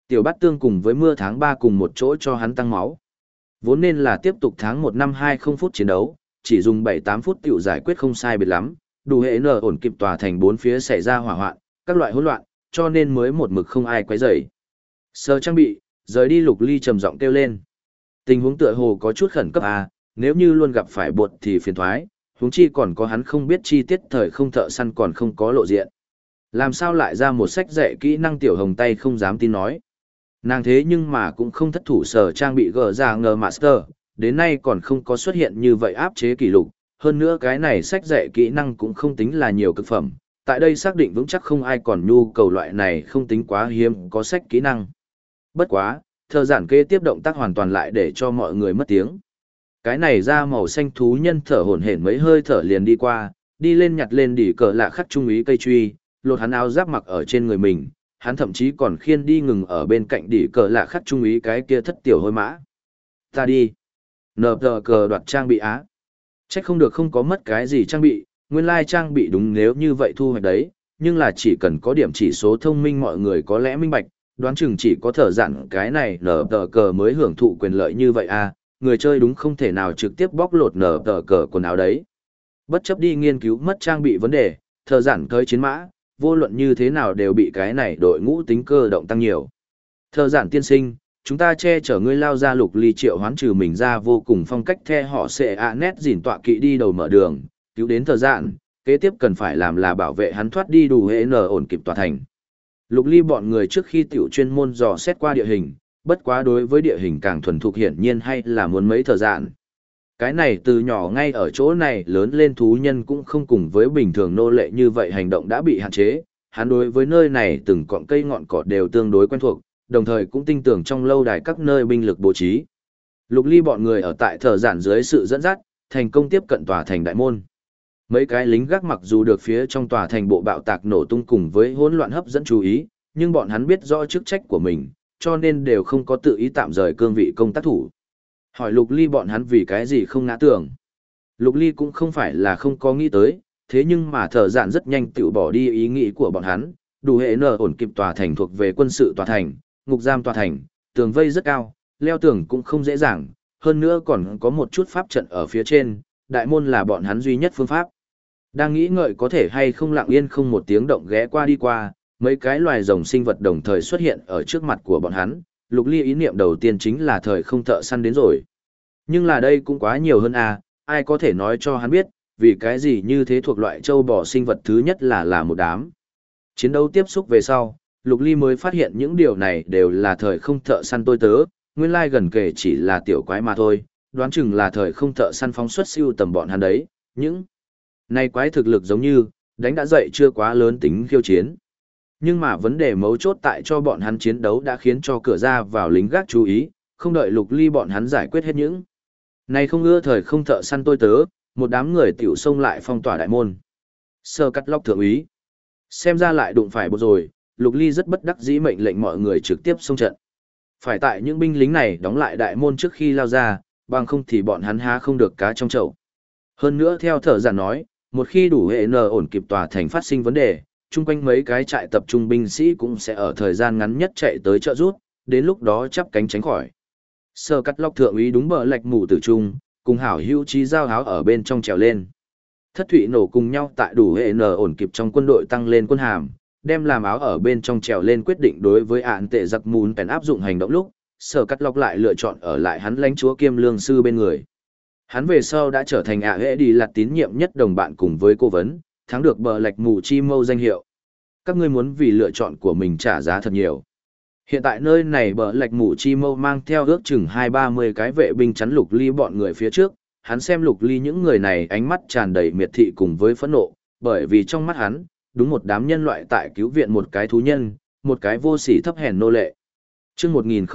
Tiểu bát tương cùng với mưa tháng 3 cùng một chỗ cho hắn tăng máu. Vốn nên là tiếp tục tháng 1 năm 20 phút chiến đấu, chỉ dùng 7-8 phút tiểu giải quyết không sai biệt lắm, đủ hệ nở ổn kịp tòa thành bốn phía xảy ra hỏa hoạn, các loại hỗn loạn, cho nên mới một mực không ai quấy rầy. Sơ trang bị, rời đi Lục Ly trầm giọng kêu lên. Tình huống tựa hồ có chút khẩn cấp à, nếu như luôn gặp phải bột thì phiền thoái, huống chi còn có hắn không biết chi tiết thời không thợ săn còn không có lộ diện. Làm sao lại ra một sách dạy kỹ năng Tiểu Hồng tay không dám tin nói. Nàng thế nhưng mà cũng không thất thủ sở trang bị gỡ ra ngờ master, đến nay còn không có xuất hiện như vậy áp chế kỷ lục, hơn nữa cái này sách dạy kỹ năng cũng không tính là nhiều cực phẩm, tại đây xác định vững chắc không ai còn nhu cầu loại này không tính quá hiếm có sách kỹ năng. Bất quá, thợ giản kế tiếp động tác hoàn toàn lại để cho mọi người mất tiếng. Cái này ra màu xanh thú nhân thở hổn hển mấy hơi thở liền đi qua, đi lên nhặt lên đỉ cờ lạ khắc trung úy cây truy, lột hắn áo giáp mặc ở trên người mình, hắn thậm chí còn khiêng đi ngừng ở bên cạnh đỉ cờ lạ khắc trung úy cái kia thất tiểu hôi mã. Ta đi. Nờ tờ cờ đoạt trang bị á. Chắc không được không có mất cái gì trang bị, nguyên lai trang bị đúng nếu như vậy thu hoạch đấy, nhưng là chỉ cần có điểm chỉ số thông minh mọi người có lẽ minh bạch, đoán chừng chỉ có thở dặn cái này nở tờ cờ mới hưởng thụ quyền lợi như vậy à, người chơi đúng không thể nào trực tiếp bóc lột nở tờ cờ quần áo đấy. Bất chấp đi nghiên cứu mất trang bị vấn đề, thở dặn tới chiến mã, vô luận như thế nào đều bị cái này đội ngũ tính cơ động tăng nhiều. Thở dặn tiên sinh, chúng ta che chở ngươi lao ra Lục Ly triệu hoán trừ mình ra vô cùng phong cách the họ sẽ nét dỉn tọa kỵ đi đầu mở đường, cứu đến thở dặn, kế tiếp cần phải làm là bảo vệ hắn thoát đi đủ hệ nở ổn kịp tòa thành. Lục Ly bọn người trước khi tiểu chuyên môn dò xét qua địa hình, bất quá đối với địa hình càng thuần thục hiển nhiên hay là muốn mấy thời gian. Cái này từ nhỏ ngay ở chỗ này lớn lên thú nhân cũng không cùng với bình thường nô lệ như vậy hành động đã bị hạn chế, hắn đối với nơi này từng cọng cây ngọn cỏ đều tương đối quen thuộc, đồng thời cũng tin tưởng trong lâu đài các nơi binh lực bố trí. Lục Ly bọn người ở tại thờ giản dưới sự dẫn dắt, thành công tiếp cận tòa thành đại môn. Mấy cái lính gác mặc dù được phía trong tòa thành bộ bạo tạc nổ tung cùng với hỗn loạn hấp dẫn chú ý, nhưng bọn hắn biết rõ chức trách của mình, cho nên đều không có tự ý tạm rời cương vị công tác thủ. Hỏi Lục Ly bọn hắn vì cái gì không ngã tường. Lục Ly cũng không phải là không có nghĩ tới, thế nhưng mà thở dạn rất nhanh tự bỏ đi ý nghĩ của bọn hắn, đủ hệ nở ổn kịp tòa thành thuộc về quân sự tòa thành, ngục giam tòa thành, tường vây rất cao, leo tường cũng không dễ dàng, hơn nữa còn có một chút pháp trận ở phía trên, đại môn là bọn hắn duy nhất phương pháp. Đang nghĩ ngợi có thể hay không lặng yên không một tiếng động ghé qua đi qua, mấy cái loài rồng sinh vật đồng thời xuất hiện ở trước mặt của bọn hắn, Lục Ly ý niệm đầu tiên chính là thời không thợ săn đến rồi. Nhưng là đây cũng quá nhiều hơn à, ai có thể nói cho hắn biết, vì cái gì như thế thuộc loại châu bò sinh vật thứ nhất là một đám. Chiến đấu tiếp xúc về sau, Lục Ly mới phát hiện những điều này đều là thời không thợ săn tôi tớ, nguyên lai gần kể chỉ là tiểu quái mà thôi, đoán chừng là thời không thợ săn phóng xuất siêu tầm bọn hắn đấy, những này quái thực lực giống như, đánh đã dậy chưa quá lớn tính khiêu chiến. Nhưng mà vấn đề mấu chốt tại cho bọn hắn chiến đấu đã khiến cho cửa ra vào lính gác chú ý, không đợi Lục Ly bọn hắn giải quyết hết những. Này không ưa thời không thợ săn tôi tớ, một đám người tiểu xông lại phong tỏa đại môn. Sơ cắt lóc thượng úy. Xem ra lại đụng phải bộ rồi, Lục Ly rất bất đắc dĩ mệnh lệnh mọi người trực tiếp xông trận. Phải tại những binh lính này đóng lại đại môn trước khi lao ra, bằng không thì bọn hắn há không được cá trong chậu. Hơn nữa theo thợ giản nói, một khi đủ hệ nở ổn kịp tòa thành phát sinh vấn đề, chung quanh mấy cái trại tập trung binh sĩ cũng sẽ ở thời gian ngắn nhất chạy tới trợ rút, đến lúc đó chắp cánh tránh khỏi. Sơ cắt lóc thượng úy đúng bờ lạch mù tử trung, cùng hảo hữu trí giao háo ở bên trong trèo lên. Thất thụy nổ cùng nhau tại đủ hệ nở ổn kịp trong quân đội tăng lên quân hàm, đem làm áo ở bên trong trèo lên quyết định đối với ạn tệ giặc mùn bèn áp dụng hành động lúc, Sở cắt lóc lại lựa chọn ở lại hắn lãnh chúa kiêm lương sư bên người. Hắn về sau đã trở thành hệ đi lạt tín nhiệm nhất đồng bạn cùng với cố vấn, thắng được bờ lạch mù chi mâu danh hiệu. Các ngươi muốn vì lựa chọn của mình trả giá thật nhiều. Hiện tại nơi này bờ lạch mù chi mâu mang theo ước chừng 20-30 cái vệ binh chắn Lục Ly bọn người phía trước, hắn xem Lục Ly những người này ánh mắt tràn đầy miệt thị cùng với phẫn nộ, bởi vì trong mắt hắn, đúng một đám nhân loại tại cứu viện một cái thú nhân, một cái vô sỉ thấp hèn nô lệ. Chương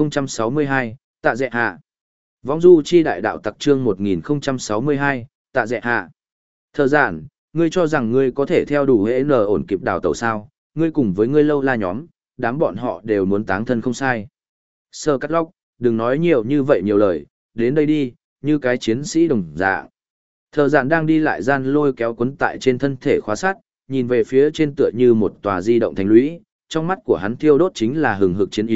1062, Tạ Dẹ Hạ. Vong du chi đại đạo tặc chương 1062, Tạ Dẹ Hạ. Thơ giản, ngươi cho rằng ngươi có thể theo đủ hệ nở ổn kịp đào tàu sao, ngươi cùng với ngươi lâu la nhóm, đám bọn họ đều muốn táng thân không sai. Sơ cắt lóc, đừng nói nhiều như vậy nhiều lời, đến đây đi, như cái chiến sĩ đồng dạng. Thợ giản đang đi lại gian lôi kéo quấn tại trên thân thể khóa sắt, nhìn về phía trên tựa như một tòa di động thành lũy, trong mắt của hắn thiêu đốt chính là hừng hực chiến ý,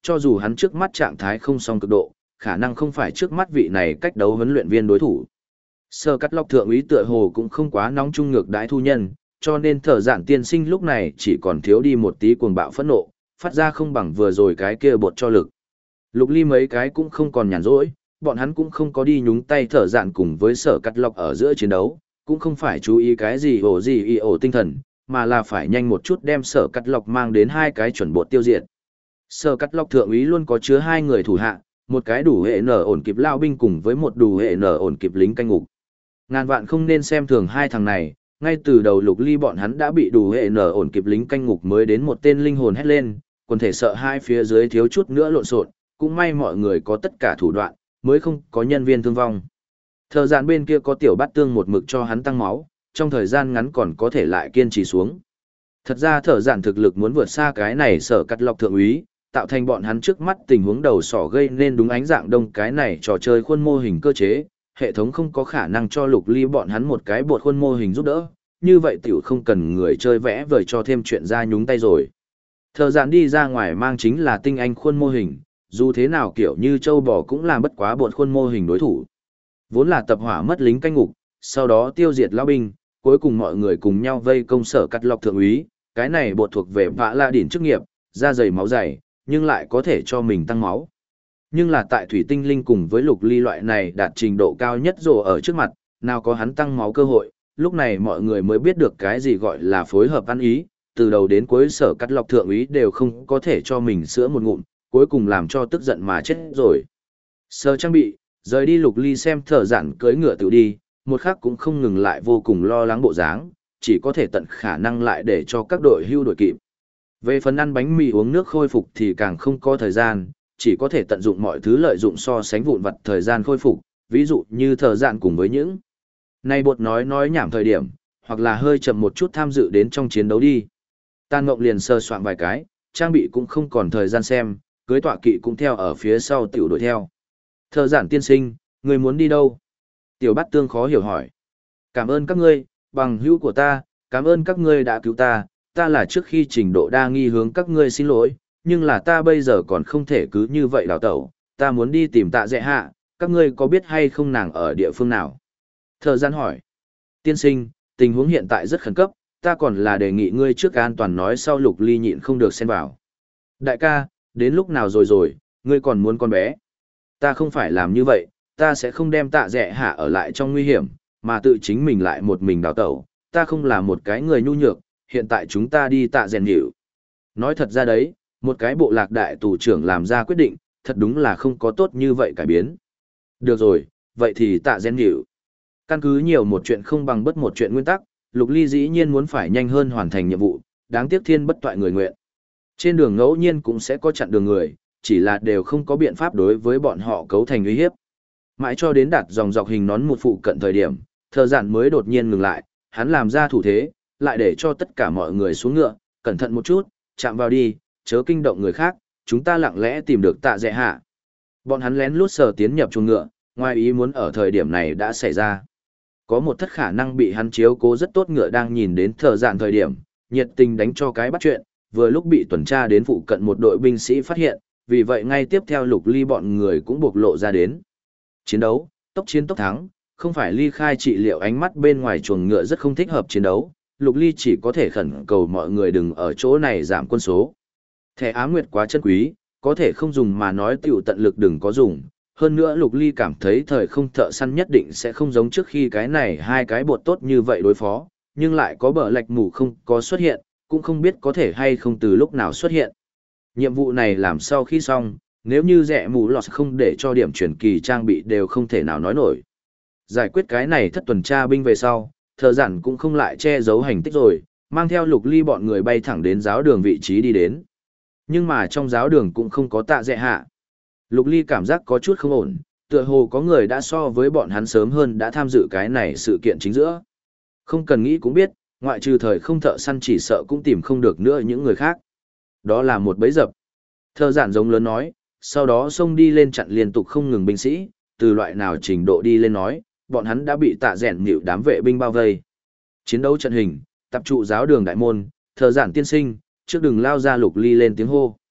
cho dù hắn trước mắt trạng thái không song cực độ, khả năng không phải trước mắt vị này cách đấu huấn luyện viên đối thủ. Sơ cắt lọc thượng úy tựa hồ cũng không quá nóng trung ngược đãi thu nhân, cho nên thở dạn tiên sinh lúc này chỉ còn thiếu đi một tí cuồng bạo phẫn nộ, phát ra không bằng vừa rồi cái kia bột cho lực. Lục Ly mấy cái cũng không còn nhàn rỗi, bọn hắn cũng không có đi nhúng tay thở dạn cùng với sở cắt lọc ở giữa chiến đấu, cũng không phải chú ý cái gì ổ tinh thần, mà là phải nhanh một chút đem sở cắt lọc mang đến hai cái chuẩn bột tiêu diệt. Sở cắt lọc thượng úy luôn có chứa hai người thủ hạ, một cái đủ hệ nở ổn kịp lao binh cùng với một đủ hệ nở ổn kịp lính canh ngục. Ngàn vạn không nên xem thường hai thằng này, ngay từ đầu Lục Ly bọn hắn đã bị đủ hệ nở ổn kịp lính canh ngục mới đến một tên linh hồn hét lên, quần thể sợ hai phía dưới thiếu chút nữa lộn xộn, cũng may mọi người có tất cả thủ đoạn, mới không có nhân viên thương vong. Thợ dàn bên kia có tiểu bát tương một mực cho hắn tăng máu, trong thời gian ngắn còn có thể lại kiên trì xuống. Thật ra thợ dàn thực lực muốn vượt xa cái này sở cắt lọc thượng úy, tạo thành bọn hắn trước mắt tình huống đầu sỏ gây nên đúng ánh dạng đông cái này trò chơi khuôn mô hình cơ chế, hệ thống không có khả năng cho Lục Ly bọn hắn một cái bột khuôn mô hình giúp đỡ, như vậy tiểu không cần người chơi vẽ vời cho thêm chuyện ra nhúng tay rồi. Thợ dàn đi ra ngoài mang chính là tinh anh khuôn mô hình, dù thế nào kiểu như châu bò cũng làm bất quá bột khuôn mô hình đối thủ. Vốn là tập hỏa mất lính canh ngục, sau đó tiêu diệt lão binh, cuối cùng mọi người cùng nhau vây công sở cắt lọc thượng úy, cái này bột thuộc về vạ la đỉnh chức nghiệp, da dày máu dày, nhưng lại có thể cho mình tăng máu. Nhưng là tại thủy tinh linh cùng với Lục Ly loại này đạt trình độ cao nhất rồi ở trước mặt, nào có hắn tăng máu cơ hội, lúc này mọi người mới biết được cái gì gọi là phối hợp ăn ý, từ đầu đến cuối sở cắt lọc thượng úy đều không có thể cho mình sữa một ngụm, cuối cùng làm cho tức giận mà chết rồi. Sơ trang bị, rời đi Lục Ly xem thở dặn cưỡi ngựa tự đi, một khắc cũng không ngừng lại vô cùng lo lắng bộ dáng, chỉ có thể tận khả năng lại để cho các đội hưu đội kịp. Về phần ăn bánh mì uống nước khôi phục thì càng không có thời gian, chỉ có thể tận dụng mọi thứ lợi dụng so sánh vụn vặt thời gian khôi phục, ví dụ như thở dặn cùng với những này bột nói nhảm thời điểm, hoặc là hơi chậm một chút tham dự đến trong chiến đấu đi. Tàn Ngộng liền sơ soạn vài cái, trang bị cũng không còn thời gian xem, cưới tọa kỵ cũng theo ở phía sau tiểu đuổi theo. Thợ giản tiên sinh, người muốn đi đâu? Tiểu Bát Tương khó hiểu hỏi. Cảm ơn các ngươi, bằng hữu của ta, cảm ơn các ngươi đã cứu ta, ta là trước khi trình độ đa nghi hướng các ngươi xin lỗi, nhưng là ta bây giờ còn không thể cứ như vậy đào tẩu, ta muốn đi tìm Tạ Dẹ Hạ, các ngươi có biết hay không nàng ở địa phương nào? Thợ giản hỏi. Tiên sinh, tình huống hiện tại rất khẩn cấp, ta còn là đề nghị ngươi trước an toàn nói sau. Lục Ly nhịn không được xen vào. Đại ca, đến lúc nào rồi, ngươi còn muốn con bé? Ta không phải làm như vậy, ta sẽ không đem Tạ Dẹ Hạ ở lại trong nguy hiểm, mà tự chính mình lại một mình đào tẩu, ta không là một cái người nhu nhược, hiện tại chúng ta đi Tạ rèn nhịu. Nói thật ra đấy, một cái bộ lạc đại tù trưởng làm ra quyết định, thật đúng là không có tốt như vậy cải biến. Được rồi, vậy thì Tạ rèn nhịu. Căn cứ nhiều một chuyện không bằng bất một chuyện nguyên tắc, Lục Ly dĩ nhiên muốn phải nhanh hơn hoàn thành nhiệm vụ, đáng tiếc thiên bất toại người nguyện. Trên đường ngẫu nhiên cũng sẽ có chặn đường người, chỉ là đều không có biện pháp đối với bọn họ cấu thành uy hiếp. Mãi cho đến đạt dòng dọc hình nón một phụ cận thời điểm, thợ giản mới đột nhiên ngừng lại, hắn làm ra thủ thế, lại để cho tất cả mọi người xuống ngựa, cẩn thận một chút, chạm vào đi, chớ kinh động người khác, chúng ta lặng lẽ tìm được Tạ Dẹ Hạ. Bọn hắn lén lút sờ tiến nhập chuồng ngựa, ngoài ý muốn ở thời điểm này đã xảy ra. Có một thất khả năng bị hắn chiếu cố rất tốt ngựa đang nhìn đến thợ giản thời điểm, nhiệt tình đánh cho cái bắt chuyện, vừa lúc bị tuần tra đến phụ cận một đội binh sĩ phát hiện, vì vậy ngay tiếp theo Lục Ly bọn người cũng bộc lộ ra đến. Chiến đấu, tốc chiến tốc thắng, không phải Ly khai trị liệu ánh mắt bên ngoài chuồng ngựa rất không thích hợp chiến đấu, Lục Ly chỉ có thể khẩn cầu mọi người đừng ở chỗ này giảm quân số. Thẻ Á Nguyệt quá chân quý, có thể không dùng mà nói tiểu tận lực đừng có dùng. Hơn nữa Lục Ly cảm thấy thời không thợ săn nhất định sẽ không giống trước khi cái này hai cái bột tốt như vậy đối phó, nhưng lại có bờ lạch mù không có xuất hiện, cũng không biết có thể hay không từ lúc nào xuất hiện. Nhiệm vụ này làm sau khi xong, nếu như rẻ mù lọt không để cho điểm chuyển kỳ trang bị đều không thể nào nói nổi. Giải quyết cái này thất tuần tra binh về sau, thợ giản cũng không lại che giấu hành tích rồi, mang theo Lục Ly bọn người bay thẳng đến giáo đường vị trí đi đến. Nhưng mà trong giáo đường cũng không có Tạ Dẹ Hạ. Lục Ly cảm giác có chút không ổn, tựa hồ có người đã so với bọn hắn sớm hơn đã tham dự cái này sự kiện chính giữa. Không cần nghĩ cũng biết, ngoại trừ thời không thợ săn chỉ sợ cũng tìm không được nữa những người khác. Đó là một bẫy dập. Thợ giản giống lớn nói, sau đó xông đi lên chặn liên tục không ngừng binh sĩ, từ loại nào trình độ đi lên nói, bọn hắn đã bị Tạ rèn nhịu đám vệ binh bao vây. Chiến đấu trận hình, tập trụ giáo đường đại môn, thợ giản tiên sinh, trước đừng lao ra. Lục Ly lên tiếng hô.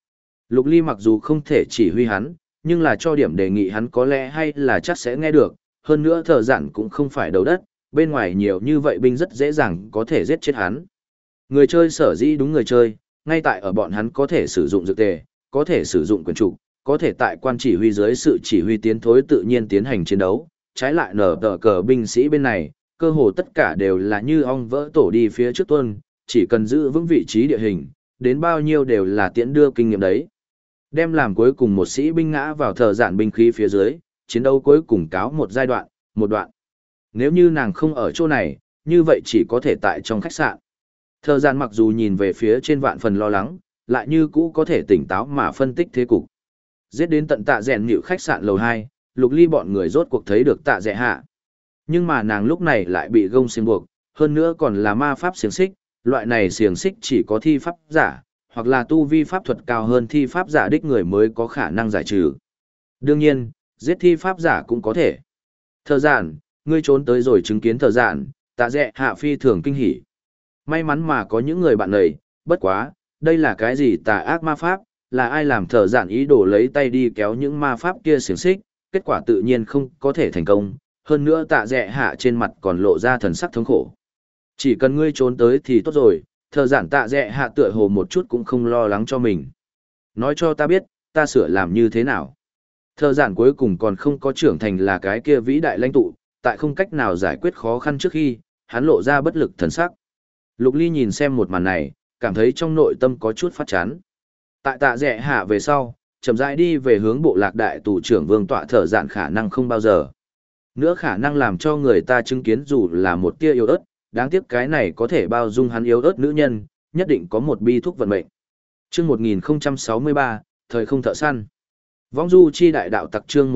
Lục Ly mặc dù không thể chỉ huy hắn, nhưng là cho điểm đề nghị hắn có lẽ hay là chắc sẽ nghe được, hơn nữa thợ dạn cũng không phải đầu đất, bên ngoài nhiều như vậy binh rất dễ dàng có thể giết chết hắn. Người chơi sở dĩ đúng người chơi, ngay tại ở bọn hắn có thể sử dụng dược tề, có thể sử dụng quyền trục, có thể tại quan chỉ huy dưới sự chỉ huy tiến thối tự nhiên tiến hành chiến đấu, trái lại nở tờ cờ binh sĩ bên này, cơ hồ tất cả đều là như ong vỡ tổ đi phía trước tuân, chỉ cần giữ vững vị trí địa hình, đến bao nhiêu đều là tiễn đưa kinh nghiệm đấy. Đem làm cuối cùng một sĩ binh ngã vào thợ dạn binh khí phía dưới, chiến đấu cuối cùng cáo một giai đoạn, một đoạn. Nếu như nàng không ở chỗ này, như vậy chỉ có thể tại trong khách sạn. Thợ dạn mặc dù nhìn về phía trên vạn phần lo lắng, lại như cũ có thể tỉnh táo mà phân tích thế cục. Giết đến tận tạ rèn nhịu khách sạn lầu 2, Lục Ly bọn người rốt cuộc thấy được tạ rẽ hạ. Nhưng mà nàng lúc này lại bị gông xiềng buộc, hơn nữa còn là ma pháp xiềng xích, loại này xiềng xích chỉ có thi pháp giả, hoặc là tu vi pháp thuật cao hơn thi pháp giả đích người mới có khả năng giải trừ. Đương nhiên, giết thi pháp giả cũng có thể. Thợ giản, ngươi trốn tới rồi chứng kiến thợ giản, tạ rẽ hạ phi thường kinh hỉ. May mắn mà có những người bạn này, bất quá, đây là cái gì tà ác ma pháp, là ai làm thợ giản ý đồ lấy tay đi kéo những ma pháp kia xiềng xích, kết quả tự nhiên không có thể thành công, hơn nữa tạ rẽ hạ trên mặt còn lộ ra thần sắc thống khổ. Chỉ cần ngươi trốn tới thì tốt rồi, thợ giản tạ rẽ hạ tựa hồ một chút cũng không lo lắng cho mình. Nói cho ta biết, ta sửa làm như thế nào. Thợ giản cuối cùng còn không có trưởng thành là cái kia vĩ đại lãnh tụ, tại không cách nào giải quyết khó khăn trước khi, hắn lộ ra bất lực thần sắc. Lục Ly nhìn xem một màn này, cảm thấy trong nội tâm có chút phát chán. Tại tạ rẽ hạ về sau, chậm rãi đi về hướng bộ lạc đại tù trưởng vương tọa thợ giản khả năng không bao giờ. Nữa khả năng làm cho người ta chứng kiến dù là một tia yếu ớt, đáng tiếc cái này có thể bao dung hắn yếu ớt nữ nhân, nhất định có một bi thúc vận mệnh. Chương 1063, thời không thợ săn. Vong du chi đại đạo tặc chương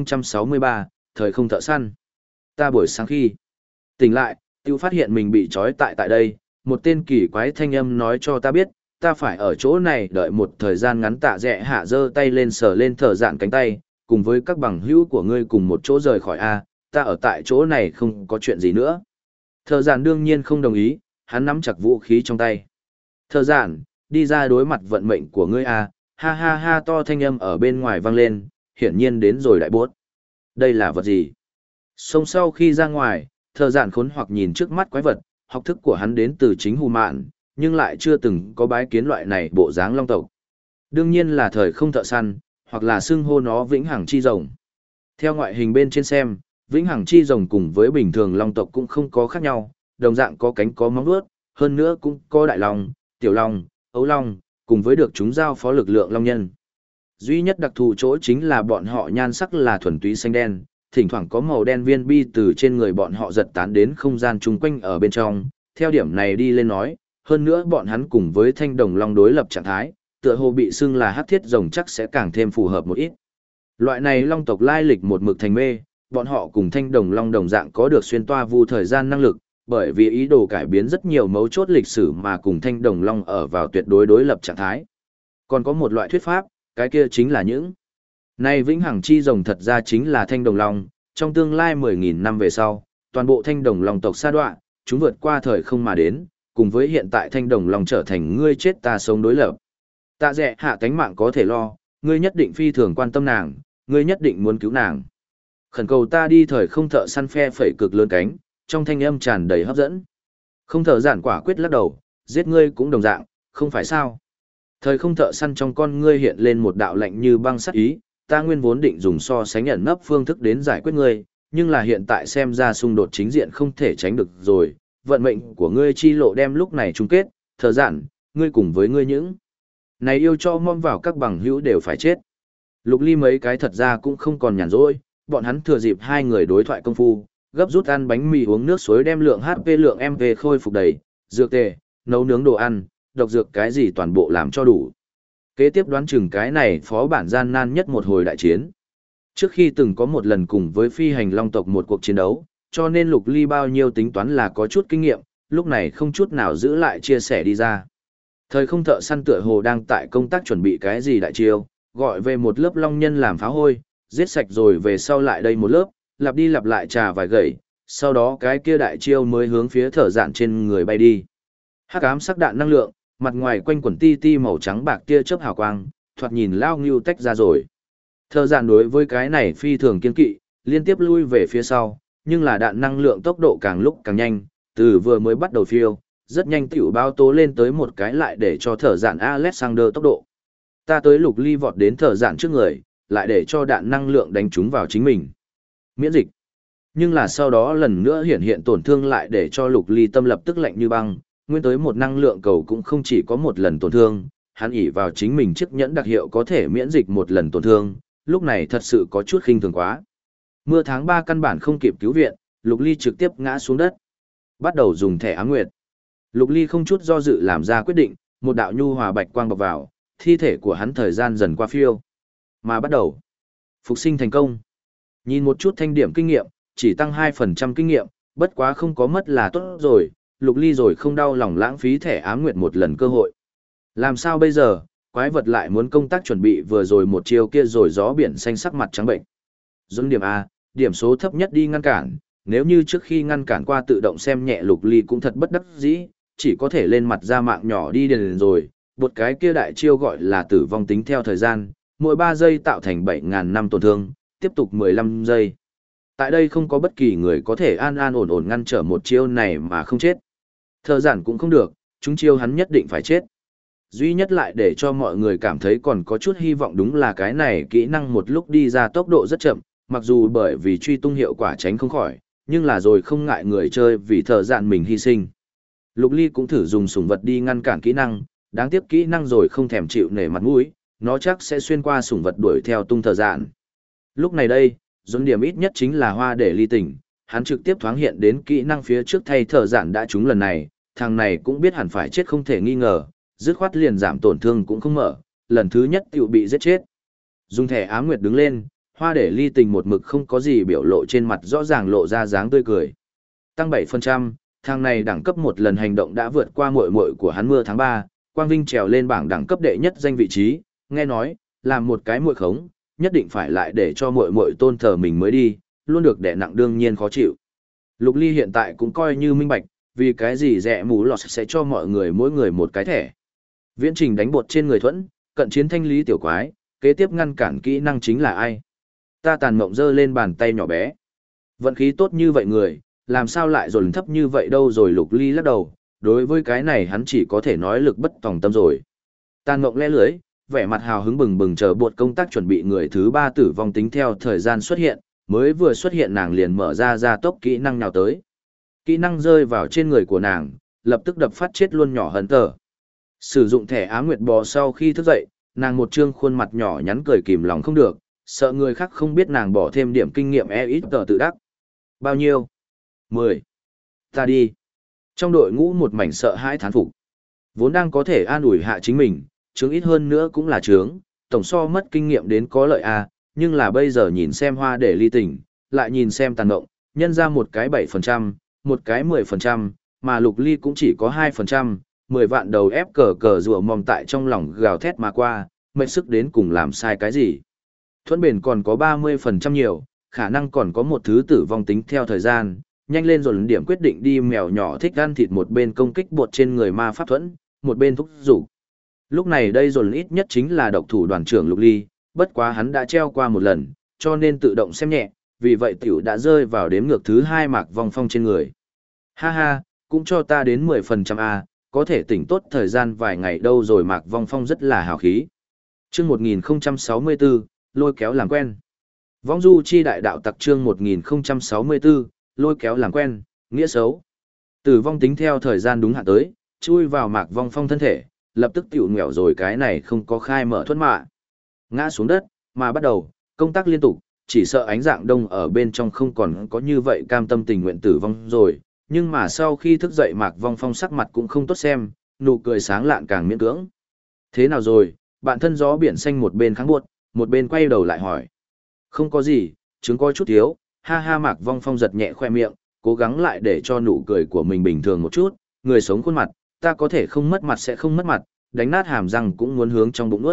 1063, thời không thợ săn. Ta buổi sáng khi tỉnh lại, tiêu phát hiện mình bị trói tại đây, một tên kỳ quái thanh âm nói cho ta biết, ta phải ở chỗ này đợi một thời gian ngắn. Tạ rẽ hạ giơ tay lên sờ lên thợ dạn cánh tay, cùng với các bằng hữu của ngươi cùng một chỗ rời khỏi A, ta ở tại chỗ này không có chuyện gì nữa. Thợ dạn đương nhiên không đồng ý, hắn nắm chặt vũ khí trong tay. Thợ dạn, đi ra đối mặt vận mệnh của ngươi A, ha ha ha to thanh âm ở bên ngoài vang lên, hiển nhiên đến rồi đại bốt. Đây là vật gì? Xong sau khi ra ngoài, thợ dạn khốn hoặc nhìn trước mắt quái vật, học thức của hắn đến từ chính hù mạn, nhưng lại chưa từng có bái kiến loại này bộ dáng long tộc. Đương nhiên là thời không thợ săn, hoặc là xưng hô nó vĩnh hằng chi rồng. Theo ngoại hình bên trên xem, vĩnh hằng chi rồng cùng với bình thường long tộc cũng không có khác nhau, đồng dạng có cánh có móng vuốt, hơn nữa cũng có đại long, tiểu long, ấu long, cùng với được chúng giao phó lực lượng long nhân. Duy nhất đặc thù chỗ chính là bọn họ nhan sắc là thuần túy xanh đen, thỉnh thoảng có màu đen viên bi từ trên người bọn họ giật tán đến không gian chung quanh ở bên trong. Theo điểm này đi lên nói, hơn nữa bọn hắn cùng với thanh đồng long đối lập trạng thái, tựa hồ bị xưng là hắc thiết rồng chắc sẽ càng thêm phù hợp một ít. Loại này long tộc lai lịch một mực thành mê, bọn họ cùng thanh đồng long đồng dạng có được xuyên toa vu thời gian năng lực, bởi vì ý đồ cải biến rất nhiều mấu chốt lịch sử mà cùng thanh đồng long ở vào tuyệt đối đối lập trạng thái. Còn có một loại thuyết pháp, cái kia chính là những này vĩnh hằng chi rồng thật ra chính là thanh đồng long, trong tương lai 10.000 năm về sau, toàn bộ thanh đồng long tộc sa đoạn, chúng vượt qua thời không mà đến, cùng với hiện tại thanh đồng long trở thành ngươi chết ta sống đối lập. Tạ rẽ hạ cánh mạng có thể lo, ngươi nhất định phi thường quan tâm nàng, ngươi nhất định muốn cứu nàng. Khẩn cầu ta đi thời không thợ săn phe phẩy cực lớn cánh, trong thanh âm tràn đầy hấp dẫn. Không thợ giản quả quyết lắc đầu, giết ngươi cũng đồng dạng, không phải sao. Thời không thợ săn trong con ngươi hiện lên một đạo lạnh như băng sắt ý, ta nguyên vốn định dùng so sánh ẩn nấp phương thức đến giải quyết ngươi, nhưng là hiện tại xem ra xung đột chính diện không thể tránh được rồi, vận mệnh của ngươi chi lộ đem lúc này chung kết, thợ giản, ngươi cùng với ngươi những này yêu cho mong vào các bằng hữu đều phải chết. Lục Ly mấy cái thật ra cũng không còn nhàn rỗi, bọn hắn thừa dịp hai người đối thoại công phu, gấp rút ăn bánh mì uống nước suối đem lượng HP lượng MV khôi phục đầy, dược tề, nấu nướng đồ ăn, độc dược cái gì toàn bộ làm cho đủ. Kế tiếp đoán chừng cái này phó bản gian nan nhất một hồi đại chiến. Trước khi từng có một lần cùng với phi hành long tộc một cuộc chiến đấu, cho nên Lục Ly bao nhiêu tính toán là có chút kinh nghiệm, lúc này không chút nào giữ lại chia sẻ đi ra. Thời không thợ săn tựa hồ đang tại công tác chuẩn bị cái gì đại chiêu, gọi về một lớp long nhân làm phá hôi, giết sạch rồi về sau lại đây một lớp, lặp đi lặp lại trà vài gậy, sau đó cái kia đại chiêu mới hướng phía thợ dạn trên người bay đi. Hắc ám sắc đạn năng lượng, mặt ngoài quanh quẩn ti ti màu trắng bạc tia chớp hào quang, thoạt nhìn lao ngưu tách ra rồi. Thợ dạn đối với cái này phi thường kiên kỵ, liên tiếp lui về phía sau, nhưng là đạn năng lượng tốc độ càng lúc càng nhanh, từ vừa mới bắt đầu phiêu, rất nhanh tiểu bao tố lên tới một cái lại để cho thợ dạn Alexander tốc độ. Ta tới Lục Ly vọt đến thợ dạn trước người, lại để cho đạn năng lượng đánh trúng vào chính mình. Miễn dịch. Nhưng là sau đó lần nữa hiện tổn thương lại để cho Lục Ly tâm lập tức lạnh như băng, nguyên tới một năng lượng cầu cũng không chỉ có một lần tổn thương, hắn ỷ vào chính mình chiếc nhẫn đặc hiệu có thể miễn dịch một lần tổn thương, lúc này thật sự có chút khinh thường quá. Mưa tháng 3 căn bản không kịp cứu viện, Lục Ly trực tiếp ngã xuống đất. Bắt đầu dùng thẻ ám nguyệt. Lục Ly không chút do dự làm ra quyết định, một đạo nhu hòa bạch quang bọc vào, thi thể của hắn thời gian dần qua phiêu. Mà bắt đầu. Phục sinh thành công. Nhìn một chút thanh điểm kinh nghiệm, chỉ tăng 2% kinh nghiệm, bất quá không có mất là tốt rồi, Lục Ly rồi không đau lòng lãng phí thẻ ám nguyệt một lần cơ hội. Làm sao bây giờ, quái vật lại muốn công tác chuẩn bị vừa rồi một chiều kia rồi gió biển xanh sắc mặt trắng bệnh. Dẫn điểm A, điểm số thấp nhất đi ngăn cản, nếu như trước khi ngăn cản qua tự động xem nhẹ Lục Ly cũng thật bất đắc dĩ, chỉ có thể lên mặt ra mạng nhỏ đi đền rồi, một cái kia đại chiêu gọi là tử vong tính theo thời gian, mỗi 3 giây tạo thành 7.000 năm tổn thương, tiếp tục 15 giây. Tại đây không có bất kỳ người có thể an ổn ngăn trở một chiêu này mà không chết. Thợ giản cũng không được, chúng chiêu hắn nhất định phải chết. Duy nhất lại để cho mọi người cảm thấy còn có chút hy vọng đúng là cái này kỹ năng một lúc đi ra tốc độ rất chậm, mặc dù bởi vì truy tung hiệu quả tránh không khỏi, nhưng là rồi không ngại người chơi vì thợ giản mình hy sinh. Lục Ly cũng thử dùng sủng vật đi ngăn cản kỹ năng, đáng tiếc kỹ năng rồi không thèm chịu nể mặt mũi, nó chắc sẽ xuyên qua sủng vật đuổi theo tung thợ giản. Lúc này đây, dồn điểm ít nhất chính là hoa để ly tình, hắn trực tiếp thoáng hiện đến kỹ năng phía trước thay thợ giản đã trúng lần này, thằng này cũng biết hẳn phải chết không thể nghi ngờ, dứt khoát liền giảm tổn thương cũng không mở, lần thứ nhất tiểu bị giết chết. Dùng thẻ ám nguyệt đứng lên, hoa để ly tình một mực không có gì biểu lộ trên mặt rõ ràng lộ ra dáng tươi cười. Tăng 7%, thằng này đẳng cấp một lần hành động đã vượt qua muội muội của hắn mưa tháng 3, Quang Vinh trèo lên bảng đẳng cấp đệ nhất danh vị trí, nghe nói, làm một cái muội khống, nhất định phải lại để cho muội muội tôn thờ mình mới đi, luôn được đè nặng đương nhiên khó chịu. Lục Ly hiện tại cũng coi như minh bạch, vì cái gì rẻ mũ lọt sẽ cho mọi người mỗi người một cái thẻ. Viễn trình đánh bột trên người thuẫn, cận chiến thanh lý tiểu quái, kế tiếp ngăn cản kỹ năng chính là ai? Ta tàn mộng giơ lên bàn tay nhỏ bé. Vận khí tốt như vậy người, làm sao lại dồn thấp như vậy đâu rồi Lục Ly lắc đầu, đối với cái này hắn chỉ có thể nói lực bất tòng tâm rồi. Tàn mộng lẽ lưới, vẻ mặt hào hứng bừng bừng chờ bột công tác chuẩn bị người thứ 3 tử vong tính theo thời gian xuất hiện, mới vừa xuất hiện nàng liền mở ra gia tốc kỹ năng nào tới. Kỹ năng rơi vào trên người của nàng, lập tức đập phát chết luôn nhỏ hận tờ. Sử dụng thẻ Á Nguyệt bò sau khi thức dậy, nàng một trương khuôn mặt nhỏ nhắn cười kìm lòng không được, sợ người khác không biết nàng bỏ thêm điểm kinh nghiệm ít tờ tự đắc. Bao nhiêu? 10. Ta đi. Trong đội ngũ một mảnh sợ hãi thán phục. Vốn đang có thể an ủi hạ chính mình, chướng ít hơn nữa cũng là chướng, tổng so mất kinh nghiệm đến có lợi a, nhưng là bây giờ nhìn xem hoa để ly tình, lại nhìn xem tàn ngộng, nhân ra một cái 7%, một cái 10%, mà Lục Ly cũng chỉ có 2%, 10 vạn đầu ép cờ rùa mòm tại trong lòng gào thét mà qua, mệt sức đến cùng làm sai cái gì. Thuẫn bền còn có 30% nhiều, khả năng còn có một thứ tử vong tính theo thời gian, nhanh lên rồi điểm quyết định đi mèo nhỏ thích ăn thịt một bên công kích bột trên người ma pháp thuẫn, một bên thúc giục. Lúc này đây rồi ít nhất chính là độc thủ đoàn trưởng Lục Ly, bất quá hắn đã treo qua một lần, cho nên tự động xem nhẹ, vì vậy tiểu đã rơi vào đếm ngược thứ 2 Mạc Vong Phong trên người. Ha ha, cũng cho ta đến 10% A, có thể tỉnh tốt thời gian vài ngày đâu rồi Mạc Vong Phong rất là hào khí. Chương 1064, lôi kéo làm quen. Vong du chi đại đạo tặc chương 1064, lôi kéo làm quen, nghĩa xấu. Tử vong tính theo thời gian đúng hạn tới, chui vào Mạc Vong Phong thân thể, lập tức tiểu nghèo rồi cái này không có khai mở thuẫn mạ. Ngã xuống đất, mà bắt đầu, công tác liên tục, chỉ sợ ánh dạng đông ở bên trong không còn có như vậy cam tâm tình nguyện tử vong rồi, nhưng mà sau khi thức dậy Mạc Vong Phong sắc mặt cũng không tốt xem, nụ cười sáng lạn càng miễn cưỡng. Thế nào rồi, bạn thân gió biển xanh một bên kháng buốt, một bên quay đầu lại hỏi. Không có gì, chứng có chút thiếu, ha ha Mạc Vong Phong giật nhẹ khoe miệng, cố gắng lại để cho nụ cười của mình bình thường một chút, người sống khuôn mặt, ta có thể không mất mặt sẽ không mất mặt, đánh nát hàm răng cũng muốn hướng trong bụng ướt.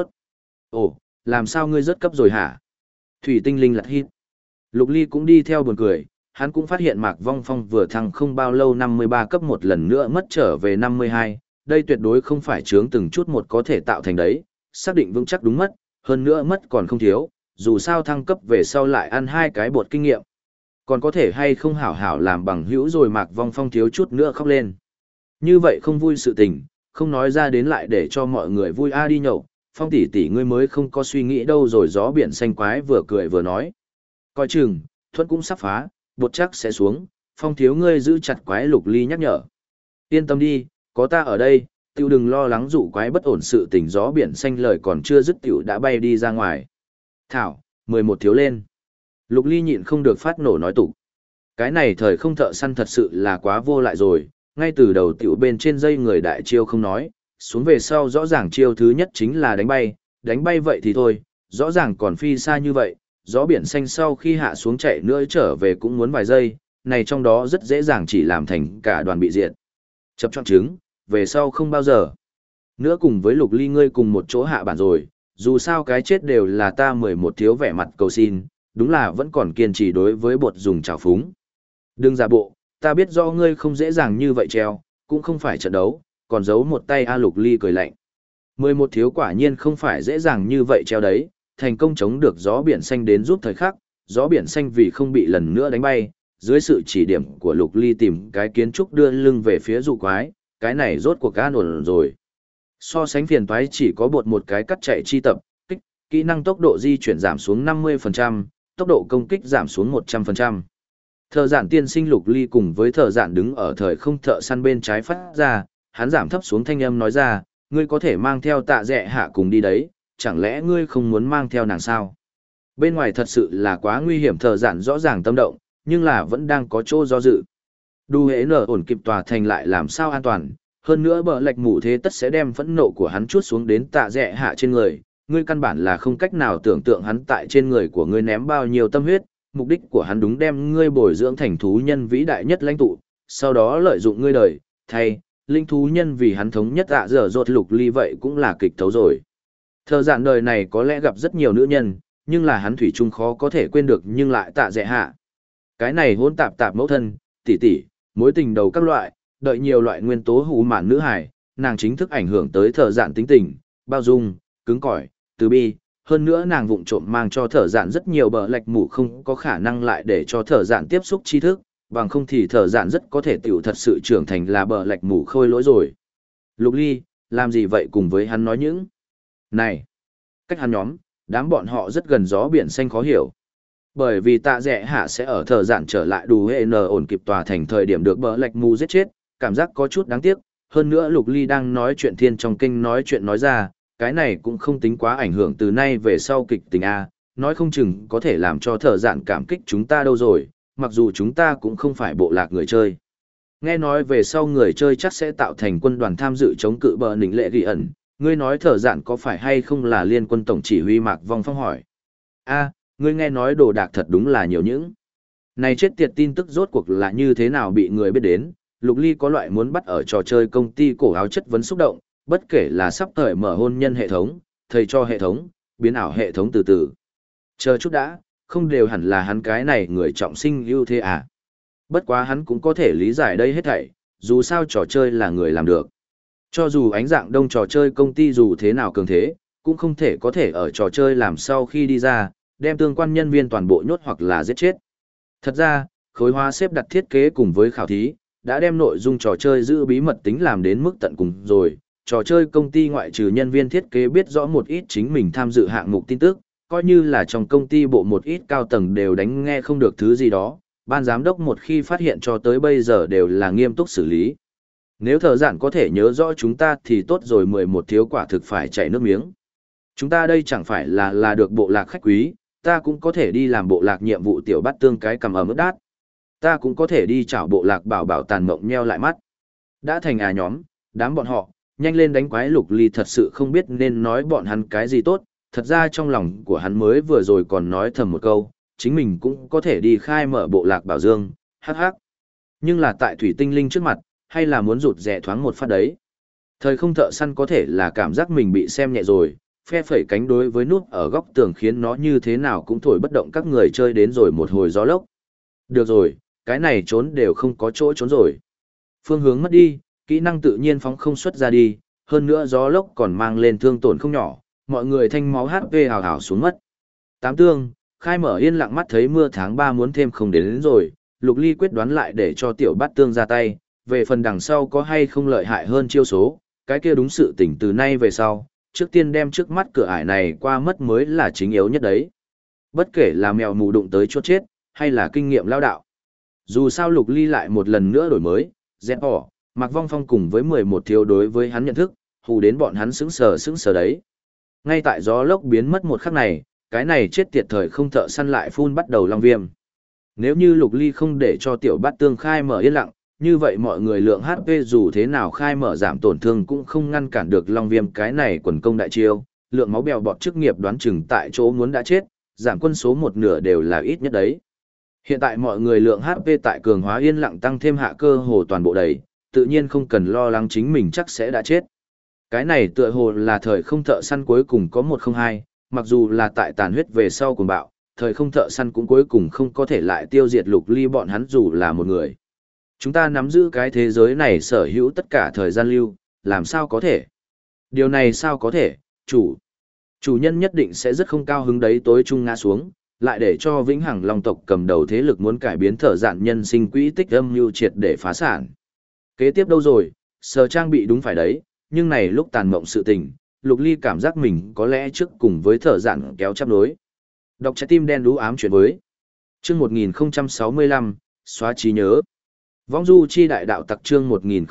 Ồ, làm sao ngươi rất cấp rồi hả? Thủy tinh linh lật hít. Lục Ly cũng đi theo buồn cười, hắn cũng phát hiện Mạc Vong Phong vừa thăng không bao lâu 53 cấp một lần nữa mất trở về 52, đây tuyệt đối không phải chướng từng chút một có thể tạo thành đấy, xác định vững chắc đúng mất, hơn nữa mất còn không thiếu, dù sao thăng cấp về sau lại ăn 2 cái bột kinh nghiệm. Còn có thể hay không hảo hảo làm bằng hữu rồi Mạc Vong Phong thiếu chút nữa khóc lên. Như vậy không vui sự tình, không nói ra đến lại để cho mọi người vui đi nhậu, Phong tỷ tỷ ngươi mới không có suy nghĩ đâu rồi gió biển xanh quái vừa cười vừa nói. Coi chừng, thuẫn cũng sắp phá, bột chắc sẽ xuống, Phong thiếu ngươi giữ chặt quái Lục Ly nhắc nhở. Yên tâm đi, có ta ở đây, tiêu đừng lo lắng dụ quái bất ổn sự tình gió biển xanh lời còn chưa dứt tiểu đã bay đi ra ngoài. Thảo, 11 thiếu lên. Lục Ly nhịn không được phát nổ nói tục. Cái này thời không thợ săn thật sự là quá vô lại rồi, ngay từ đầu tiểu bên trên dây người đại chiêu không nói, xuống về sau rõ ràng chiêu thứ nhất chính là đánh bay vậy thì thôi, rõ ràng còn phi xa như vậy, gió biển xanh sau khi hạ xuống chạy nữa trở về cũng muốn vài giây, này trong đó rất dễ dàng chỉ làm thành cả đoàn bị diệt. Chập chọn trứng, về sau không bao giờ. Nữa cùng với Lục Ly ngươi cùng một chỗ hạ bản rồi, dù sao cái chết đều là ta 11 thiếu vẻ mặt cầu xin, đúng là vẫn còn kiên trì đối với bột dùng trào phúng. Đừng giả bộ, ta biết do ngươi không dễ dàng như vậy treo, cũng không phải trận đấu, còn giấu một tay Lục Ly cười lạnh. 11 thiếu quả nhiên không phải dễ dàng như vậy treo đấy, thành công chống được gió biển xanh đến giúp thời khắc, gió biển xanh vì không bị lần nữa đánh bay, dưới sự chỉ điểm của Lục Ly tìm cái kiến trúc đưa lưng về phía dụ quái, cái này rốt cuộc an ổn rồi. So sánh phiền toái chỉ có bột một cái cắt chạy chi tập, kỹ năng tốc độ di chuyển giảm xuống 50%, tốc độ công kích giảm xuống 100%. Thợ giản tiên sinh Lục Ly cùng với thợ giản đứng ở thời không thợ săn bên trái phát ra, hắn giảm thấp xuống thanh âm nói ra, ngươi có thể mang theo Tạ Dẹ Hạ cùng đi đấy, chẳng lẽ ngươi không muốn mang theo nàng sao? Bên ngoài thật sự là quá nguy hiểm, thợ giản rõ ràng tâm động, nhưng là vẫn đang có chỗ do dự. Đu hễ nở ổn kịp tòa thành lại làm sao an toàn, hơn nữa bờ lệch mù thế tất sẽ đem phẫn nộ của hắn chuốt xuống đến Tạ Dẹ Hạ trên người, ngươi căn bản là không cách nào tưởng tượng hắn tại trên người của ngươi ném bao nhiêu tâm huyết, mục đích của hắn đúng đem ngươi bồi dưỡng thành thú nhân vĩ đại nhất lãnh tụ, sau đó lợi dụng ngươi đời, thay, linh thú nhân vì hắn thống nhất dở dột Lục Ly vậy cũng là kịch thấu rồi. Thợ giản đời này có lẽ gặp rất nhiều nữ nhân, nhưng là hắn thủy chung khó có thể quên được nhưng lại Tạ Dẹ Hạ. Cái này hỗn tạp tạp mẫu thân, tỷ tỷ, mối tình đầu các loại, đợi nhiều loại nguyên tố hù mạn nữ hải, nàng chính thức ảnh hưởng tới thợ giản tính tình, bao dung, cứng cỏi, từ bi, hơn nữa nàng vụng trộm mang cho thợ giản rất nhiều bờ lệch mù không có khả năng lại để cho thợ giản tiếp xúc tri thức, bằng không thì thợ giản rất có thể tiểu thật sự trưởng thành là bờ lệch mù khôi lỗi rồi. Lục Ly, làm gì vậy cùng với hắn nói những này? Cách hắn nhóm, đám bọn họ rất gần gió biển xanh khó hiểu. Bởi vì Tạ Dẹ Hạ sẽ ở thợ giản trở lại đủ hệ nờ ổn kịp tòa thành thời điểm được bờ lệch mù giết chết, cảm giác có chút đáng tiếc. Hơn nữa Lục Ly đang nói chuyện thiên trong kinh nói chuyện nói ra, cái này cũng không tính quá ảnh hưởng từ nay về sau kịch tình A, nói không chừng có thể làm cho thợ giản cảm kích chúng ta đâu rồi, mặc dù chúng ta cũng không phải bộ lạc người chơi. Nghe nói về sau người chơi chắc sẽ tạo thành quân đoàn tham dự chống cự bờ nỉnh lệ ghi ẩn, ngươi nói thợ giản có phải hay không là liên quân tổng chỉ huy Mạc Vong Phong hỏi. A, ngươi nghe nói đồ đạc thật đúng là nhiều những. Này chết tiệt tin tức rốt cuộc là như thế nào bị người biết đến, Lục Ly có loại muốn bắt ở trò chơi công ty cổ áo chất vấn xúc động, bất kể là sắp thời mở hôn nhân hệ thống, thầy cho hệ thống, biến ảo hệ thống từ từ. Chờ chút đã, không đều hẳn là hắn cái này người trọng sinh ưu thế à. Bất quá hắn cũng có thể lý giải đây hết thảy, dù sao trò chơi là người làm được. Cho dù ánh dạng đông trò chơi công ty dù thế nào cường thế, cũng không thể có thể ở trò chơi làm sau khi đi ra, đem tương quan nhân viên toàn bộ nhốt hoặc là giết chết. Thật ra, khối hóa xếp đặt thiết kế cùng với khảo thí, đã đem nội dung trò chơi giữ bí mật tính làm đến mức tận cùng rồi. Trò chơi công ty ngoại trừ nhân viên thiết kế biết rõ một ít chính mình tham dự hạng mục tin tức, coi như là trong công ty bộ một ít cao tầng đều đánh nghe không được thứ gì đó, ban giám đốc một khi phát hiện cho tới bây giờ đều là nghiêm túc xử lý. Nếu thợ giản có thể nhớ rõ chúng ta thì tốt rồi, 11 thiếu quả thực phải chảy nước miếng. Chúng ta đây chẳng phải là được bộ lạc khách quý, ta cũng có thể đi làm bộ lạc nhiệm vụ tiểu bắt tương cái cầm ở mức đát. Ta cũng có thể đi chảo bộ lạc bảo bảo tàn mộng nheo lại mắt. Đã thành nhóm, đám bọn họ, nhanh lên đánh quái. Lục Ly thật sự không biết nên nói bọn hắn cái gì tốt, thật ra trong lòng của hắn mới vừa rồi còn nói thầm một câu, chính mình cũng có thể đi khai mở bộ lạc bảo dương, hắc hắc. Nhưng là tại thủy tinh linh trước mặt, hay là muốn rụt rè thoáng một phát đấy. Thời không thợ săn có thể là cảm giác mình bị xem nhẹ rồi, phe phẩy cánh đối với nút ở góc tường khiến nó như thế nào cũng thổi bất động các người chơi đến rồi một hồi gió lốc. Được rồi, cái này trốn đều không có chỗ trốn rồi. Phương hướng mất đi, kỹ năng tự nhiên phóng không xuất ra đi, hơn nữa gió lốc còn mang lên thương tổn không nhỏ, mọi người thanh máu HP hào hào xuống mất. Tám tương, khai mở yên lặng mắt thấy mưa tháng 3 muốn thêm không đến rồi, Lục Ly quyết đoán lại để cho tiểu bát tương ra tay, về phần đằng sau có hay không lợi hại hơn chiêu số, cái kia đúng sự tỉnh từ nay về sau, trước tiên đem trước mắt cửa ải này qua mất mới là chính yếu nhất đấy. Bất kể là mèo mù đụng tới chốt chết, hay là kinh nghiệm lao đạo. Dù sao Lục Ly lại một lần nữa đổi mới, dẹp bỏ, Mạc Vong Phong cùng với 11 thiếu đối với hắn nhận thức, hù đến bọn hắn sững sờ đấy. Ngay tại gió lốc biến mất một khắc này, cái này chết tiệt thời không thợ săn lại phun bắt đầu long viêm. Nếu như Lục Ly không để cho tiểu bát tương khai mở yên lặng, như vậy mọi người lượng HP dù thế nào khai mở giảm tổn thương cũng không ngăn cản được long viêm cái này quần công đại chiêu, lượng máu bèo bọt chức nghiệp đoán chừng tại chỗ muốn đã chết, giảm quân số một nửa đều là ít nhất đấy. Hiện tại mọi người lượng HP tại cường hóa yên lặng tăng thêm hạ cơ hồ toàn bộ đầy, tự nhiên không cần lo lắng chính mình chắc sẽ đã chết. Cái này tựa hồ là thời không thợ săn cuối cùng có 102, mặc dù là tại tàn huyết về sau cùng bạo, thời không thợ săn cũng cuối cùng không có thể lại tiêu diệt Lục Ly bọn hắn dù là một người. Chúng ta nắm giữ cái thế giới này sở hữu tất cả thời gian lưu, làm sao có thể? Điều này sao có thể, chủ nhân nhất định sẽ rất không cao hứng đấy tối trung ngã xuống, lại để cho vĩnh hằng long tộc cầm đầu thế lực muốn cải biến thợ dạn nhân sinh quỹ tích âm mưu triệt để phá sản. Kế tiếp đâu rồi, sờ trang bị đúng phải đấy, nhưng này lúc tàn mộng sự tình, Lục Ly cảm giác mình có lẽ trước cùng với thợ dạn kéo chấp đối. Đọc trái tim đen đú ám chuyện với. Chương 1065, xóa trí nhớ. Vong du chi đại đạo tặc chương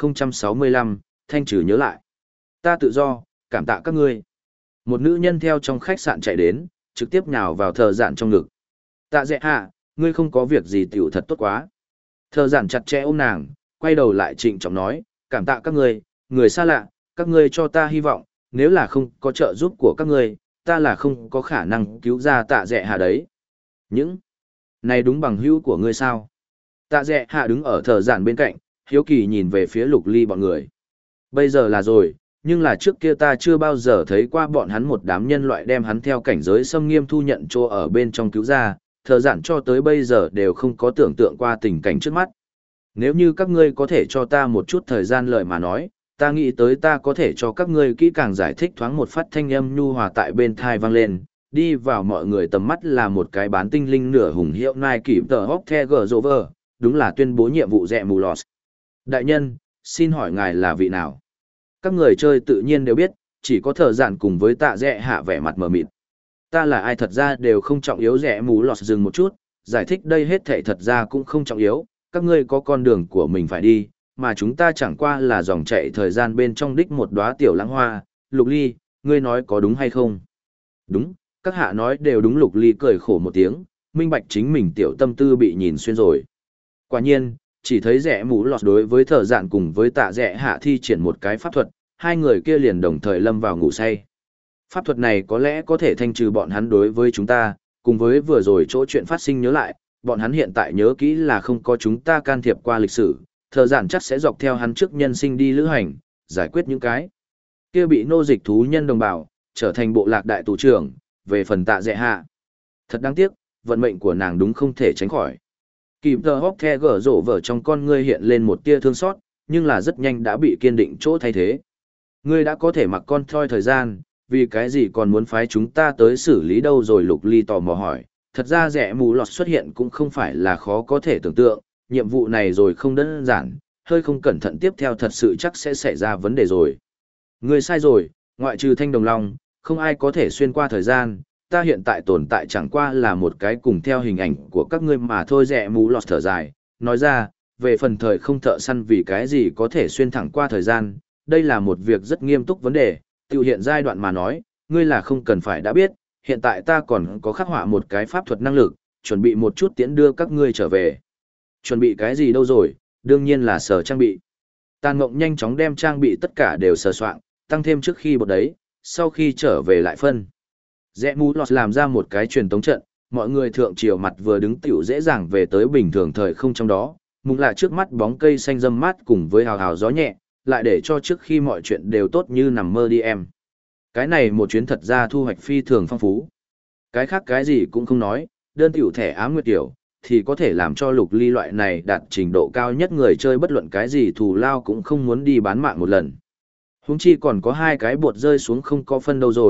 1065, thanh trừ nhớ lại. Ta tự do, cảm tạ các ngươi. Một nữ nhân theo trong khách sạn chạy đến, trực tiếp nhào vào thợ dạn trong ngực. Tạ dẹ hạ, ngươi không có việc gì tiểu thật tốt quá. Thợ dạn chặt chẽ ôm nàng, quay đầu lại trịnh trọng nói, cảm tạ các ngươi, người xa lạ, các ngươi cho ta hy vọng, nếu là không có trợ giúp của các ngươi, ta là không có khả năng cứu ra tạ dẹ hạ đấy. Những này đúng bằng hữu của ngươi sao? Tạ dẹ hạ đứng ở thợ dạn bên cạnh, hiếu kỳ nhìn về phía Lục Ly bọn người. Bây giờ là rồi, nhưng là trước kia ta chưa bao giờ thấy qua bọn hắn một đám nhân loại đem hắn theo cảnh giới xâm nghiêm thu nhận chỗ ở bên trong cứu ra, thợ dạn cho tới bây giờ đều không có tưởng tượng qua tình cảnh trước mắt. Nếu như các ngươi có thể cho ta một chút thời gian lợi mà nói, ta nghĩ tới ta có thể cho các ngươi kỹ càng giải thích thoáng một phát thanh âm nhu hòa tại bên thai vang lên, đi vào mọi người tầm mắt là một cái bán tinh linh nửa hùng hiệu nai kỷ tờ hóc the gờ rô vơ, đúng là tuyên bố nhiệm vụ rẹ mù lọt. Đại nhân, xin hỏi ngài là vị nào? Các người chơi tự nhiên đều biết, chỉ có thợ dạn cùng với tạ rẽ hạ vẻ mặt mờ mịt. Ta là ai thật ra đều không trọng yếu rẽ mù lọt dừng một chút, giải thích đây hết thảy thật ra cũng không trọng yếu, các ngươi có con đường của mình phải đi, mà chúng ta chẳng qua là dòng chạy thời gian bên trong đích một đóa tiểu lãng hoa. Lục Ly, ngươi nói có đúng hay không? Đúng, các hạ nói đều đúng. Lục Ly cười khổ một tiếng, minh bạch chính mình tiểu tâm tư bị nhìn xuyên rồi. Quả nhiên, chỉ thấy rẽ mũ lọt đối với thợ dạn cùng với tạ rẽ hạ thi triển một cái pháp thuật, hai người kia liền đồng thời lâm vào ngủ say. Pháp thuật này có lẽ có thể thanh trừ bọn hắn đối với chúng ta, cùng với vừa rồi chỗ chuyện phát sinh nhớ lại, bọn hắn hiện tại nhớ kỹ là không có chúng ta can thiệp qua lịch sử, thợ dạn chắc sẽ dọc theo hắn trước nhân sinh đi lữ hành, giải quyết những cái kia bị nô dịch thú nhân đồng bào, trở thành bộ lạc đại tù trưởng. Về phần tạ rẽ hạ, thật đáng tiếc, vận mệnh của nàng đúng không thể tránh khỏi. Kịp tờ hóc the gở rổ vở trong con ngươi hiện lên một tia thương xót, nhưng là rất nhanh đã bị kiên định chỗ thay thế. Ngươi đã có thể mặc con thoi thời gian, vì cái gì còn muốn phái chúng ta tới xử lý đâu rồi? Lục Ly tò mò hỏi. Thật ra rẽ mù lọt xuất hiện cũng không phải là khó có thể tưởng tượng, nhiệm vụ này rồi không đơn giản, hơi không cẩn thận tiếp theo thật sự chắc sẽ xảy ra vấn đề rồi. Ngươi sai rồi, ngoại trừ Thanh Đồng Long, không ai có thể xuyên qua thời gian, ta hiện tại tồn tại chẳng qua là một cái cùng theo hình ảnh của các ngươi mà thôi. Rẽ mù lọt thở dài, nói ra, về phần thời không thợ săn vì cái gì có thể xuyên thẳng qua thời gian, đây là một việc rất nghiêm túc vấn đề, tiêu hiện giai đoạn mà nói, ngươi là không cần phải đã biết, hiện tại ta còn có khắc họa một cái pháp thuật năng lực, chuẩn bị một chút tiễn đưa các ngươi trở về. Chuẩn bị cái gì đâu rồi, đương nhiên là sở trang bị. Tàn Mộng nhanh chóng đem trang bị tất cả đều sờ soạn, tăng thêm trước khi bột đấy, sau khi trở về lại phân. Rẽ mù lọt làm ra một cái truyền tống trận, mọi người thượng triều mặt vừa đứng tiểu dễ dàng về tới bình thường thời không trong đó, mùng lạ trước mắt bóng cây xanh râm mát cùng với hào hào gió nhẹ, lại để cho trước khi mọi chuyện đều tốt như nằm mơ đi em. Cái này một chuyến thật ra thu hoạch phi thường phong phú. Cái khác cái gì cũng không nói, đơn tiểu thẻ ám nguyệt tiểu, thì có thể làm cho Lục Ly loại này đạt trình độ cao nhất người chơi bất luận cái gì thù lao cũng không muốn đi bán mạng một lần. Huống chi còn có hai cái bột rơi xuống không có phân đâu rồi,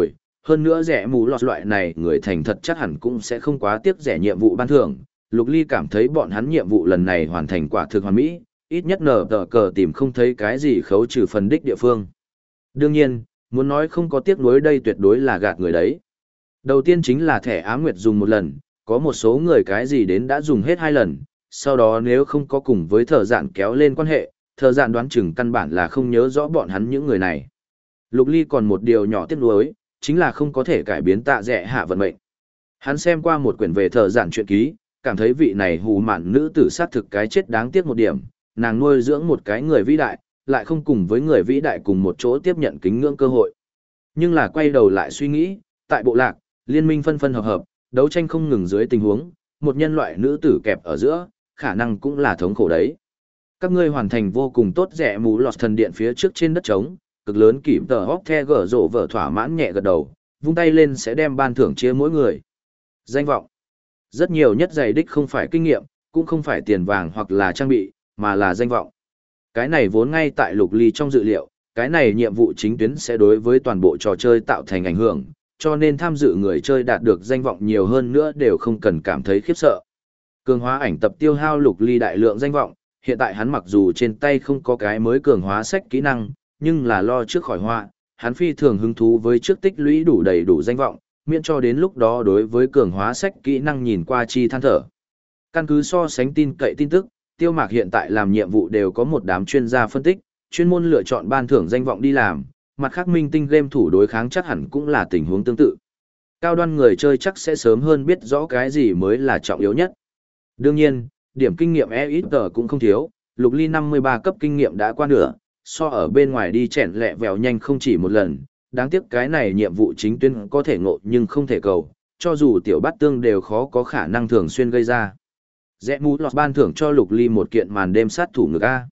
Hơn nữa rẻ mù lọt loại này người thành thật chắc hẳn cũng sẽ không quá tiếc rẻ nhiệm vụ ban thưởng. Lục Ly cảm thấy bọn hắn nhiệm vụ lần này hoàn thành quả thực hoàn mỹ, ít nhất nở tờ cờ tìm không thấy cái gì khấu trừ phần đích địa phương. Đương nhiên, muốn nói không có tiếc nuối đây tuyệt đối là gạt người đấy. Đầu tiên chính là thẻ Á Nguyệt dùng một lần, có một số người cái gì đến đã dùng hết 2 lần, sau đó nếu không có cùng với thợ dạn kéo lên quan hệ, thợ dạn đoán chừng căn bản là không nhớ rõ bọn hắn những người này. Lục Ly còn một điều nhỏ tiếc nuối, chính là không có thể cải biến tạ rẻ hạ vận mệnh. Hắn xem qua một quyển về thợ dạn truyện ký, cảm thấy vị này hù mạn nữ tử sát thực cái chết đáng tiếc một điểm, nàng nuôi dưỡng một cái người vĩ đại, lại không cùng với người vĩ đại cùng một chỗ tiếp nhận kính ngưỡng cơ hội. Nhưng là quay đầu lại suy nghĩ, tại bộ lạc, liên minh phân phân hợp hợp, đấu tranh không ngừng dưới tình huống, một nhân loại nữ tử kẹp ở giữa, khả năng cũng là thống khổ đấy. Các ngươi hoàn thành vô cùng tốt rẻ mù lọt thần điện phía trước trên đất trống, cực lớn kịp tờ hóc the gở rộ vở thỏa mãn nhẹ gật đầu, vung tay lên sẽ đem ban thưởng chia mỗi người. Danh vọng. Rất nhiều nhất giày đích không phải kinh nghiệm, cũng không phải tiền vàng hoặc là trang bị, mà là danh vọng. Cái này vốn ngay tại Lục Ly trong dự liệu, cái này nhiệm vụ chính tuyến sẽ đối với toàn bộ trò chơi tạo thành ảnh hưởng, cho nên tham dự người chơi đạt được danh vọng nhiều hơn nữa đều không cần cảm thấy khiếp sợ. Cường hóa ảnh tập tiêu hao Lục Ly đại lượng danh vọng, hiện tại hắn mặc dù trên tay không có cái mới cường hóa sách kỹ năng, nhưng là lo trước khỏi họa, hắn phi thường hứng thú với trước tích lũy đủ đầy đủ danh vọng, miễn cho đến lúc đó đối với cường hóa sách kỹ năng nhìn qua chi than thở. Căn cứ so sánh tin cậy tin tức, Tiêu Mạc hiện tại làm nhiệm vụ đều có một đám chuyên gia phân tích, chuyên môn lựa chọn ban thưởng danh vọng đi làm, mặt khác minh tinh game thủ đối kháng chắc hẳn cũng là tình huống tương tự. Cao đoan người chơi chắc sẽ sớm hơn biết rõ cái gì mới là trọng yếu nhất. Đương nhiên, điểm kinh nghiệm ít cũng không thiếu, Lục Ly 53 cấp kinh nghiệm đã qua nửa, so ở bên ngoài đi chèn lẹ vèo nhanh không chỉ một lần, đáng tiếc cái này nhiệm vụ chính tuyến có thể ngộ nhưng không thể cầu, cho dù tiểu bát tương đều khó có khả năng thường xuyên gây ra. Rẽ mũ lọt ban thưởng cho Lục Ly một kiện màn đêm sát thủ ngực A.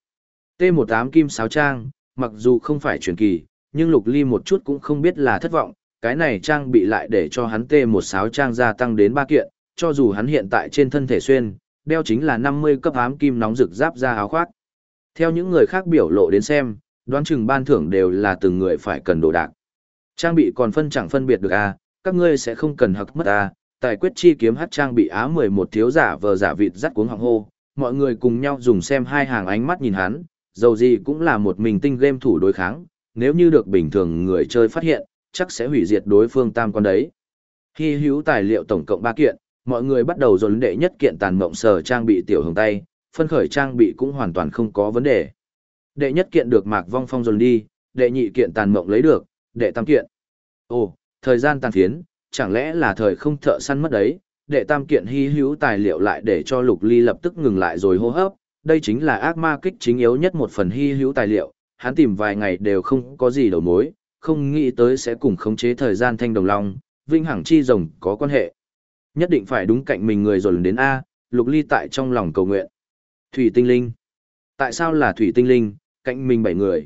T18 kim sáo trang, mặc dù không phải truyền kỳ, nhưng Lục Ly một chút cũng không biết là thất vọng, cái này trang bị lại để cho hắn T16 trang gia tăng đến 3 kiện, cho dù hắn hiện tại trên thân thể xuyên, đeo chính là 50 cấp ám kim nóng rực giáp ra áo khoác. Theo những người khác biểu lộ đến xem, đoán chừng ban thưởng đều là từng người phải cần đồ đạc. Trang bị còn phân chẳng phân biệt được a, các ngươi sẽ không cần hặc mất a. Tài quyết chi kiếm hát trang bị á 11 thiếu giả vờ giả vịt dắt cuống họng hô, mọi người cùng nhau dùng xem hai hàng ánh mắt nhìn hắn, dầu gì cũng là một mình tinh game thủ đối kháng, nếu như được bình thường người chơi phát hiện, chắc sẽ hủy diệt đối phương tam quan đấy. Hy hữu tài liệu tổng cộng 3 kiện, mọi người bắt đầu dồn đệ nhất kiện tàn mộng sở trang bị tiểu hồng tay, phân khởi trang bị cũng hoàn toàn không có vấn đề. Đệ nhất kiện được Mạc Vong Phong dồn đi, đệ nhị kiện tàn mộng lấy được, đệ tam kiện. Ồ, thời gian tàn phiến, chẳng lẽ là thời không thợ săn mất đấy, đệ tam kiện hy hữu tài liệu lại để cho Lục Ly lập tức ngừng lại rồi hô hấp, đây chính là ác ma kích chính yếu nhất một phần hy hữu tài liệu, hắn tìm vài ngày đều không có gì đầu mối, không nghĩ tới sẽ cùng khống chế thời gian thanh đồng long, vinh hằng chi rồng có quan hệ. Nhất định phải đúng cạnh mình người rồi đến A, Lục Ly tại trong lòng cầu nguyện. Thủy tinh linh. Tại sao là thủy tinh linh, cạnh mình 7 người,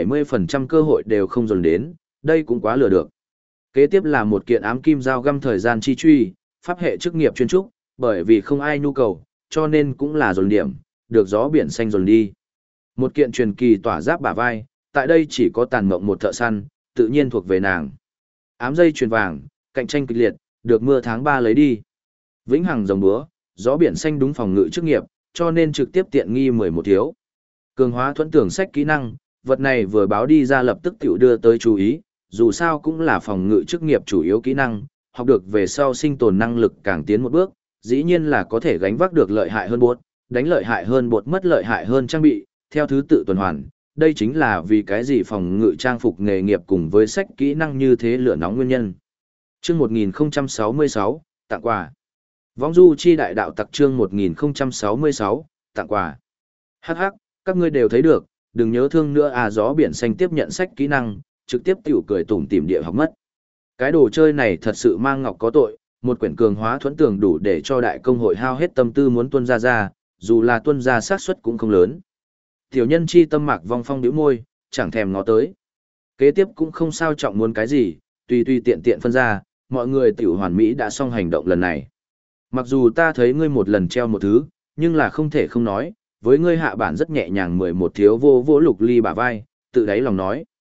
70% cơ hội đều không dồn đến, đây cũng quá lừa được. Kế tiếp là một kiện ám kim dao găm thời gian chi truy, pháp hệ chức nghiệp chuyên trúc, bởi vì không ai nhu cầu, cho nên cũng là dồn điểm, được gió biển xanh dồn đi. Một kiện truyền kỳ tỏa giáp bả vai, tại đây chỉ có tàn mộng một thợ săn, tự nhiên thuộc về nàng. Ám dây chuyền vàng, cạnh tranh kịch liệt, được mưa tháng 3 lấy đi. Vĩnh hằng rồng búa, gió biển xanh đúng phòng ngự chức nghiệp, cho nên trực tiếp tiện nghi 11 thiếu. Cường hóa thuẫn tưởng sách kỹ năng, vật này vừa báo đi ra lập tức tiểu đưa tới chú ý, dù sao cũng là phòng ngự chức nghiệp chủ yếu kỹ năng, học được về sau sinh tồn năng lực càng tiến một bước, dĩ nhiên là có thể gánh vác được lợi hại hơn bột, đánh lợi hại hơn bột mất lợi hại hơn trang bị, theo thứ tự tuần hoàn. Đây chính là vì cái gì phòng ngự trang phục nghề nghiệp cùng với sách kỹ năng như thế lửa nóng nguyên nhân. Chương 1066, tặng quà. Vong du chi đại đạo tặc chương 1066, tặng quà. Hắc hắc, các ngươi đều thấy được, đừng nhớ thương nữa à, gió biển xanh tiếp nhận sách kỹ năng, trực tiếp tiểu cười tủm tỉm địa học mất. Cái đồ chơi này thật sự mang ngọc có tội, một quyển cường hóa thuẫn tường đủ để cho đại công hội hao hết tâm tư muốn tuân ra, dù là tuân ra xác suất cũng không lớn. Tiểu nhân chi tâm Mạc Vong Phong nhíu môi, chẳng thèm ngó tới. Kế tiếp cũng không sao trọng muốn cái gì, tùy tiện tiện phân ra, mọi người tiểu hoàn mỹ đã xong hành động lần này. Mặc dù ta thấy ngươi một lần treo một thứ, nhưng là không thể không nói, với ngươi hạ bản rất nhẹ nhàng 11 thiếu vô vỗ Lục Ly bả vai, tự đáy lòng nói.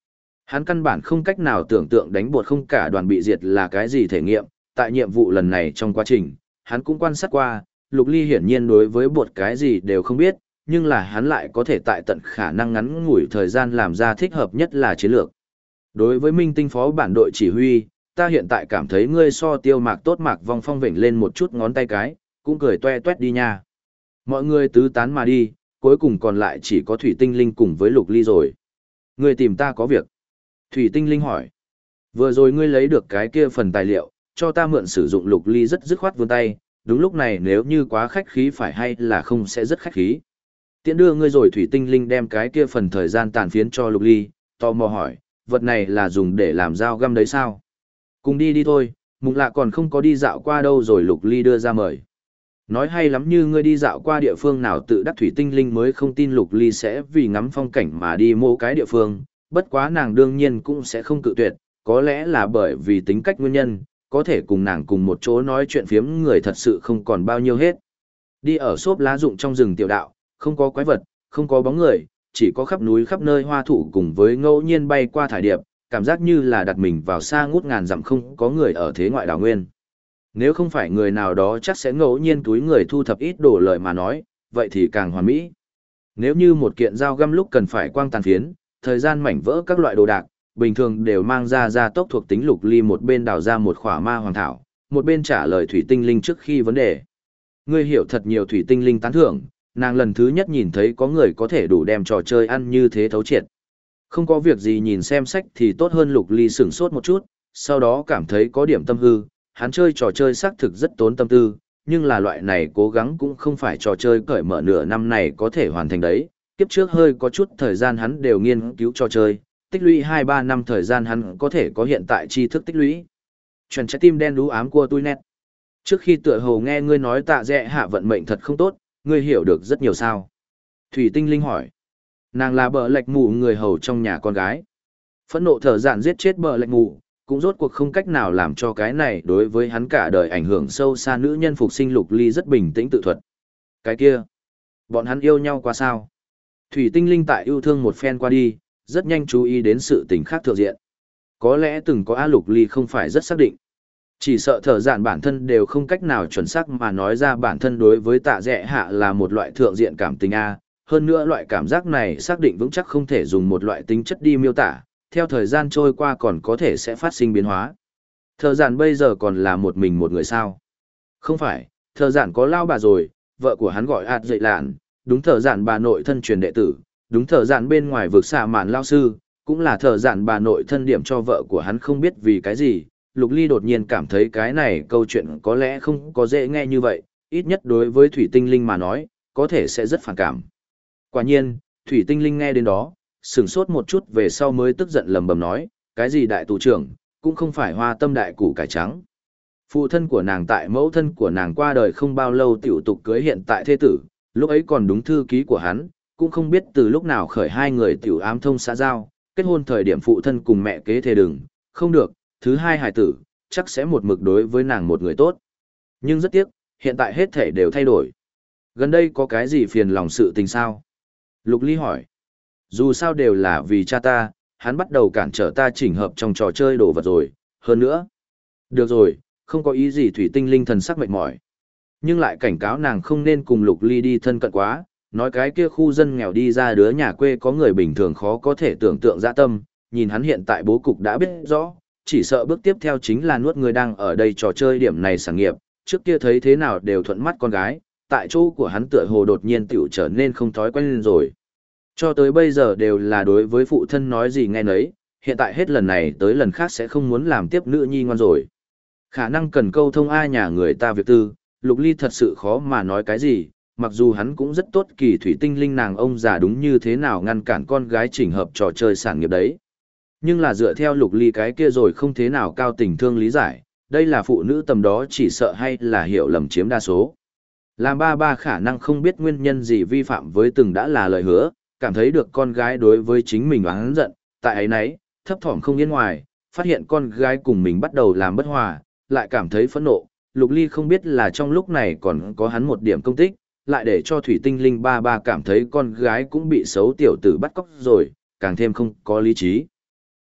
Hắn căn bản không cách nào tưởng tượng đánh bột không cả đoàn bị diệt là cái gì thể nghiệm, tại nhiệm vụ lần này trong quá trình, hắn cũng quan sát qua, Lục Ly hiển nhiên đối với bột cái gì đều không biết, nhưng là hắn lại có thể tại tận khả năng ngắn ngủi thời gian làm ra thích hợp nhất là chiến lược. Đối với Minh Tinh phó bản đội chỉ huy, ta hiện tại cảm thấy ngươi so Tiêu Mạc tốt Mạc Vong Phong vểnh lên một chút ngón tay cái, cũng cười toe toét đi nha. Mọi người tứ tán mà đi, cuối cùng còn lại chỉ có Thủy Tinh Linh cùng với Lục Ly rồi. Ngươi tìm ta có việc. Thủy Tinh Linh hỏi. Vừa rồi ngươi lấy được cái kia phần tài liệu, cho ta mượn sử dụng. Lục Ly rất dứt khoát vươn tay, đúng lúc này nếu như quá khách khí phải hay là không sẽ rất khách khí. Tiễn đưa ngươi rồi. Thủy Tinh Linh đem cái kia phần thời gian tàn phiến cho Lục Ly, tò mò hỏi, vật này là dùng để làm dao găm đấy sao? Cùng đi đi thôi, Mục Lạ còn không có đi dạo qua đâu rồi. Lục Ly đưa ra mời. Nói hay lắm, như ngươi đi dạo qua địa phương nào tự đắc. Thủy Tinh Linh mới không tin Lục Ly sẽ vì ngắm phong cảnh mà đi mỗi cái địa phương, bất quá nàng đương nhiên cũng sẽ không cự tuyệt, có lẽ là bởi vì tính cách nguyên nhân, có thể cùng nàng cùng một chỗ nói chuyện phiếm người thật sự không còn bao nhiêu hết. Đi ở xốp lá rụng trong rừng tiểu đạo, không có quái vật, không có bóng người, chỉ có khắp núi khắp nơi hoa thụ cùng với ngẫu nhiên bay qua thải điệp, cảm giác như là đặt mình vào xa ngút ngàn dặm không có người ở thế ngoại đảo nguyên. Nếu không phải người nào đó chắc sẽ ngẫu nhiên túi người thu thập ít đồ lợi mà nói, vậy thì càng hoàn mỹ. Nếu như một kiện dao găm lúc cần phải quang tàn phiến, thời gian mảnh vỡ các loại đồ đạc, bình thường đều mang ra tốc thuộc tính. Lục Ly một bên đào ra một khỏa ma hoàng thảo, một bên trả lời Thủy Tinh Linh trước khi vấn đề. Ngươi hiểu thật nhiều. Thủy Tinh Linh tán thưởng, nàng lần thứ nhất nhìn thấy có người có thể đủ đem trò chơi ăn như thế thấu triệt. Không có việc gì nhìn xem sách thì tốt hơn. Lục Ly sửng sốt một chút, sau đó cảm thấy có điểm tâm hư, hắn chơi trò chơi xác thực rất tốn tâm tư, nhưng là loại này cố gắng cũng không phải trò chơi cởi mở nửa năm này có thể hoàn thành đấy. Kiếp trước hơi có chút thời gian hắn đều nghiên cứu trò chơi, tích lũy 2-3 năm thời gian hắn có thể có hiện tại tri thức tích lũy. Truyền trái tim đen đú ám của tôi nét. Trước khi tựa hồ nghe ngươi nói Tạ Dẹ Hạ vận mệnh thật không tốt, ngươi hiểu được rất nhiều sao? Thủy Tinh Linh hỏi. Nàng là bờ lạch mù người hầu trong nhà con gái. Phẫn nộ thở dạn giết chết bờ lạch mù, cũng rốt cuộc không cách nào làm cho cái này đối với hắn cả đời ảnh hưởng sâu xa nữ nhân phục sinh. Lục Ly rất bình tĩnh tự thuật. Cái kia, bọn hắn yêu nhau qua sao? Thủy Tinh Linh tại yêu thương một phen qua đi, rất nhanh chú ý đến sự tình khác thượng diện. Có lẽ từng có. Lục Ly không phải rất xác định. Chỉ sợ thở dạn bản thân đều không cách nào chuẩn xác mà nói ra bản thân đối với Tạ Dẹ Hạ là một loại thượng diện cảm tình A. Hơn nữa loại cảm giác này xác định vững chắc không thể dùng một loại tính chất đi miêu tả, theo thời gian trôi qua còn có thể sẽ phát sinh biến hóa. Thợ giản bây giờ còn là một mình một người sao? Không phải, thợ giản có lao bà rồi, vợ của hắn gọi ạt dậy lạn, đúng thợ giản bà nội thân truyền đệ tử, đúng thợ giản bên ngoài vực xạ mạn lao sư, cũng là thợ giản bà nội thân điểm cho vợ của hắn. Không biết vì cái gì, Lục Ly đột nhiên cảm thấy cái này câu chuyện có lẽ không có dễ nghe như vậy, ít nhất đối với Thủy Tinh Linh mà nói, có thể sẽ rất phản cảm. Quả nhiên, Thủy Tinh Linh nghe đến đó, sửng sốt một chút về sau mới tức giận lầm bầm nói, cái gì đại tù trưởng, cũng không phải Hoa Tâm đại củ cải trắng. Phụ thân của nàng tại mẫu thân của nàng qua đời không bao lâu tiểu tục cưới hiện tại thê tử, lúc ấy còn đúng thư ký của hắn, cũng không biết từ lúc nào khởi hai người tiểu ám thông xã giao, kết hôn thời điểm phụ thân cùng mẹ kế thề đừng, không được, thứ hai hài tử, chắc sẽ một mực đối với nàng một người tốt. Nhưng rất tiếc, hiện tại hết thể đều thay đổi. Gần đây có cái gì phiền lòng sự tình sao? Lục Ly hỏi. Dù sao đều là vì cha ta, hắn bắt đầu cản trở ta chỉnh hợp trong trò chơi đồ vật rồi, hơn nữa. Được rồi, không có ý gì. Thủy Tinh Linh thần sắc mệt mỏi. Nhưng lại cảnh cáo nàng không nên cùng Lục Ly đi thân cận quá, nói cái kia khu dân nghèo đi ra đứa nhà quê có người bình thường khó có thể tưởng tượng dã tâm, nhìn hắn hiện tại bố cục đã biết rõ, chỉ sợ bước tiếp theo chính là nuốt người đang ở đây trò chơi điểm này sản nghiệp, trước kia thấy thế nào đều thuận mắt con gái, tại chỗ của hắn tựa hồ đột nhiên tiểu trở nên không thói quen lên rồi. Cho tới bây giờ đều là đối với phụ thân nói gì nghe nấy, hiện tại hết lần này tới lần khác sẽ không muốn làm tiếp nữ nhi ngoan rồi. Khả năng cần câu thông ai nhà người ta việc tư, Lục Ly thật sự khó mà nói cái gì, mặc dù hắn cũng rất tốt kỳ Thủy Tinh Linh nàng ông già đúng như thế nào ngăn cản con gái chỉnh hợp trò chơi sản nghiệp đấy. Nhưng là dựa theo Lục Ly cái kia rồi không thế nào cao tình thương lý giải, đây là phụ nữ tầm đó chỉ sợ hay là hiểu lầm chiếm đa số. Làm ba khả năng không biết nguyên nhân gì vi phạm với từng đã là lời hứa, cảm thấy được con gái đối với chính mình oán giận, tại ấy nấy, thấp thỏm không yên ngoài, phát hiện con gái cùng mình bắt đầu làm bất hòa, lại cảm thấy phẫn nộ. Lục Ly không biết là trong lúc này còn có hắn một điểm công tích, lại để cho Thủy Tinh Linh ba cảm thấy con gái cũng bị xấu tiểu tử bắt cóc rồi, càng thêm không có lý trí.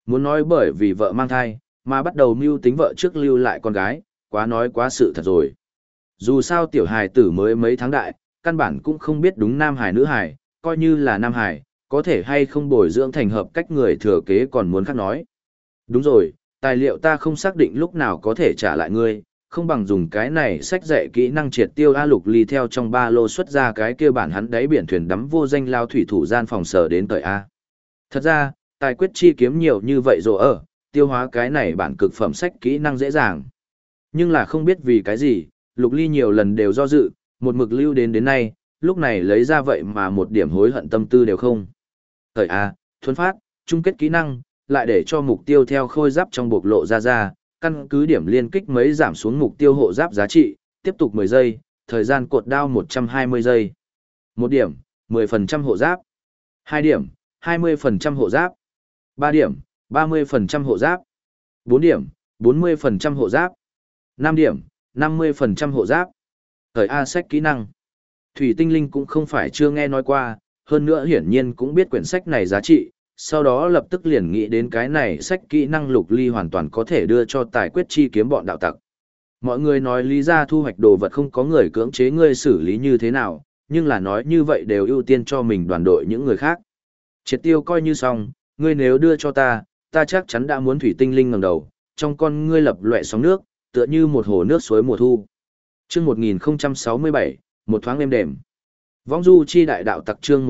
Muốn nói bởi vì vợ mang thai, mà bắt đầu mưu tính vợ trước lưu lại con gái, quá nói quá sự thật rồi. Dù sao tiểu hài tử mới mấy tháng đại, căn bản cũng không biết đúng nam hài nữ hài, coi như là nam hài, có thể hay không bồi dưỡng thành hợp cách người thừa kế còn muốn khác nói. Đúng rồi, tài liệu ta không xác định lúc nào có thể trả lại ngươi, không bằng dùng cái này sách dạy kỹ năng triệt tiêu A Lục Ly theo trong ba lô xuất ra cái kia bản hắn đáy biển thuyền đắm vô danh lao thủy thủ gian phòng sở đến thời A. Thật ra, tài quyết chi kiếm nhiều như vậy rồi tiêu hóa cái này bản cực phẩm sách kỹ năng dễ dàng. Nhưng là không biết vì cái gì, Lục Ly nhiều lần đều do dự, một mực lưu đến nay, lúc này lấy ra vậy mà một điểm hối hận tâm tư đều không. Thời A, thuấn phát, chung kết kỹ năng, lại để cho mục tiêu theo khôi giáp trong bộc lộ ra, căn cứ điểm liên kích mấy giảm xuống mục tiêu hộ giáp giá trị, tiếp tục 10 giây, thời gian cột đao 120 giây. 1 điểm, 10% hộ giáp. 2 điểm, 20% hộ giáp. 3 điểm, 30% hộ giáp. 4 điểm, 40% hộ giáp. 5 điểm, 50% hộ giáp. Thời A sách kỹ năng. Thủy Tinh Linh cũng không phải chưa nghe nói qua, hơn nữa hiển nhiên cũng biết quyển sách này giá trị, sau đó lập tức liền nghĩ đến cái này sách kỹ năng Lục Ly hoàn toàn có thể đưa cho tài quyết chi kiếm bọn đạo tặc. Mọi người nói lý ra thu hoạch đồ vật không có người cưỡng chế ngươi xử lý như thế nào, nhưng là nói như vậy đều ưu tiên cho mình đoàn đội những người khác. Triệt tiêu coi như xong, ngươi nếu đưa cho ta, ta chắc chắn đã muốn Thủy Tinh Linh ngẩng đầu, trong con ngươi lập loè sóng nước, tựa như một hồ nước suối mùa thu. Chương 1067, một thoáng êm đềm. Vong du chi đại đạo tặc chương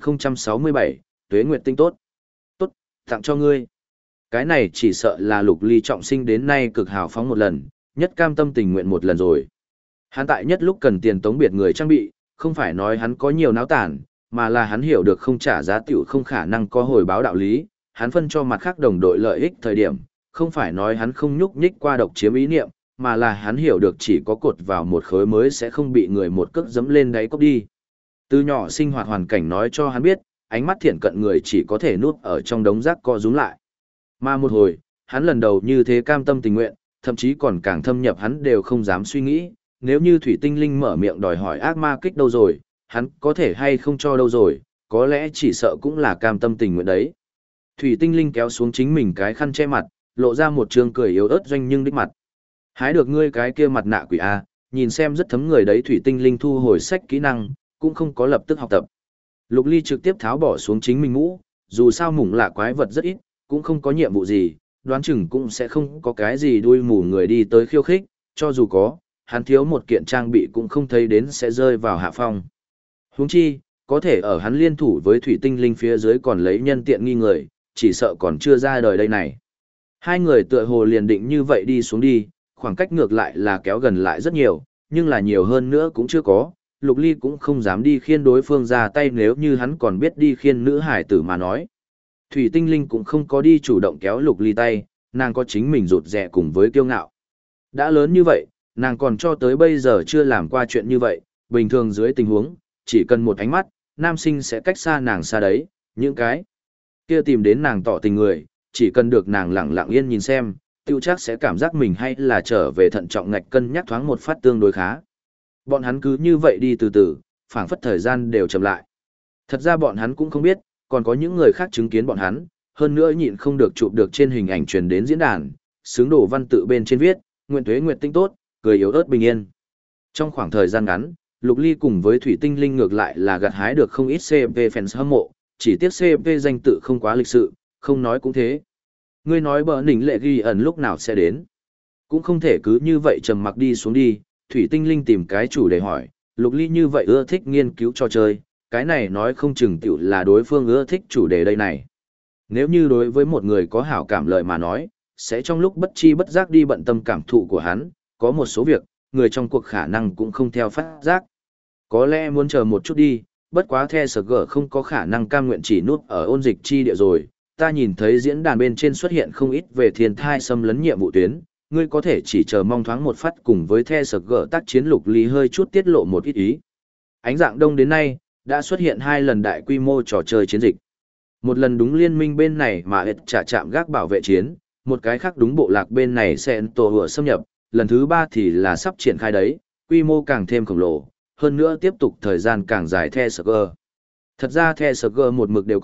1067, tuế nguyệt tinh tốt. Tốt, tặng cho ngươi. Cái này chỉ sợ là Lục Ly trọng sinh đến nay cực hào phóng một lần, nhất cam tâm tình nguyện một lần rồi. Hắn tại nhất lúc cần tiền tống biệt người trang bị, không phải nói hắn có nhiều náo tản, mà là hắn hiểu được không trả giá tiểu không khả năng có hồi báo đạo lý, hắn phân cho mặt khác đồng đội lợi ích thời điểm, không phải nói hắn không nhúc nhích qua độc chiếm ý niệm, mà là hắn hiểu được chỉ có cột vào một khối mới sẽ không bị người một cước dẫm lên đáy cốc đi. Từ nhỏ sinh hoạt hoàn cảnh nói cho hắn biết, ánh mắt thiện cận người chỉ có thể nuốt ở trong đống rác co rúm lại. Mà một hồi, hắn lần đầu như thế cam tâm tình nguyện, thậm chí còn càng thâm nhập hắn đều không dám suy nghĩ, nếu như Thủy Tinh Linh mở miệng đòi hỏi ác ma kích đâu rồi, hắn có thể hay không cho đâu rồi, có lẽ chỉ sợ cũng là cam tâm tình nguyện đấy. Thủy Tinh Linh kéo xuống chính mình cái khăn che mặt, lộ ra một trương cười yếu ớt doanh nhưng đích mặt. Hái được ngươi cái kia mặt nạ quỷ A, nhìn xem rất thấm người đấy. Thủy Tinh Linh thu hồi sách kỹ năng, cũng không có lập tức học tập. Lục Ly trực tiếp tháo bỏ xuống chính mình mũ, dù sao mủng lạ quái vật rất ít, cũng không có nhiệm vụ gì, đoán chừng cũng sẽ không có cái gì đuôi mù người đi tới khiêu khích, cho dù có, hắn thiếu một kiện trang bị cũng không thấy đến sẽ rơi vào hạ phong. Huống chi, có thể ở hắn liên thủ với Thủy Tinh Linh phía dưới còn lấy nhân tiện nghi người, chỉ sợ còn chưa ra đời đây này. Hai người tựa hồ liền định như vậy đi xuống đi, khoảng cách ngược lại là kéo gần lại rất nhiều, nhưng là nhiều hơn nữa cũng chưa có. Lục Ly cũng không dám đi khiên đối phương ra tay nếu như hắn còn biết đi khiên nữ hải tử mà nói. Thủy Tinh Linh cũng không có đi chủ động kéo Lục Ly tay, nàng có chính mình rụt rè cùng với kiêu ngạo. Đã lớn như vậy, nàng còn cho tới bây giờ chưa làm qua chuyện như vậy, bình thường dưới tình huống, chỉ cần một ánh mắt, nam sinh sẽ cách xa nàng xa đấy, những cái kia tìm đến nàng tỏ tình người, chỉ cần được nàng lặng lặng yên nhìn xem, tiêu chắc sẽ cảm giác mình hay là trở về thận trọng ngạch cân nhắc thoáng một phát tương đối khá. Bọn hắn cứ như vậy đi từ từ, phảng phất thời gian đều chậm lại. Thật ra bọn hắn cũng không biết, còn có những người khác chứng kiến bọn hắn, hơn nữa nhịn không được chụp được trên hình ảnh truyền đến diễn đàn, xướng đổ văn tự bên trên viết, nguyện tuế nguyệt tinh tốt, cười yếu ớt bình yên. Trong khoảng thời gian ngắn, Lục Ly cùng với Thủy Tinh Linh ngược lại là gặt hái được không ít CP fans hâm mộ, chỉ tiếc CP danh tự không quá lịch sự, không nói cũng thế. Ngươi nói bờ nỉnh lệ ghi ẩn lúc nào sẽ đến. Cũng không thể cứ như vậy trầm mặc đi xuống đi, Thủy Tinh Linh tìm cái chủ để hỏi, Lục Ly như vậy ưa thích nghiên cứu trò chơi, cái này nói không chừng tiểu là đối phương ưa thích chủ đề đây này. Nếu như đối với một người có hảo cảm lợi mà nói, sẽ trong lúc bất chi bất giác đi bận tâm cảm thụ của hắn, có một số việc, người trong cuộc khả năng cũng không theo phát giác. Có lẽ muốn chờ một chút đi, bất quá The SG không có khả năng cam nguyện chỉ núp ở ôn dịch chi địa rồi. Ta nhìn thấy diễn đàn bên trên xuất hiện không ít về thiên thai xâm lấn nhiệm vụ tuyến, ngươi có thể chỉ chờ mong thoáng một phát cùng với The SG tác chiến. Lục Ly hơi chút tiết lộ một ít ý. Ánh dạng đông đến nay, đã xuất hiện 2 lần đại quy mô trò chơi chiến dịch. Một lần đúng liên minh bên này mà ệt trả chạm gác bảo vệ chiến, một cái khác đúng bộ lạc bên này sẽ tổ hựa xâm nhập, lần thứ 3 thì là sắp triển khai đấy, quy mô càng thêm khổng lồ, hơn nữa tiếp tục thời gian càng dài The SG. Thật ra The SG một mực đều có,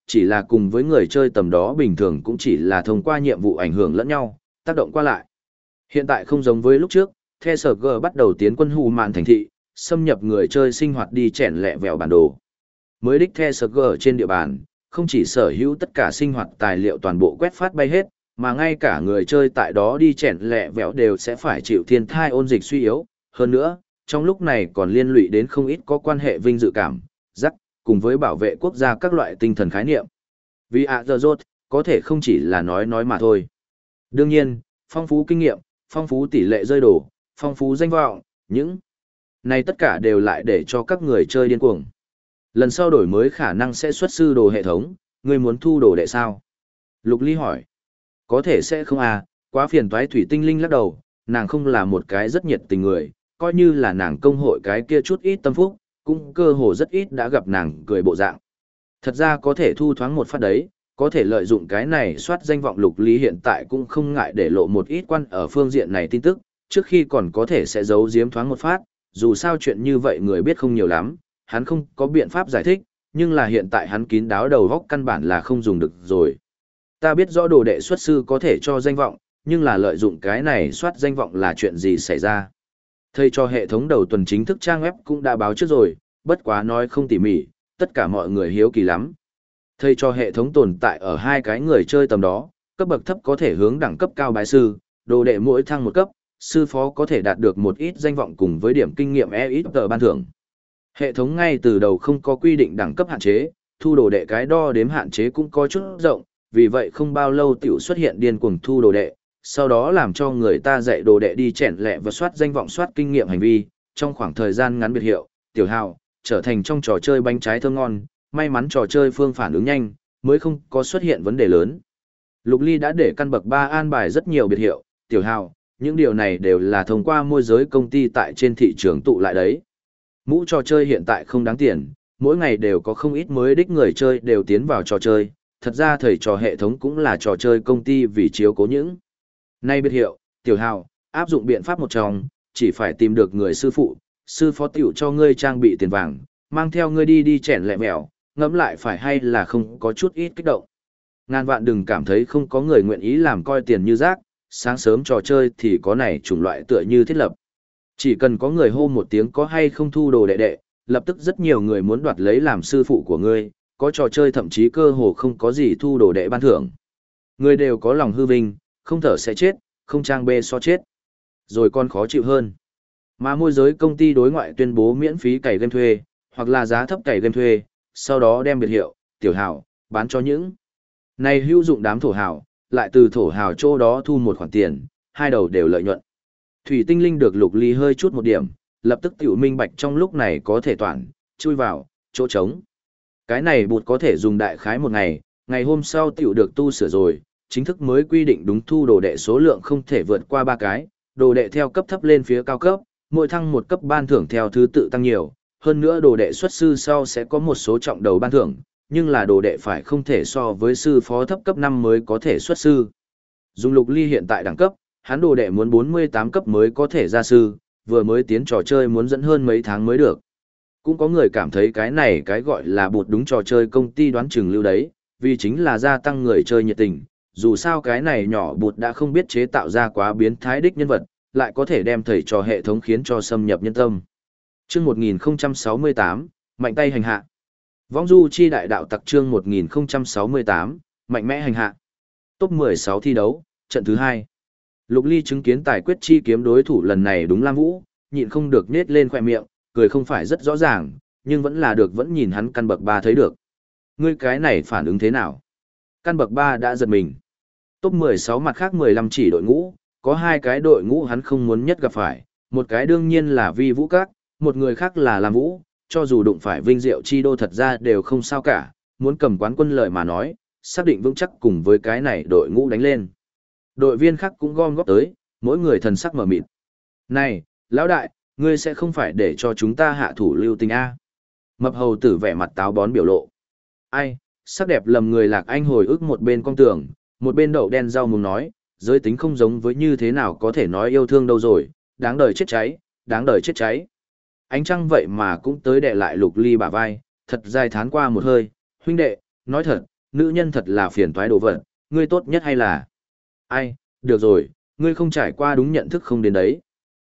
chỉ là cùng với người chơi tầm đó bình thường cũng chỉ là thông qua nhiệm vụ ảnh hưởng lẫn nhau, tác động qua lại. Hiện tại không giống với lúc trước, TSG bắt đầu tiến quân hù mạn thành thị, xâm nhập người chơi sinh hoạt đi chèn lẹ vẹo bản đồ. Mới đích TSG trên địa bàn, không chỉ sở hữu tất cả sinh hoạt tài liệu toàn bộ quét phát bay hết, mà ngay cả người chơi tại đó đi chèn lẹ vẹo đều sẽ phải chịu thiên thai ôn dịch suy yếu. Hơn nữa, trong lúc này còn liên lụy đến không ít có quan hệ vinh dự cảm, rắc, cùng với bảo vệ quốc gia các loại tinh thần khái niệm. Vì Azeroth, có thể không chỉ là nói mà thôi. Đương nhiên, phong phú kinh nghiệm, phong phú tỷ lệ rơi đồ, phong phú danh vọng, những này tất cả đều lại để cho các người chơi điên cuồng. Lần sau đổi mới khả năng sẽ xuất sư đồ hệ thống, ngươi muốn thu đồ đệ sao? Lục Ly hỏi. Có thể sẽ không à, quá phiền toái. Thủy Tinh Linh lắc đầu, nàng không là một cái rất nhiệt tình người, coi như là nàng công hội cái kia chút ít tâm phúc, cũng cơ hồ rất ít đã gặp nàng cười bộ dạng. Thật ra có thể thu thoáng một phát đấy, có thể lợi dụng cái này soát danh vọng. Lục Ly hiện tại cũng không ngại để lộ một ít quan ở phương diện này tin tức, trước khi còn có thể sẽ giấu giếm thoáng một phát, dù sao chuyện như vậy người biết không nhiều lắm, hắn không có biện pháp giải thích, nhưng là hiện tại hắn kín đáo đầu góc căn bản là không dùng được rồi. Ta biết rõ đồ đệ xuất sư có thể cho danh vọng, nhưng là lợi dụng cái này soát danh vọng là chuyện gì xảy ra. Thầy cho hệ thống đầu tuần chính thức trang web cũng đã báo trước rồi, bất quá nói không tỉ mỉ, tất cả mọi người hiếu kỳ lắm. Thầy cho hệ thống tồn tại ở hai cái người chơi tầm đó, cấp bậc thấp có thể hướng đẳng cấp cao bái sư, đồ đệ mỗi thăng một cấp, sư phó có thể đạt được một ít danh vọng cùng với điểm kinh nghiệm ít tờ ban thưởng. Hệ thống ngay từ đầu không có quy định đẳng cấp hạn chế, thu đồ đệ cái đo đếm hạn chế cũng có chút rộng, vì vậy không bao lâu tiểu xuất hiện điên cuồng thu đồ đệ, sau đó làm cho người ta dạy đồ đệ đi chèn lẹ và soát danh vọng soát kinh nghiệm hành vi, trong khoảng thời gian ngắn biệt hiệu, tiểu hào, trở thành trong trò chơi bánh trái thơm ngon, may mắn trò chơi phương phản ứng nhanh, mới không có xuất hiện vấn đề lớn. Lục Ly đã để căn bậc 3 an bài rất nhiều biệt hiệu, tiểu hào, những điều này đều là thông qua môi giới công ty tại trên thị trường tụ lại đấy. Mũ trò chơi hiện tại không đáng tiền, mỗi ngày đều có không ít mới đích người chơi đều tiến vào trò chơi, thật ra thầy trò hệ thống cũng là trò chơi công ty vì chiếu cố những. Nay biệt hiệu, tiểu hào, áp dụng biện pháp một trong, chỉ phải tìm được người sư phụ, sư phó tiểu cho ngươi trang bị tiền vàng, mang theo ngươi đi chèn lẹ mèo, ngẫm lại phải hay là không có chút ít kích động. Ngàn vạn đừng cảm thấy không có người nguyện ý làm coi tiền như rác, sáng sớm trò chơi thì có này chủng loại tựa như thiết lập. Chỉ cần có người hô một tiếng có hay không thu đồ đệ đệ, lập tức rất nhiều người muốn đoạt lấy làm sư phụ của ngươi, có trò chơi thậm chí cơ hồ không có gì thu đồ đệ ban thưởng. Người đều có lòng hư vinh, không thở sẽ chết, không trang bê so chết. Rồi còn khó chịu hơn. Mà môi giới công ty đối ngoại tuyên bố miễn phí cày game thuê, hoặc là giá thấp cày game thuê, sau đó đem biệt hiệu, tiểu hào, bán cho những. Này hữu dụng đám thổ hào, lại từ thổ hào chỗ đó thu một khoản tiền, hai đầu đều lợi nhuận. Thủy Tinh Linh được Lục Ly hơi chút một điểm, lập tức tiểu minh bạch trong lúc này có thể toàn, chui vào, chỗ trống. Cái này bụt có thể dùng đại khái một ngày, ngày hôm sau tiểu được tu sửa rồi, chính thức mới quy định đúng thu đồ đệ số lượng không thể vượt qua 3 cái, đồ đệ theo cấp thấp lên phía cao cấp, mỗi thăng một cấp ban thưởng theo thứ tự tăng nhiều, hơn nữa đồ đệ xuất sư sau sẽ có một số trọng đầu ban thưởng, nhưng là đồ đệ phải không thể so với sư phó thấp cấp 5 mới có thể xuất sư. Dùng Lục Ly hiện tại đẳng cấp, hắn đồ đệ muốn 48 cấp mới có thể ra sư, vừa mới tiến trò chơi muốn dẫn hơn mấy tháng mới được. Cũng có người cảm thấy cái này cái gọi là bụt đúng trò chơi công ty đoán chừng lưu đấy, vì chính là gia tăng người chơi nhiệt tình. Dù sao cái này nhỏ bụt đã không biết chế tạo ra quá biến thái đích nhân vật, lại có thể đem thầy trò hệ thống khiến cho xâm nhập nhân tâm. Chương 1068, mạnh tay hành hạ. Vong du chi đại đạo tặc chương 1068, mạnh mẽ hành hạ. Top 16 thi đấu, trận thứ 2. Lục Ly chứng kiến tài quyết chi kiếm đối thủ lần này đúng Lam Vũ, nhịn không được nết lên khóe miệng, cười không phải rất rõ ràng, nhưng vẫn là được vẫn nhìn hắn căn bậc 3 thấy được. Ngươi cái này phản ứng thế nào? Căn bậc 3 đã giật mình. Top 16 mặt khác 15 chỉ đội ngũ, có hai cái đội ngũ hắn không muốn nhất gặp phải, một cái đương nhiên là Vi Vũ Các, một người khác là Lam Vũ, cho dù đụng phải Vinh Diệu Chi Đô thật ra đều không sao cả, muốn cầm quán quân lợi mà nói, xác định vững chắc cùng với cái này đội ngũ đánh lên. Đội viên khác cũng gom góp tới, mỗi người thần sắc mở mịt. Này, lão đại, ngươi sẽ không phải để cho chúng ta hạ thủ lưu tình A. Mập hầu tử vẻ mặt táo bón biểu lộ. Ai, sắc đẹp lầm người Lạc Anh hồi ức một bên con tường, một bên đậu đen rau mùng nói, giới tính không giống với như thế nào có thể nói yêu thương đâu rồi, đáng đời chết cháy, đáng đời chết cháy. Ánh trăng vậy mà cũng tới đè lại Lục Ly bả vai, thật dài thán qua một hơi, huynh đệ, nói thật, nữ nhân thật là phiền toái đồ vật, ngươi tốt nhất hay là... Ai, được rồi, ngươi không trải qua đúng nhận thức không đến đấy.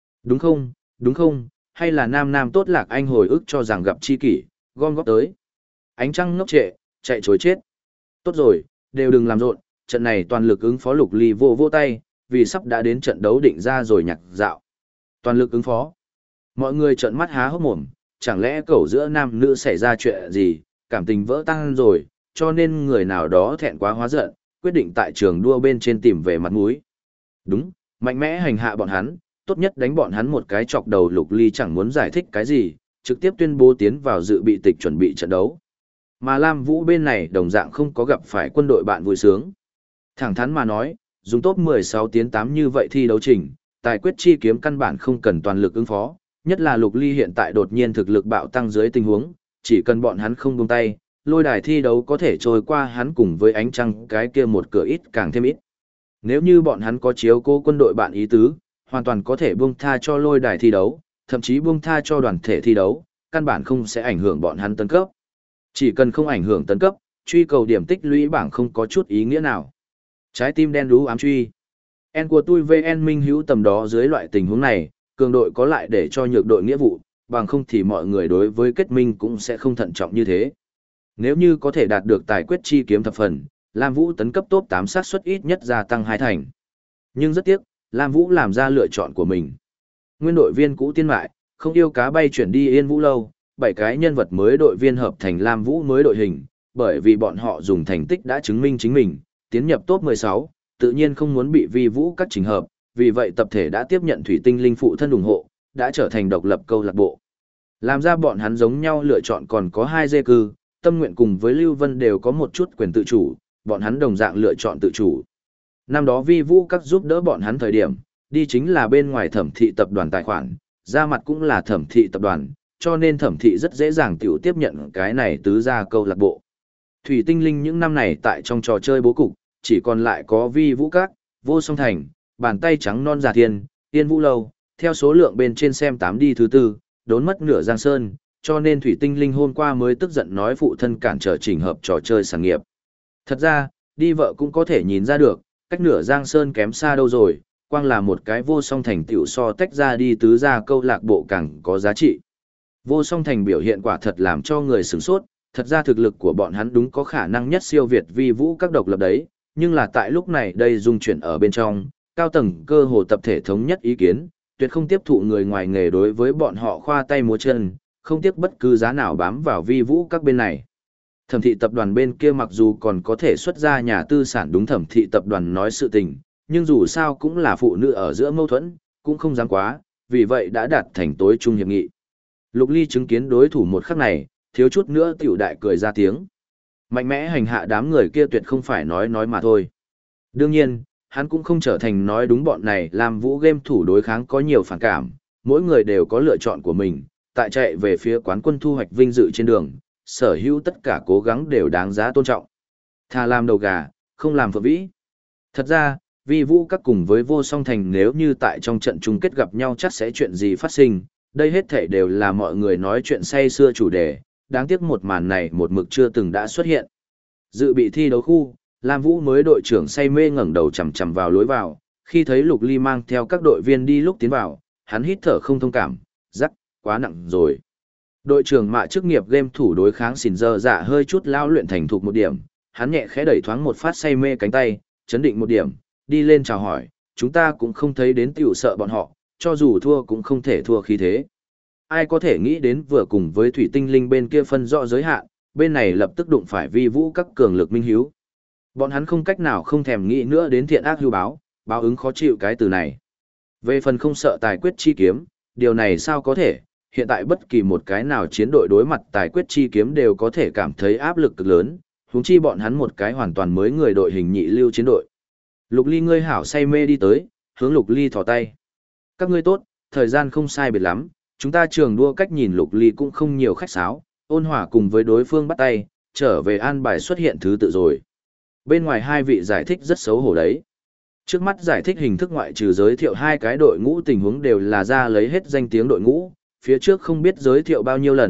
Đúng không, hay là nam nam tốt lạc anh hồi ức cho rằng gặp chi kỷ, gom góp tới. Ánh trăng ngốc trệ, chạy chối chết. Tốt rồi, đều đừng làm rộn, trận này toàn lực ứng phó Lục Ly vô tay, vì sắp đã đến trận đấu định ra rồi nhạc dạo. Toàn lực ứng phó. Mọi người trợn mắt há hốc mồm, chẳng lẽ cẩu giữa nam nữ xảy ra chuyện gì, cảm tình vỡ tan rồi, cho nên người nào đó thẹn quá hóa giận, quyết định tại trường đua bên trên tìm về mặt mũi. Đúng, mạnh mẽ hành hạ bọn hắn, tốt nhất đánh bọn hắn một cái chọc đầu. Lục Ly chẳng muốn giải thích cái gì, trực tiếp tuyên bố tiến vào dự bị tịch chuẩn bị trận đấu. Mà Lam Vũ bên này đồng dạng không có gặp phải quân đội bạn vui sướng. Thẳng thắn mà nói, dùng top 16 tiến 8 như vậy thi đấu trình, tài quyết chi kiếm căn bản không cần toàn lực ứng phó, nhất là Lục Ly hiện tại đột nhiên thực lực bạo tăng dưới tình huống, chỉ cần bọn hắn không buông tay, lôi đài thi đấu có thể trôi qua hắn cùng với ánh trăng cái kia một cửa ít càng thêm ít. Nếu như bọn hắn có chiếu cố quân đội bạn ý tứ, hoàn toàn có thể buông tha cho lôi đài thi đấu, thậm chí buông tha cho đoàn thể thi đấu, căn bản không sẽ ảnh hưởng bọn hắn tấn cấp. Chỉ cần không ảnh hưởng tấn cấp, truy cầu điểm tích lũy bảng không có chút ý nghĩa nào. Trái tim đen đú ám truy. En của tôi VN Minh hữu tầm đó dưới loại tình huống này, cường đội có lại để cho nhược đội nghĩa vụ, bằng không thì mọi người đối với kết minh cũng sẽ không thận trọng như thế. Nếu như có thể đạt được tài quyết chi kiếm thập phần, Lam Vũ tấn cấp top 8 xác suất ít nhất gia tăng 2 thành. Nhưng rất tiếc, Lam Vũ làm ra lựa chọn của mình. Nguyên đội viên cũ tiên mại, không yêu cá bay chuyển đi Yên Vũ lâu, 7 cái nhân vật mới đội viên hợp thành Lam Vũ mới đội hình, bởi vì bọn họ dùng thành tích đã chứng minh chính mình, tiến nhập top 16, tự nhiên không muốn bị vi vũ các trình hợp, vì vậy tập thể đã tiếp nhận Thủy Tinh Linh phụ thân ủng hộ, đã trở thành độc lập câu lạc bộ. Làm ra bọn hắn giống nhau lựa chọn còn có 2 dê cư, Tâm Nguyện cùng với Lưu Vân đều có một chút quyền tự chủ, bọn hắn đồng dạng lựa chọn tự chủ. Năm đó vi vũ các giúp đỡ bọn hắn thời điểm, đi chính là bên ngoài Thẩm thị tập đoàn tài khoản, ra mặt cũng là Thẩm thị tập đoàn, cho nên Thẩm thị rất dễ dàng tiểu tiếp nhận cái này tứ gia câu lạc bộ. Thủy Tinh Linh những năm này tại trong trò chơi bố cục, chỉ còn lại có vi vũ các, vô song thành, bàn tay trắng non giả thiên, Yên Vũ lâu, theo số lượng bên trên xem 8 đi thứ 4, đốn mất nửa Giang Sơn, cho nên Thủy Tinh Linh hôm qua mới tức giận nói phụ thân cản trở chỉnh hợp trò chơi sản nghiệp. Thật ra, đi vợ cũng có thể nhìn ra được, cách nửa Giang Sơn kém xa đâu rồi, quang là một cái vô song thành tiểu so tách ra đi tứ gia câu lạc bộ càng có giá trị. Vô song thành biểu hiện quả thật làm cho người sửng sốt, thật ra thực lực của bọn hắn đúng có khả năng nhất siêu việt vi vũ các độc lập đấy, nhưng là tại lúc này đây dung chuyển ở bên trong, cao tầng cơ hồ tập thể thống nhất ý kiến, tuyệt không tiếp thụ người ngoài nghề đối với bọn họ khoa tay múa chân, không tiếc bất cứ giá nào bám vào vi vũ các bên này. Thẩm thị tập đoàn bên kia mặc dù còn có thể xuất ra nhà tư sản đúng Thẩm thị tập đoàn nói sự tình, nhưng dù sao cũng là phụ nữ ở giữa mâu thuẫn, cũng không dám quá, vì vậy đã đạt thành tối trung hiệp nghị. Lục Ly chứng kiến đối thủ một khắc này, thiếu chút nữa tiểu đại cười ra tiếng. Mạnh mẽ hành hạ đám người kia tuyệt không phải nói mà thôi. Đương nhiên, hắn cũng không trở thành nói đúng bọn này làm vũ game thủ đối kháng có nhiều phản cảm, mỗi người đều có lựa chọn của mình, tại chạy về phía quán quân thu hoạch vinh dự trên đường, sở hữu tất cả cố gắng đều đáng giá tôn trọng. Thà làm đầu gà, không làm phượng vĩ. Thật ra, vi vũ các cùng với vô song thành nếu như tại trong trận chung kết gặp nhau chắc sẽ chuyện gì phát sinh, đây hết thể đều là mọi người nói chuyện say xưa chủ đề, đáng tiếc một màn này một mực chưa từng đã xuất hiện. Dự bị thi đấu khu, Lam Vũ mới đội trưởng say mê ngẩng đầu chằm chằm vào lối vào, khi thấy Lục Ly mang theo các đội viên đi lúc tiến vào, hắn hít thở không thông cảm, rắc, quá nặng rồi. Đội trưởng mạ chức nghiệp game thủ đối kháng xỉn dơ dạ hơi chút lao luyện thành thục một điểm, hắn nhẹ khẽ đẩy thoáng một phát say mê cánh tay, chấn định một điểm, đi lên chào hỏi, chúng ta cũng không thấy đến tiểu sợ bọn họ, cho dù thua cũng không thể thua khí thế. Ai có thể nghĩ đến vừa cùng với Thủy Tinh Linh bên kia phân rõ giới hạn, bên này lập tức đụng phải vi vũ các cường lực minh hiếu. Bọn hắn không cách nào không thèm nghĩ nữa đến thiện ác hưu báo, báo ứng khó chịu cái từ này. Về phần không sợ tài quyết chi kiếm, điều này sao có thể, hiện tại bất kỳ một cái nào chiến đội đối mặt tài quyết chi kiếm đều có thể cảm thấy áp lực cực lớn, huống chi bọn hắn một cái hoàn toàn mới người đội hình nhị lưu chiến đội. Lục Ly ngươi hảo say mê đi tới, hướng Lục Ly thò tay. Các ngươi tốt, thời gian không sai biệt lắm, chúng ta trường đua cách nhìn Lục Ly cũng không nhiều khách sáo, ôn hòa cùng với đối phương bắt tay, trở về an bài xuất hiện thứ tự rồi. Bên ngoài hai vị giải thích rất xấu hổ đấy. Trước mắt giải thích hình thức ngoại trừ giới thiệu hai cái đội ngũ tình huống đều là ra lấy hết danh tiếng đội ngũ, phía trước không biết giới thiệu bao nhiêu lần,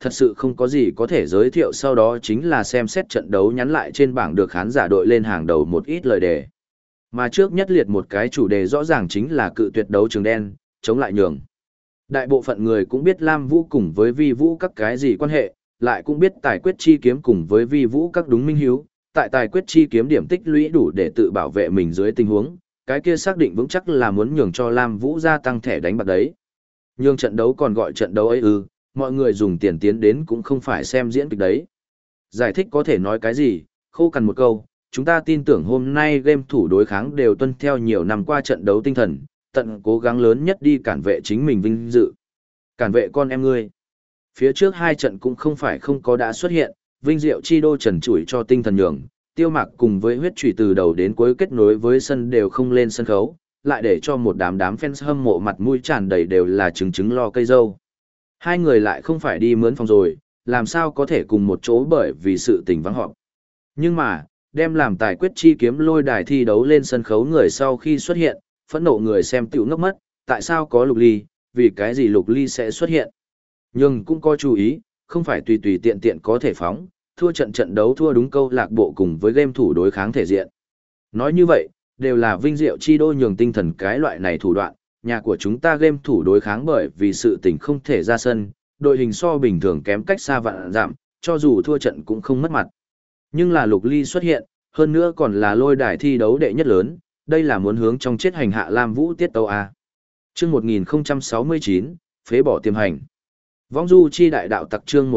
thật sự không có gì có thể giới thiệu, sau đó chính là xem xét trận đấu nhắn lại trên bảng được khán giả đội lên hàng đầu một ít lời đề. Mà trước nhất liệt một cái chủ đề rõ ràng chính là cự tuyệt đấu trường đen, chống lại nhường. Đại bộ phận người cũng biết Lam Vũ cùng với Vi Vũ các cái gì quan hệ, lại cũng biết tài quyết chi kiếm cùng với Vi Vũ các đúng minh hiếu, tại tài quyết chi kiếm điểm tích lũy đủ để tự bảo vệ mình dưới tình huống, cái kia xác định vững chắc là muốn nhường cho Lam Vũ gia tăng thẻ đánh bạc đấy. Nhưng trận đấu còn gọi trận đấu ấy ư, mọi người dùng tiền tiến đến cũng không phải xem diễn kịch đấy. Giải thích có thể nói cái gì, khô cằn một câu, chúng ta tin tưởng hôm nay game thủ đối kháng đều tuân theo nhiều năm qua trận đấu tinh thần, tận cố gắng lớn nhất đi cản vệ chính mình vinh dự. Cản vệ con em ngươi. Phía trước hai trận cũng không phải không có đã xuất hiện, Vinh Diệu Chi Đô trần trụi cho tinh thần nhường, Tiêu Mạc cùng với huyết trùy từ đầu đến cuối kết nối với sân đều không lên sân khấu, lại để cho một đám fans hâm mộ mặt mũi tràn đầy đều là trứng lo cây dâu. Hai người lại không phải đi mướn phòng rồi, làm sao có thể cùng một chỗ bởi vì sự tình vắng họp. Nhưng mà, đem làm tài quyết chi kiếm lôi đài thi đấu lên sân khấu người sau khi xuất hiện, phẫn nộ người xem tiểu ngốc mất, tại sao có Lục Ly, vì cái gì Lục Ly sẽ xuất hiện. Nhưng cũng có chú ý, không phải tùy tùy tiện tiện có thể phóng, thua trận đấu thua đúng câu lạc bộ cùng với game thủ đối kháng thể diện. Nói như vậy, đều là Vinh Diệu Chi Đô nhường tinh thần cái loại này thủ đoạn, nhà của chúng ta game thủ đối kháng bởi vì sự tình không thể ra sân, đội hình so bình thường kém cách xa vạn giảm, cho dù thua trận cũng không mất mặt. Nhưng là Lục Ly xuất hiện, hơn nữa còn là lôi đài thi đấu đệ nhất lớn, đây là muốn hướng trong chết hành hạ Lam Vũ tiết tấu A. Chương 1069, phế bỏ tiềm hành. Vong du chi đại đạo tặc chương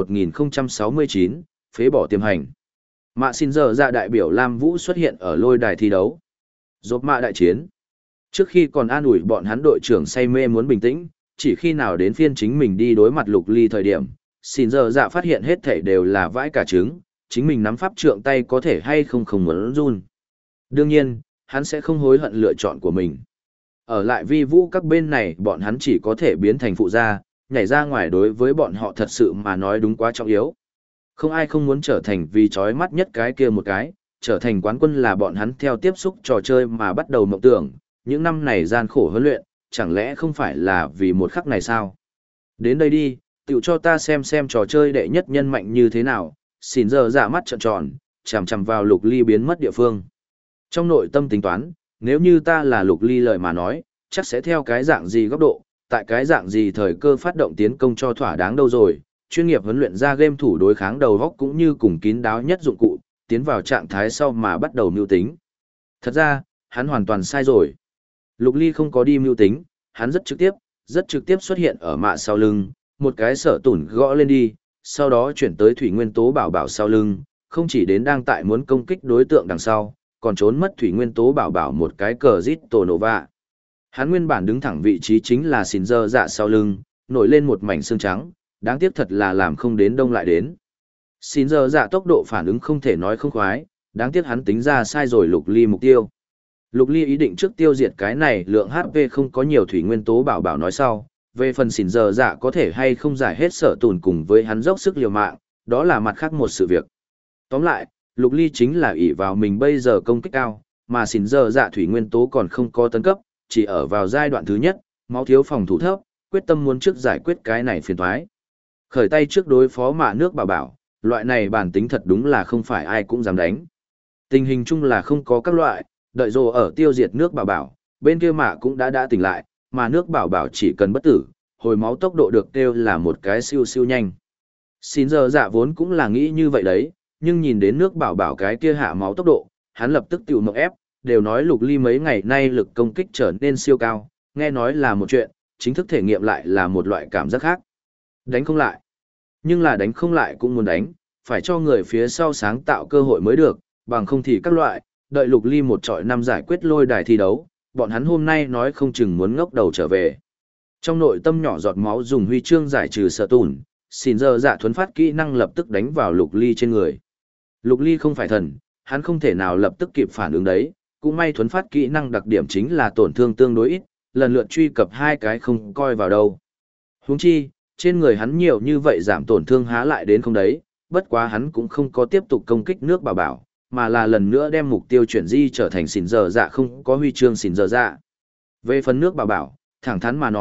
1069, phế bỏ tiềm hành. Mạ xin giờ ra đại biểu Lam Vũ xuất hiện ở lôi đài thi đấu. Rộp mạ đại chiến. Trước khi còn an ủi bọn hắn đội trưởng say mê muốn bình tĩnh, chỉ khi nào đến phiên chính mình đi đối mặt Lục Ly thời điểm, xin giờ dạ phát hiện hết thảy đều là vãi cả trứng, chính mình nắm pháp trượng tay có thể hay không muốn run. Đương nhiên, hắn sẽ không hối hận lựa chọn của mình. Ở lại Vi Vũ các bên này bọn hắn chỉ có thể biến thành phụ gia, nhảy ra ngoài đối với bọn họ thật sự mà nói đúng quá trọng yếu. Không ai không muốn trở thành vì chói mắt nhất cái kia một cái, trở thành quán quân là bọn hắn theo tiếp xúc trò chơi mà bắt đầu mộng tưởng, những năm này gian khổ huấn luyện, chẳng lẽ không phải là vì một khắc này sao? Đến đây đi, tiểu cho ta xem trò chơi đệ nhất nhân mạnh như thế nào, xin giờ dạ mắt trợn tròn, chằm chằm vào Lục Ly biến mất địa phương. Trong nội tâm tính toán, nếu như ta là Lục Ly lời mà nói, chắc sẽ theo cái dạng gì góc độ, tại cái dạng gì thời cơ phát động tiến công cho thỏa đáng đâu rồi, chuyên nghiệp huấn luyện ra game thủ đối kháng đầu góc cũng như cùng kín đáo nhất dụng cụ, tiến vào trạng thái sau mà bắt đầu mưu tính. Thật ra, hắn hoàn toàn sai rồi. Lục Ly không có đi mưu tính, hắn rất trực tiếp xuất hiện ở mạ sau lưng, một cái sở tủn gõ lên đi, sau đó chuyển tới thủy nguyên tố bảo bảo sau lưng, không chỉ đến đang tại muốn công kích đối tượng đằng sau, còn trốn mất thủy nguyên tố bảo bảo một cái cờ rít tổ nổ vạ. Hắn nguyên bản đứng thẳng vị trí chính là xin dơ dạ sau lưng, nổi lên một mảnh xương trắng, đáng tiếc thật là làm không đến đông lại đến. Xin dơ dạ tốc độ phản ứng không thể nói không khoái, đáng tiếc hắn tính ra sai rồi Lục Ly mục tiêu. Lục Ly ý định trước tiêu diệt cái này lượng HP không có nhiều thủy nguyên tố bảo bảo nói sau, về phần xỉn giờ dạ có thể hay không giải hết sở tùn cùng với hắn dốc sức liều mạng, đó là mặt khác một sự việc. Tóm lại, Lục Ly chính là ỷ vào mình bây giờ công kích cao, mà xỉn giờ dạ thủy nguyên tố còn không có tấn cấp, chỉ ở vào giai đoạn thứ nhất, máu thiếu phòng thủ thấp, quyết tâm muốn trước giải quyết cái này phiền toái. Khởi tay trước đối phó mạ nước bảo bảo, loại này bản tính thật đúng là không phải ai cũng dám đánh. Tình hình chung là không có các loại, đợi rồ ở tiêu diệt nước bảo bảo, bên kia mạ cũng đã tỉnh lại, mà nước bảo bảo chỉ cần bất tử, hồi máu tốc độ được kêu là một cái siêu siêu nhanh. Xin giờ dạ vốn cũng là nghĩ như vậy đấy, nhưng nhìn đến nước bảo bảo cái kia hạ máu tốc độ, hắn lập tức tiểu mộng ép, đều nói Lục Ly mấy ngày nay lực công kích trở nên siêu cao, nghe nói là một chuyện, chính thức thể nghiệm lại là một loại cảm giác khác. Đánh không lại. Nhưng là đánh không lại cũng muốn đánh, phải cho người phía sau sáng tạo cơ hội mới được, bằng không thì các loại, đợi Lục Ly một trọi năm giải quyết lôi đài thi đấu, bọn hắn hôm nay nói không chừng muốn ngóc đầu trở về. Trong nội tâm nhỏ giọt máu dùng huy chương giải trừ sợ tùn, xin giờ dạ thuấn phát kỹ năng lập tức đánh vào Lục Ly trên người. Lục Ly không phải thần, hắn không thể nào lập tức kịp phản ứng đấy, cũng may thuấn phát kỹ năng đặc điểm chính là tổn thương tương đối ít, lần lượt truy cập hai cái không coi vào đâu. Huống chi, trên người hắn nhiều như vậy giảm tổn thương há lại đến không đấy, bất quá hắn cũng không có tiếp tục công kích nước bảo bảo, mà là lần nữa đem mục tiêu chuyển di trở thành xỉn giờ dạ không có huy chương xỉn giờ dạ. Về phần nước bảo bảo, thẳng thắn mà nói,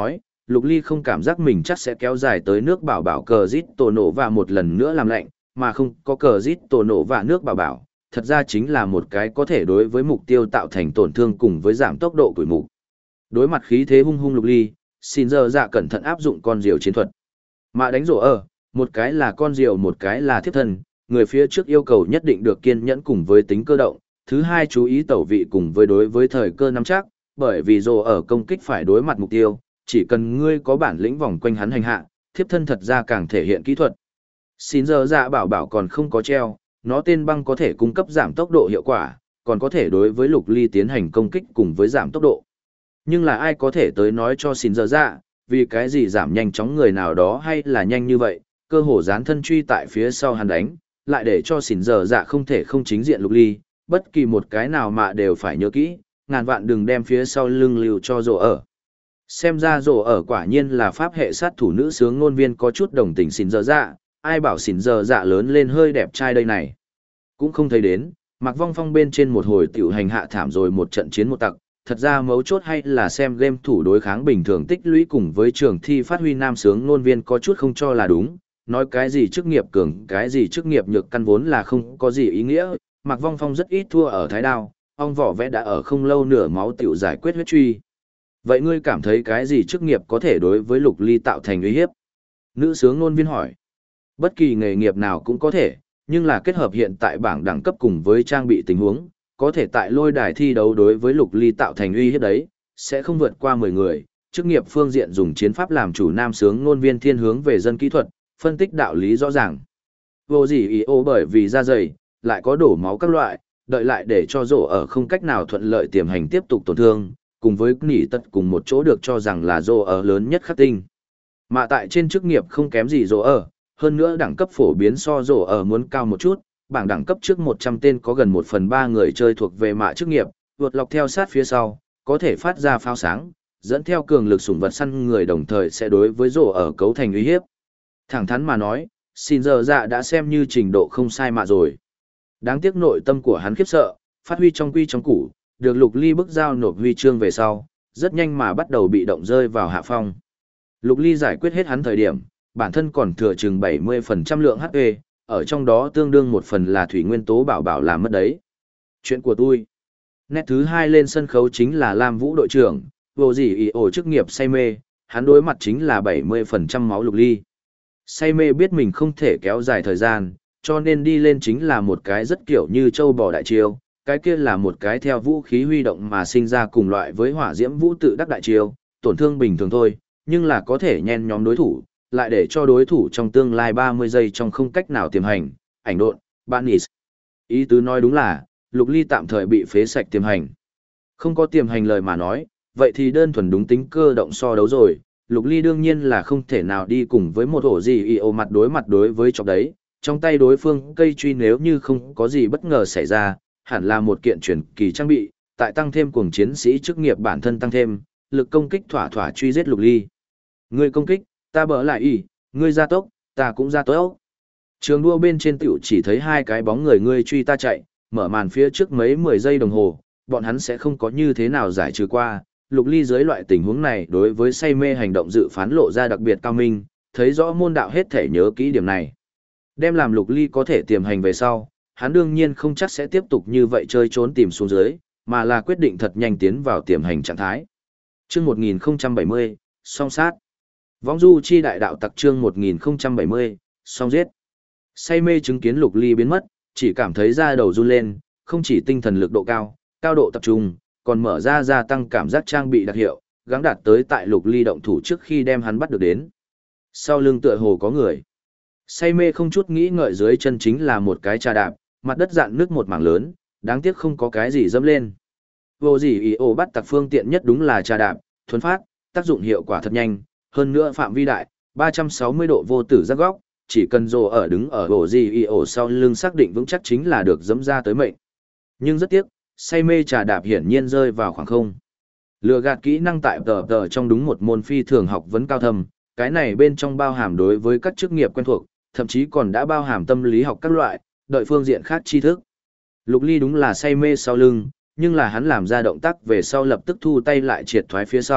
Lục Ly không cảm giác mình chắc sẽ kéo dài tới nước bảo bảo cờ rít tổ nổ và một lần nữa làm lạnh, mà không có cờ rít tổ nổ và nước bảo bảo, thật ra chính là một cái có thể đối với mục tiêu tạo thành tổn thương cùng với giảm tốc độ củi mục. Đối mặt khí thế hung hung Lục Ly, xin giờ dạ cẩn thận áp dụng con diều chiến thuật. Mà đánh rổ ở, một cái là con diều một cái là thiếp thân, người phía trước yêu cầu nhất định được kiên nhẫn cùng với tính cơ động, thứ hai chú ý tẩu vị cùng với đối với thời cơ nắm chắc, bởi vì rổ ở công kích phải đối mặt mục tiêu, chỉ cần ngươi có bản lĩnh vòng quanh hắn hành hạ, thiếp thân thật ra càng thể hiện kỹ thuật. Xin giờ dạ bảo bảo còn không có treo, nó tên băng có thể cung cấp giảm tốc độ hiệu quả, còn có thể đối với Lục Ly tiến hành công kích cùng với giảm tốc độ. Nhưng là ai có thể tới nói cho xin giờ dạ, vì cái gì giảm nhanh chóng người nào đó hay là nhanh như vậy, cơ hồ dán thân truy tại phía sau hắn đánh, lại để cho xin giờ dạ không thể không chính diện Lục Ly, bất kỳ một cái nào mà đều phải nhớ kỹ, ngàn vạn đừng đem phía sau lưng lưu cho rổ ở. Xem ra rổ ở quả nhiên là pháp hệ sát thủ nữ sướng ngôn viên có chút đồng tình xin giờ dạ, ai bảo xin giờ dạ lớn lên hơi đẹp trai đây này. Cũng không thấy đến, Mạc Vong Phong bên trên một hồi tiểu hành hạ thảm rồi một trận chiến một tặc, thật ra mấu chốt hay là xem game thủ đối kháng bình thường tích lũy cùng với trường thi phát huy nam sướng ngôn viên có chút không cho là đúng, nói cái gì chức nghiệp cường, cái gì chức nghiệp nhược căn vốn là không có gì ý nghĩa, Mạc Vong Phong rất ít thua ở thái đao, ong vỏ vẽ đã ở không lâu nửa máu tiểu giải quyết huyết truy. Vậy ngươi cảm thấy cái gì chức nghiệp có thể đối với Lục Ly tạo thành uy hiếp? Nữ sướng ngôn viên hỏi. Bất kỳ nghề nghiệp nào cũng có thể, nhưng là kết hợp hiện tại bảng đẳng cấp cùng với trang bị tình huống, có thể tại lôi đài thi đấu đối với Lục Ly tạo thành uy hiếp đấy, sẽ không vượt qua 10 người. Chức nghiệp phương diện dùng chiến pháp làm chủ nam sướng ngôn viên thiên hướng về dân kỹ thuật, phân tích đạo lý rõ ràng. Vô gì ý ô bởi vì da dày, lại có đổ máu các loại, đợi lại để cho rổ ở không cách nào thuận lợi tiềm hành tiếp tục tổn thương, cùng với nỉ tật cùng một chỗ được cho rằng là rổ ở lớn nhất khắc tinh. Mà tại trên chức nghiệp không kém gì rổ ở, hơn nữa đẳng cấp phổ biến so rổ ở muốn cao một chút, bảng đẳng cấp trước 100 tên có gần 1/3 người chơi thuộc về mạ chức nghiệp, vượt lọc theo sát phía sau, có thể phát ra pháo sáng, dẫn theo cường lực sủng vật săn người đồng thời sẽ đối với rổ ở cấu thành uy hiếp. Thẳng thắn mà nói, xin giờ dạ đã xem như trình độ không sai mạ rồi. Đáng tiếc nội tâm của hắn khiếp sợ, phát huy trong quy trong củ, được Lục Ly bức giao nộp huy chương về sau, rất nhanh mà bắt đầu bị động rơi vào hạ phong. Lục Ly giải quyết hết hắn thời điểm, bản thân còn thừa chừng 70% lượng HP, ở trong đó tương đương một phần là thủy nguyên tố bảo bảo làm mất đấy. Chuyện của tôi. Nét thứ hai lên sân khấu chính là Lam Vũ đội trưởng, vô gì ý ổ chức nghiệp say mê, hắn đối mặt chính là 70% máu Lục Ly. Say mê biết mình không thể kéo dài thời gian, cho nên đi lên chính là một cái rất kiểu như châu bò đại chiêu, cái kia là một cái theo vũ khí huy động mà sinh ra cùng loại với hỏa diễm vũ tự đắc đại chiêu, tổn thương bình thường thôi, nhưng là có thể nhen nhóm đối thủ, lại để cho đối thủ trong tương lai 30 giây trong không cách nào tiềm hành, ảnh độn, banish. Ý tứ nói đúng là, Lục Ly tạm thời bị phế sạch tiềm hành. Không có tiềm hành lời mà nói, vậy thì đơn thuần đúng tính cơ động so đấu rồi, Lục Ly đương nhiên là không thể nào đi cùng với một ổ gì y ô mặt đối với chọc đấy, trong tay đối phương cây truy nếu như không có gì bất ngờ xảy ra, hẳn là một kiện truyền kỳ trang bị, tại tăng thêm cuồng chiến sĩ chức nghiệp bản thân tăng thêm, lực công kích thỏa thỏa truy giết Lục Ly. Ngươi công kích, ta bỡ lại y, ngươi gia tốc, ta cũng gia tốc. Trường đua bên trên tiểu chỉ thấy hai cái bóng người ngươi truy ta chạy, mở màn phía trước mấy 10 giây đồng hồ, bọn hắn sẽ không có như thế nào giải trừ qua. Lục Ly dưới loại tình huống này đối với say mê hành động dự phán lộ ra đặc biệt cao minh, thấy rõ môn đạo hết thể nhớ kỹ điểm này. Đem làm Lục Ly có thể tiềm hành về sau, hắn đương nhiên không chắc sẽ tiếp tục như vậy chơi trốn tìm xuống dưới, mà là quyết định thật nhanh tiến vào tiềm hành trạng thái. Chương 1070, song sát. Võng du chi đại đạo tặc chương 1070, song giết. Say mê chứng kiến Lục Ly biến mất, chỉ cảm thấy da đầu run lên, không chỉ tinh thần lực độ cao, cao độ tập trung, còn mở ra gia tăng cảm giác trang bị đặc hiệu, gắng đạt tới tại Lục Ly động thủ trước khi đem hắn bắt được đến. Sau lưng tựa hồ có người. Say mê không chút nghĩ ngợi dưới chân chính là một cái trà đạp, mặt đất dạn nước một mảng lớn, đáng tiếc không có cái gì dẫm lên. Vô gì ý ô bắt tặc phương tiện nhất đúng là trà đạp, thuấn phát, tác dụng hiệu quả thật nhanh, hơn nữa phạm vi đại, 360 độ vô tử giác góc, chỉ cần rồ ở đứng ở ổ gì ý ổ sau lưng xác định vững chắc chính là được dẫm ra tới mệnh. Nhưng rất tiếc, say mê trà đạp hiển nhiên rơi vào khoảng không. Lừa gạt kỹ năng tại tờ trong đúng một môn phi thường học vấn cao thâm, cái này bên trong bao hàm đối với các chức nghiệp quen thuộc, thậm chí còn đã bao hàm tâm lý học các loại, đợi phương diện khác tri thức. Lục Ly đúng là say mê sau lưng, nhưng là hắn làm ra động tác về sau lập tức thu tay lại triệt thoái phía sau,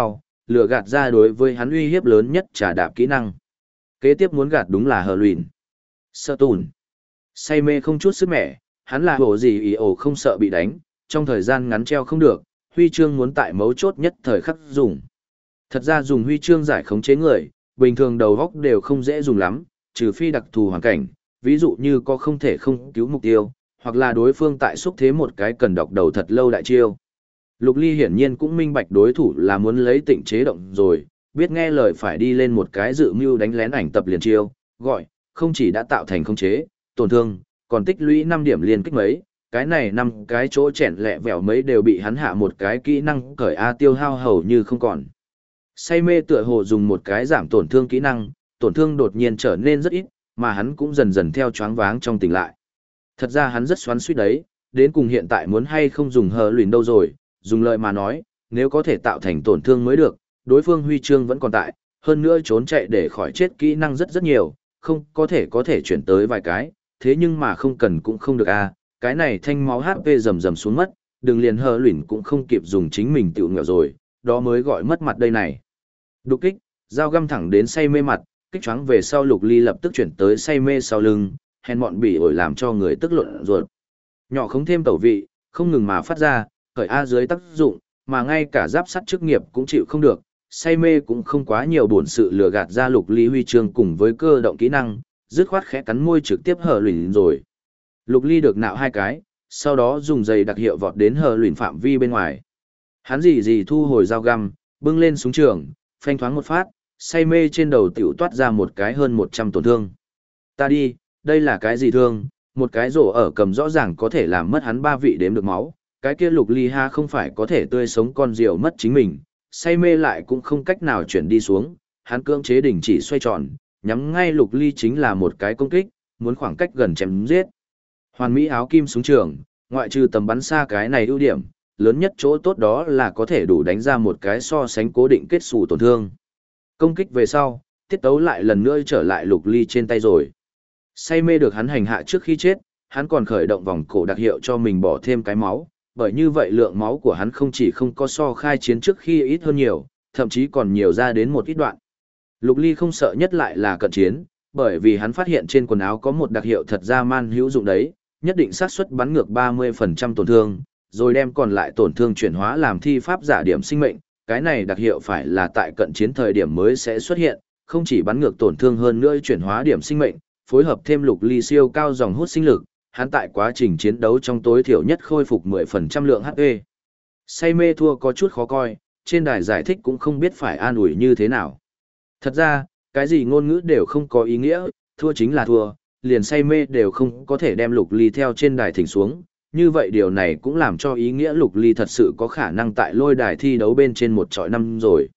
lừa gạt ra đối với hắn uy hiếp lớn nhất trả đạp kỹ năng. Kế tiếp muốn gạt đúng là hờ luyện. Sơ tùn. Say mê không chút sức mẻ, hắn là bộ gì ý ổ không sợ bị đánh, trong thời gian ngắn treo không được, huy chương muốn tại mấu chốt nhất thời khắc dùng. Thật ra dùng huy chương giải khống chế người, bình thường đầu góc đều không dễ dùng lắm, trừ phi đặc thù hoàn cảnh, ví dụ như có không thể không cứu mục tiêu, hoặc là đối phương tại xúc thế một cái cần đọc đầu thật lâu đại chiêu. Lục Ly hiển nhiên cũng minh bạch đối thủ là muốn lấy tịnh chế động rồi, biết nghe lời phải đi lên một cái dự mưu đánh lén ảnh tập liền chiêu, gọi, không chỉ đã tạo thành khống chế, tổn thương, còn tích lũy 5 điểm liên kích mấy, cái này 5 cái chỗ chèn lẹ vẻo mấy đều bị hắn hạ một cái kỹ năng cởi A tiêu hao hầu như không còn. Say mê tựa hồ dùng một cái giảm tổn thương kỹ năng, tổn thương đột nhiên trở nên rất ít, mà hắn cũng dần dần theo choáng váng trong tỉnh lại. Thật ra hắn rất xoắn xuýt đấy, đến cùng hiện tại muốn hay không dùng hờ luyện đâu rồi, dùng lời mà nói, nếu có thể tạo thành tổn thương mới được, đối phương huy chương vẫn còn tại, hơn nữa trốn chạy để khỏi chết kỹ năng rất nhiều, không có thể chuyển tới vài cái, thế nhưng mà không cần cũng không được a, cái này thanh máu HP rầm rầm xuống mất, đừng liền hờ luyện cũng không kịp dùng chính mình tự nghèo rồi, đó mới gọi mất mặt đây này. Đục kích, dao găm thẳng đến say mê mặt, kích choáng về sau Lục Ly lập tức chuyển tới say mê sau lưng, hèn mọn bỉ ổi làm cho người tức luận ruột. Nhỏ không thêm tẩu vị, không ngừng mà phát ra, khởi A dưới tác dụng, mà ngay cả giáp sắt chức nghiệp cũng chịu không được, say mê cũng không quá nhiều bổn sự lừa gạt ra Lục Ly huy chương cùng với cơ động kỹ năng, dứt khoát khẽ cắn môi trực tiếp hờ luyện rồi. Lục Ly được nạo 2 cái, sau đó dùng giày đặc hiệu vọt đến hờ luyện phạm vi bên ngoài. Hắn gì thu hồi dao găm, bưng lên súng trường, phanh thoáng một phát, say mê trên đầu tiểu toát ra một cái hơn 100 tổn thương. Ta đi, đây là cái gì thương, một cái rổ ở cầm rõ ràng có thể làm mất hắn 3 vị đếm được máu, cái kia Lục Ly ha không phải có thể tươi sống con diều mất chính mình, say mê lại cũng không cách nào chuyển đi xuống, hắn cưỡng chế đình chỉ xoay tròn, nhắm ngay Lục Ly chính là một cái công kích, muốn khoảng cách gần chém giết. Hoàn mỹ áo kim súng trường, ngoại trừ tầm bắn xa cái này ưu điểm, lớn nhất chỗ tốt đó là có thể đủ đánh ra một cái so sánh cố định kết xù tổn thương. Công kích về sau, tiết tấu lại lần nữa trở lại Lục Ly trên tay rồi. Say mê được hắn hành hạ trước khi chết, hắn còn khởi động vòng cổ đặc hiệu cho mình bỏ thêm cái máu, bởi như vậy lượng máu của hắn không chỉ không có so khai chiến trước khi ít hơn nhiều, thậm chí còn nhiều ra đến một ít đoạn. Lục Ly không sợ nhất lại là cận chiến, bởi vì hắn phát hiện trên quần áo có một đặc hiệu thật ra man hữu dụng đấy, nhất định xác suất bắn ngược 30% tổn thương, rồi đem còn lại tổn thương chuyển hóa làm thi pháp giả điểm sinh mệnh, cái này đặc hiệu phải là tại cận chiến thời điểm mới sẽ xuất hiện, không chỉ bắn ngược tổn thương hơn nữa chuyển hóa điểm sinh mệnh, phối hợp thêm Lục Ly siêu cao dòng hút sinh lực, hắn tại quá trình chiến đấu trong tối thiểu nhất khôi phục 10% lượng HP. Say mê thua có chút khó coi, trên đài giải thích cũng không biết phải an ủi như thế nào. Thật ra, cái gì ngôn ngữ đều không có ý nghĩa, thua chính là thua, liền say mê đều không có thể đem Lục Ly theo trên đài thỉnh xuống. Như vậy điều này cũng làm cho ý nghĩa Lục Ly thật sự có khả năng tại lôi đài thi đấu bên trên 1-5 rồi.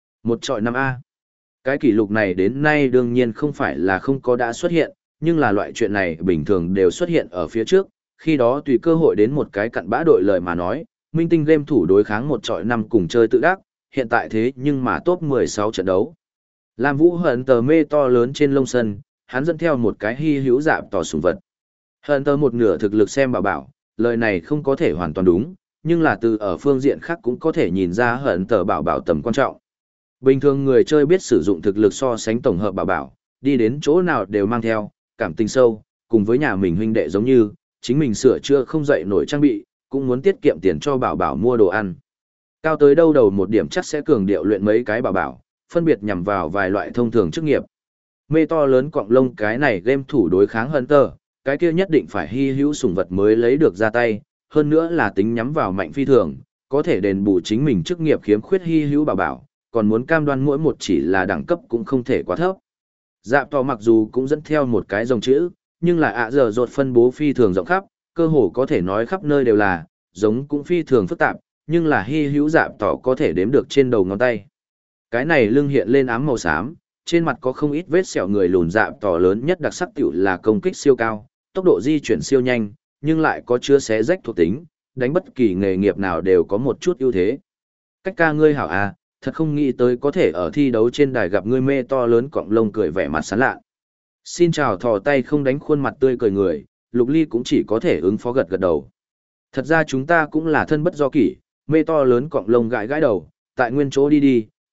1-5A. Cái kỷ lục này đến nay đương nhiên không phải là không có đã xuất hiện, nhưng là loại chuyện này bình thường đều xuất hiện ở phía trước, khi đó tùy cơ hội đến một cái cặn bã đội lời mà nói, minh tinh game thủ đối kháng 1-5 cùng chơi tự đắc, hiện tại thế nhưng mà top 16 trận đấu. Lam Vũ hận tờ mê to lớn trên lông sân, hắn dẫn theo một cái hy hữu dạp tỏ sùng vật. Hận tờ một nửa thực lực xem bảo, lời này không có thể hoàn toàn đúng, nhưng là từ ở phương diện khác cũng có thể nhìn ra hận tờ bảo tầm quan trọng. Bình thường người chơi biết sử dụng thực lực so sánh tổng hợp bảo, đi đến chỗ nào đều mang theo, cảm tình sâu, cùng với nhà mình huynh đệ giống như, chính mình sửa chữa không dậy nổi trang bị, cũng muốn tiết kiệm tiền cho bảo mua đồ ăn. Cao tới đâu đầu một điểm chắc sẽ cường điệu luyện mấy cái bảo, phân biệt nhằm vào vài loại thông thường chức nghiệp. Mê to lớn cọng lông cái này game thủ đối kháng Hunter, cái kia nhất định phải hy hữu sủng vật mới lấy được ra tay, hơn nữa là tính nhắm vào mạnh phi thường, có thể đền bù chính mình chức nghiệp khiếm khuyết hy hữu bảo, còn muốn cam đoan mỗi một chỉ là đẳng cấp cũng không thể quá thấp. Dạp to mặc dù cũng dẫn theo một cái dòng chữ, nhưng là giờ rột phân bố phi thường rộng khắp, cơ hồ có thể nói khắp nơi đều là, giống cũng phi thường phức tạp, nhưng là hy hữu dạp tỏ có thể đếm được trên đầu ngón tay. Cái này lưng hiện lên ám màu xám, trên mặt có không ít vết sẹo người lùn dạp tỏ lớn nhất đặc sắc tiểu là công kích siêu cao, tốc độ di chuyển siêu nhanh, nhưng lại có chứa xé rách thuộc tính, đánh bất kỳ nghề nghiệp nào đều có một chút ưu thế. Cách ca ngươi hảo à, thật không nghĩ tới có thể ở thi đấu trên đài gặp ngươi mê to lớn cọng lông cười vẻ mặt sán lạ. Xin chào thò tay không đánh khuôn mặt tươi cười người, Lục Ly cũng chỉ có thể ứng phó gật gật đầu. Thật ra chúng ta cũng là thân bất do kỷ, mê to lớn cọng lông gãi gãi đầu, tại nguyên chỗ đi,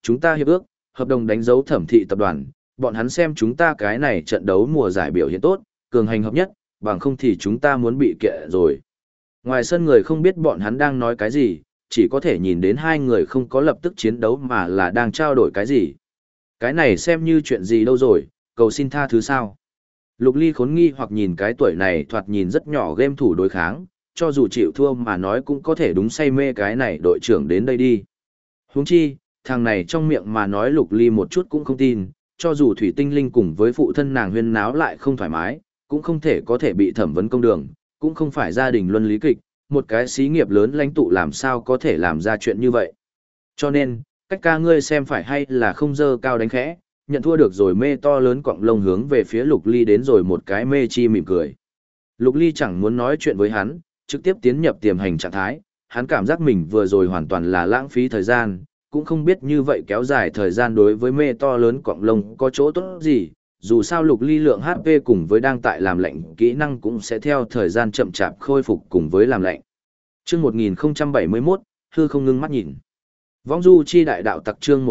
chúng ta hiệp ước, hợp đồng đánh dấu Thẩm thị tập đoàn, bọn hắn xem chúng ta cái này trận đấu mùa giải biểu hiện tốt, cường hành hợp nhất, bằng không thì chúng ta muốn bị kệ rồi. Ngoài sân người không biết bọn hắn đang nói cái gì, chỉ có thể nhìn đến hai người không có lập tức chiến đấu mà là đang trao đổi cái gì. Cái này xem như chuyện gì đâu rồi, cầu xin tha thứ sao. Lục Ly khốn nghi hoặc nhìn cái tuổi này thoạt nhìn rất nhỏ game thủ đối kháng, cho dù chịu thua mà nói cũng có thể đúng say mê cái này đội trưởng đến đây đi. Huống chi, thằng này trong miệng mà nói Lục Ly một chút cũng không tin, cho dù Thủy Tinh Linh cùng với phụ thân nàng huyên náo lại không thoải mái, cũng không thể có thể bị thẩm vấn công đường, cũng không phải gia đình luân lý kịch, một cái xí nghiệp lớn lãnh tụ làm sao có thể làm ra chuyện như vậy. Cho nên, cách ca ngươi xem phải hay là không dơ cao đánh khẽ, nhận thua được rồi mê to lớn cọng lông hướng về phía Lục Ly đến rồi một cái mê chi mỉm cười. Lục Ly chẳng muốn nói chuyện với hắn, trực tiếp tiến nhập tiềm hành trạng thái, hắn cảm giác mình vừa rồi hoàn toàn là lãng phí thời gian, cũng không biết như vậy kéo dài thời gian đối với mê to lớn cọng lông có chỗ tốt gì, dù sao Lục Ly lượng HP cùng với đang tại làm lệnh kỹ năng cũng sẽ theo thời gian chậm chạp khôi phục cùng với làm lệnh. Chương 1071, hư không ngưng mắt nhìn. Vong du chi đại đạo tặc chương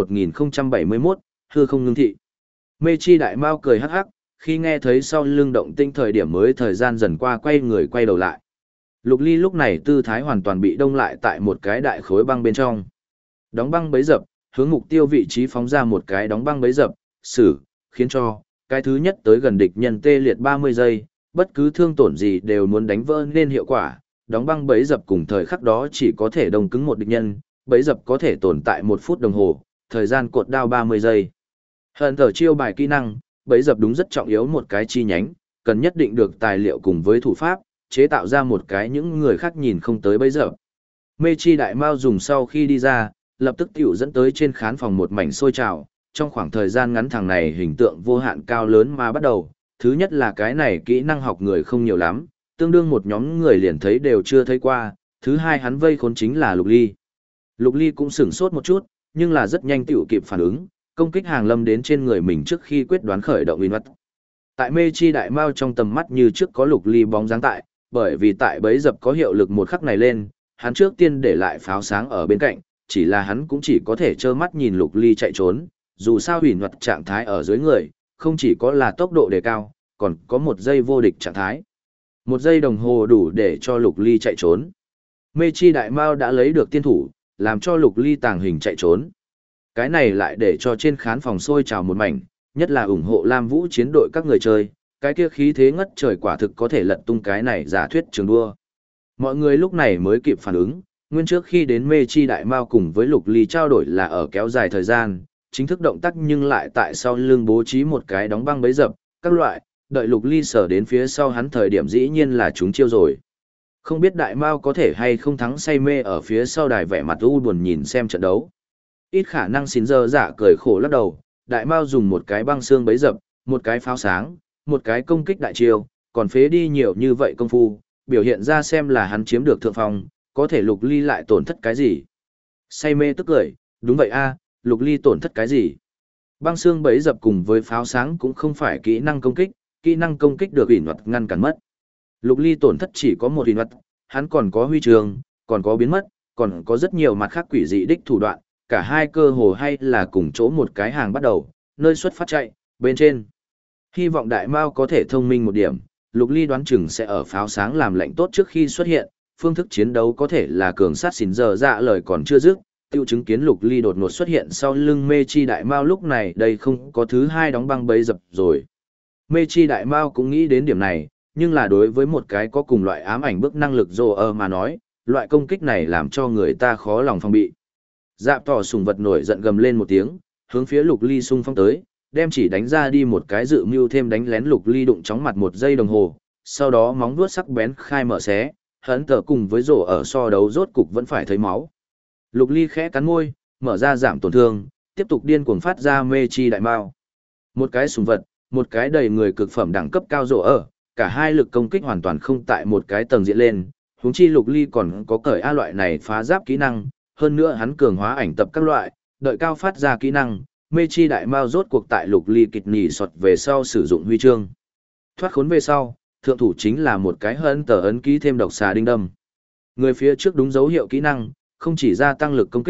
1071, hư không ngưng thị. Mê chi đại mao cười hắc hắc, khi nghe thấy sau lưng động tinh thời điểm mới thời gian dần qua quay người quay đầu lại. Lục Ly lúc này tư thái hoàn toàn bị đông lại tại một cái đại khối băng bên trong. Đóng băng bấy dập, hướng mục tiêu vị trí phóng ra một cái đóng băng bấy dập, khiến cho cái thứ nhất tới gần địch nhân tê liệt 30 giây, bất cứ thương tổn gì đều muốn đánh vỡ nên hiệu quả. Đóng băng bấy dập cùng thời khắc đó chỉ có thể đông cứng một địch nhân, bấy dập có thể tồn tại 1 phút đồng hồ, thời gian cột đao 30 giây. Hận thở chiêu bài kỹ năng, bấy dập đúng rất trọng yếu một cái chi nhánh, cần nhất định được tài liệu cùng với thủ pháp, chế tạo ra một cái những người khác nhìn không tới bấy dập. Mê chi đại mao dùng sau khi đi ra, lập tức tiểu dẫn tới trên khán phòng một mảnh sôi trào, trong khoảng thời gian ngắn thằng này hình tượng vô hạn cao lớn mà bắt đầu, thứ nhất là cái này kỹ năng học người không nhiều lắm, tương đương một nhóm người liền thấy đều chưa thấy qua, thứ hai hắn vây khốn chính là Lục Ly. Lục Ly cũng sửng sốt một chút, nhưng là rất nhanh tiểu kịp phản ứng, công kích hàng lâm đến trên người mình trước khi quyết đoán khởi động uy mất. Tại mê chi đại mao trong tầm mắt như trước có Lục Ly bóng dáng tại, bởi vì tại bấy dập có hiệu lực một khắc này lên, hắn trước tiên để lại pháo sáng ở bên cạnh, chỉ là hắn cũng chỉ có thể trơ mắt nhìn Lục Ly chạy trốn, dù sao hủy luật trạng thái ở dưới người, không chỉ có là tốc độ đề cao, còn có 1 giây vô địch trạng thái. 1 giây đồng hồ đủ để cho Lục Ly chạy trốn. Mê chi đại mao đã lấy được tiên thủ, làm cho Lục Ly tàng hình chạy trốn. Cái này lại để cho trên khán phòng sôi trào một mảnh, nhất là ủng hộ Lam Vũ chiến đội các người chơi, cái kia khí thế ngất trời quả thực có thể lật tung cái này giả thuyết trường đua. Mọi người lúc này mới kịp phản ứng, nguyên trước khi đến mê chi đại mao cùng với Lục Ly trao đổi là ở kéo dài thời gian, chính thức động tác nhưng lại tại sau lưng bố trí một cái đóng băng bấy dập, các loại, đợi Lục Ly sở đến phía sau hắn thời điểm dĩ nhiên là chúng chiêu rồi. Không biết đại mao có thể hay không thắng say mê ở phía sau đài vẻ mặt u buồn nhìn xem trận đấu. Ít khả năng xin dơ dạ cười khổ lắc đầu, đại mao dùng một cái băng xương bấy dập, một cái pháo sáng, một cái công kích đại chiêu, còn phế đi nhiều như vậy công phu, biểu hiện ra xem là hắn chiếm được thượng phong, có thể Lục Ly lại tổn thất cái gì. Say mê tức cười, đúng vậy a, Lục Ly tổn thất cái gì. Băng xương bấy dập cùng với pháo sáng cũng không phải kỹ năng công kích được ủy luật ngăn cản mất. Lục Ly tổn thất chỉ có một ủy luật, hắn còn có huy trường, còn có biến mất, còn có rất nhiều mặt khác quỷ dị đích thủ đoạn, cả hai cơ hồ hay là cùng chỗ một cái hàng bắt đầu, nơi xuất phát chạy, bên trên. Hy vọng đại mao có thể thông minh một điểm, Lục Ly đoán chừng sẽ ở pháo sáng làm lệnh tốt trước khi xuất hiện, phương thức chiến đấu có thể là cường sát xỉn giờ dạ lời còn chưa dứt, tiêu chứng kiến Lục Ly đột ngột xuất hiện sau lưng mê chi đại mao lúc này đây không có thứ hai đóng băng bấy dập rồi. Mê chi đại mao cũng nghĩ đến điểm này, nhưng là đối với một cái có cùng loại ám ảnh bức năng lực rồ mà nói, loại công kích này làm cho người ta khó lòng phòng bị. Dạp tỏ sùng vật nổi giận gầm lên một tiếng, hướng phía Lục Ly xung phong tới, đem chỉ đánh ra đi một cái dự mưu thêm đánh lén Lục Ly đụng chóng mặt 1 giây đồng hồ, sau đó móng vuốt sắc bén khai mở xé, hấn tờ cùng với rổ ở so đấu rốt cục vẫn phải thấy máu. Lục Ly khẽ cắn môi, mở ra giảm tổn thương, tiếp tục điên cuồng phát ra mê chi đại mao. Một cái sùng vật, một cái đầy người cực phẩm đẳng cấp cao rổ ở, cả hai lực công kích hoàn toàn không tại một cái tầng diện lên, huống chi Lục Ly còn có cởi A loại này phá giáp kỹ năng, hơn nữa hắn cường hóa ảnh tập các loại, đợi cao phát ra kỹ năng, mê chi đại mao rốt cuộc tại Lục Ly kịch nhỉ sọt về sau sử dụng huy chương. Thoát khốn về sau, thượng thủ chính là một cái hấn tờ ấn ký thêm độc xà đinh đâm. Người phía trước đúng dấu hiệu kỹ năng, không chỉ gia tăng lực công kích,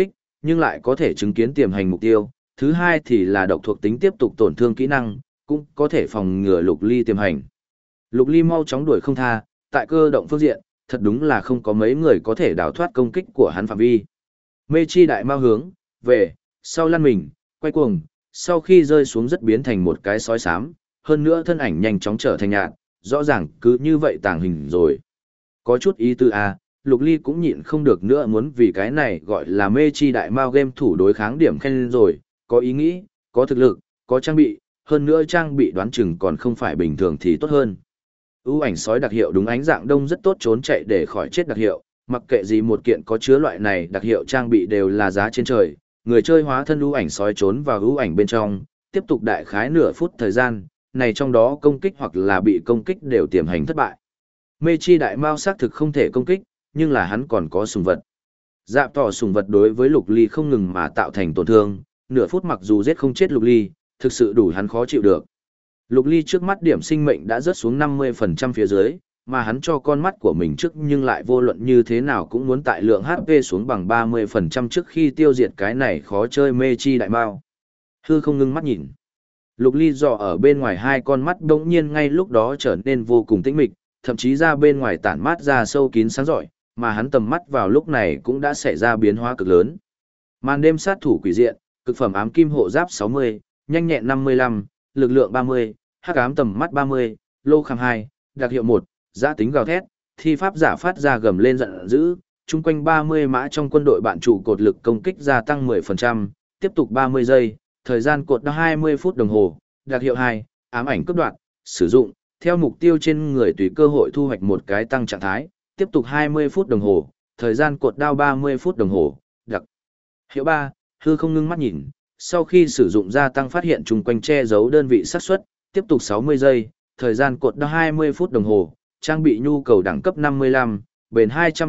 nhưng lại có thể chứng kiến tiềm hành mục tiêu. Thứ hai thì là độc thuộc tính tiếp tục tổn thương kỹ năng, cũng có thể phòng ngừa Lục Ly tiềm hành. Lục Ly mau chóng đuổi không tha, tại cơ động phương diện, thật đúng là không có mấy người có thể đào thoát công kích của hắn phạm vi. Mê chi đại mao hướng về sau lăn mình, quay cuồng, sau khi rơi xuống rất biến thành một cái sói xám, hơn nữa thân ảnh nhanh chóng trở thành nhạt, rõ ràng cứ như vậy tàng hình rồi. Có chút ý tư a, Lục Ly cũng nhịn không được nữa muốn vì cái này gọi là mê chi đại mao game thủ đối kháng điểm khen lên rồi, có ý nghĩ, có thực lực, có trang bị, hơn nữa trang bị đoán chừng còn không phải bình thường thì tốt hơn. Ưu ảnh sói đặc hiệu đúng ánh dạng đông rất tốt trốn chạy để khỏi chết đặc hiệu, mặc kệ gì một kiện có chứa loại này đặc hiệu trang bị đều là giá trên trời, người chơi hóa thân ưu ảnh sói trốn vào ưu ảnh bên trong, tiếp tục đại khái nửa phút thời gian, này trong đó công kích hoặc là bị công kích đều tiềm hành thất bại. Mê chi đại mao xác thực không thể công kích, nhưng là hắn còn có sùng vật. Dạp tỏ sùng vật đối với Lục Ly không ngừng mà tạo thành tổn thương, nửa phút mặc dù giết không chết Lục Ly, thực sự đủ hắn khó chịu được. Lục Ly trước mắt điểm sinh mệnh đã rớt xuống 50% phía dưới, mà hắn cho con mắt của mình trước nhưng lại vô luận như thế nào cũng muốn tại lượng HP xuống bằng 30% trước khi tiêu diệt cái này khó chơi mê chi đại mao. Hư không ngưng mắt nhìn. Lục Ly dò ở bên ngoài hai con mắt đống nhiên ngay lúc đó trở nên vô cùng tĩnh mịch, thậm chí ra bên ngoài tản mát ra sâu kín sáng rọi, mà hắn tầm mắt vào lúc này cũng đã xảy ra biến hóa cực lớn. Màn đêm sát thủ quỷ diện, cực phẩm ám kim hộ giáp 60, nhanh nhẹn 55, lực lượng 30, hắc ám tầm mắt 30, lô kham 2, đặc hiệu 1, giã tính gào thét, thi pháp giả phát ra gầm lên giận dữ, chung quanh 30 mã trong quân đội bạn trụ cột lực công kích gia tăng 10%, tiếp tục 30 giây, thời gian cột 20 phút đồng hồ, đặc hiệu 2, ám ảnh cấp đoạn, sử dụng, theo mục tiêu trên người tùy cơ hội thu hoạch một cái tăng trạng thái, tiếp tục 20 phút đồng hồ, thời gian cột đao 30 phút đồng hồ, đặc hiệu 3, hư không ngưng mắt nhìn, sau khi sử dụng gia tăng phát hiện chung quanh che giấu đơn vị xác suất, tiếp tục 60 giây, thời gian cột đao 20 phút đồng hồ, trang bị nhu cầu đẳng cấp 55, bền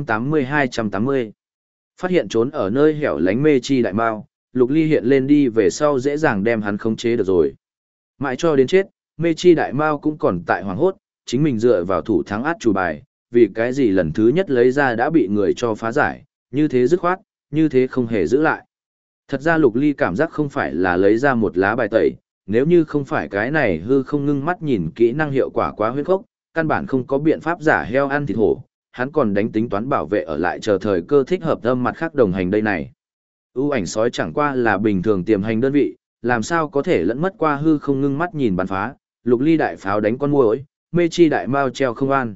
280-280. Phát hiện trốn ở nơi hẻo lánh mê chi đại mao, Lục Ly hiện lên đi về sau dễ dàng đem hắn khống chế được rồi. Mãi cho đến chết, mê chi đại mao cũng còn tại hoàng hốt, chính mình dựa vào thủ thắng át chủ bài, vì cái gì lần thứ nhất lấy ra đã bị người cho phá giải, như thế dứt khoát, như thế không hề giữ lại. Thật ra Lục Ly cảm giác không phải là lấy ra một lá bài tẩy, nếu như không phải cái này hư không ngưng mắt nhìn kỹ năng hiệu quả quá huyết khốc, căn bản không có biện pháp giả heo ăn thịt hổ, hắn còn đánh tính toán bảo vệ ở lại chờ thời cơ thích hợp âm mặt khác đồng hành đây này. Ưu ảnh sói chẳng qua là bình thường tiềm hành đơn vị, làm sao có thể lẫn mất qua hư không ngưng mắt nhìn bắn phá, Lục Ly đại pháo đánh con muỗi, mê chi đại mao treo không an.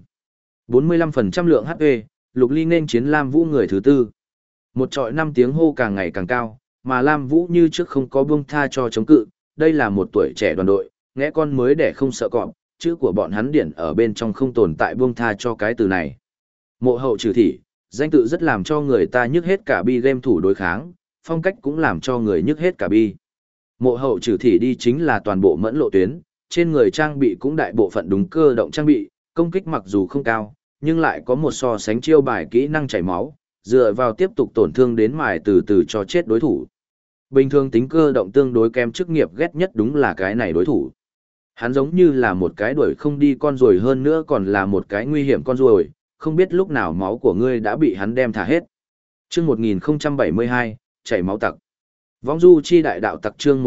45% lượng HP, Lục Ly nên chiến Lam Vũ người thứ tư. Một trọi 5 tiếng hô càng ngày càng cao, mà Lam Vũ như trước không có buông tha cho chống cự, đây là một tuổi trẻ đoàn đội, nghe con mới để không sợ cọp, chữ của bọn hắn điển ở bên trong không tồn tại buông tha cho cái từ này. Mộ hậu trừ thị, danh tự rất làm cho người ta nhức hết cả bi game thủ đối kháng, phong cách cũng làm cho người nhức hết cả bi. Mộ hậu trừ thị đi chính là toàn bộ mẫn lộ tuyến, trên người trang bị cũng đại bộ phận đúng cơ động trang bị, công kích mặc dù không cao, nhưng lại có một so sánh chiêu bài kỹ năng chảy máu, dựa vào tiếp tục tổn thương đến mài từ từ cho chết đối thủ. Bình thường tính cơ động tương đối kém chức nghiệp ghét nhất đúng là cái này đối thủ. Hắn giống như là một cái đuổi không đi con ruồi hơn nữa còn là một cái nguy hiểm con ruồi, không biết lúc nào máu của ngươi đã bị hắn đem thả hết. Chương 1072, chảy máu tặc. Vong du chi đại đạo tặc chương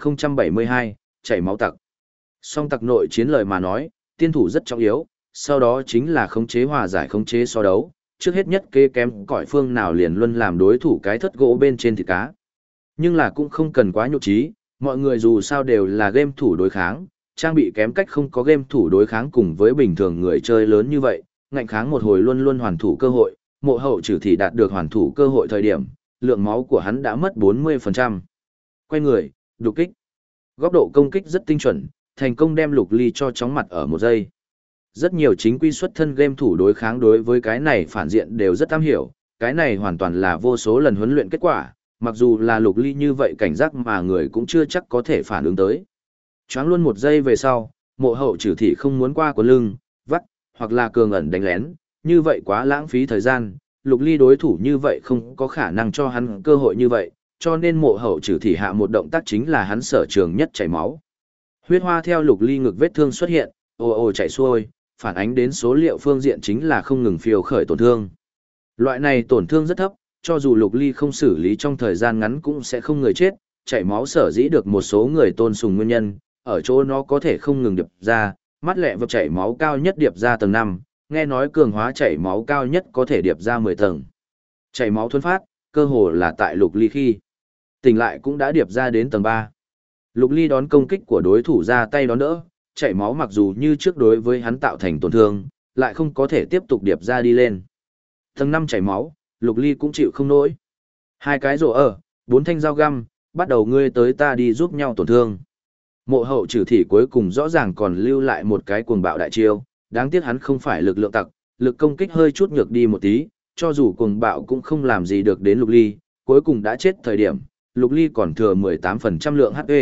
1072, chảy máu tặc. Song tặc nội chiến lời mà nói, tiên thủ rất trọng yếu, sau đó chính là khống chế hòa giải khống chế so đấu, trước hết nhất kế kém cõi phương nào liền luôn làm đối thủ cái thất gỗ bên trên thịt cá. Nhưng là cũng không cần quá nhục trí, mọi người dù sao đều là game thủ đối kháng, trang bị kém cách không có game thủ đối kháng cùng với bình thường người chơi lớn như vậy, ngạnh kháng một hồi luôn luôn hoàn thủ cơ hội, mộ hậu trừ thị đạt được hoàn thủ cơ hội thời điểm, lượng máu của hắn đã mất 40%. Quay người, đục kích. Góc độ công kích rất tinh chuẩn, thành công đem Lục Ly cho chóng mặt ở một giây. Rất nhiều chính quy xuất thân game thủ đối kháng đối với cái này phản diện đều rất am hiểu, cái này hoàn toàn là vô số lần huấn luyện kết quả, mặc dù là Lục Ly như vậy cảnh giác mà người cũng chưa chắc có thể phản ứng tới. Choáng luôn một giây về sau, mộ hậu trừ thị không muốn qua của lưng, vắt, hoặc là cường ẩn đánh lén, như vậy quá lãng phí thời gian, Lục Ly đối thủ như vậy không có khả năng cho hắn cơ hội như vậy, cho nên mộ hậu trừ thị hạ một động tác chính là hắn sở trường nhất chảy máu. Huyết hoa theo Lục Ly ngực vết thương xuất hiện, ồ ồ chảy xuôi, phản ánh đến số liệu phương diện chính là không ngừng phiêu khởi tổn thương. Loại này tổn thương rất thấp, cho dù Lục Ly không xử lý trong thời gian ngắn cũng sẽ không người chết, chảy máu sở dĩ được một số người tôn sùng nguyên nhân, ở chỗ nó có thể không ngừng điệp ra, mắt lẹ vật chảy máu cao nhất điệp ra tầng 5, nghe nói cường hóa chảy máu cao nhất có thể điệp ra 10 tầng. Chảy máu thuần phát, cơ hồ là tại Lục Ly khi tỉnh lại cũng đã điệp ra đến tầng 3. Lục Ly đón công kích của đối thủ ra tay đón đỡ, chảy máu mặc dù như trước đối với hắn tạo thành tổn thương, lại không có thể tiếp tục điệp ra đi lên. Tầng 5 chảy máu, Lục Ly cũng chịu không nổi. 2 cái rổ ở, 4 thanh dao găm, bắt đầu ngươi tới ta đi giúp nhau tổn thương. Mộ hậu trừ thị cuối cùng rõ ràng còn lưu lại một cái cuồng bạo đại chiêu, đáng tiếc hắn không phải lực lượng tặc, lực công kích hơi chút nhược đi một tí, cho dù cuồng bạo cũng không làm gì được đến Lục Ly, cuối cùng đã chết thời điểm, Lục Ly còn thừa 18% lượng HP.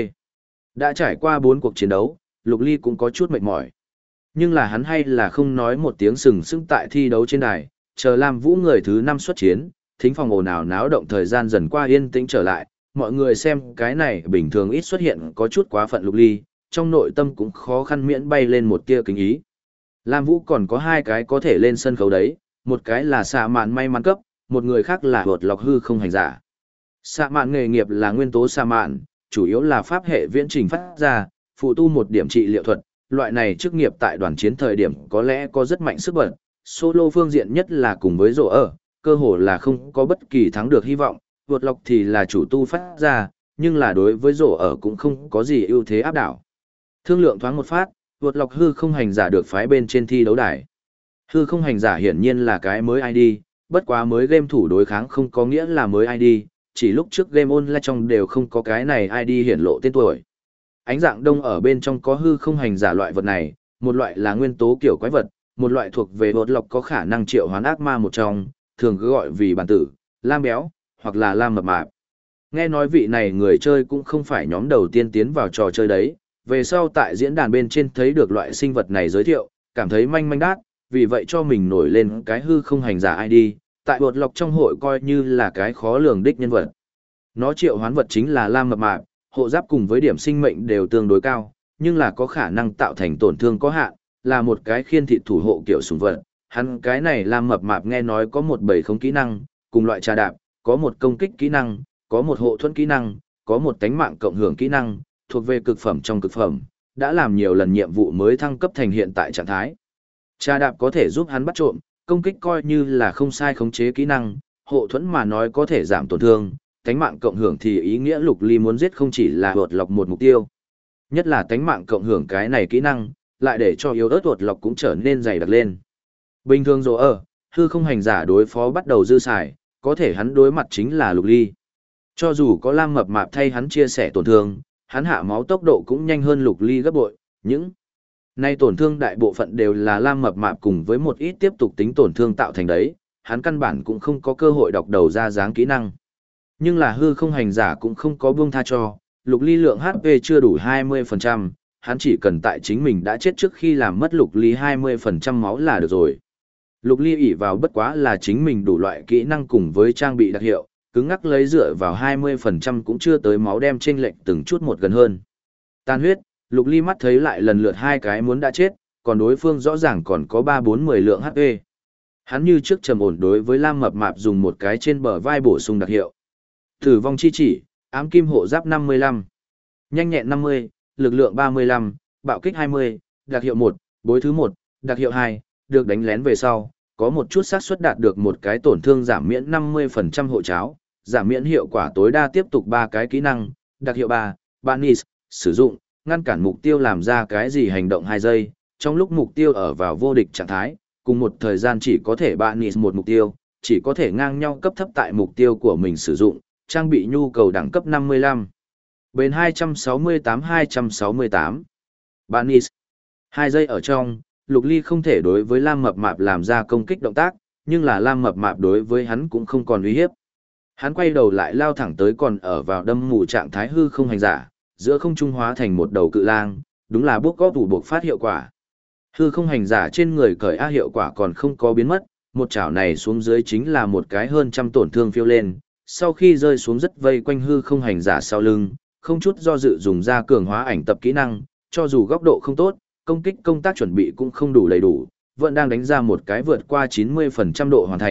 Đã trải qua 4 cuộc chiến đấu, Lục Ly cũng có chút mệt mỏi. Nhưng là hắn hay là không nói một tiếng sừng sững tại thi đấu trên đài, chờ Lam Vũ người thứ 5 xuất chiến, thính phòng ồn ào náo động thời gian dần qua yên tĩnh trở lại, mọi người xem cái này bình thường ít xuất hiện có chút quá phận Lục Ly, trong nội tâm cũng khó khăn miễn bay lên một tia kính ý. Lam Vũ còn có 2 cái có thể lên sân khấu đấy, một cái là xạ mạn may mắn cấp, một người khác là hột lọc hư không hành giả. Xạ mạn nghề nghiệp là nguyên tố xạ mạn, chủ yếu là pháp hệ viễn trình phát ra, phụ tu một điểm trị liệu thuật, loại này chức nghiệp tại đoàn chiến thời điểm có lẽ có rất mạnh sức bật, solo phương diện nhất là cùng với rổ ở, cơ hồ là không có bất kỳ thắng được hy vọng, vượt lọc thì là chủ tu phát ra, nhưng là đối với rổ ở cũng không có gì ưu thế áp đảo. Thương lượng thoáng một phát, vượt lọc hư không hành giả được phái bên trên thi đấu đài. Hư không hành giả hiển nhiên là cái mới ID, bất quá mới game thủ đối kháng không có nghĩa là mới ID, chỉ lúc trước game online trong đều không có cái này ID hiển lộ tên tuổi. Ánh dạng đông ở bên trong có hư không hành giả loại vật này, một loại là nguyên tố kiểu quái vật, một loại thuộc về bột lọc có khả năng triệu hoán ác ma một trong, thường cứ gọi vì bản tử, lam béo, hoặc là lam mập mạp. Nghe nói vị này người chơi cũng không phải nhóm đầu tiên tiến vào trò chơi đấy, về sau tại diễn đàn bên trên thấy được loại sinh vật này giới thiệu, cảm thấy manh manh đát, vì vậy cho mình nổi lên cái hư không hành giả ID, tại bột lọc trong hội coi như là cái khó lường đích nhân vật. Nó triệu hoán vật chính là lam mập mạp, hộ giáp cùng với điểm sinh mệnh đều tương đối cao, nhưng là có khả năng tạo thành tổn thương có hạn, là một cái khiên thịt thủ hộ kiểu sủng vật. Hắn cái này lam mập mạp nghe nói có một bầy không kỹ năng, cùng loại trà đạp, có một công kích kỹ năng, có một hộ thuẫn kỹ năng, có một tánh mạng cộng hưởng kỹ năng, thuộc về cực phẩm trong cực phẩm, đã làm nhiều lần nhiệm vụ mới thăng cấp thành hiện tại trạng thái. Trà đạp có thể giúp hắn bắt trộm, công kích coi như là không sai khống chế kỹ năng, hộ thuẫn mà nói có thể giảm tổn thương, tánh mạng cộng hưởng thì ý nghĩa Lục Ly muốn giết không chỉ là hột lọc một mục tiêu. Nhất là tánh mạng cộng hưởng cái này kỹ năng, lại để cho yếu ớt hột lọc cũng trở nên dày đặc lên. Bình thường rồi hư không hành giả đối phó bắt đầu dư xài, có thể hắn đối mặt chính là Lục Ly. Cho dù có lam mập mạp thay hắn chia sẻ tổn thương, hắn hạ máu tốc độ cũng nhanh hơn Lục Ly gấp bội, những nay tổn thương đại bộ phận đều là lam mập mạp cùng với một ít tiếp tục tính tổn thương tạo thành đấy, hắn căn bản cũng không có cơ hội đọc đầu ra dáng kỹ năng. Nhưng là hư không hành giả cũng không có buông tha cho, Lục Ly lượng HP chưa đủ 20%, hắn chỉ cần tại chính mình đã chết trước khi làm mất Lục Ly 20% máu là được rồi. Lục Ly ỷ vào bất quá là chính mình đủ loại kỹ năng cùng với trang bị đặc hiệu, cứng ngắc lấy dựa vào 20% cũng chưa tới máu đem chênh lệch từng chút một gần hơn. Tan huyết, Lục Ly mắt thấy lại lần lượt 2 cái muốn đã chết, còn đối phương rõ ràng còn có 3-4-10 lượng HP. Hắn như trước trầm ổn đối với lam mập mạp dùng một cái trên bờ vai bổ sung đặc hiệu. Tử vong chi chỉ, ám kim hộ giáp 55, nhanh nhẹn 50, lực lượng 35, bạo kích 20, đặc hiệu 1, bối thứ 1, đặc hiệu 2, được đánh lén về sau, có một chút xác suất đạt được một cái tổn thương giảm miễn 50% hộ cháo, giảm miễn hiệu quả tối đa tiếp tục 3 cái kỹ năng, đặc hiệu 3, Banis, sử dụng, ngăn cản mục tiêu làm ra cái gì hành động 2 giây, trong lúc mục tiêu ở vào vô địch trạng thái, cùng một thời gian chỉ có thể Banis một mục tiêu, chỉ có thể ngang nhau cấp thấp tại mục tiêu của mình sử dụng, trang bị nhu cầu đẳng cấp 55. Bền 268-268. Banis. 2 giây ở trong, Lục Ly không thể đối với lam mập mạp làm ra công kích động tác, nhưng là lam mập mạp đối với hắn cũng không còn uy hiếp. Hắn quay đầu lại lao thẳng tới còn ở vào đâm mù trạng thái hư không hành giả, giữa không trung hóa thành một đầu cự lang, đúng là bốc góp vụ buộc phát hiệu quả. Hư không hành giả trên người cởi A hiệu quả còn không có biến mất, một chảo này xuống dưới chính là một cái hơn trăm tổn thương phiêu lên, sau khi rơi xuống rất vây quanh hư không hành giả sau lưng, không chút do dự dùng ra cường hóa ảnh tập kỹ năng, cho dù góc độ không tốt, công kích công tác chuẩn bị cũng không đủ đầy đủ, vẫn đang đánh ra một cái vượt qua 90% độ hoàn thành,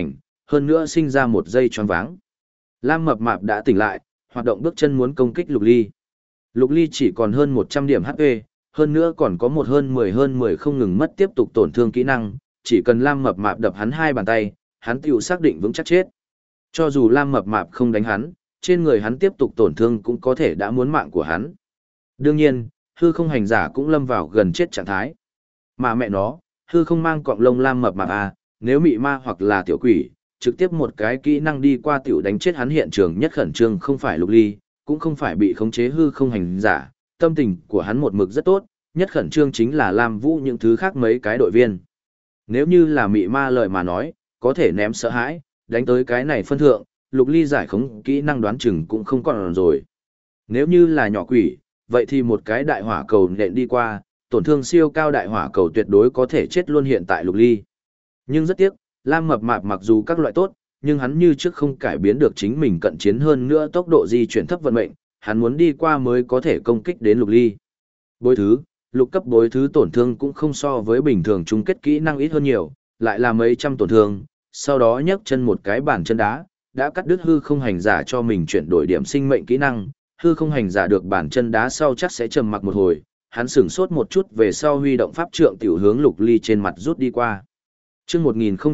hơn nữa sinh ra một giây choáng váng. Lam Mập Mạp đã tỉnh lại, hoạt động bước chân muốn công kích Lục Ly. Lục Ly chỉ còn hơn 100 điểm HP, hơn nữa còn có một hơn 10 không ngừng mất tiếp tục tổn thương kỹ năng, chỉ cần Lam Mập Mạp đập hắn 2 bàn tay, hắn tiểu xác định vững chắc chết. Cho dù Lam Mập Mạp không đánh hắn, trên người hắn tiếp tục tổn thương cũng có thể đã muốn mạng của hắn. Đương nhiên, hư không hành giả cũng lâm vào gần chết trạng thái. Mà mẹ nó, hư không mang cọng lông Lam Mập Mạp à, nếu mị ma hoặc là tiểu quỷ, trực tiếp một cái kỹ năng đi qua tiểu đánh chết hắn. Hiện trường nhất khẩn trương không phải Lục Ly, cũng không phải bị khống chế hư không hành giả, tâm tình của hắn một mực rất tốt, nhất khẩn trương chính là Lam Vũ những thứ khác mấy cái đội viên. Nếu như là mị ma lời mà nói, có thể ném sợ hãi, đánh tới cái này phân thượng, Lục Ly giải khống kỹ năng đoán chừng cũng không còn rồi. Nếu như là nhỏ quỷ, vậy thì một cái đại hỏa cầu nện đi qua, tổn thương siêu cao đại hỏa cầu tuyệt đối có thể chết luôn hiện tại Lục Ly. Nhưng rất tiếc, Lam Mập Mạp mặc dù các loại tốt, nhưng hắn như trước không cải biến được chính mình cận chiến hơn nữa tốc độ di chuyển thấp vận mệnh, hắn muốn đi qua mới có thể công kích đến Lục Ly. Bối thứ, lục cấp bối thứ tổn thương cũng không so với bình thường chung kết kỹ năng ít hơn nhiều, lại là mấy trăm tổn thương, sau đó nhấc chân một cái bàn chân đá, đã cắt đứt hư không hành giả cho mình chuyển đổi điểm sinh mệnh kỹ năng, hư không hành giả được bàn chân đá sau chắc sẽ trầm mặc một hồi, hắn sửng sốt một chút về sau huy động pháp trượng tiểu hướng Lục Ly trên mặt rút đi qua. Chương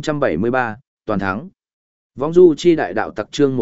1073, toàn thắng. Vong du chi đại đạo tặc chương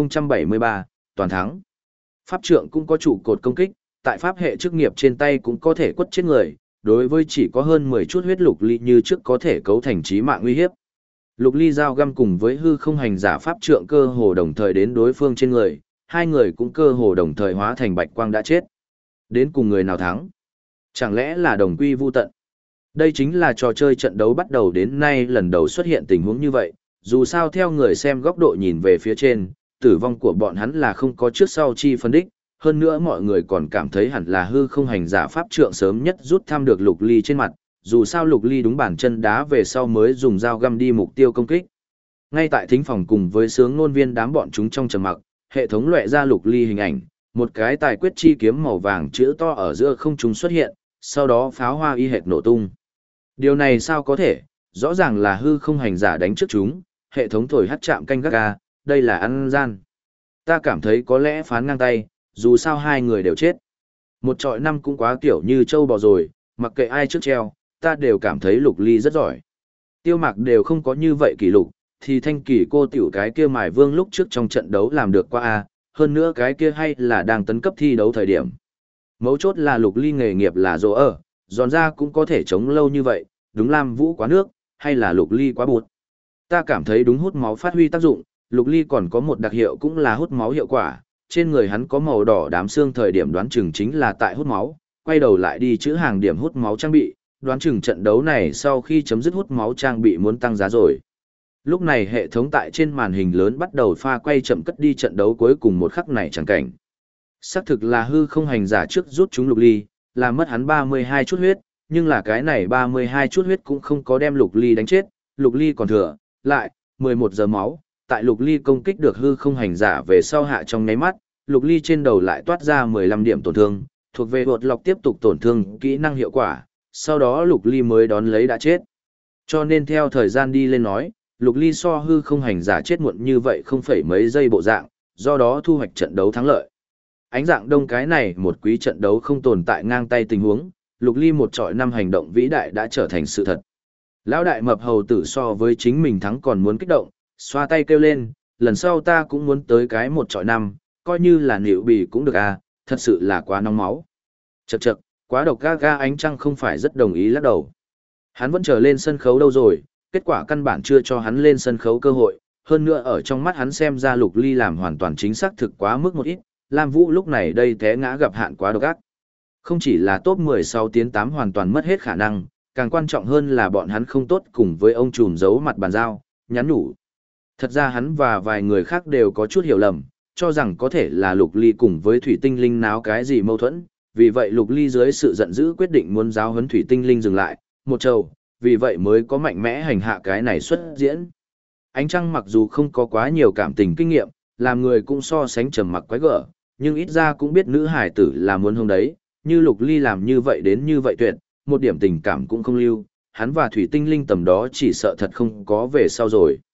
1073, toàn thắng. Pháp trượng cũng có trụ cột công kích, tại pháp hệ chức nghiệp trên tay cũng có thể quất chết người, đối với chỉ có hơn 10 chút huyết Lục Ly như trước có thể cấu thành chí mạng nguy hiếp. Lục Ly giao găm cùng với hư không hành giả pháp trượng cơ hồ đồng thời đến đối phương trên người, hai người cũng cơ hồ đồng thời hóa thành bạch quang đã chết. Đến cùng người nào thắng? Chẳng lẽ là đồng quy vu tận? Đây chính là trò chơi trận đấu bắt đầu đến nay lần đầu xuất hiện tình huống như vậy, dù sao theo người xem góc độ nhìn về phía trên, tử vong của bọn hắn là không có trước sau chi phân đích, hơn nữa mọi người còn cảm thấy hẳn là hư không hành giả pháp trượng sớm nhất rút thăm được Lục Ly trên mặt, dù sao Lục Ly đúng bản chân đá về sau mới dùng dao găm đi mục tiêu công kích. Ngay tại thính phòng cùng với sướng ngôn viên đám bọn chúng trong trầm mặc, hệ thống lóe ra Lục Ly hình ảnh, một cái tài quyết chi kiếm màu vàng chữ to ở giữa không trung xuất hiện, sau đó pháo hoa y hệt nổ tung. Điều này sao có thể, rõ ràng là hư không hành giả đánh trước chúng, hệ thống thổi hắt chạm canh gác ga, đây là ăn gian. Ta cảm thấy có lẽ phán ngang tay, dù sao hai người đều chết. Một trọi năm cũng quá kiểu như trâu bò rồi, mặc kệ ai trước treo, ta đều cảm thấy Lục Ly rất giỏi. Tiêu Mạc đều không có như vậy kỷ lục, thì Thanh Kỳ cô tiểu cái kia Mài Vương lúc trước trong trận đấu làm được qua a, hơn nữa cái kia hay là đang tấn cấp thi đấu thời điểm. Mấu chốt là Lục Ly nghề nghiệp là rỗ ở, giòn ra cũng có thể chống lâu như vậy, đúng Lam Vũ quá nước, hay là Lục Ly quá bụt. Ta cảm thấy đúng hút máu phát huy tác dụng, Lục Ly còn có một đặc hiệu cũng là hút máu hiệu quả, trên người hắn có màu đỏ đám xương thời điểm đoán chừng chính là tại hút máu, quay đầu lại đi chữ hàng điểm hút máu trang bị, đoán chừng trận đấu này sau khi chấm dứt hút máu trang bị muốn tăng giá rồi. Lúc này hệ thống tại trên màn hình lớn bắt đầu pha quay chậm cất đi trận đấu cuối cùng một khắc này chẳng cảnh. Xác thực là hư không hành giả trước rút chúng Lục Ly, làm mất hắn 32 chút huyết, nhưng là cái này 32 chút huyết cũng không có đem Lục Ly đánh chết, Lục Ly còn thừa, lại, 11 giờ máu, tại Lục Ly công kích được hư không hành giả về sau hạ trong nháy mắt, Lục Ly trên đầu lại toát ra 15 điểm tổn thương, thuộc về bột lọc tiếp tục tổn thương kỹ năng hiệu quả, sau đó Lục Ly mới đón lấy đã chết. Cho nên theo thời gian đi lên nói, Lục Ly so hư không hành giả chết muộn như vậy không phải mấy giây bộ dạng, do đó thu hoạch trận đấu thắng lợi. Ánh dạng đông cái này một quý trận đấu không tồn tại ngang tay tình huống, Lục Ly một trọi năm hành động vĩ đại đã trở thành sự thật. Lão đại mập hầu tử so với chính mình thắng còn muốn kích động, xoa tay kêu lên, lần sau ta cũng muốn tới cái một trọi năm, coi như là nịu bì cũng được à, thật sự là quá nóng máu. Chậc chậc, quá độc ga ga ánh trăng không phải rất đồng ý lắc đầu. Hắn vẫn chờ lên sân khấu đâu rồi, kết quả căn bản chưa cho hắn lên sân khấu cơ hội, hơn nữa ở trong mắt hắn xem ra Lục Ly làm hoàn toàn chính xác thực quá mức một ít, Lam Vũ lúc này đây té ngã gặp hạn quá độc ác. Không chỉ là top 16 tiến 8 hoàn toàn mất hết khả năng, càng quan trọng hơn là bọn hắn không tốt cùng với ông trùm giấu mặt bàn giao, nhắn nhủ. Thật ra hắn và vài người khác đều có chút hiểu lầm, cho rằng có thể là Lục Ly cùng với Thủy Tinh Linh náo cái gì mâu thuẫn, vì vậy Lục Ly dưới sự giận dữ quyết định muốn giáo huấn Thủy Tinh Linh dừng lại, một trầu, vì vậy mới có mạnh mẽ hành hạ cái này xuất diễn. Ánh Trăng mặc dù không có quá nhiều cảm tình kinh nghiệm, làm người cũng so sánh trầm mặc quái gở, nhưng ít ra cũng biết nữ hải tử là muốn hông đấy, như Lục Ly làm như vậy đến như vậy tuyệt, một điểm tình cảm cũng không lưu, hắn và Thủy Tinh Linh tầm đó chỉ sợ thật không có về sau rồi.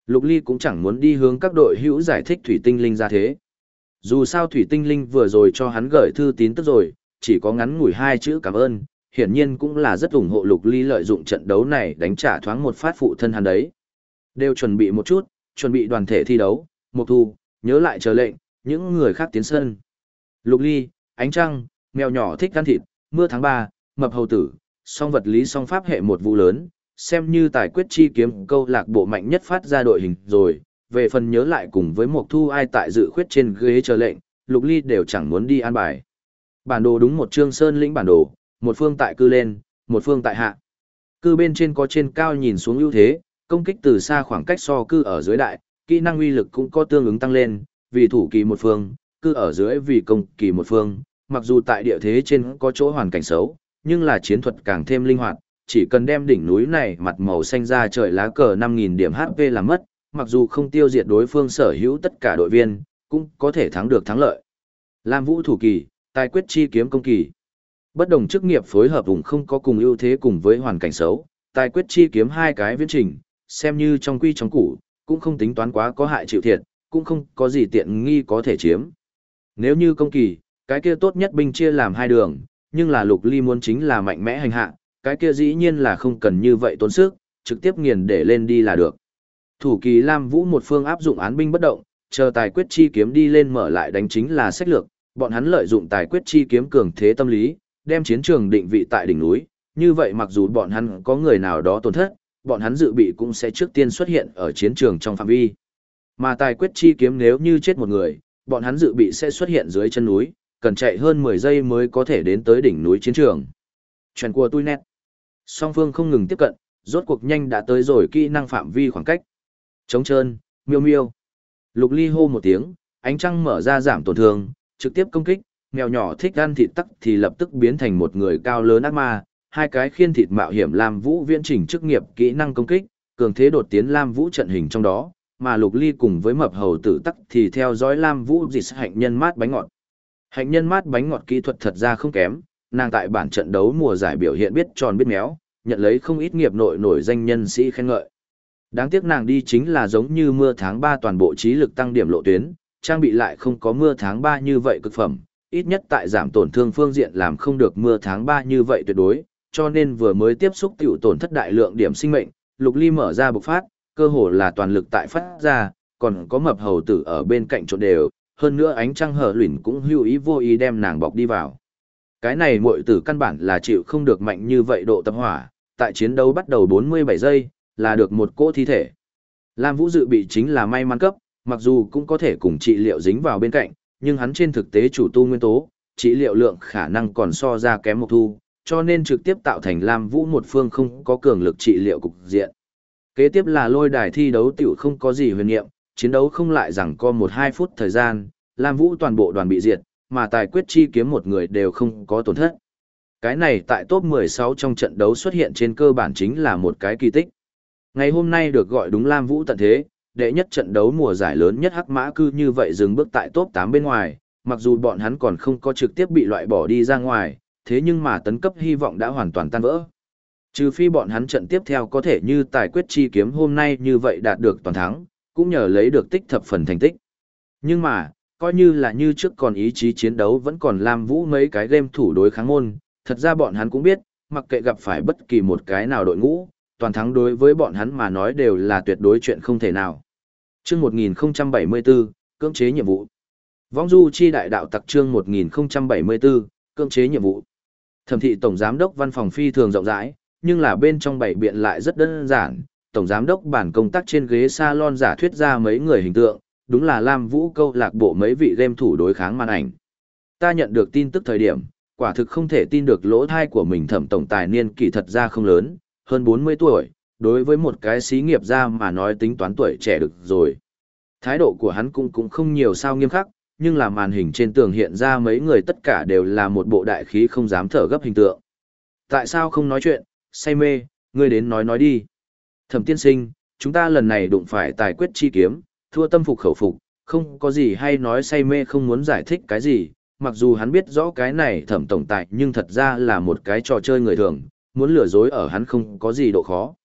Lục Ly cũng chẳng muốn đi hướng các đội hữu giải thích thủy tinh linh ra thế. Dù sao thủy tinh linh vừa rồi cho hắn gửi thư tín tức rồi, chỉ có ngắn ngủi 2 chữ cảm ơn, hiển nhiên cũng là rất ủng hộ Lục Ly lợi dụng trận đấu này đánh trả thoáng một phát phụ thân hắn đấy. Đều chuẩn bị một chút, chuẩn bị đoàn thể thi đấu, Mộc Thu, nhớ lại chờ lệnh, những người khác tiến sân. Lục Ly, Ánh Trăng, mèo nhỏ thích ăn thịt, mưa tháng 3, mập hầu tử, song vật lý song pháp hệ một vụ lớn, xem như tài quyết chi kiếm câu lạc bộ mạnh nhất phát ra đội hình rồi. Về phần nhớ lại cùng với Mộc Thu ai tại dự khuyết trên ghế chờ lệnh, Lục Ly đều chẳng muốn đi an bài. Bản đồ đúng một chương sơn lĩnh bản đồ, một phương tại cư lên, một phương tại hạ. Cư bên trên có trên cao nhìn xuống ưu thế, công kích từ xa khoảng cách so cư ở dưới đại, kỹ năng uy lực cũng có tương ứng tăng lên, vì thủ kỳ một phương, cư ở dưới vì công kỳ một phương, mặc dù tại địa thế trên có chỗ hoàn cảnh xấu, nhưng là chiến thuật càng thêm linh hoạt, chỉ cần đem đỉnh núi này mặt màu xanh ra trời lá cờ 5.000 điểm HP làm mất, mặc dù không tiêu diệt đối phương sở hữu tất cả đội viên, cũng có thể thắng được thắng lợi. Lam Vũ thủ kỳ, tài quyết chi kiếm công kỳ. Bất đồng chức nghiệp phối hợp vùng không có cùng ưu thế cùng với hoàn cảnh xấu, tài quyết chi kiếm hai cái viễn trình, xem như trong quy trong củ, cũng không tính toán quá có hại chịu thiệt, cũng không có gì tiện nghi có thể chiếm. Nếu như công kỳ, cái kia tốt nhất binh chia làm 2 đường, nhưng là Lục Ly muốn chính là mạnh mẽ hành hạ, cái kia dĩ nhiên là không cần như vậy tốn sức, trực tiếp nghiền để lên đi là được. Thủ kỳ Lam Vũ một phương áp dụng án binh bất động, chờ tài quyết chi kiếm đi lên mở lại đánh chính là sách lược, bọn hắn lợi dụng tài quyết chi kiếm cường thế tâm lý, đem chiến trường định vị tại đỉnh núi, như vậy mặc dù bọn hắn có người nào đó tổn thất, bọn hắn dự bị cũng sẽ trước tiên xuất hiện ở chiến trường trong phạm vi. Mà tài quyết chi kiếm nếu như chết một người, bọn hắn dự bị sẽ xuất hiện dưới chân núi, cần chạy hơn 10 giây mới có thể đến tới đỉnh núi chiến trường. Chuyện của tôi nét. Song phương không ngừng tiếp cận, rốt cuộc nhanh đã tới rồi kỹ năng phạm vi khoảng cách. Trống trơn, miêu miêu. Lục Ly hô một tiếng, Ánh Trăng mở ra giảm tổn thương, trực tiếp công kích, mèo nhỏ thích ăn thịt tắc thì lập tức biến thành một người cao lớn ác ma, hai cái khiên thịt mạo hiểm Lam Vũ viễn trình chức nghiệp kỹ năng công kích, cường thế đột tiến Lam Vũ trận hình trong đó, mà Lục Ly cùng với mập hầu tử tắc thì theo dõi Lam Vũ dịch hạnh nhân mát bánh ngọt. Hạnh nhân mát bánh ngọt kỹ thuật thật ra không kém, nàng tại bản trận đấu mùa giải biểu hiện biết tròn biết méo, nhận lấy không ít nghiệp nội nổi danh nhân sĩ khen ngợi. Đáng tiếc nàng đi chính là giống như mưa tháng 3 toàn bộ trí lực tăng điểm lộ tuyến, trang bị lại không có mưa tháng 3 như vậy cực phẩm, ít nhất tại giảm tổn thương phương diện làm không được mưa tháng 3 như vậy tuyệt đối, cho nên vừa mới tiếp xúc tiểu tổn thất đại lượng điểm sinh mệnh, Lục Ly mở ra bộc phát, cơ hồ là toàn lực tại phát ra, còn có mập hầu tử ở bên cạnh chỗ đều, hơn nữa Ánh Trăng hở luyện cũng hữu ý vô ý đem nàng bọc đi vào. Cái này muội tử căn bản là chịu không được mạnh như vậy độ tập hỏa, tại chiến đấu bắt đầu 47 giây, là được một cỗ thi thể. Lam Vũ dự bị chính là may mắn cấp, mặc dù cũng có thể cùng trị liệu dính vào bên cạnh, nhưng hắn trên thực tế chủ tu nguyên tố, trị liệu lượng khả năng còn so ra kém Mộc Thu, cho nên trực tiếp tạo thành Lam Vũ một phương không có cường lực trị liệu cục diện. Kế tiếp là lôi đài thi đấu tiểu không có gì huyền niệm, chiến đấu không lại rằng có 1-2 phút thời gian, Lam Vũ toàn bộ đoàn bị diệt, mà tài quyết chi kiếm một người đều không có tổn thất. Cái này tại top 16 trong trận đấu xuất hiện trên cơ bản chính là một cái kỳ tích. Ngày hôm nay được gọi đúng Lam Vũ tận thế, đệ nhất trận đấu mùa giải lớn nhất Hắc Mã cư như vậy dừng bước tại top 8 bên ngoài, mặc dù bọn hắn còn không có trực tiếp bị loại bỏ đi ra ngoài, thế nhưng mà tấn cấp hy vọng đã hoàn toàn tan vỡ. Trừ phi bọn hắn trận tiếp theo có thể như tài quyết chi kiếm hôm nay như vậy đạt được toàn thắng, cũng nhờ lấy được tích thập phần thành tích. Nhưng mà, coi như là như trước còn ý chí chiến đấu vẫn còn Lam Vũ mấy cái game thủ đối kháng môn, thật ra bọn hắn cũng biết, mặc kệ gặp phải bất kỳ một cái nào đội ngũ, toàn thắng đối với bọn hắn mà nói đều là tuyệt đối chuyện không thể nào. Chương 1074, cưỡng chế nhiệm vụ. Vong du chi đại đạo tặc chương 1074, cưỡng chế nhiệm vụ. Thẩm thị tổng giám đốc văn phòng phi thường rộng rãi, nhưng là bên trong bảy biện lại rất đơn giản. Tổng giám đốc bản công tác trên ghế salon giả thuyết ra mấy người hình tượng, đúng là Lam Vũ câu lạc bộ mấy vị game thủ đối kháng màn ảnh. Ta nhận được tin tức thời điểm, quả thực không thể tin được lỗ thai của mình. Thẩm tổng tài niên kỷ thật ra không lớn, hơn 40 tuổi, đối với một cái xí nghiệp gia mà nói tính toán tuổi trẻ được rồi. Thái độ của hắn cũng không nhiều sao nghiêm khắc, nhưng là màn hình trên tường hiện ra mấy người tất cả đều là một bộ đại khí không dám thở gấp hình tượng. Tại sao không nói chuyện, say mê, ngươi đến nói đi. Thẩm tiên sinh, chúng ta lần này đụng phải tài quyết chi kiếm, thua tâm phục khẩu phục, không có gì hay nói, say mê không muốn giải thích cái gì, mặc dù hắn biết rõ cái này Thẩm tổng tài nhưng thật ra là một cái trò chơi người thường, muốn lừa dối ở hắn không có gì độ khó.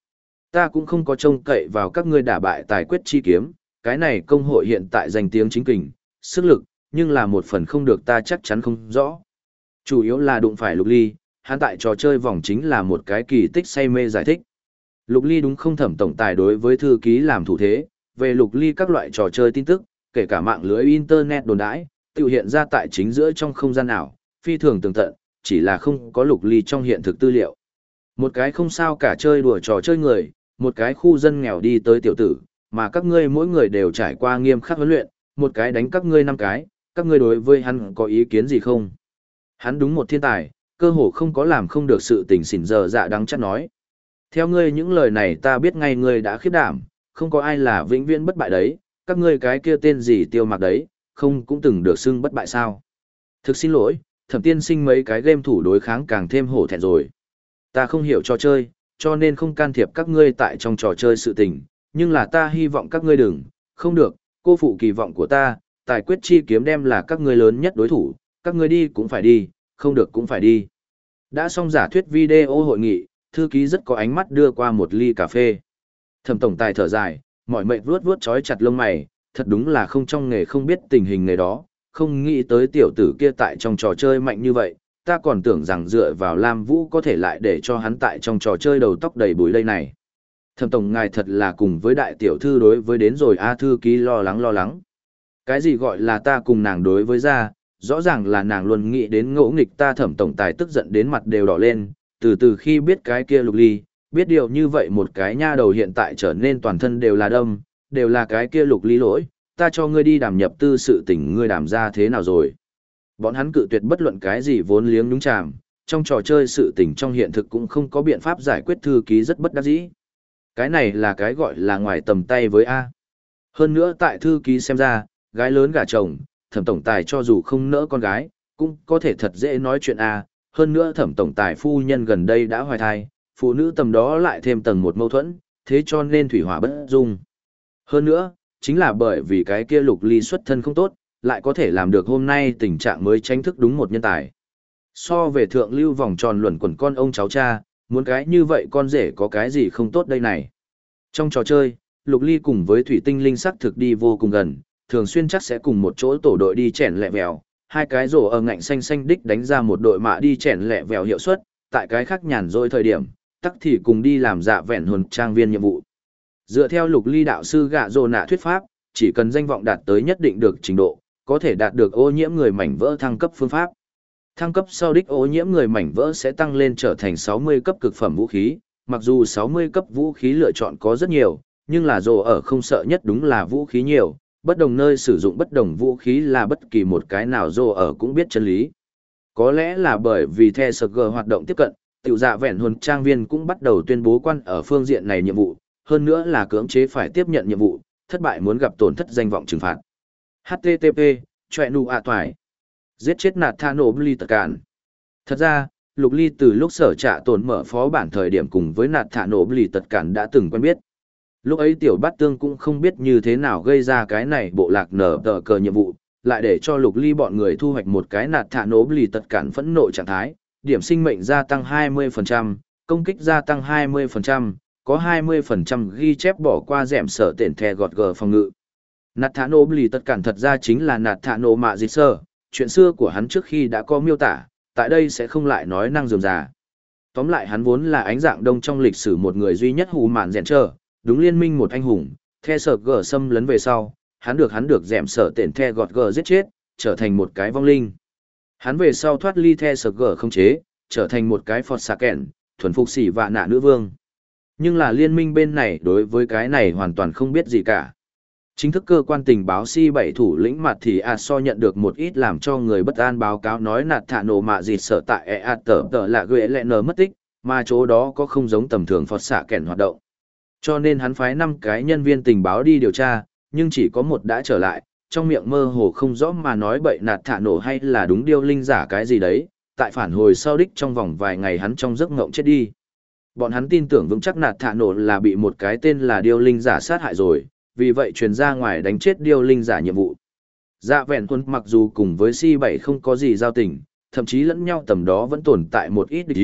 Ta cũng không có trông cậy vào các ngươi đả bại tài quyết chi kiếm, cái này công hội hiện tại danh tiếng chính kình, sức lực, nhưng là một phần không được ta chắc chắn không rõ. Chủ yếu là đụng phải Lục Ly, hắn tại trò chơi vòng chính là một cái kỳ tích say mê giải thích. Lục Ly đúng không Thẩm tổng tài đối với thư ký làm thủ thế, về Lục Ly các loại trò chơi tin tức, kể cả mạng lưới internet đồn đãi, tự hiện ra tại chính giữa trong không gian ảo, phi thường tường tận, chỉ là không có Lục Ly trong hiện thực tư liệu. Một cái không sao cả chơi đùa trò chơi người, một cái khu dân nghèo đi tới tiểu tử, mà các ngươi mỗi người đều trải qua nghiêm khắc huấn luyện, một cái đánh các ngươi 5 cái, các ngươi đối với hắn có ý kiến gì không? Hắn đúng một thiên tài, cơ hồ không có làm không được sự tình xỉn giờ dạ đắng chắc nói. Theo ngươi những lời này ta biết ngay ngươi đã khiếp đảm, không có ai là vĩnh viễn bất bại đấy, các ngươi cái kia tên gì Tiêu Mặc đấy, không cũng từng được xưng bất bại sao? Thực xin lỗi, Thẩm tiên sinh mấy cái game thủ đối kháng càng thêm hổ thẹn rồi. Ta không hiểu trò chơi, cho nên không can thiệp các ngươi tại trong trò chơi sự tình, nhưng là ta hy vọng các ngươi đừng, không được, cô phụ kỳ vọng của ta, tài quyết chi kiếm đem là các ngươi lớn nhất đối thủ, các ngươi đi cũng phải đi, không được cũng phải đi. Đã xong giả thuyết video hội nghị, thư ký rất có ánh mắt đưa qua một ly cà phê. Thẩm tổng tài thở dài, mỏi mệt vuốt vuốt trói chặt lông mày, thật đúng là không trong nghề không biết tình hình nghề đó, không nghĩ tới tiểu tử kia tại trong trò chơi mạnh như vậy, ta còn tưởng rằng dựa vào Lam Vũ có thể lại để cho hắn tại trong trò chơi đầu tóc đầy bùi lây này. Thẩm tổng ngài thật là cùng với đại tiểu thư đối với đến rồi a thư ký lo lắng. Cái gì gọi là ta cùng nàng đối với ra, rõ ràng là nàng luôn nghĩ đến ngỗ nghịch ta. Thẩm tổng tài tức giận đến mặt đều đỏ lên, từ khi biết cái kia Lục Ly, biết điều như vậy một cái nha đầu hiện tại trở nên toàn thân đều là đâm, đều là cái kia Lục Ly lỗi, ta cho ngươi đi đàm nhập tư sự tình ngươi đàm ra thế nào rồi. Bọn hắn cự tuyệt bất luận cái gì vốn liếng nhúng chàm, trong trò chơi sự tình trong hiện thực cũng không có biện pháp giải quyết, thư ký rất bất đắc dĩ. Cái này là cái gọi là ngoài tầm tay với A. Hơn nữa tại thư ký xem ra, gái lớn gả chồng, Thẩm tổng tài cho dù không nỡ con gái, cũng có thể thật dễ nói chuyện A. Hơn nữa Thẩm tổng tài phu nhân gần đây đã hoài thai, phụ nữ tầm đó lại thêm tầng một mâu thuẫn, thế cho nên thủy hỏa bất dung. Hơn nữa, chính là bởi vì cái kia Lục Ly xuất thân không tốt, lại có thể làm được hôm nay tình trạng mới tranh thức đúng một nhân tài. So về thượng lưu vòng tròn luẩn quẩn con ông cháu cha, muốn cái như vậy con rể có cái gì không tốt đây này. Trong trò chơi, Lục Ly cùng với Thủy Tinh Linh sắc thực đi vô cùng gần, thường xuyên chắc sẽ cùng một chỗ tổ đội đi chèn lẹ vèo, hai cái rổ ở ngạnh xanh xanh đích đánh ra một đội mạ đi chèn lẹ vèo hiệu suất, tại cái khác nhàn rỗi thời điểm, tắc thì cùng đi làm dạ vẹn hồn trang viên nhiệm vụ. Dựa theo Lục Ly đạo sư gạ rồ nạ thuyết pháp, chỉ cần danh vọng đạt tới nhất định được trình độ, có thể đạt được ô nhiễm người mảnh vỡ thăng cấp phương pháp. Thăng cấp sau đích ô nhiễm người mảnh vỡ sẽ tăng lên trở thành 60 cấp cực phẩm vũ khí, mặc dù 60 cấp vũ khí lựa chọn có rất nhiều, nhưng là rồ ở không sợ nhất đúng là vũ khí nhiều, bất đồng nơi sử dụng bất đồng vũ khí là bất kỳ một cái nào rồ ở cũng biết chân lý. Có lẽ là bởi vì The SG hoạt động tiếp cận, tiểu dạ vẹn hồn trang viên cũng bắt đầu tuyên bố quan ở phương diện này nhiệm vụ, hơn nữa là cưỡng chế phải tiếp nhận nhiệm vụ, thất bại muốn gặp tổn thất danh vọng trừng phạt. HTTP, chọe nụ ạ toài. Giết chết nạt tha nổ Ly tất cản. Thật ra, Lục Ly từ lúc sở trạ tổn mở phó bản thời điểm cùng với nạt thả nổ Ly tất cản đã từng quen biết. Lúc ấy tiểu bát tương cũng không biết như thế nào gây ra cái này bộ lạc nở tờ cờ nhiệm vụ, lại để cho Lục Ly bọn người thu hoạch một cái nạt thả nổ Ly tất cản phẫn nộ trạng thái, điểm sinh mệnh gia tăng 20%, công kích gia tăng 20%, có 20% ghi chép bỏ qua rẻm sở tển thè gọt gờ phòng ngự. Nạt thả nổ Ly tất cản thật ra chính là nạt thả nổ mạ dịch sơ, chuyện xưa của hắn trước khi đã có miêu tả, tại đây sẽ không lại nói năng rườm rà. Tóm lại hắn vốn là ánh dạng đông trong lịch sử một người duy nhất hù mạn rèn trơ, đúng liên minh một anh hùng, the sở gờ xâm lấn về sau, hắn được dẻm sở tển the gọt gờ giết chết, trở thành một cái vong linh. Hắn về sau thoát ly the sở gờ không chế, trở thành một cái phọt xà kẹn, thuần phục xỉ vạ nạ nữ vương. Nhưng là liên minh bên này đối với cái này hoàn toàn không biết gì cả. Chính thức cơ quan tình báo C7 thủ lĩnh mặt thì so nhận được một ít làm cho người bất an báo cáo nói nạt thả nổ mạ dịt sở tại tờ là ghệ lẹ nở mất tích, mà chỗ đó có không giống tầm thường phọt xạ kèn hoạt động. Cho nên hắn phái 5 cái nhân viên tình báo đi điều tra, nhưng chỉ có một đã trở lại, trong miệng mơ hồ không rõ mà nói bậy nạt thả nổ hay là đúng điêu linh giả cái gì đấy, tại phản hồi sau đích trong vòng vài ngày hắn trong giấc ngộng chết đi. Bọn hắn tin tưởng vững chắc nạt thả nổ là bị một cái tên là điêu linh giả sát hại rồi, vì vậy truyền ra ngoài đánh chết điêu linh giả nhiệm vụ. Dạ vẹn tuân mặc dù cùng với C7 không có gì giao tình, thậm chí lẫn nhau tầm đó vẫn tồn tại một ít địch ý,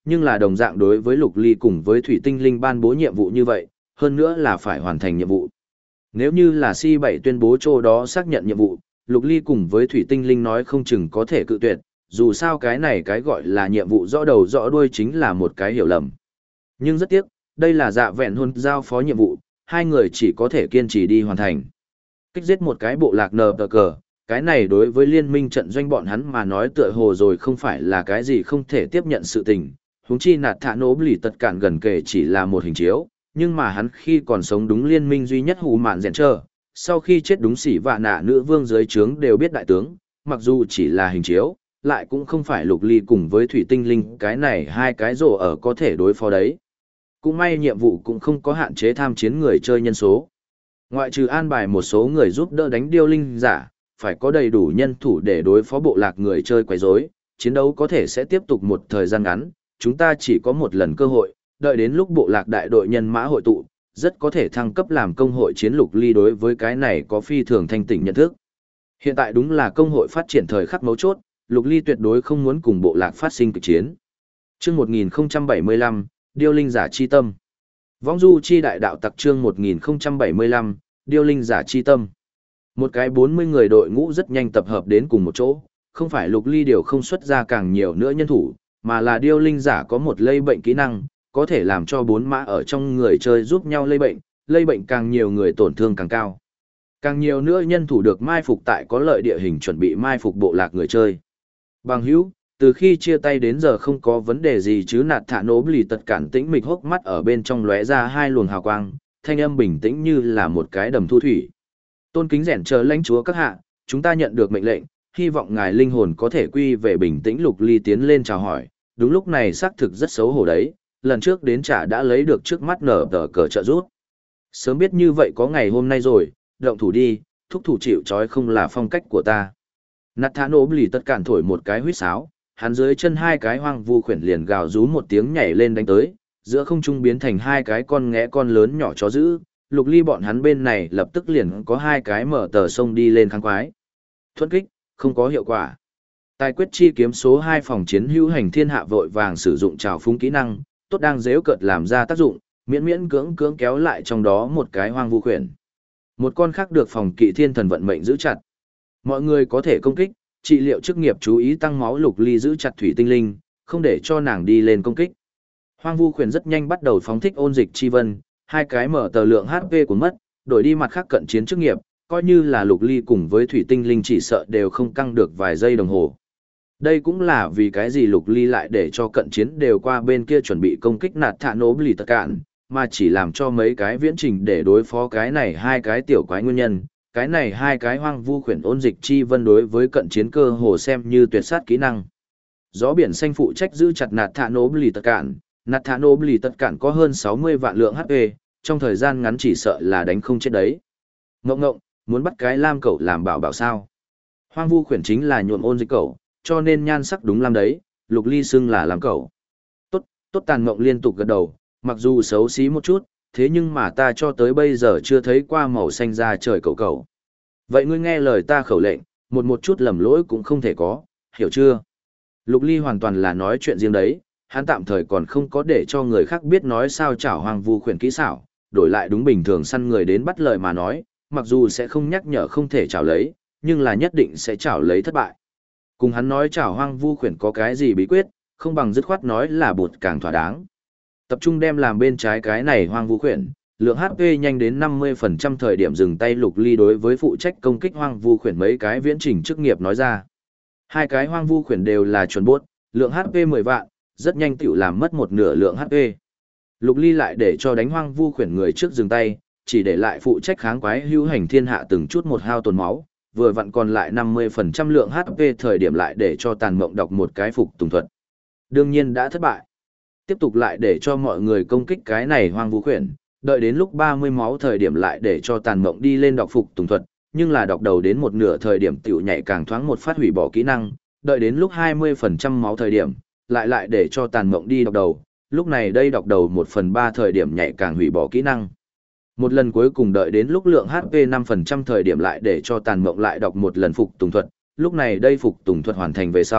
nhưng là đồng dạng đối với Lục Ly cùng với Thủy Tinh Linh ban bố nhiệm vụ như vậy, hơn nữa là phải hoàn thành nhiệm vụ. Nếu như là C7 tuyên bố chỗ đó xác nhận nhiệm vụ, Lục Ly cùng với Thủy Tinh Linh nói không chừng có thể cự tuyệt, dù sao cái này cái gọi là nhiệm vụ rõ đầu rõ đuôi chính là một cái hiểu lầm. Nhưng rất tiếc, đây là Dạ Vẹn Hôn giao phó nhiệm vụ, hai người chỉ có thể kiên trì đi hoàn thành. Kích giết một cái bộ lạc nờ tờ cờ, cái này đối với liên minh trận doanh bọn hắn mà nói tựa hồ rồi không phải là cái gì không thể tiếp nhận sự tình. Huống chi nạt thả nỗ bỉ tất cản gần kể chỉ là một hình chiếu, nhưng mà hắn khi còn sống đúng liên minh duy nhất hù mạn rèn trơ, sau khi chết đúng xỉ vạ nạ nữ vương dưới trướng đều biết đại tướng, mặc dù chỉ là hình chiếu, lại cũng không phải Lục Ly cùng với Thủy Tinh Linh cái này hai cái rổ ở có thể đối phó đấy. Cũng may nhiệm vụ cũng không có hạn chế tham chiến người chơi nhân số. Ngoại trừ an bài một số người giúp đỡ đánh điêu linh giả, phải có đầy đủ nhân thủ để đối phó bộ lạc người chơi quấy rối, chiến đấu có thể sẽ tiếp tục một thời gian ngắn, chúng ta chỉ có một lần cơ hội, đợi đến lúc bộ lạc đại đội nhân mã hội tụ, rất có thể thăng cấp làm công hội chiến. Lục Ly đối với cái này có phi thường thanh tỉnh nhận thức. Hiện tại đúng là công hội phát triển thời khắc mấu chốt, Lục Ly tuyệt đối không muốn cùng bộ lạc phát sinh kịch chiến. Chương 1075, Điêu linh giả chi tâm. Vong du chi đại đạo tặc chương 1075, Điêu linh giả chi tâm. Một cái 40 người đội ngũ rất nhanh tập hợp đến cùng một chỗ, không phải Lục Ly điều không xuất ra càng nhiều nữa nhân thủ, mà là điêu linh giả có một lây bệnh kỹ năng, có thể làm cho 4 mã ở trong người chơi giúp nhau lây bệnh càng nhiều người tổn thương càng cao. Càng nhiều nữa nhân thủ được mai phục tại có lợi địa hình chuẩn bị mai phục bộ lạc người chơi. Bằng hữu, từ khi chia tay đến giờ không có vấn đề gì chứ. Nạt thả nỗ bỉ tật cản tĩnh mịch hốc mắt ở bên trong lóe ra hai luồng hào quang, thanh âm bình tĩnh như là một cái đầm thu thủy. Tôn kính rèn chờ lãnh chúa các hạ, chúng ta nhận được mệnh lệnh, hy vọng ngài linh hồn có thể quy về bình tĩnh. Lục Ly tiến lên chào hỏi, đúng lúc này xác thực rất xấu hổ đấy, lần trước đến trả đã lấy được trước mắt nở tờ cờ trợ rút. Sớm biết như vậy có ngày hôm nay rồi, động thủ đi, thúc thủ chịu trói không là phong cách của ta. Nạt thả nỗ bỉ tất cản thổi một cái huýt sáo, hắn dưới chân hai cái hoang vu khuyển liền gào rú một tiếng nhảy lên đánh tới, giữa không trung biến thành hai cái con nghé con lớn nhỏ chó dữ. Lục Ly bọn hắn bên này lập tức liền có hai cái mở tờ sông đi lên kháng quái. Thuẫn kích, không có hiệu quả. Tài quyết chi kiếm số 2 phòng chiến hữu hành thiên hạ vội vàng sử dụng trào phúng kỹ năng, tốt đang dễu cợt làm ra tác dụng, miễn miễn cưỡng kéo lại trong đó một cái hoang vu khuyển. Một con khác được phòng kỵ thiên thần vận mệnh giữ chặt. Mọi người có thể công kích, trị liệu chức nghiệp chú ý tăng máu. Lục Ly giữ chặt Thủy Tinh Linh, không để cho nàng đi lên công kích. Hoang vu khuyển rất nhanh bắt đầu phóng thích ôn dịch chi vân, hai cái mở tờ lượng HP của mất, đổi đi mặt khác cận chiến chức nghiệp, coi như là Lục Ly cùng với Thủy Tinh Linh chỉ sợ đều không căng được vài giây đồng hồ. Đây cũng là vì cái gì Lục Ly lại để cho cận chiến đều qua bên kia chuẩn bị công kích nạt thả nỗ bỉ tất cản, mà chỉ làm cho mấy cái viễn trình để đối phó cái này hai cái tiểu quái nguyên nhân. Cái này hai cái hoang vu khuyển ôn dịch chi vân đối với cận chiến cơ hồ xem như tuyệt sát kỹ năng. Gió biển xanh phụ trách giữ chặt nạt thả nỗ bỉ tất cản. Nạt thả nỗ bỉ tất cản có hơn 60 vạn lượng HP, trong thời gian ngắn chỉ sợ là đánh không chết đấy. Ngộng ngộng, muốn bắt cái lam cẩu làm bảo bảo sao? Hoang vu khuyển chính là nhuộm ôn dịch cẩu, cho nên nhan sắc đúng lam đấy, Lục Ly xưng là lam cẩu. Tốt tàn ngộng liên tục gật đầu, mặc dù xấu xí một chút, thế nhưng mà ta cho tới bây giờ chưa thấy qua màu xanh da trời cẩu cẩu. Vậy ngươi nghe lời ta khẩu lệnh, một chút lầm lỗi cũng không thể có, hiểu chưa? Lục Ly hoàn toàn là nói chuyện riêng đấy, hắn tạm thời còn không có để cho người khác biết nói sao chảo hoang vu khuyển kỹ xảo, đổi lại đúng bình thường săn người đến bắt lời mà nói, mặc dù sẽ không nhắc nhở không thể chảo lấy, nhưng là nhất định sẽ chảo lấy thất bại. Cùng hắn nói chảo hoang vu khuyển có cái gì bí quyết, không bằng dứt khoát nói là bụt càng thỏa đáng. Tập trung đem làm bên trái cái này hoang vu khuyển, lượng HP nhanh đến 50% thời điểm dừng tay. Lục Ly đối với phụ trách công kích hoang vu khuyển mấy cái viễn trình chức nghiệp nói ra. Hai cái hoang vu khuyển đều là chuẩn bốt, lượng HP 10 vạn, rất nhanh tiểu làm mất một nửa lượng HP. Lục Ly lại để cho đánh hoang vu khuyển người trước dừng tay, chỉ để lại phụ trách kháng quái hữu hành thiên hạ từng chút một hao tổn máu, vừa vặn còn lại 50% lượng HP thời điểm lại để cho tàn mộng đọc một cái phục tùng thuật. Đương nhiên đã thất bại. Tiếp tục lại để cho mọi người công kích cái này hoang vu khuyển, đợi đến lúc 30 máu thời điểm lại để cho tàn mộng đi lên đọc phục tùng thuật, nhưng là đọc đầu đến một nửa thời điểm tiểu nhảy càng thoáng một phát hủy bỏ kỹ năng, đợi đến lúc 20% máu thời điểm, lại để cho tàn mộng đi đọc đầu, lúc này đây đọc đầu 1/3 thời điểm nhảy càng hủy bỏ kỹ năng. Một lần cuối cùng đợi đến lúc lượng HP 5% thời điểm lại để cho tàn mộng lại đọc một lần phục tùng thuật, lúc này đây phục tùng thuật hoàn thành về sau,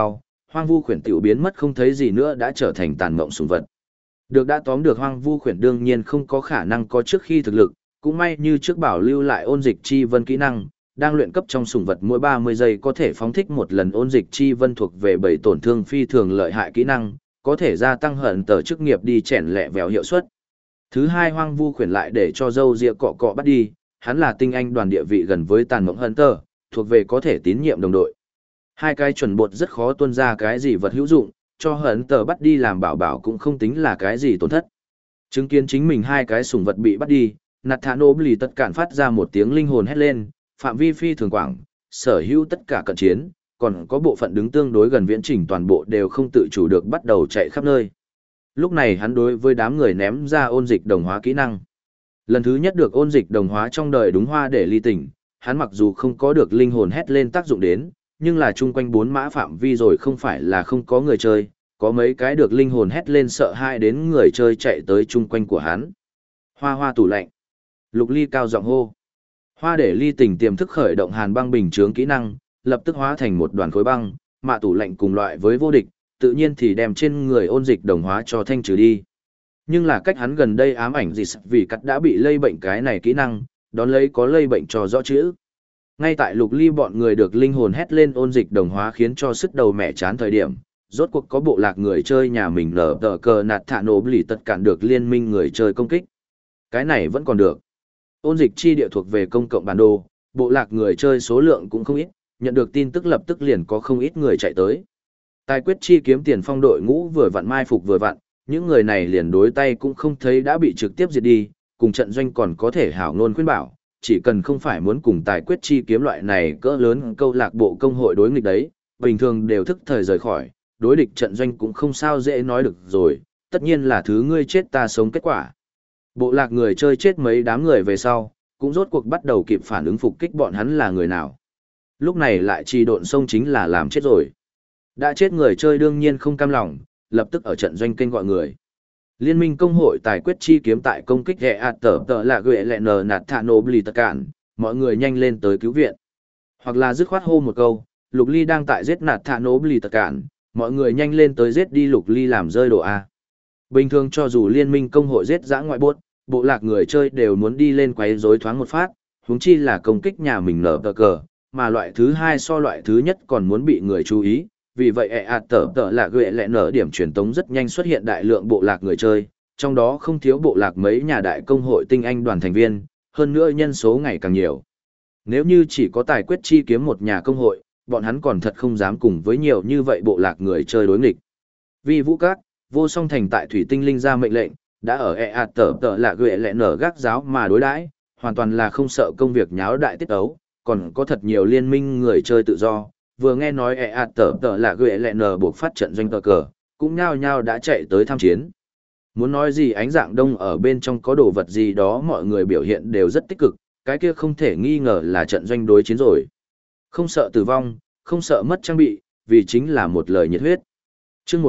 hoang vu khuyển tiểu biến mất không thấy gì nữa, đã trở thành tàn mộng sủng vật. Được đã tóm được hoang vu khuyển đương nhiên không có khả năng có trước khi thực lực, cũng may như trước bảo lưu lại ôn dịch chi vân kỹ năng, đang luyện cấp trong sủng vật mỗi 30 giây có thể phóng thích một lần ôn dịch chi vân thuộc về 7 tổn thương phi thường lợi hại kỹ năng, có thể gia tăng hận tờ chức nghiệp đi chèn lẹ vèo hiệu suất. Thứ hai, hoang vu khuyển lại để cho dâu ria cọ cọ bắt đi, hắn là tinh anh đoàn địa vị gần với tàn mộng hận tờ, thuộc về có thể tín nhiệm đồng đội. Hai cái chuẩn bột rất khó tuân ra cái gì vật hữu dụng, cho hận tờ bắt đi làm bảo bảo cũng không tính là cái gì tổn thất. Chứng kiến chính mình hai cái sủng vật bị bắt đi, Nathanoble tất cản phát ra một tiếng linh hồn hét lên, phạm vi phi thường quảng, sở hữu tất cả cận chiến, còn có bộ phận đứng tương đối gần viễn trình toàn bộ đều không tự chủ được bắt đầu chạy khắp nơi. Lúc này hắn đối với đám người ném ra ôn dịch đồng hóa kỹ năng. Lần thứ nhất được ôn dịch đồng hóa trong đời đúng hoa để ly tỉnh, hắn mặc dù không có được linh hồn hét lên tác dụng đến, nhưng là chung quanh 4 mã phạm vi rồi không phải là không có người chơi, có mấy cái được linh hồn hét lên sợ hãi đến người chơi chạy tới chung quanh của hắn. Hoa hoa tủ lạnh. Lục Ly cao giọng hô. Hoa để ly tỉnh tiềm thức khởi động hàn băng bình chướng kỹ năng, lập tức hóa thành một đoàn khối băng, mạ tủ lạnh cùng loại với vô địch, tự nhiên thì đem trên người ôn dịch đồng hóa cho thanh trừ đi. Nhưng là cách hắn gần đây ám ảnh dịch vì cắt đã bị lây bệnh cái này kỹ năng, đón lấy có lây bệnh cho rõ chữ. Ngay tại Lục Ly bọn người được linh hồn hét lên ôn dịch đồng hóa khiến cho sức đầu mẹ chán thời điểm, rốt cuộc có bộ lạc người chơi nhà mình nở tờ cờ nạt thả nổ lì tất cản được liên minh người chơi công kích. Cái này vẫn còn được. Ôn dịch chi địa thuộc về công cộng bản đồ, bộ lạc người chơi số lượng cũng không ít, nhận được tin tức lập tức liền có không ít người chạy tới. Tài quyết chi kiếm tiền phong đội ngũ vừa vặn mai phục vừa vặn, những người này liền đối tay cũng không thấy đã bị trực tiếp diệt đi, cùng trận doanh còn có thể hảo ngôn khuyên bảo, chỉ cần không phải muốn cùng tài quyết chi kiếm loại này cỡ lớn câu lạc bộ công hội đối nghịch đấy, bình thường đều thức thời rời khỏi, đối địch trận doanh cũng không sao dễ nói được rồi, tất nhiên là thứ ngươi chết ta sống kết quả. Bộ lạc người chơi chết mấy đám người về sau, cũng rốt cuộc bắt đầu kịp phản ứng phục kích bọn hắn là người nào. Lúc này lại trì độn sông chính là làm chết rồi. Đã chết người chơi đương nhiên không cam lòng, lập tức ở trận doanh kênh gọi người. Liên minh công hội tài quyết chi kiếm tại công kích ghẹ ạt tờ là ghệ lẹ nờ nạt thả nổ bì tất cản, mọi người nhanh lên tới cứu viện. Hoặc là dứt khoát hô một câu, Lục Ly đang tại giết nạt thả nổ bì tất cản, mọi người nhanh lên tới giết đi Lục Ly làm rơi đồ A. Bình thường cho dù liên minh công hội giết dã ngoại bốt, bộ lạc người chơi đều muốn đi lên quấy rối thoáng một phát, huống chi là công kích nhà mình nở tờ cờ, mà loại thứ hai so loại thứ nhất còn muốn bị người chú ý, vì vậy tờ là ghệ lẹ nở điểm truyền tống rất nhanh xuất hiện đại lượng bộ lạc người chơi, trong đó không thiếu bộ lạc mấy nhà đại công hội tinh anh đoàn thành viên, hơn nữa nhân số ngày càng nhiều. Nếu như chỉ có tài quyết chi kiếm một nhà công hội, bọn hắn còn thật không dám cùng với nhiều như vậy bộ lạc người chơi đối nghịch. Vì Vũ Các, Vô Song Thành tại Thủy Tinh Linh ra mệnh lệnh, đã ở tờ là ghệ lẹ nở gác giáo mà đối đãi, hoàn toàn là không sợ công việc nháo đại tiết ấu, còn có thật nhiều liên minh người chơi tự do, vừa nghe nói tờ là ghệ lẹ nở buộc phát trận doanh tờ cờ, cũng nhao nhao đã chạy tới tham chiến. Muốn nói gì ánh dạng đông ở bên trong có đồ vật gì đó mọi người biểu hiện đều rất tích cực, cái kia không thể nghi ngờ là trận doanh đối chiến rồi. Không sợ tử vong, không sợ mất trang bị, vì chính là một lời nhiệt huyết. Chương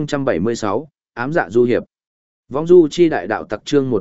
1076, ám dạ du hiệp. Vong du chi đại đạo tặc chương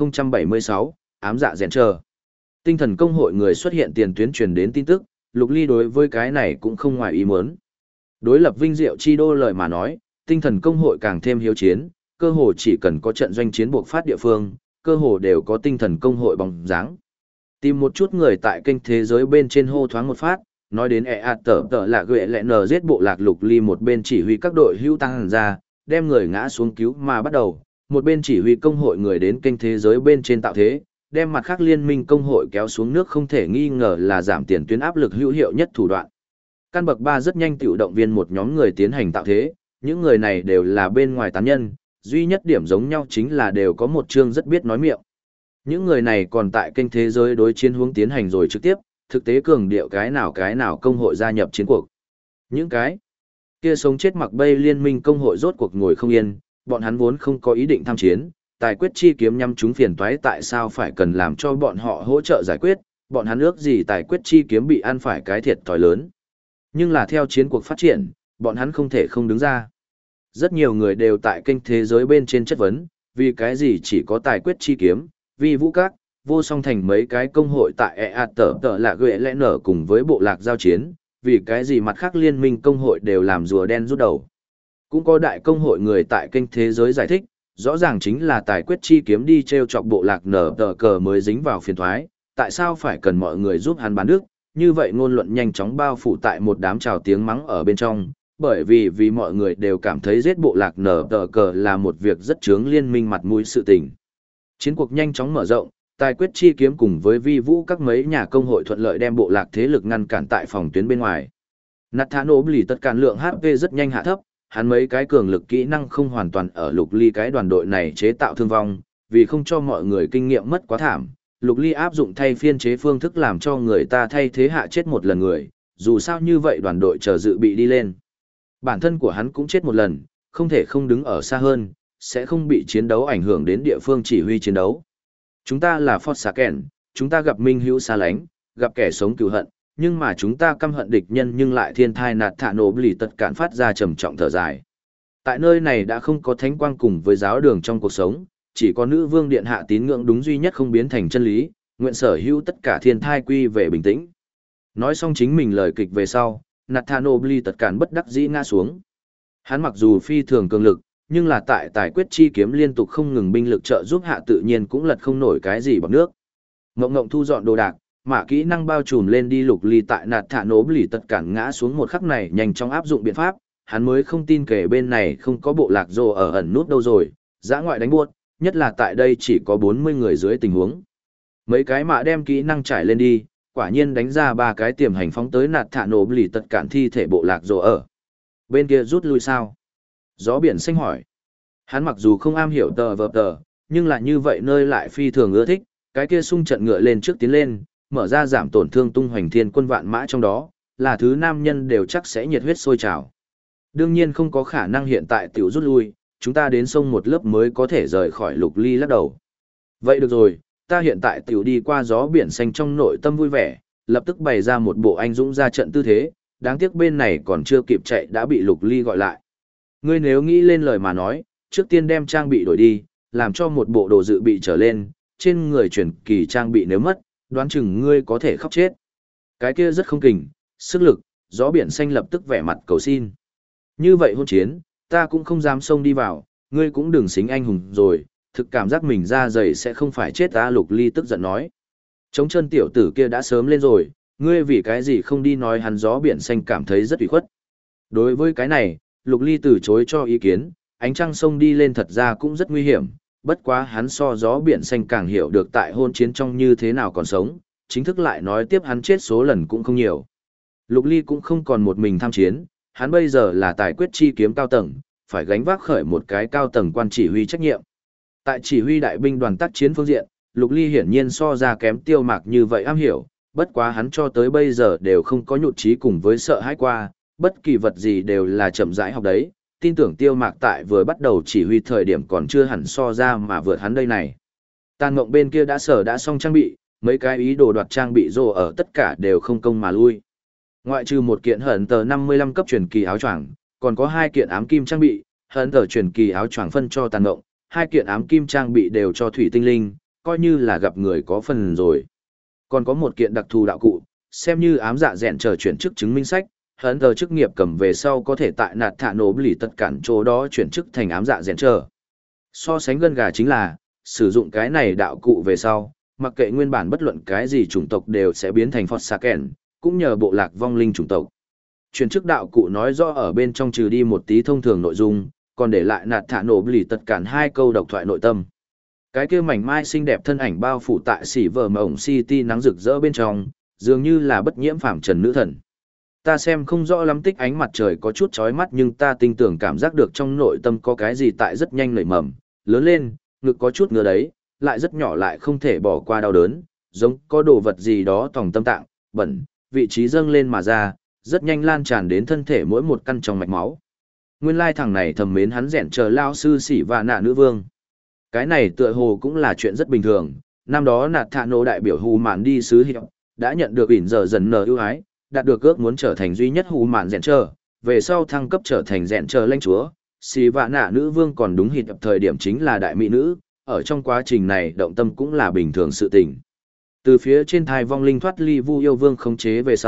1076, ám dạ rèn chờ. Tinh thần công hội người xuất hiện tiền tuyến truyền đến tin tức, Lục Ly đối với cái này cũng không ngoài ý muốn. Đối lập vinh diệu chi đô lời mà nói, tinh thần công hội càng thêm hiếu chiến, cơ hồ chỉ cần có trận doanh chiến buộc phát địa phương, cơ hồ đều có tinh thần công hội bóng dáng. Tìm một chút người tại kênh thế giới bên trên hô thoáng một phát, nói đến tờ là ghệ lẹ nờ giết bộ lạc Lục Ly một bên chỉ huy các đội hưu tăng ra, đem người ngã xuống cứu mà bắt đầu, một bên chỉ huy công hội người đến kênh thế giới bên trên tạo thế, đem mặt khác liên minh công hội kéo xuống nước không thể nghi ngờ là giảm tiền tuyến áp lực hữu hiệu nhất thủ đoạn. Căn bậc 3 rất nhanh tiểu động viên một nhóm người tiến hành tạo thế, những người này đều là bên ngoài tán nhân, duy nhất điểm giống nhau chính là đều có một chương rất biết nói miệng. Những người này còn tại kênh thế giới đối chiến hướng tiến hành rồi trực tiếp, thực tế cường điệu cái nào công hội gia nhập chiến cuộc. Những cái kia sống chết mặc bay liên minh công hội rốt cuộc ngồi không yên, bọn hắn vốn không có ý định tham chiến, tài quyết chi kiếm nhắm chúng phiền toái tại sao phải cần làm cho bọn họ hỗ trợ giải quyết, bọn hắn ước gì tài quyết chi kiếm bị ăn phải cái thiệt thòi lớn. Nhưng là theo chiến cuộc phát triển, bọn hắn không thể không đứng ra. Rất nhiều người đều tại kênh thế giới bên trên chất vấn, vì cái gì chỉ có tài quyết chi kiếm, vì Vũ Các, Vô Song Thành mấy cái công hội tại tờ là ghệ lẽ nở cùng với bộ lạc giao chiến, vì cái gì mặt khác liên minh công hội đều làm rùa đen rút đầu. Cũng có đại công hội người tại kênh thế giới giải thích, rõ ràng chính là tài quyết chi kiếm đi treo chọc bộ lạc nở tờ cờ mới dính vào phiền thoái, tại sao phải cần mọi người giúp hắn bán nước, như vậy ngôn luận nhanh chóng bao phủ tại một đám trào tiếng mắng ở bên trong, bởi vì mọi người đều cảm thấy giết bộ lạc nở tờ cờ là một việc rất chướng liên minh mặt mũi sự tình. Chiến cuộc nhanh chóng mở rộng, tài quyết chi kiếm cùng với vi vũ các mấy nhà công hội thuận lợi đem bộ lạc thế lực ngăn cản tại phòng tuyến bên ngoài. Nathano Bly tất cả lượng HP rất nhanh hạ thấp, hắn mấy cái cường lực kỹ năng không hoàn toàn ở Lục Ly cái đoàn đội này chế tạo thương vong, vì không cho mọi người kinh nghiệm mất quá thảm. Lục Ly áp dụng thay phiên chế phương thức làm cho người ta thay thế hạ chết một lần người, dù sao như vậy đoàn đội chờ dự bị đi lên. Bản thân của hắn cũng chết một lần, không thể không đứng ở xa hơn, sẽ không bị chiến đấu ảnh hưởng đến địa phương chỉ huy chiến đấu. Chúng ta là Forsaken, chúng ta gặp minh hữu xa lánh, gặp kẻ sống cừu hận, nhưng mà chúng ta căm hận địch nhân nhưng lại thiên thai nạt thả nổ bỉ tất cản phát ra trầm trọng thở dài. Tại nơi này đã không có thánh quang cùng với giáo đường trong cuộc sống, chỉ có nữ vương điện hạ tín ngưỡng đúng duy nhất không biến thành chân lý, nguyện sở hữu tất cả thiên thai quy về bình tĩnh. Nói xong chính mình lời kịch về sau, Nathano Bly tất cản bất đắc dĩ ngã xuống. Hắn mặc dù phi thường cường lực, nhưng là tại tài quyết chi kiếm liên tục không ngừng binh lực trợ giúp hạ tự nhiên cũng lật không nổi cái gì bằng nước. Ngộng ngộng thu dọn đồ đạc, mà kỹ năng bao trùm lên đi Lục Ly tại Nathano Bly tất cản ngã xuống một khắc này nhanh chóng áp dụng biện pháp, hắn mới không tin kể bên này không có bộ lạc rồ ở ẩn nút đâu rồi, dã ngoại đánh buốt, nhất là tại đây chỉ có 40 người dưới tình huống. Mấy cái mạ đem kỹ năng trải lên đi, quả nhiên đánh ra 3 cái tiềm hành phóng tới Nathano Bly tất cản thi thể bộ lạc rồ ở. Bên kia rút lui sao? Gió biển xanh hỏi. Hắn mặc dù không am hiểu tờ vợp tờ, nhưng là như vậy nơi lại phi thường ưa thích, cái kia sung trận ngựa lên trước tiến lên, mở ra giảm tổn thương tung hoành thiên quân vạn mã trong đó, là thứ nam nhân đều chắc sẽ nhiệt huyết sôi trào. Đương nhiên không có khả năng hiện tại tiểu rút lui, chúng ta đến sông một lớp mới có thể rời khỏi Lục Ly lắc đầu. Vậy được rồi, ta hiện tại tiểu đi qua gió biển xanh trong nội tâm vui vẻ, lập tức bày ra một bộ anh dũng ra trận tư thế, đáng tiếc bên này còn chưa kịp chạy đã bị Lục Ly gọi lại. Ngươi nếu nghĩ lên lời mà nói, trước tiên đem trang bị đổi đi, làm cho một bộ đồ dự bị trở lên, trên người truyền kỳ trang bị nếu mất, đoán chừng ngươi có thể khóc chết. Cái kia rất không kình, sức lực, gió biển xanh lập tức vẻ mặt cầu xin. Như vậy hôn chiến, ta cũng không dám xông đi vào, ngươi cũng đừng xính anh hùng rồi, thực cảm giác mình ra dày sẽ không phải chết ta. Lục Ly tức giận nói. Trống chân tiểu tử kia đã sớm lên rồi, ngươi vì cái gì không đi nói hắn. Gió biển xanh cảm thấy rất ủy khuất. Đối với cái này, Lục Ly từ chối cho ý kiến, ánh trăng sông đi lên thật ra cũng rất nguy hiểm, bất quá hắn so gió biển xanh càng hiểu được tại hôn chiến trong như thế nào còn sống, chính thức lại nói tiếp hắn chết số lần cũng không nhiều. Lục Ly cũng không còn một mình tham chiến, hắn bây giờ là tài quyết chi kiếm cao tầng, phải gánh vác khởi một cái cao tầng quan chỉ huy trách nhiệm. Tại chỉ huy đại binh đoàn tác chiến phương diện, Lục Ly hiển nhiên so ra kém Tiêu Mạc như vậy am hiểu, bất quá hắn cho tới bây giờ đều không có nhụt chí cùng với sợ hãi qua, bất kỳ vật gì đều là chậm rãi học đấy, tin tưởng Tiêu Mạc tại vừa bắt đầu chỉ huy thời điểm còn chưa hẳn so ra mà vượt hắn đây này. Tàn Ngộng bên kia đã xong trang bị, mấy cái ý đồ đoạt trang bị rồ ở tất cả đều không công mà lui. Ngoại trừ một kiện hận tờ 55 cấp truyền kỳ áo choàng, còn có 2 kiện ám kim trang bị, hận tờ truyền kỳ áo choàng phân cho Tàn Ngộng, 2 kiện ám kim trang bị đều cho Thủy Tinh Linh, coi như là gặp người có phần rồi. Còn có một kiện đặc thù đạo cụ, xem như ám dạ rèn chờ chuyển chức chứng minh sách, hấn tờ chức nghiệp cầm về sau có thể tại nạt thả nổ bỉ tất cản chỗ đó chuyển chức thành ám dạ rèn chờ. So sánh gân gà chính là, sử dụng cái này đạo cụ về sau, mặc kệ nguyên bản bất luận cái gì chủng tộc đều sẽ biến thành Forsaken, cũng nhờ bộ lạc vong linh chủng tộc. Chuyển chức đạo cụ nói rõ ở bên trong trừ đi một tí thông thường nội dung, còn để lại nạt thả nổ bỉ tất cản 2 câu độc thoại nội tâm. Cái kia mảnh mai xinh đẹp thân ảnh bao phủ tại xỉ vờ mộng city nắng rực rỡ bên trong, dường như là bất nhiễm phàm trần nữ thần. Ta xem không rõ lắm tích ánh mặt trời có chút chói mắt nhưng ta tin tưởng cảm giác được trong nội tâm có cái gì tại rất nhanh nảy mầm, lớn lên, ngực có chút ngứa đấy, lại rất nhỏ lại không thể bỏ qua đau đớn, giống có đồ vật gì đó tòng tâm tạng, bẩn, vị trí dâng lên mà ra, rất nhanh lan tràn đến thân thể mỗi một căn trong mạch máu. Nguyên lai thằng này thầm mến hắn rèn chờ lao sư sĩ và nạ nữ vương. Cái này tựa hồ cũng là chuyện rất bình thường, năm đó nạt thạ nổ đại biểu hù mạn đi sứ hiệu, đã nhận được ỉn giờ dần nở ưu ái, đạt được ước muốn trở thành duy nhất hù mạn rèn chờ, về sau thăng cấp trở thành rèn chờ lãnh chúa, xì vạ nạ nữ vương còn đúng hịt thời điểm chính là đại mỹ nữ, ở trong quá trình này động tâm cũng là bình thường sự tình. Từ phía trên thai vong linh thoát ly vu yêu vương khống chế về sau,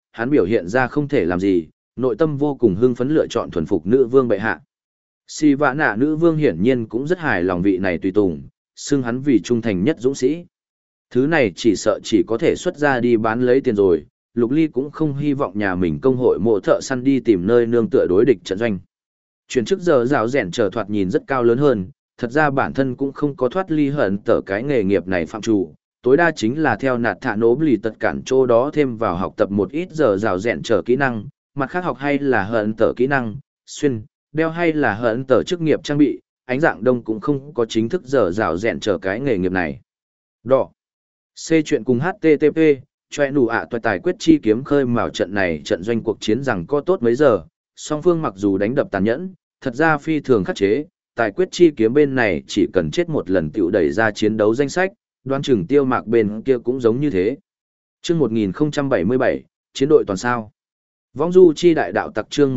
hắn biểu hiện ra không thể làm gì, nội tâm vô cùng hưng phấn lựa chọn thuần phục nữ vương bệ hạ. Si vã nạ nữ vương hiển nhiên cũng rất hài lòng vị này tùy tùng, xưng hắn vì trung thành nhất dũng sĩ. Thứ này chỉ sợ chỉ có thể xuất ra đi bán lấy tiền rồi, Lục Ly cũng không hy vọng nhà mình công hội mộ thợ săn đi tìm nơi nương tựa đối địch trận doanh. Chuyển chức giờ rào rèn trở thoạt nhìn rất cao lớn hơn, thật ra bản thân cũng không có thoát ly hận tở cái nghề nghiệp này phạm chủ, tối đa chính là theo nạt thả nố lì tật cản chỗ đó thêm vào học tập một ít giờ rào rèn trở kỹ năng, mặt khác học hay là hận tở kỹ năng, xuyên, đeo hay là hận tở chức nghiệp trang bị, ánh dạng đông cũng không có chính thức giờ rào rèn trở cái nghề nghiệp này. Đỏ. C chuyện cùng HTTP, choe nụ ạ toại tài quyết chi kiếm khơi mào trận này trận doanh cuộc chiến rằng có tốt mấy giờ, song phương mặc dù đánh đập tàn nhẫn, thật ra phi thường khắc chế, tài quyết chi kiếm bên này chỉ cần chết một lần tiểu đẩy ra chiến đấu danh sách, đoán chừng tiêu mạc bên kia cũng giống như thế. Chương 1077, chiến đội toàn sao. Vong du chi đại đạo tặc chương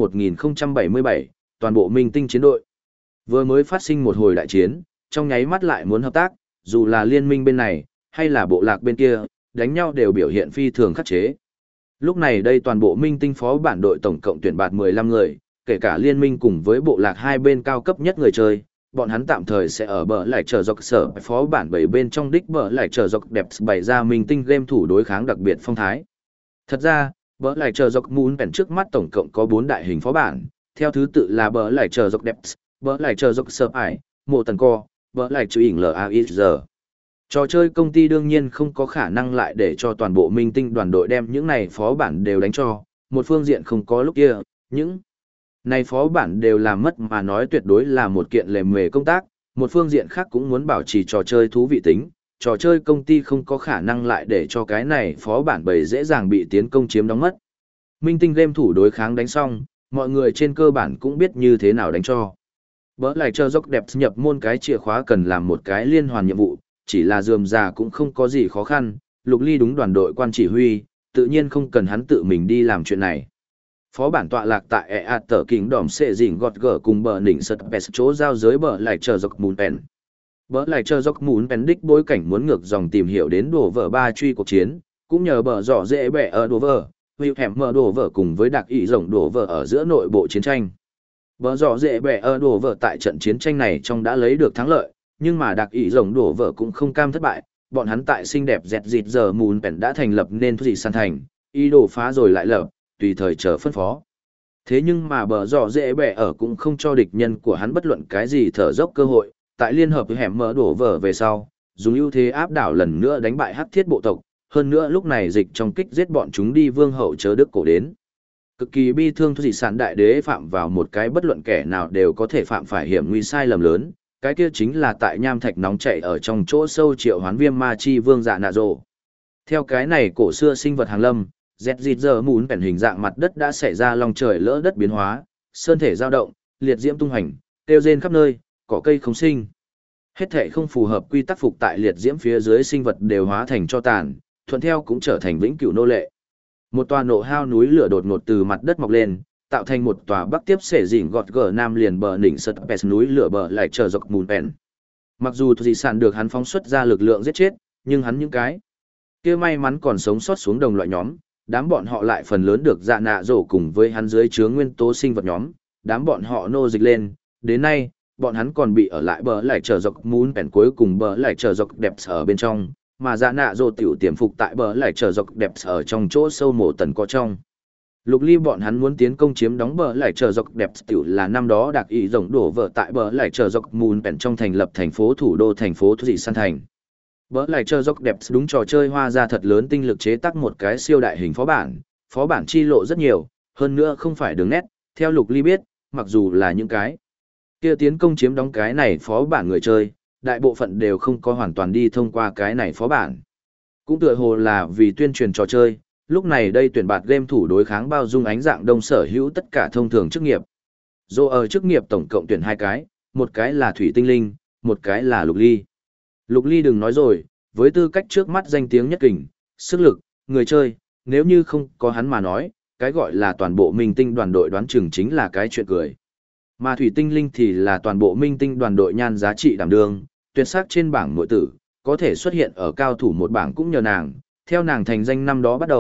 1077, toàn bộ minh tinh chiến đội. Vừa mới phát sinh một hồi đại chiến, trong nháy mắt lại muốn hợp tác, dù là liên minh bên này, hay là bộ lạc bên kia, đánh nhau đều biểu hiện phi thường khắc chế. Lúc này đây toàn bộ minh tinh phó bản đội tổng cộng tuyển bạt 15 người, kể cả liên minh cùng với bộ lạc hai bên cao cấp nhất người chơi, bọn hắn tạm thời sẽ ở bờ lại chờ dọc sở phó bản 7 bên trong đích bờ lại chờ dọc đẹp bày ra minh tinh game thủ đối kháng đặc biệt phong thái. Thật ra, bờ lại chờ dọc Moon Pen trước mắt tổng cộng có 4 đại hình phó bản, theo thứ tự là bờ lại chờ dọc đẹp, bờ lại chờ dọc sở ải, mộ tần co, bờ lại chờ ỉn LAIZ. Trò chơi công ty đương nhiên không có khả năng lại để cho toàn bộ minh tinh đoàn đội đem những này phó bản đều đánh cho, một phương diện không có lúc kia, những này phó bản đều làm mất mà nói tuyệt đối là một kiện lề mề công tác, một phương diện khác cũng muốn bảo trì trò chơi thú vị tính, trò chơi công ty không có khả năng lại để cho cái này phó bản bầy dễ dàng bị tiến công chiếm đóng mất. Minh tinh game thủ đối kháng đánh xong, mọi người trên cơ bản cũng biết như thế nào đánh cho. Bỡ lại chờ dốc đẹp nhập môn cái chìa khóa cần làm một cái liên hoàn nhiệm vụ, chỉ là dườm già cũng không có gì khó khăn, Lục Ly đúng đoàn đội quan chỉ huy, tự nhiên không cần hắn tự mình đi làm chuyện này. Phó bản tọa lạc tại EA tờ kính đỏm xệ dình gọt gở cùng bờ đỉnh sật pes chỗ giao giới bờ lại chờ dọc mùn pen. Bờ lại chờ dọc mùn pen đích bối cảnh muốn ngược dòng tìm hiểu đến đổ vở ba truy cuộc chiến, cũng nhờ bờ dọ dễ bẻ ở đổ vở, hữu hẻm mở đổ vở cùng với đặc ý rồng đổ vở ở giữa nội bộ chiến tranh. Bờ dọ dễ bẻ ở đổ vở tại trận chiến tranh này trong đã lấy được thắng lợi, nhưng mà đặc ý rồng đổ vở cũng không cam thất bại, bọn hắn tại xinh đẹp dẹt dịt giờ mùn pen đã thành lập nên gì san thành, ý đồ phá rồi lại lập, tùy thời chờ phân phó. Thế nhưng mà bờ dọ dễ bẻ ở cũng không cho địch nhân của hắn bất luận cái gì thở dốc cơ hội, tại liên hợp với hẻm mở đổ vở về sau, dùng ưu thế áp đảo lần nữa đánh bại hắc thiết bộ tộc, hơn nữa lúc này dịch trong kích giết bọn chúng đi vương hậu chớ đức cổ đến. Cực kỳ bi thương dị sản đại đế phạm vào một cái bất luận kẻ nào đều có thể phạm phải hiểm nguy sai lầm lớn, cái kia chính là tại nham thạch nóng chảy ở trong chỗ sâu triệu hoán viêm ma chi vương dạ nạ rồ. Theo cái này cổ xưa sinh vật hàng lâm, dẹt dịt giờ mún bèn hình dạng mặt đất đã xảy ra lòng trời lỡ đất biến hóa, sơn thể dao động, liệt diễm tung hành, tiêu rên khắp nơi, cỏ cây không sinh. Hết thể không phù hợp quy tắc phục tại liệt diễm phía dưới sinh vật đều hóa thành cho tàn, thuận theo cũng trở thành vĩnh cửu nô lệ. Một tòa nổ hao núi lửa đột ngột từ mặt đất mọc lên, tạo thành một tòa bắc tiếp xể dỉnh gọt gở nam liền bờ đỉnh sật pes núi lửa bờ lại chờ dọc mùn bèn. Mặc dù dị sản được hắn phóng xuất ra lực lượng giết chết, nhưng hắn những cái kia may mắn còn sống sót xuống đồng loại nhóm, đám bọn họ lại phần lớn được dạ nạ rổ cùng với hắn dưới chướng nguyên tố sinh vật nhóm, đám bọn họ nô dịch lên, đến nay, bọn hắn còn bị ở lại bờ lại chờ dọc mún bèn cuối cùng bờ lại chờ dọc đẹp ở bên trong, mà dạ nạ rổ tiểu tiềm phục tại bờ lại chờ dọc đẹp ở trong chỗ sâu mổ tần có trong. Lục Ly bọn hắn muốn tiến công chiếm đóng bờ lại chờ dọc đẹp tiểu là năm đó đặc ý rồng đổ vỡ tại bờ lại chờ dọc mún bèn trong thành lập thành phố thủ đô thành phố Thủy San Thành. Bỡ lại chờ dốc đẹp đúng trò chơi hoa ra thật lớn tinh lực chế tác một cái siêu đại hình phó bản chi lộ rất nhiều, hơn nữa không phải đường nét, theo Lục Ly biết, mặc dù là những cái kia tiến công chiếm đóng cái này phó bản người chơi, đại bộ phận đều không có hoàn toàn đi thông qua cái này phó bản. Cũng tựa hồ là vì tuyên truyền trò chơi, lúc này đây tuyển bạt game thủ đối kháng bao dung ánh dạng đông sở hữu tất cả thông thường chức nghiệp. Dù ở chức nghiệp tổng cộng tuyển 2 cái, một cái là Thủy Tinh Linh, một cái là Lục Ly. Lục Ly đừng nói rồi, với tư cách trước mắt danh tiếng nhất kình, sức lực, người chơi, nếu như không có hắn mà nói, cái gọi là toàn bộ minh tinh đoàn đội đoán chừng chính là cái chuyện cười. Mà Thủy Tinh Linh thì là toàn bộ minh tinh đoàn đội nhan giá trị đảm đương, tuyệt sắc trên bảng nội tử, có thể xuất hiện ở cao thủ một bảng cũng nhờ nàng, theo nàng thành danh năm đó bắt đầu,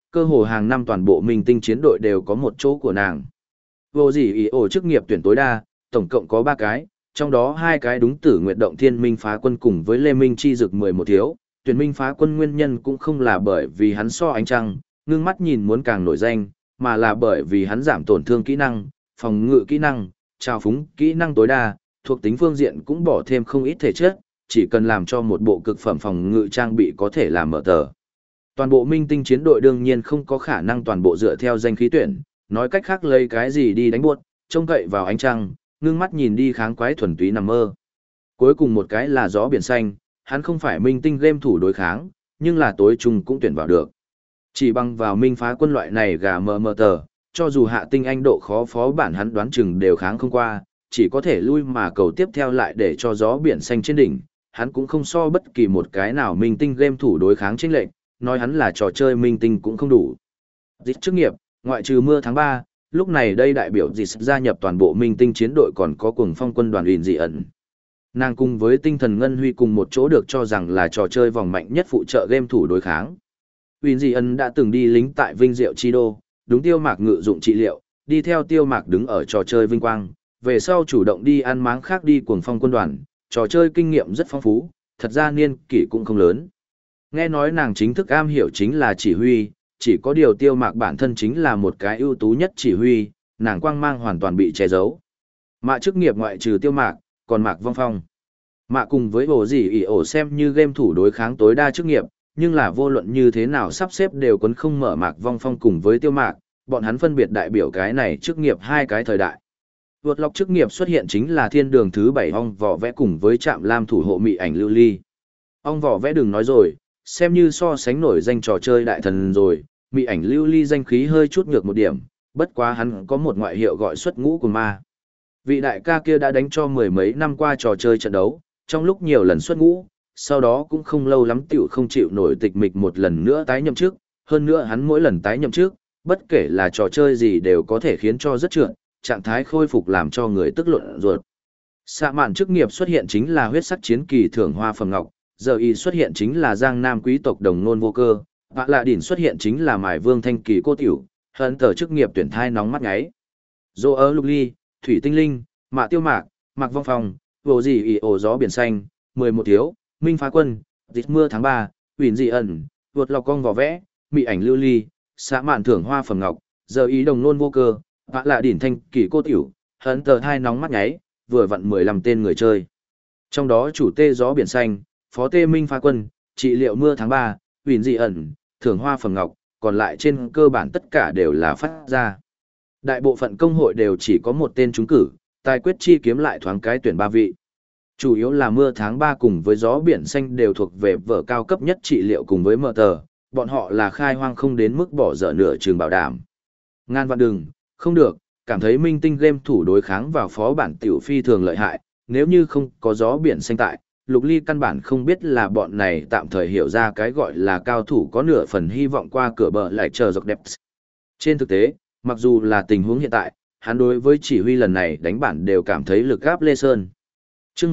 cơ hồ hàng năm toàn bộ minh tinh chiến đội đều có một chỗ của nàng. Vô gì ý ổ chức nghiệp tuyển tối đa, tổng cộng có 3 cái, trong đó 2 cái đúng Tử Nguyệt Động Thiên Minh Phá Quân cùng với Lê Minh Chi Dực 11 thiếu. Tuyển Minh Phá Quân nguyên nhân cũng không là bởi vì hắn so ánh trăng, ngưng mắt nhìn muốn càng nổi danh, mà là bởi vì hắn giảm tổn thương kỹ năng, phòng ngự kỹ năng, trào phúng kỹ năng tối đa, thuộc tính phương diện cũng bỏ thêm không ít thể chất, chỉ cần làm cho một bộ cực phẩm phòng ngự trang bị có thể làm mở tờ. Toàn bộ minh tinh chiến đội đương nhiên không có khả năng toàn bộ dựa theo danh khí tuyển, nói cách khác lấy cái gì đi đánh buốt, trông cậy vào ánh trăng, ngưng mắt nhìn đi kháng quái thuần túy nằm mơ. Cuối cùng một cái là gió biển xanh, hắn không phải minh tinh game thủ đối kháng, nhưng là tối trung cũng tuyển vào được. Chỉ bằng vào minh phá quân loại này gà mờ mờ tờ, cho dù hạ tinh anh độ khó phó bản hắn đoán chừng đều kháng không qua, chỉ có thể lui mà cầu tiếp theo lại để cho gió biển xanh trên đỉnh, hắn cũng không so bất kỳ một cái nào minh tinh game thủ đối kháng chênh lệnh, nói hắn là trò chơi minh tinh cũng không đủ. Dịch chức nghiệp, ngoại trừ mưa tháng 3, lúc này đây đại biểu dịch gia nhập toàn bộ minh tinh chiến đội còn có cuồng phong quân đoàn ủy dị ẩn. Nàng cùng với tinh thần ngân huy cùng một chỗ được cho rằng là trò chơi vòng mạnh nhất phụ trợ game thủ đối kháng. Ủy dị ẩn đã từng đi lính tại Vinh Diệu Chi Đô, đúng Tiêu Mạc ngự dụng trị liệu, đi theo Tiêu Mạc đứng ở trò chơi vinh quang, về sau chủ động đi ăn máng khác đi cuồng phong quân đoàn, trò chơi kinh nghiệm rất phong phú, thật ra niên kỷ cũng không lớn. Nghe nói nàng chính thức am hiểu chính là chỉ huy, chỉ có điều Tiêu Mạc bản thân chính là một cái ưu tú nhất chỉ huy, nàng quang mang hoàn toàn bị che giấu. Mạ chức nghiệp ngoại trừ Tiêu Mạc, còn Mạc Vong Phong. Mạ cùng với ổ gì ỉ ổ xem như game thủ đối kháng tối đa chức nghiệp, nhưng là vô luận như thế nào sắp xếp đều quấn không mở Mạc Vong Phong cùng với Tiêu Mạc, bọn hắn phân biệt đại biểu cái này chức nghiệp 2 cái thời đại. Vượt lọc chức nghiệp xuất hiện chính là thiên đường thứ 7 ong vỏ vẽ cùng với trạm lam thủ hộ mị ảnh lưu ly. Ong vỏ vẽ đừng nói rồi, xem như so sánh nổi danh trò chơi đại thần rồi, mị ảnh lưu ly danh khí hơi chút nhược một điểm, bất quá hắn có một ngoại hiệu gọi xuất ngũ của ma. Vị đại ca kia đã đánh cho 10 mấy năm qua trò chơi trận đấu, trong lúc nhiều lần xuất ngũ, sau đó cũng không lâu lắm tiểu không chịu nổi tịch mịch một lần nữa tái nhậm chức, hơn nữa hắn mỗi lần tái nhậm chức, bất kể là trò chơi gì đều có thể khiến cho rất trượt, trạng thái khôi phục làm cho người tức luận ruột. Xạ mạn chức nghiệp xuất hiện chính là huyết sắc chiến kỳ thưởng hoa phẩm ngọc, giờ y xuất hiện chính là giang nam quý tộc đồng nôn vô cơ, vạ lạ đỉnh xuất hiện chính là mài vương thanh kỳ cô tiểu, hận tờ chức nghiệp tuyển thai nóng mắt ngáy. Dô ớ lục ly, thủy tinh linh, mạ tiêu mạc, mạc vong phòng, vô gì y ổ gió biển xanh, 11 thiếu, minh phá quân, dịch mưa tháng 3, huyền dị ẩn, vượt lọc cong vỏ vẽ, mị ảnh lưu ly, xạ mạn thưởng hoa phẩm ngọc, giờ ý đồng nôn vô cơ, vạ lạ đỉnh thanh kỳ cô tiểu, hận tờ thai nóng mắt nháy, vừa vặn 15 tên người chơi. Trong đó chủ tê gió biển xanh, phó tê minh phá quân, trị liệu mưa tháng 3, huyền dị ẩn, thưởng hoa phẩm ngọc, còn lại trên cơ bản tất cả đều là phát ra. Đại bộ phận công hội đều chỉ có một tên trúng cử, tài quyết chi kiếm lại thoáng cái tuyển 3 vị. Chủ yếu là mưa tháng 3 cùng với gió biển xanh đều thuộc về vở cao cấp nhất trị liệu cùng với mở tờ, bọn họ là khai hoang không đến mức bỏ dở nửa trường bảo đảm. Ngan vạn đừng, không được, cảm thấy minh tinh game thủ đối kháng vào phó bản tiểu phi thường lợi hại, nếu như không có gió biển xanh tại, Lục Ly căn bản không biết là bọn này tạm thời hiểu ra cái gọi là cao thủ có nửa phần hy vọng qua cửa bờ lại chờ dọc đẹp. Trên thực tế, mặc dù là tình huống hiện tại, hắn đối với chỉ huy lần này đánh bản đều cảm thấy lực gáp Lê Sơn. Chương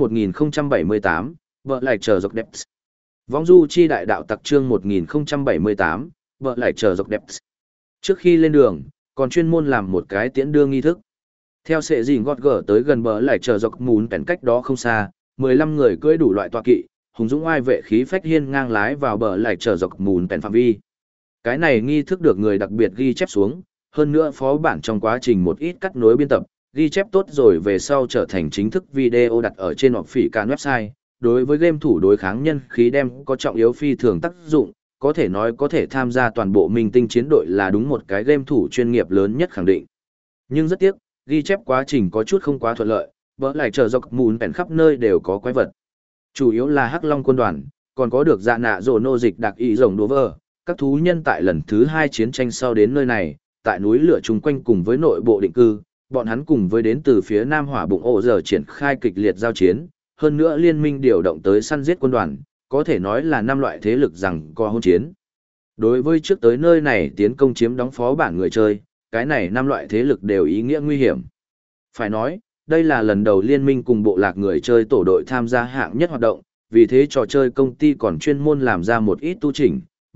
1078, vợ lại chờ dọc đẹp. Vong du chi đại đạo tặc chương 1078, vợ lại chờ dọc đẹp. Trước khi lên đường, còn chuyên môn làm một cái tiễn đưa nghi thức. Theo sệ dình gót gở tới gần bờ lại chờ dọc mún cảnh cách đó không xa, 15 người cưỡi đủ loại tọa kỵ, hùng dũng oai vệ khí phách hiên ngang lái vào bờ lại chờ dọc mún cảnh phạm vi. Cái này nghi thức được người đặc biệt ghi chép xuống, hơn nữa phó bản trong quá trình một ít cắt nối biên tập, ghi chép tốt rồi về sau trở thành chính thức video đặt ở trên phỉ can website. Đối với game thủ đối kháng nhân khí đem có trọng yếu phi thường tác dụng, có thể nói có thể tham gia toàn bộ minh tinh chiến đội là đúng một cái game thủ chuyên nghiệp lớn nhất khẳng định. Nhưng rất tiếc, ghi chép quá trình có chút không quá thuận lợi, bỡ lại chờ dọc mùn bèn khắp nơi đều có quái vật. Chủ yếu là Hắc Long quân đoàn, còn có được dạ nạ rồ nô dịch đặc ý rồng đố vơ, các thú nhân tại lần thứ 2 chiến tranh sau đến nơi này, tại núi lửa chung quanh cùng với nội bộ định cư, bọn hắn cùng với đến từ phía Nam Hỏa Bụng ổ giờ triển khai kịch liệt giao chiến, hơn nữa liên minh điều động tới săn giết quân đoàn, có thể nói là 5 loại thế lực rằng co hôn chiến. Đối với trước tới nơi này tiến công chiếm đóng phó bản người chơi, cái này 5 loại thế lực đều ý nghĩa nguy hiểm. Phải nói, đây là lần đầu liên minh cùng bộ lạc người chơi tổ đội tham gia hạng nhất hoạt động, vì thế trò chơi công ty còn chuyên môn làm ra một ít tu chỉnh,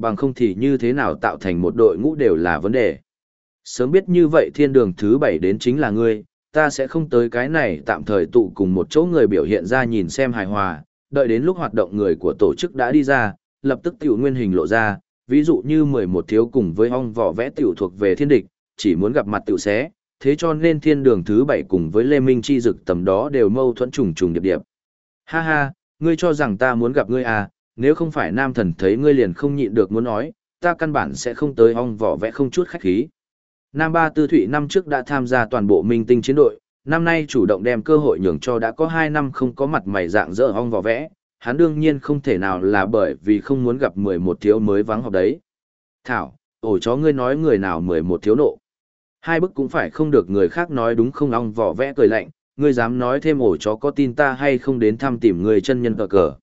bằng không thì như thế nào tạo thành một đội ngũ đều là vấn đề. Sớm biết như vậy thiên đường thứ 7 đến chính là ngươi, ta sẽ không tới cái này tạm thời tụ cùng một chỗ người biểu hiện ra nhìn xem hài hòa, đợi đến lúc hoạt động người của tổ chức đã đi ra, lập tức tiểu nguyên hình lộ ra, ví dụ như 11 thiếu cùng với ong vỏ vẽ tiểu thuộc về thiên địch, chỉ muốn gặp mặt tiểu xé, thế cho nên thiên đường thứ 7 cùng với Lê Minh Chi Dực tầm đó đều mâu thuẫn trùng trùng điệp điệp. Ha ha, ngươi cho rằng ta muốn gặp ngươi à, nếu không phải nam thần thấy ngươi liền không nhịn được muốn nói, ta căn bản sẽ không tới ong vỏ vẽ không chút khách khí. Nam Ba Tư Thụy năm trước đã tham gia toàn bộ minh tinh chiến đội, năm nay chủ động đem cơ hội nhường cho đã có 2 năm không có mặt mày dạng dỡ ong vỏ vẽ, hắn đương nhiên không thể nào là bởi vì không muốn gặp 11 thiếu mới vắng họp đấy. Thảo, ổ chó ngươi nói người nào 11 thiếu nộ. Hai bức cũng phải không được người khác nói đúng không ong vỏ vẽ cười lạnh, ngươi dám nói thêm ổ chó có tin ta hay không đến thăm tìm người chân nhân cờ cờ.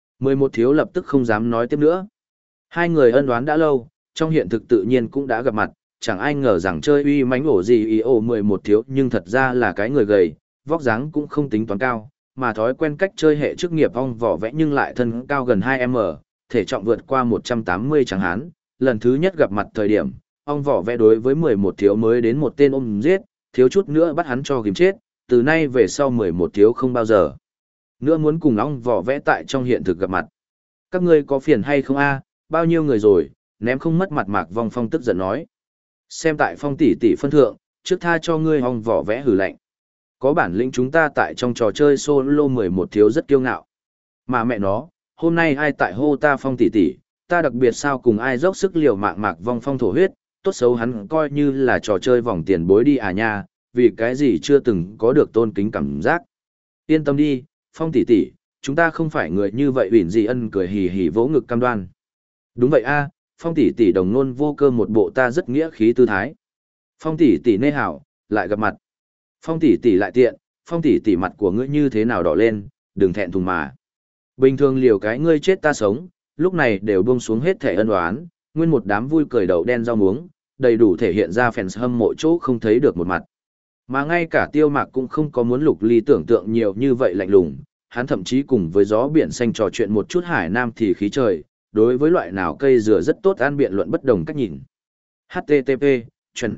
11 thiếu lập tức không dám nói tiếp nữa. Hai người ân oán đã lâu, trong hiện thực tự nhiên cũng đã gặp mặt, chẳng ai ngờ rằng chơi uy mãnh ổ gì ý ổ 11 thiếu nhưng thật ra là cái người gầy, vóc dáng cũng không tính toán cao, mà thói quen cách chơi hệ chức nghiệp ong vỏ vẽ nhưng lại thân cao gần 2m, thể trọng vượt qua 180 chẳng hán. Lần thứ nhất gặp mặt thời điểm, ong vỏ vẽ đối với 11 thiếu mới đến một tên ôm giết, thiếu chút nữa bắt hắn cho kìm chết, từ nay về sau 11 thiếu không bao giờ nữa muốn cùng ong vỏ vẽ tại trong hiện thực gặp mặt. Các ngươi có phiền hay không a? Bao nhiêu người rồi, ném không mất mặt Mạc Vong Phong tức giận nói. Xem tại Phong tỷ tỷ phân thượng, trước tha cho ngươi ong vỏ vẽ hử lạnh. Có bản lĩnh chúng ta tại trong trò chơi solo 11 thiếu rất kiêu ngạo. Mà mẹ nó, hôm nay ai tại hô ta Phong tỷ tỷ, ta đặc biệt sao cùng ai dốc sức liều mạng Mạc Vong Phong thổ huyết, tốt xấu hắn coi như là trò chơi vòng tiền bối đi à nha, vì cái gì chưa từng có được tôn kính cảm giác. Yên tâm đi, Phong tỷ tỷ, chúng ta không phải người như vậy. Uyển Dị Ân cười hì hì vỗ ngực cam đoan. Đúng vậy a, Phong tỷ tỷ đồng nôn vô cơ một bộ ta rất nghĩa khí tư thái. Phong tỷ tỷ nê hảo, lại gặp mặt. Phong tỷ tỷ lại tiện, Phong tỷ tỷ mặt của ngươi như thế nào đỏ lên, đừng thẹn thùng mà. Bình thường liều cái ngươi chết ta sống, lúc này đều buông xuống hết thể ân oán, nguyên một đám vui cười đậu đen rau muống, đầy đủ thể hiện ra fans hâm mộ chỗ không thấy được một mặt. Mà ngay cả Tiêu Mạc cũng không có muốn Lục Ly tưởng tượng nhiều như vậy lạnh lùng, hắn thậm chí cùng với gió biển xanh trò chuyện một chút hải nam thì khí trời, đối với loại nào cây dừa rất tốt an biện luận bất đồng cách nhìn. HTTP, chuẩn.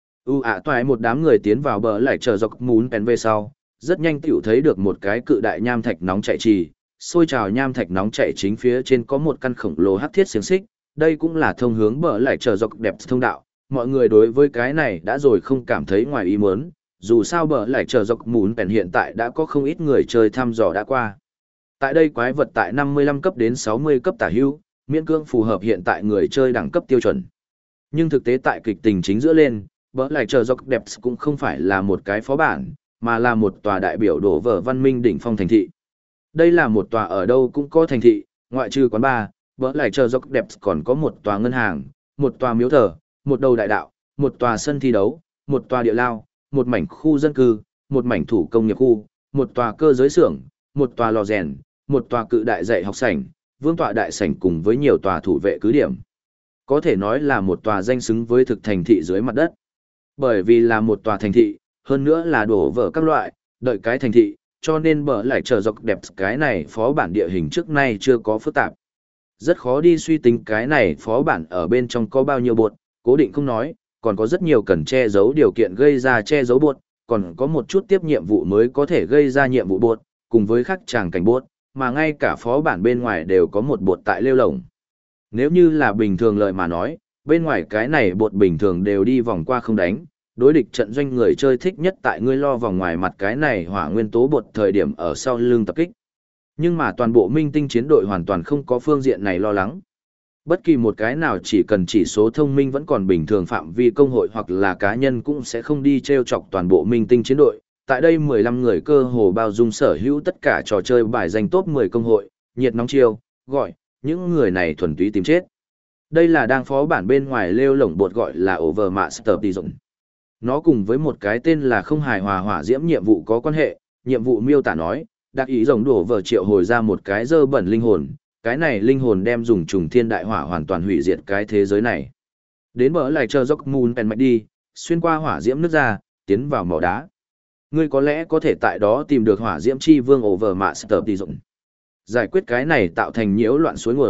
Toại một đám người tiến vào bờ lại chờ dọc mún bèn về sau, rất nhanh tiểu thấy được một cái cự đại nham thạch nóng chạy trì, xôi trào nham thạch nóng chạy chính phía trên có một căn khổng lồ hắc thiết xiềng xích, đây cũng là thông hướng bờ lại chờ dọc đẹp thông đạo, mọi người đối với cái này đã rồi không cảm thấy ngoài ý muốn, dù sao bờ lại chờ dọc mún bèn hiện tại đã có không ít người chơi thăm dò đã qua. Tại đây quái vật tại 55 cấp đến 60 cấp tả hữu, miễn cưỡng phù hợp hiện tại người chơi đẳng cấp tiêu chuẩn. Nhưng thực tế tại kịch tình chính giữa lên, bờ lại chờ dọc đẹp cũng không phải là một cái phó bản, mà là một tòa đại biểu đổ vỡ văn minh đỉnh phong thành thị. Đây là một tòa ở đâu cũng có thành thị, ngoại trừ quán bar, bờ lại chờ dọc đẹp còn có một tòa ngân hàng, một tòa miếu thờ, một đầu đại đạo, một tòa sân thi đấu, một tòa địa lao, một mảnh khu dân cư, một mảnh thủ công nghiệp khu, một tòa cơ giới xưởng, một tòa lò rèn, một tòa cự đại dạy học sảnh, vương tọa đại sảnh cùng với nhiều tòa thủ vệ cứ điểm. Có thể nói là một tòa danh xứng với thực thành thị dưới mặt đất. Bởi vì là một tòa thành thị, hơn nữa là đổ vỡ các loại, đợi cái thành thị, cho nên bờ lại chờ dọc đẹp cái này phó bản địa hình trước nay chưa có phức tạp. Rất khó đi suy tính cái này phó bản ở bên trong có bao nhiêu bột, cố định không nói, còn có rất nhiều cần che giấu điều kiện gây ra che giấu bột, còn có một chút tiếp nhiệm vụ mới có thể gây ra nhiệm vụ bột, cùng với khắc tràng cảnh bột, mà ngay cả phó bản bên ngoài đều có một bột tại lêu lổng. Nếu như là bình thường lời mà nói, bên ngoài cái này bột bình thường đều đi vòng qua không đánh, đối địch trận doanh người chơi thích nhất tại ngươi lo vòng ngoài mặt cái này hỏa nguyên tố bột thời điểm ở sau lưng tập kích. Nhưng mà toàn bộ minh tinh chiến đội hoàn toàn không có phương diện này lo lắng. Bất kỳ một cái nào chỉ cần chỉ số thông minh vẫn còn bình thường phạm vi công hội hoặc là cá nhân cũng sẽ không đi treo chọc toàn bộ minh tinh chiến đội. Tại đây 15 người cơ hồ bao dung sở hữu tất cả trò chơi bài danh top 10 công hội, nhiệt nóng chiêu, gọi, những người này thuần túy tìm chết. Đây là đang phó bản bên ngoài lêu lổng bột gọi là Overmaster Tizon. Nó cùng với một cái tên là không hài hòa hỏa diễm nhiệm vụ có quan hệ, nhiệm vụ miêu tả nói, đặc ý rồng đổ vờ triệu hồi ra một cái dơ bẩn linh hồn, cái này linh hồn đem dùng trùng thiên đại hỏa hoàn toàn hủy diệt cái thế giới này. Đến bờ lại chờ dốc moon pen mạch đi, xuyên qua hỏa diễm nước ra, tiến vào mỏ đá. Ngươi có lẽ có thể tại đó tìm được hỏa diễm chi vương Overmaster Tizon. Giải quyết cái này tạo thành nhiễu loạn suối nguồn,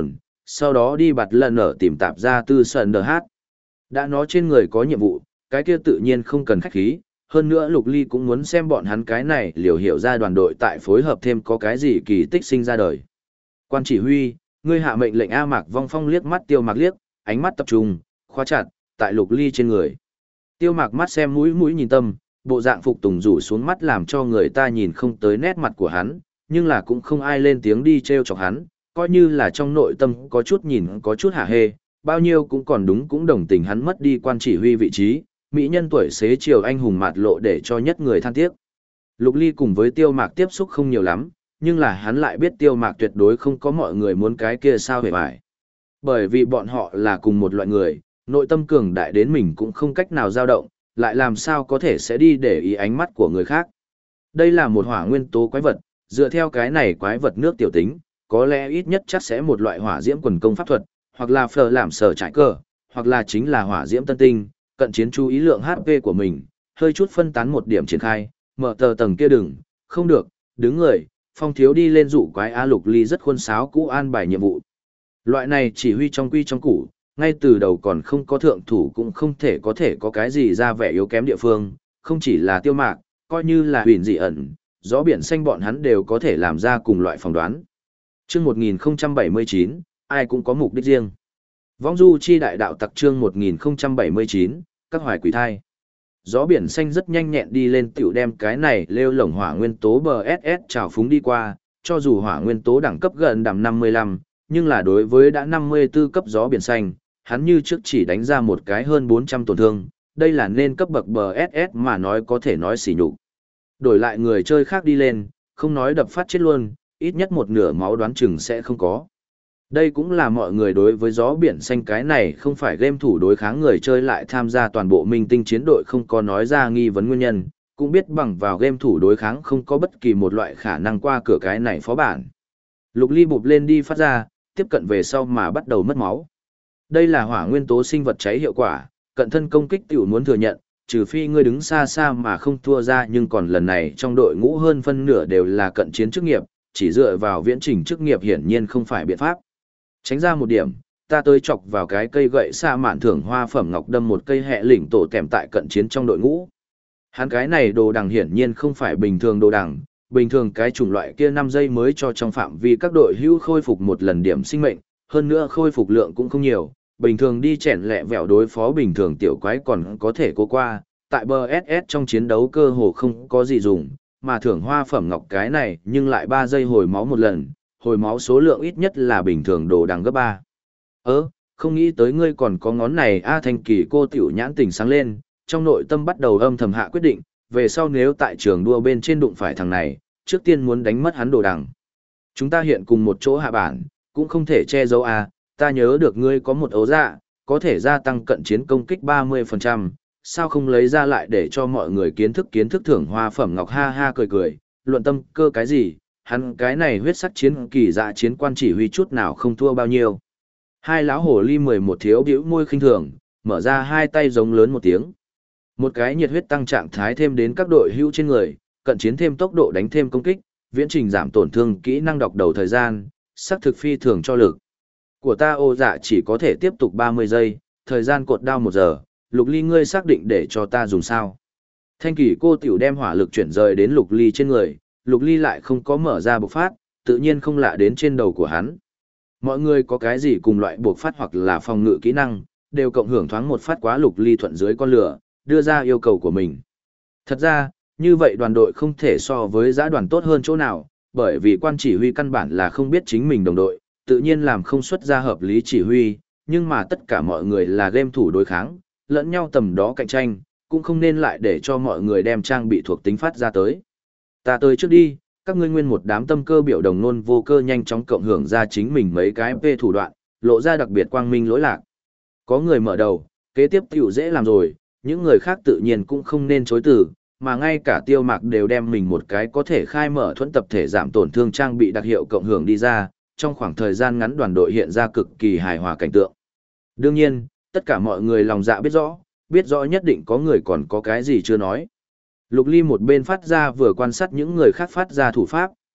sau đó đi bạt lần ở tìm tạp gia tư sần đờ hát. Đã nói trên người có nhiệm vụ, cái kia tự nhiên không cần khách khí, hơn nữa Lục Ly cũng muốn xem bọn hắn cái này liều hiểu ra đoàn đội tại phối hợp thêm có cái gì kỳ tích sinh ra đời. Quan chỉ huy, ngươi hạ mệnh lệnh. A Mạc Vong Phong liếc mắt Tiêu Mạc liếc, ánh mắt tập trung, khóa chặt, tại Lục Ly trên người. Tiêu Mạc mắt xem mũi mũi nhìn tâm, bộ dạng phục tùng rủ xuống mắt làm cho người ta nhìn không tới nét mặt của hắn, nhưng là cũng không ai lên tiếng đi trêu chọc hắn, coi như là trong nội tâm có chút nhìn có chút hả hê, bao nhiêu cũng còn đúng cũng đồng tình hắn mất đi quan chỉ huy vị trí, mỹ nhân tuổi xế chiều anh hùng mạt lộ để cho nhất người than tiếc. Lục Ly cùng với Tiêu Mạc tiếp xúc không nhiều lắm, nhưng là hắn lại biết Tiêu Mạc tuyệt đối không có mọi người muốn cái kia sao hề bại. Bởi vì bọn họ là cùng một loại người, nội tâm cường đại đến mình cũng không cách nào dao động, lại làm sao có thể sẽ đi để ý ánh mắt của người khác. Đây là một hỏa nguyên tố quái vật, dựa theo cái này quái vật nước tiểu tính, có lẽ ít nhất chắc sẽ một loại hỏa diễm quần công pháp thuật, hoặc là phờ làm sở trải cờ, hoặc là chính là hỏa diễm tân tinh, cận chiến chú ý lượng HP của mình, hơi chút phân tán một điểm triển khai, mở tờ tầng kia đừng, không được, đứng người, Phong Thiếu đi lên dụ quái A. Lục Ly rất khuôn sáo cũ an bài nhiệm vụ. Loại này chỉ huy trong quy trong củ, ngay từ đầu còn không có thượng thủ cũng không thể có cái gì ra vẻ yếu kém địa phương, không chỉ là Tiêu Mạc, coi như là huyền dị ẩn, gió biển xanh bọn hắn đều có thể làm ra cùng loại phỏng đoán. Chương 1079, ai cũng có mục đích riêng. Vong du chi đại đạo tặc chương 1079, các hoài quỷ thai. Gió biển xanh rất nhanh nhẹn đi lên tiểu đem cái này lêu lổng hỏa nguyên tố BSS trào phúng đi qua, cho dù hỏa nguyên tố đẳng cấp gần đẳng 55, nhưng là đối với đã 54 cấp gió biển xanh, hắn như trước chỉ đánh ra một cái hơn 400 tổn thương, đây là nên cấp bậc BSS mà nói có thể nói xỉ nhục. Đổi lại người chơi khác đi lên, không nói đập phát chết luôn, ít nhất một nửa máu đoán chừng sẽ không có. Đây cũng là mọi người đối với gió biển xanh cái này không phải game thủ đối kháng người chơi lại tham gia toàn bộ minh tinh chiến đội không có nói ra nghi vấn nguyên nhân, cũng biết bằng vào game thủ đối kháng không có bất kỳ một loại khả năng qua cửa cái này phó bản. Lục Ly bụp lên đi phát ra, tiếp cận về sau mà bắt đầu mất máu. Đây là hỏa nguyên tố sinh vật cháy hiệu quả, cận thân công kích tiểu muốn thừa nhận, trừ phi ngươi đứng xa xa mà không thua ra, nhưng còn lần này trong đội ngũ hơn phân nửa đều là cận chiến chức nghiệp, chỉ dựa vào viễn trình chức nghiệp hiển nhiên không phải biện pháp. Tránh ra một điểm, ta tới chọc vào cái cây gậy xa mạn thưởng hoa phẩm ngọc đâm một cây hẹ lỉnh tổ tèm tại cận chiến trong đội ngũ. Hắn cái này đồ đằng hiển nhiên không phải bình thường đồ đằng, bình thường cái chủng loại kia 5 giây mới cho trong phạm vi các đội hữu khôi phục một lần điểm sinh mệnh, hơn nữa khôi phục lượng cũng không nhiều, bình thường đi chèn lẹ vẹo đối phó bình thường tiểu quái còn có thể cố qua, tại BSS trong chiến đấu cơ hồ không có gì dùng, mà thưởng hoa phẩm ngọc cái này nhưng lại 3 giây hồi máu một lần, hồi máu số lượng ít nhất là bình thường đồ đằng gấp 3. Không nghĩ tới ngươi còn có ngón này. A Thanh Kỳ cô tiểu nhãn tỉnh sáng lên, trong nội tâm bắt đầu âm thầm hạ quyết định, về sau nếu tại trường đua bên trên đụng phải thằng này, trước tiên muốn đánh mất hắn đồ đằng. Chúng ta hiện cùng một chỗ hạ bản, cũng không thể che giấu a. Ta nhớ được ngươi có một ấu dạ, có thể gia tăng cận chiến công kích 30%, sao không lấy ra lại để cho mọi người kiến thức thưởng hoa phẩm ngọc. Ha ha cười cười, luận tâm cơ cái gì, hắn cái này huyết sắc chiến kỳ dạ chiến quan chỉ huy chút nào không thua bao nhiêu. Hai lão hồ ly 11 thiếu bĩu môi khinh thường, mở ra hai tay giống lớn một tiếng. Một cái nhiệt huyết tăng trạng thái thêm đến các đội hữu trên người, cận chiến thêm tốc độ đánh thêm công kích, viễn trình giảm tổn thương, kỹ năng đọc đầu thời gian, sắc thực phi thường cho lực. Của ta ô dạ chỉ có thể tiếp tục 30 giây, thời gian cột đao 1 giờ, Lục Ly ngươi xác định để cho ta dùng sao. Thanh Kỳ cô tiểu đem hỏa lực chuyển rời đến Lục Ly trên người, Lục Ly lại không có mở ra bộc phát, tự nhiên không lạ đến trên đầu của hắn. Mọi người có cái gì cùng loại bộc phát hoặc là phòng ngự kỹ năng, đều cộng hưởng thoáng một phát quá Lục Ly thuận dưới con lửa, đưa ra yêu cầu của mình. Thật ra, như vậy đoàn đội không thể so với giã đoàn tốt hơn chỗ nào, bởi vì quan chỉ huy căn bản là không biết chính mình đồng đội, tự nhiên làm không xuất ra hợp lý chỉ huy, nhưng mà tất cả mọi người là game thủ đối kháng, lẫn nhau tầm đó cạnh tranh, cũng không nên lại để cho mọi người đem trang bị thuộc tính phát ra tới. Ta tới trước đi, các ngươi nguyên một đám tâm cơ biểu đồng nôn vô cơ nhanh chóng cộng hưởng ra chính mình mấy cái về thủ đoạn, lộ ra đặc biệt quang minh lỗi lạc. Có người mở đầu, kế tiếp tiểu dễ làm rồi, những người khác tự nhiên cũng không nên chối từ, mà ngay cả Tiêu Mạc đều đem mình một cái có thể khai mở thuẫn tập thể giảm tổn thương trang bị đặc hiệu cộng hưởng đi ra, trong khoảng thời gian ngắn đoàn đội hiện ra cực kỳ hài hòa cảnh tượng. Đương nhiên, tất cả mọi người lòng dạ biết rõ nhất định có người còn có cái gì chưa nói. Lục Ly một bên phát ra vừa quan sát những người khác phát ra thủ pháp,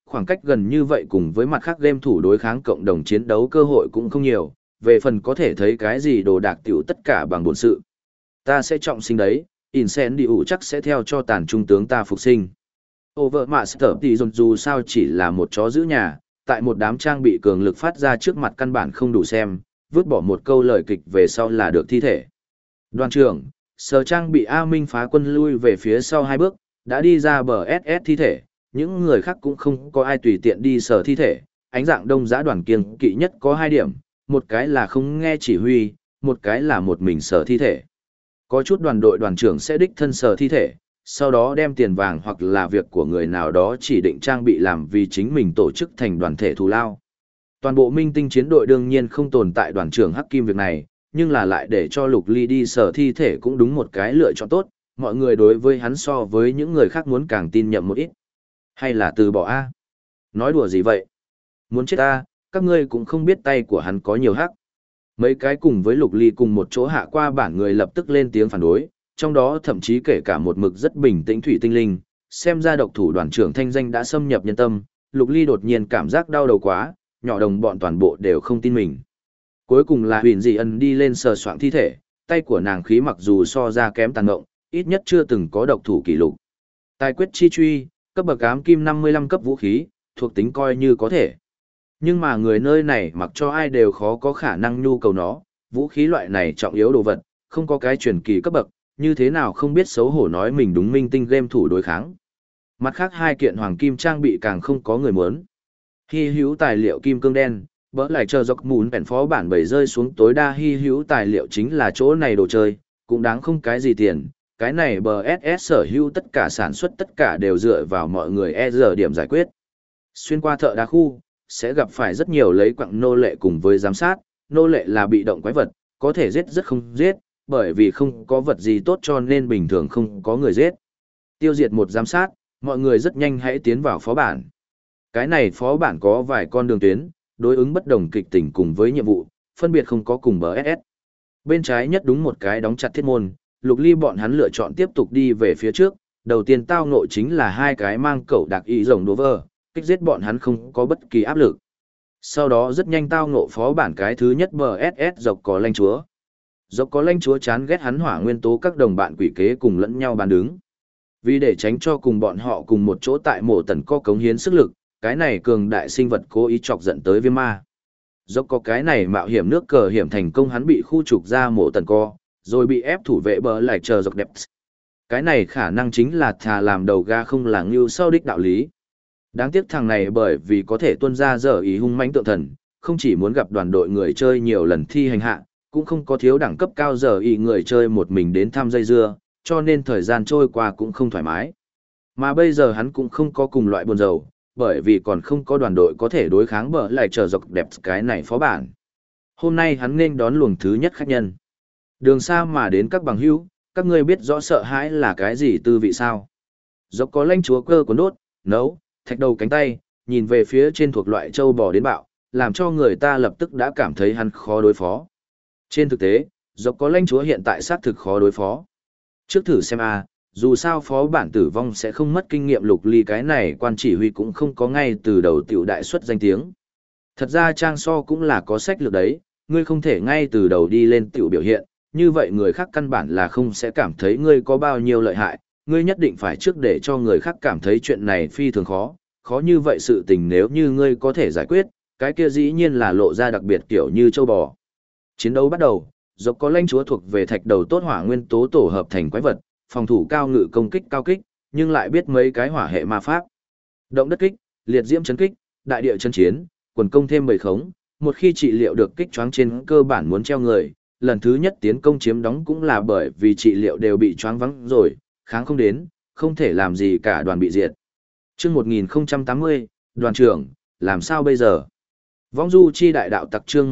khoảng cách gần như vậy cùng với mặt khác game thủ đối kháng cộng đồng chiến đấu cơ hội cũng không nhiều, về phần có thể thấy cái gì đồ đạc tiểu tất cả bằng bổn sự. Ta sẽ trọng sinh đấy, Incendiu chắc sẽ theo cho tàn trung tướng ta phục sinh. Overmaster thì dù sao chỉ là một chó giữ nhà, tại một đám trang bị cường lực phát ra trước mặt căn bản không đủ xem, vứt bỏ một câu lời kịch về sau là được thi thể. Đoàn trưởng, sở trang bị A Minh phá quân lui về phía sau 2 bước, đã đi ra bờ SS thi thể, những người khác cũng không có ai tùy tiện đi sở thi thể, ánh dạng đông giã đoàn kiêng kỵ nhất có 2 điểm, một cái là không nghe chỉ huy, một cái là một mình sở thi thể. Có chút đoàn đội đoàn trưởng sẽ đích thân sở thi thể, sau đó đem tiền vàng hoặc là việc của người nào đó chỉ định trang bị làm vì chính mình tổ chức thành đoàn thể thù lao. Toàn bộ minh tinh chiến đội đương nhiên không tồn tại đoàn trưởng Hắc Kim việc này, nhưng là lại để cho Lục Ly đi sở thi thể cũng đúng một cái lựa chọn tốt, mọi người đối với hắn so với những người khác muốn càng tin nhậm một ít. Hay là từ bỏ A? Nói đùa gì vậy? Muốn chết A, các ngươi cũng không biết tay của hắn có nhiều hắc. Mấy cái cùng với Lục Ly cùng một chỗ hạ qua bản người lập tức lên tiếng phản đối, trong đó thậm chí kể cả một mực rất bình tĩnh Thủy Tinh Linh, xem ra độc thủ đoàn trưởng thanh danh đã xâm nhập nhân tâm, Lục Ly đột nhiên cảm giác đau đầu quá, nhỏ đồng bọn toàn bộ đều không tin mình. Cuối cùng là Huyền Dị Ân đi lên sờ soạng thi thể, tay của nàng khí mặc dù so ra kém tàn ngộng, ít nhất chưa từng có độc thủ kỷ lục. Tài quyết chi truy, cấp bậc ám kim 55 cấp vũ khí, thuộc tính coi như có thể. Nhưng mà người nơi này mặc cho ai đều khó có khả năng nhu cầu nó, vũ khí loại này trọng yếu đồ vật, không có cái truyền kỳ cấp bậc, như thế nào không biết xấu hổ nói mình đúng minh tinh game thủ đối kháng. Mặt khác 2 kiện hoàng kim trang bị càng không có người muốn. Hy hữu tài liệu kim cương đen, bỡ lại chờ dọc mún bèn phó bản bầy rơi xuống tối đa hy hữu tài liệu chính là chỗ này đồ chơi, cũng đáng không cái gì tiền. Cái này BSS sở hữu tất cả sản xuất tất cả đều dựa vào mọi người giờ điểm giải quyết. Xuyên qua thợ đá khu, sẽ gặp phải rất nhiều lấy quặng nô lệ cùng với giám sát, nô lệ là bị động quái vật, có thể giết rất không giết, bởi vì không có vật gì tốt cho nên bình thường không có người giết. Tiêu diệt một giám sát, mọi người rất nhanh hãy tiến vào phó bản. Cái này phó bản có vài con đường tuyến, đối ứng bất đồng kịch tình cùng với nhiệm vụ, phân biệt không có cùng BSS. Bên trái nhất đúng một cái đóng chặt thiết môn, Lục Ly bọn hắn lựa chọn tiếp tục đi về phía trước, đầu tiên tao ngộ chính là 2 cái mang cẩu đặc ý rồng đố vơ, kích giết bọn hắn không có bất kỳ áp lực. Sau đó rất nhanh tao ngộ phó bản cái thứ nhất BSS dọc có lanh chúa. Dọc có lanh chúa chán ghét hắn hỏa nguyên tố các đồng bạn quỷ kế cùng lẫn nhau bàn đứng. Vì để tránh cho cùng bọn họ cùng một chỗ tại mộ tần co cống hiến sức lực, cái này cường đại sinh vật cố ý chọc giận tới viêm ma. Dốc có cái này mạo hiểm nước cờ hiểm thành công hắn bị khu trục ra mộ tần co, rồi bị ép thủ vệ bờ lại chờ dọc đẹp. Cái này khả năng chính là thà làm đầu ga không là ngưu sau đích đạo lý. Đáng tiếc thằng này bởi vì có thể tuân ra dở ý hung mãnh tượng thần, không chỉ muốn gặp đoàn đội người chơi nhiều lần thi hành hạ, cũng không có thiếu đẳng cấp cao dở ý người chơi một mình đến thăm dây dưa, cho nên thời gian trôi qua cũng không thoải mái. Mà bây giờ hắn cũng không có cùng loại buồn rầu, bởi vì còn không có đoàn đội có thể đối kháng bờ lại chờ dọc đẹp cái này phó bản. Hôm nay hắn nên đón luồng thứ nhất khách nhân. Đường xa mà đến các bằng hữu, các ngươi biết rõ sợ hãi là cái gì tư vị sao? Dọc có lãnh chúa cơ cuốn đốt, nấu, thạch đầu cánh tay, nhìn về phía trên thuộc loại châu bò đến bạo, làm cho người ta lập tức đã cảm thấy hắn khó đối phó. Trên thực tế, dọc có lãnh chúa hiện tại xác thực khó đối phó. Trước thử xem dù sao phó bản tử vong sẽ không mất kinh nghiệm Lục Ly cái này quan chỉ huy cũng không có ngay từ đầu tiểu đại xuất danh tiếng. Thật ra Trang So cũng là có sách lược đấy, ngươi không thể ngay từ đầu đi lên tiểu biểu hiện, như vậy người khác căn bản là không sẽ cảm thấy ngươi có bao nhiêu lợi hại, ngươi nhất định phải trước để cho người khác cảm thấy chuyện này phi thường khó, khó như vậy sự tình nếu như ngươi có thể giải quyết, cái kia dĩ nhiên là lộ ra đặc biệt kiểu như châu bò. Chiến đấu bắt đầu, dốc có lãnh chúa thuộc về thạch đầu tốt hỏa nguyên tố tổ hợp thành quái vật, phòng thủ cao ngự công kích cao kích, nhưng lại biết mấy cái hỏa hệ ma pháp. Động đất kích, liệt diễm chấn kích, đại địa chân chiến, quần công thêm bầy khống, một khi trị liệu được kích choáng trên cơ bản muốn treo người, lần thứ nhất tiến công chiếm đóng cũng là bởi vì trị liệu đều bị choáng vắng rồi, kháng không đến, không thể làm gì cả đoàn bị diệt. Chương 1080, đoàn trưởng, làm sao bây giờ? Vong du chi đại đạo tặc chương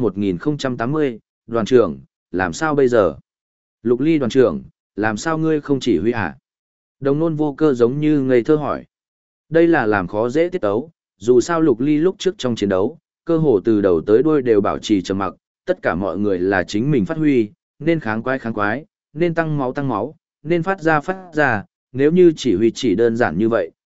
1080, đoàn trưởng, làm sao bây giờ? Lục Ly đoàn trưởng, làm sao ngươi không chỉ huy hả? Đồng nôn vô cơ giống như ngây thơ hỏi. Đây là làm khó dễ tiết tấu, dù sao Lục Ly lúc trước trong chiến đấu, cơ hồ từ đầu tới đuôi đều bảo trì trầm mặc, tất cả mọi người là chính mình phát huy, nên kháng quái, nên tăng máu, nên phát ra, nếu như chỉ huy chỉ đơn giản như vậy,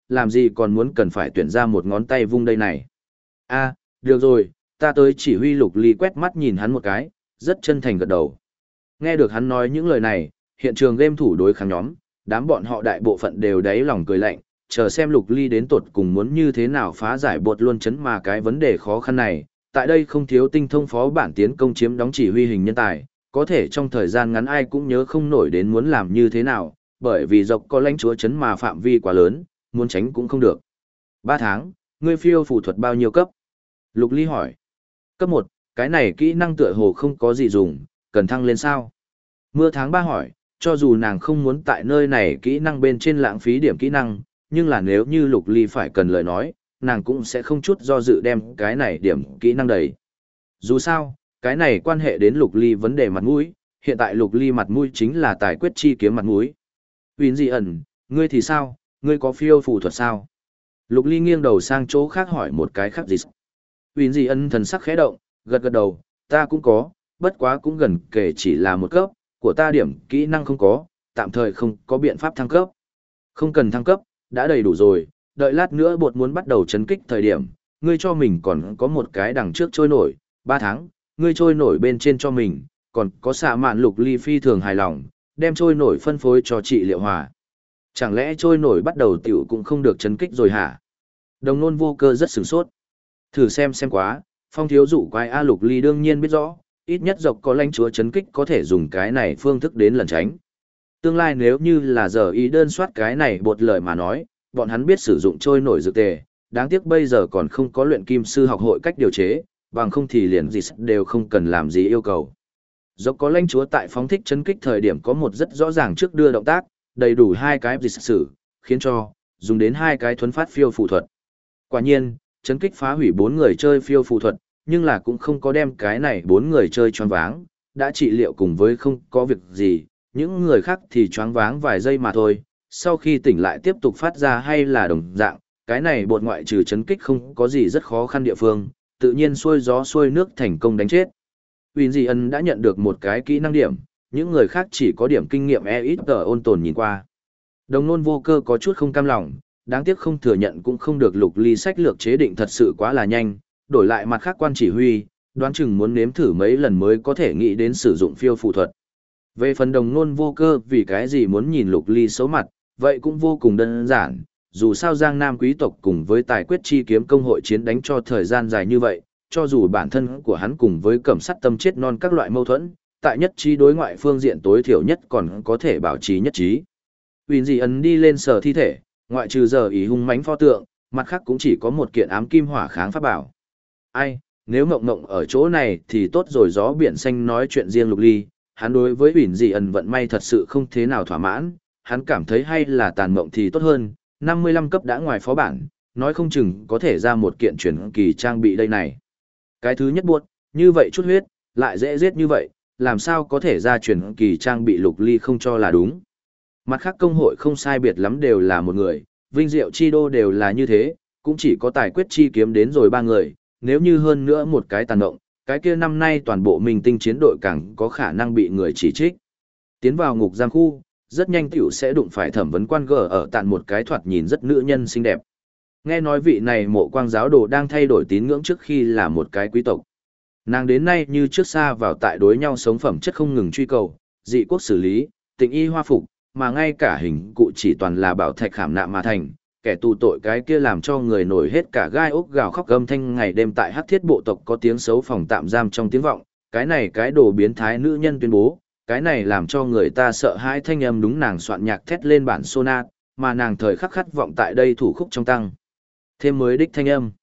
làm gì còn muốn cần phải tuyển ra một ngón tay vung đây này. A, được rồi, ta tới chỉ huy Lục Ly quét mắt nhìn hắn một cái, rất chân thành gật đầu. Nghe được hắn nói những lời này, hiện trường game thủ đối kháng nhóm, đám bọn họ đại bộ phận đều đáy lòng cười lạnh, chờ xem Lục Ly đến tột cùng muốn như thế nào phá giải bột luôn chấn mà cái vấn đề khó khăn này. Tại đây không thiếu tinh thông phó bản tiến công chiếm đóng chỉ huy hình nhân tài, có thể trong thời gian ngắn ai cũng nhớ không nổi đến muốn làm như thế nào, bởi vì dọc có lãnh chúa chấn mà phạm vi quá lớn, muốn tránh cũng không được. 3 tháng, ngươi phiêu phù thuật bao nhiêu cấp? Lục Ly hỏi. Cấp 1, cái này kỹ năng tựa hồ không có gì dùng, cần thăng lên sao? Mưa tháng 3 hỏi, cho dù nàng không muốn tại nơi này kỹ năng bên trên lãng phí điểm kỹ năng, nhưng là nếu như Lục Ly phải cần lời nói, nàng cũng sẽ không chút do dự đem cái này điểm kỹ năng đầy. Dù sao, cái này quan hệ đến Lục Ly vấn đề mặt mũi, hiện tại Lục Ly mặt mũi chính là tài quyết chi kiếm mặt mũi. Uyển Dị ẩn, ngươi thì sao, ngươi có phiêu phù thuật sao? Lục Ly nghiêng đầu sang chỗ khác hỏi một cái khác gì. Uyển Dị ẩn thần sắc khẽ động, gật gật đầu, ta cũng có, bất quá cũng gần kể chỉ là một cấp, của ta điểm kỹ năng không có, tạm thời không có biện pháp thăng cấp. Không cần thăng cấp, đã đầy đủ rồi, đợi lát nữa bột muốn bắt đầu chấn kích thời điểm, ngươi cho mình còn có một cái đằng trước trôi nổi, 3 tháng, ngươi trôi nổi bên trên cho mình, còn có xạ mạn Lục Ly phi thường hài lòng, đem trôi nổi phân phối cho chị Liệu Hòa. Chẳng lẽ trôi nổi bắt đầu tiểu cũng không được chấn kích rồi hả? Đồng nôn vô cơ rất sửng sốt. Thử xem quá, phong thiếu dụ quái A Lục Ly đương nhiên biết rõ, ít nhất dọc có lãnh chúa chấn kích có thể dùng cái này phương thức đến lẩn tránh. Tương lai nếu như là giờ ý đơn soát cái này bột lời mà nói, bọn hắn biết sử dụng trôi nổi dược tề, đáng tiếc bây giờ còn không có luyện kim sư học hội cách điều chế, bằng không thì liền gì đều không cần làm gì yêu cầu. Dốc có lãnh chúa tại phóng thích chấn kích thời điểm có một rất rõ ràng trước đưa động tác, đầy đủ 2 cái dịch sử, khiến cho dùng đến 2 cái thuấn phát phiêu phù thuật. Quả nhiên, chấn kích phá hủy 4 người chơi phiêu phù thuật, nhưng là cũng không có đem cái này 4 người chơi choáng váng, đã trị liệu cùng với không có việc gì, những người khác thì choáng váng vài giây mà thôi, sau khi tỉnh lại tiếp tục phát ra hay là đồng dạng, cái này bột ngoại trừ chấn kích không có gì rất khó khăn địa phương, tự nhiên xuôi gió xuôi nước thành công đánh chết. Uyển Dị ẩn đã nhận được một cái kỹ năng điểm, những người khác chỉ có điểm kinh nghiệm ít ôn tồn nhìn qua. Đồng nôn vô cơ có chút không cam lòng, đáng tiếc không thừa nhận cũng không được Lục Ly sách lược chế định thật sự quá là nhanh, đổi lại mặt khác quan chỉ huy, đoán chừng muốn nếm thử mấy lần mới có thể nghĩ đến sử dụng phiêu phù thuật. Về phần đồng nôn vô cơ vì cái gì muốn nhìn Lục Ly xấu mặt, vậy cũng vô cùng đơn giản, dù sao Giang Nam quý tộc cùng với tài quyết chi kiếm công hội chiến đánh cho thời gian dài như vậy, cho dù bản thân của hắn cùng với cẩm sắt tâm chết non các loại mâu thuẫn, tại nhất trí đối ngoại phương diện tối thiểu nhất còn có thể bảo trì nhất trí. Uyển Dị ẩn đi lên sở thi thể, ngoại trừ giờ ý hung mãnh pho tượng, mặt khác cũng chỉ có một kiện ám kim hỏa kháng pháp bảo. Ai, nếu Ngộng Ngộng ở chỗ này thì tốt rồi. Gió biển xanh nói chuyện riêng Lục Ly, hắn đối với Uyển Dị ẩn vận may thật sự không thế nào thỏa mãn, hắn cảm thấy hay là tàn mộng thì tốt hơn, 55 cấp đã ngoài phó bản, nói không chừng có thể ra một kiện truyền kỳ trang bị đây này. Cái thứ nhất buộc, như vậy chút huyết, lại dễ giết như vậy, làm sao có thể ra truyền kỳ trang bị Lục Ly không cho là đúng. Mặt khác công hội không sai biệt lắm đều là một người, Vinh Diệu Chi Đô đều là như thế, cũng chỉ có tài quyết chi kiếm đến rồi 3 người, nếu như hơn nữa một cái tàn động, cái kia năm nay toàn bộ minh tinh chiến đội càng có khả năng bị người chỉ trích. Tiến vào ngục giam khu, rất nhanh tiểu sẽ đụng phải thẩm vấn quan gở ở tạn một cái thoạt nhìn rất nữ nhân xinh đẹp. Nghe nói vị này mộ quang giáo đồ đang thay đổi tín ngưỡng trước khi là một cái quý tộc. Nàng đến nay như trước xa vào tại đối nhau sống phẩm chất không ngừng truy cầu, dị quốc xử lý, tình y hoa phục, mà ngay cả hình cụ chỉ toàn là bảo thạch khảm nạm mà thành, kẻ tù tội cái kia làm cho người nổi hết cả gai ốc gào khóc âm thanh ngày đêm tại hắc thiết bộ tộc có tiếng xấu phòng tạm giam trong tiếng vọng, cái này cái đồ biến thái nữ nhân tuyên bố, cái này làm cho người ta sợ hãi thanh âm đúng nàng soạn nhạc thét lên bản sonat, mà nàng thời khắc khát vọng tại đây thủ khúc trong tăng. Thêm mới đích thanh âm.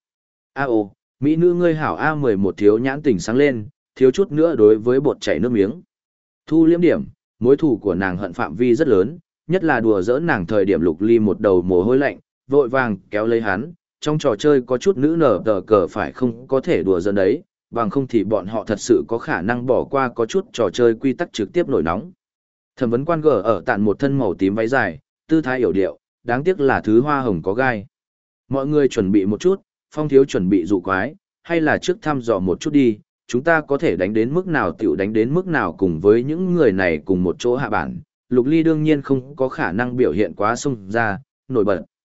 Ồ, mỹ nữ ngươi hảo A11 thiếu nhãn tỉnh sáng lên, thiếu chút nữa đối với bột chảy nước miếng. Thu liếm điểm, mối thù của nàng hận phạm vi rất lớn, nhất là đùa giỡn nàng thời điểm Lục Ly một đầu mồ hôi lạnh, vội vàng kéo lấy hắn, trong trò chơi có chút nữ nở tờ cờ phải không có thể đùa giỡn đấy, bằng không thì bọn họ thật sự có khả năng bỏ qua có chút trò chơi quy tắc trực tiếp nổi nóng. Thẩm vấn quan gở ở tạn một thân màu tím váy dài, tư thái yểu điệu, đáng tiếc là thứ hoa hồng có gai. Mọi người chuẩn bị một chút, Phong thiếu chuẩn bị dụ quái, hay là trước thăm dò một chút đi, chúng ta có thể đánh đến mức nào tiểu đánh đến mức nào cùng với những người này cùng một chỗ hạ bản. Lục Ly đương nhiên không có khả năng biểu hiện quá sung ra, nổi bật.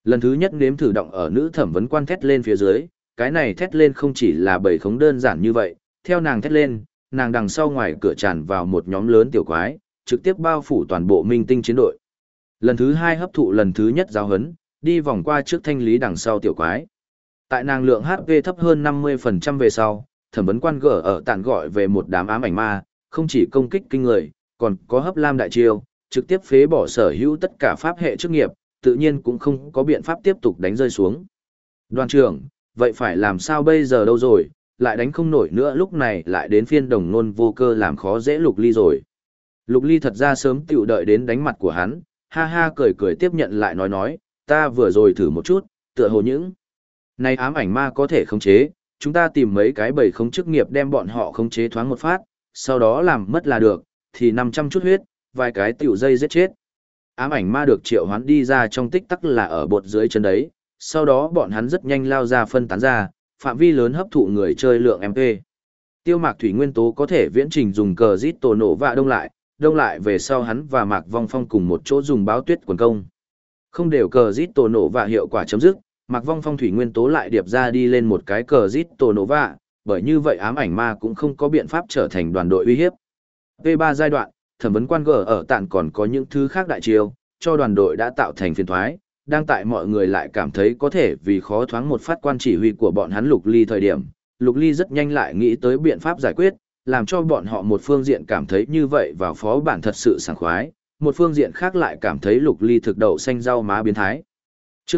Lần thứ nhất nếm thử động ở nữ thẩm vấn quan thét lên phía dưới, cái này thét lên không chỉ là bầy khống đơn giản như vậy, theo nàng thét lên, nàng đằng sau ngoài cửa tràn vào một nhóm lớn tiểu quái, trực tiếp bao phủ toàn bộ minh tinh chiến đội. Lần thứ hai hấp thụ lần thứ nhất giáo hấn, đi vòng qua trước thanh lý đằng sau tiểu quái. Tại nàng lượng HP thấp hơn 50% về sau, thẩm vấn quan gở ở tạn gọi về một đám ám ảnh ma, không chỉ công kích kinh người, còn có hấp lam đại chiêu, trực tiếp phế bỏ sở hữu tất cả pháp hệ chức nghiệp, tự nhiên cũng không có biện pháp tiếp tục đánh rơi xuống. Đoàn trưởng, vậy phải làm sao bây giờ đâu rồi, lại đánh không nổi nữa, lúc này lại đến phiên đồng nôn vô cơ làm khó dễ Lục Ly rồi. Lục Ly thật ra sớm tiểu đợi đến đánh mặt của hắn, ha ha cười cười tiếp nhận lại nói, ta vừa rồi thử một chút, tựa hồ những này ám ảnh ma có thể khống chế, chúng ta tìm mấy cái bầy khống chức nghiệp đem bọn họ khống chế thoáng một phát, sau đó làm mất là được, thì 500 chút huyết, vài cái tiểu dây giết chết. Ám ảnh ma được triệu hoán đi ra trong tích tắc là ở bột dưới chân đấy, sau đó bọn hắn rất nhanh lao ra phân tán ra, phạm vi lớn hấp thụ người chơi lượng MP. Tiêu Mạc thủy nguyên tố có thể viễn trình dùng cờ rít tổ nổ và đông lại về sau hắn và Mạc Vong Phong cùng một chỗ dùng báo tuyết quần công. Không đều cờ rít tổ nổ và hiệu quả chấm dứt, Mạc Vong Phong thủy nguyên tố lại điệp ra đi lên một cái cờ rít tổ nổ và, bởi như vậy ám ảnh ma cũng không có biện pháp trở thành đoàn đội uy hiếp. P3 giai đoạn, thẩm vấn quan gở ở tạn còn có những thứ khác đại chiêu, cho đoàn đội đã tạo thành phiền thoái, đang tại mọi người lại cảm thấy có thể vì khó thoáng một phát quan chỉ huy của bọn hắn Lục Ly thời điểm. Lục Ly rất nhanh lại nghĩ tới biện pháp giải quyết, làm cho bọn họ một phương diện cảm thấy như vậy vào phó bản thật sự sảng khoái, một phương diện khác lại cảm thấy Lục Ly thực đậu xanh rau má biến thái. Chương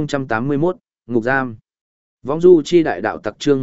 1081, Ngục Giam. Võng du chi đại đạo tặc chương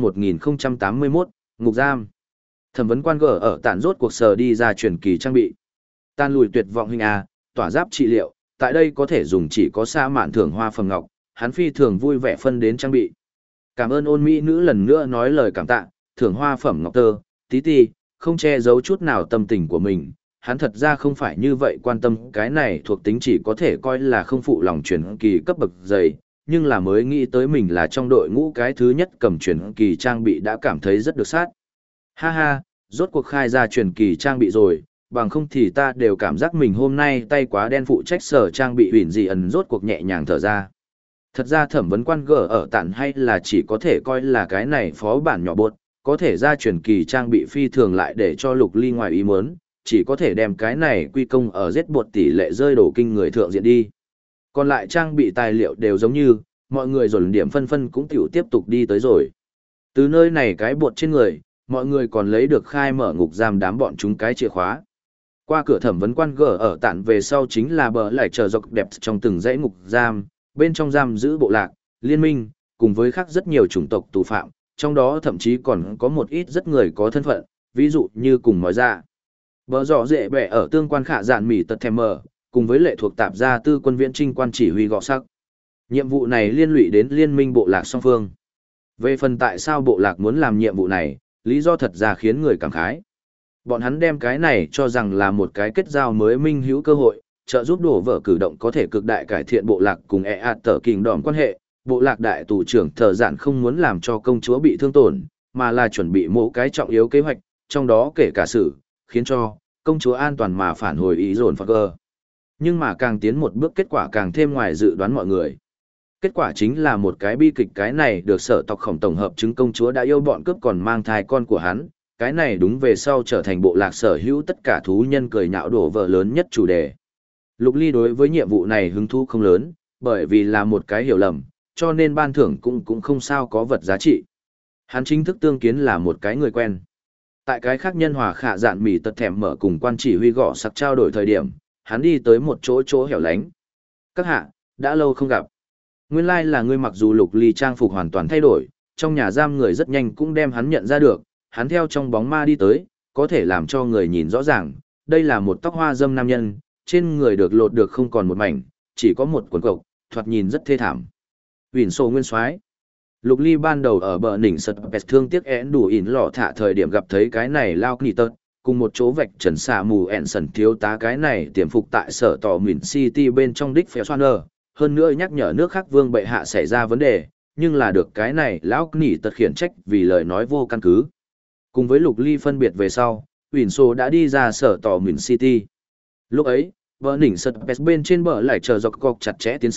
1081, Ngục Giam. Thẩm vấn quan gở ở tản rốt cuộc sờ đi ra truyền kỳ trang bị. Tan lùi tuyệt vọng hình A, tỏa giáp trị liệu, tại đây có thể dùng chỉ có sa mạn thưởng hoa phẩm ngọc, hắn phi thường vui vẻ phân đến trang bị. Cảm ơn ôn mỹ nữ lần nữa nói lời cảm tạ, thưởng hoa phẩm ngọc tơ, tí ti, không che giấu chút nào tâm tình của mình. Hắn thật ra không phải như vậy quan tâm cái này thuộc tính chỉ có thể coi là không phụ lòng truyền kỳ cấp bậc dày, nhưng là mới nghĩ tới mình là trong đội ngũ cái thứ nhất cầm truyền kỳ trang bị đã cảm thấy rất được sát. Ha ha, rốt cuộc khai ra truyền kỳ trang bị rồi, bằng không thì ta đều cảm giác mình hôm nay tay quá đen phụ trách sở trang bị hủy dị ẩn rốt cuộc nhẹ nhàng thở ra. Thật ra thẩm vấn quan gở ở tản hay là chỉ có thể coi là cái này phó bản nhỏ bột, có thể ra truyền kỳ trang bị phi thường lại để cho Lục Ly ngoài ý muốn, chỉ có thể đem cái này quy công ở giết bột tỷ lệ rơi đổ kinh người thượng diện đi. Còn lại trang bị tài liệu đều giống như, mọi người dồn điểm phân phân cũng tiểu tiếp tục đi tới rồi. Từ nơi này cái bột trên người, mọi người còn lấy được khai mở ngục giam đám bọn chúng cái chìa khóa. Qua cửa thẩm vấn quan gở ở tản về sau chính là bờ lại chờ dọc đẹp trong từng dãy ngục giam, bên trong giam giữ bộ lạc, liên minh, cùng với khác rất nhiều chủng tộc tù phạm, trong đó thậm chí còn có một ít rất người có thân phận, ví dụ như cùng nói ra. Bờ rõ dễ bẻ ở tương quan khả dạn mỉ tật thèm mờ, cùng với lệ thuộc tạp gia tư quân viễn trinh quan chỉ huy gọ sắc. Nhiệm vụ này liên lụy đến liên minh bộ lạc song phương. Về phần tại sao bộ lạc muốn làm nhiệm vụ này, lý do thật ra khiến người cảm khái. Bọn hắn đem cái này cho rằng là một cái kết giao mới minh hữu cơ hội, trợ giúp đổ vỡ cử động có thể cực đại cải thiện bộ lạc cùng tở kình đòm quan hệ. Bộ lạc đại tù trưởng thờ giản không muốn làm cho công chúa bị thương tổn, mà là chuẩn bị mỗi cái trọng yếu kế hoạch, trong đó kể cả sự, khiến cho công chúa an toàn mà phản hồi ý dồn phật gờ. Nhưng mà càng tiến một bước kết quả càng thêm ngoài dự đoán mọi người. Kết quả chính là một cái bi kịch, cái này được sở tộc khổng tổng hợp chứng công chúa đã yêu bọn cướp còn mang thai con của hắn, cái này đúng về sau trở thành bộ lạc sở hữu tất cả thú nhân cười nhạo đổ vỡ lớn nhất chủ đề. Lục Ly đối với nhiệm vụ này hứng thú không lớn, bởi vì là một cái hiểu lầm, cho nên ban thưởng cũng không sao có vật giá trị. Hắn chính thức tương kiến là một cái người quen. Tại cái khác nhân hòa khả dạn mỉ tật thèm mở cùng quan chỉ huy gõ sặc trao đổi thời điểm, hắn đi tới một chỗ hẻo lánh. Các hạ, đã lâu không gặp. Nguyên lai là ngươi, mặc dù Lục Ly trang phục hoàn toàn thay đổi, trong nhà giam người rất nhanh cũng đem hắn nhận ra được, hắn theo trong bóng ma đi tới, có thể làm cho người nhìn rõ ràng, đây là một tóc hoa dâm nam nhân, trên người được lột được không còn một mảnh, chỉ có một quần cộc, thoạt nhìn rất thê thảm. Huỳnh sổ nguyên soái. Lục Ly ban đầu ở bờ đỉnh sật bẹt thương tiếc én đủ ỉn lọ thả thời điểm gặp thấy cái này lao knì tật, cùng một chỗ vạch trần xạ mù ẹn sần thiếu tá cái này tiềm phục tại sở tỏ Mìn City bên trong đích phéo xoan ơ, hơn nữa nhắc nhở nước khác vương bệ hạ xảy ra vấn đề, nhưng là được cái này lão knì tật khiển trách vì lời nói vô căn cứ. Cùng với Lục Ly phân biệt về sau, Huỳnh sổ đã đi ra sở tỏ Mìn City. Lúc ấy, bờ đỉnh sật bẹt bên trên bờ lại chờ dọc cọc chặt chẽ tiến sát,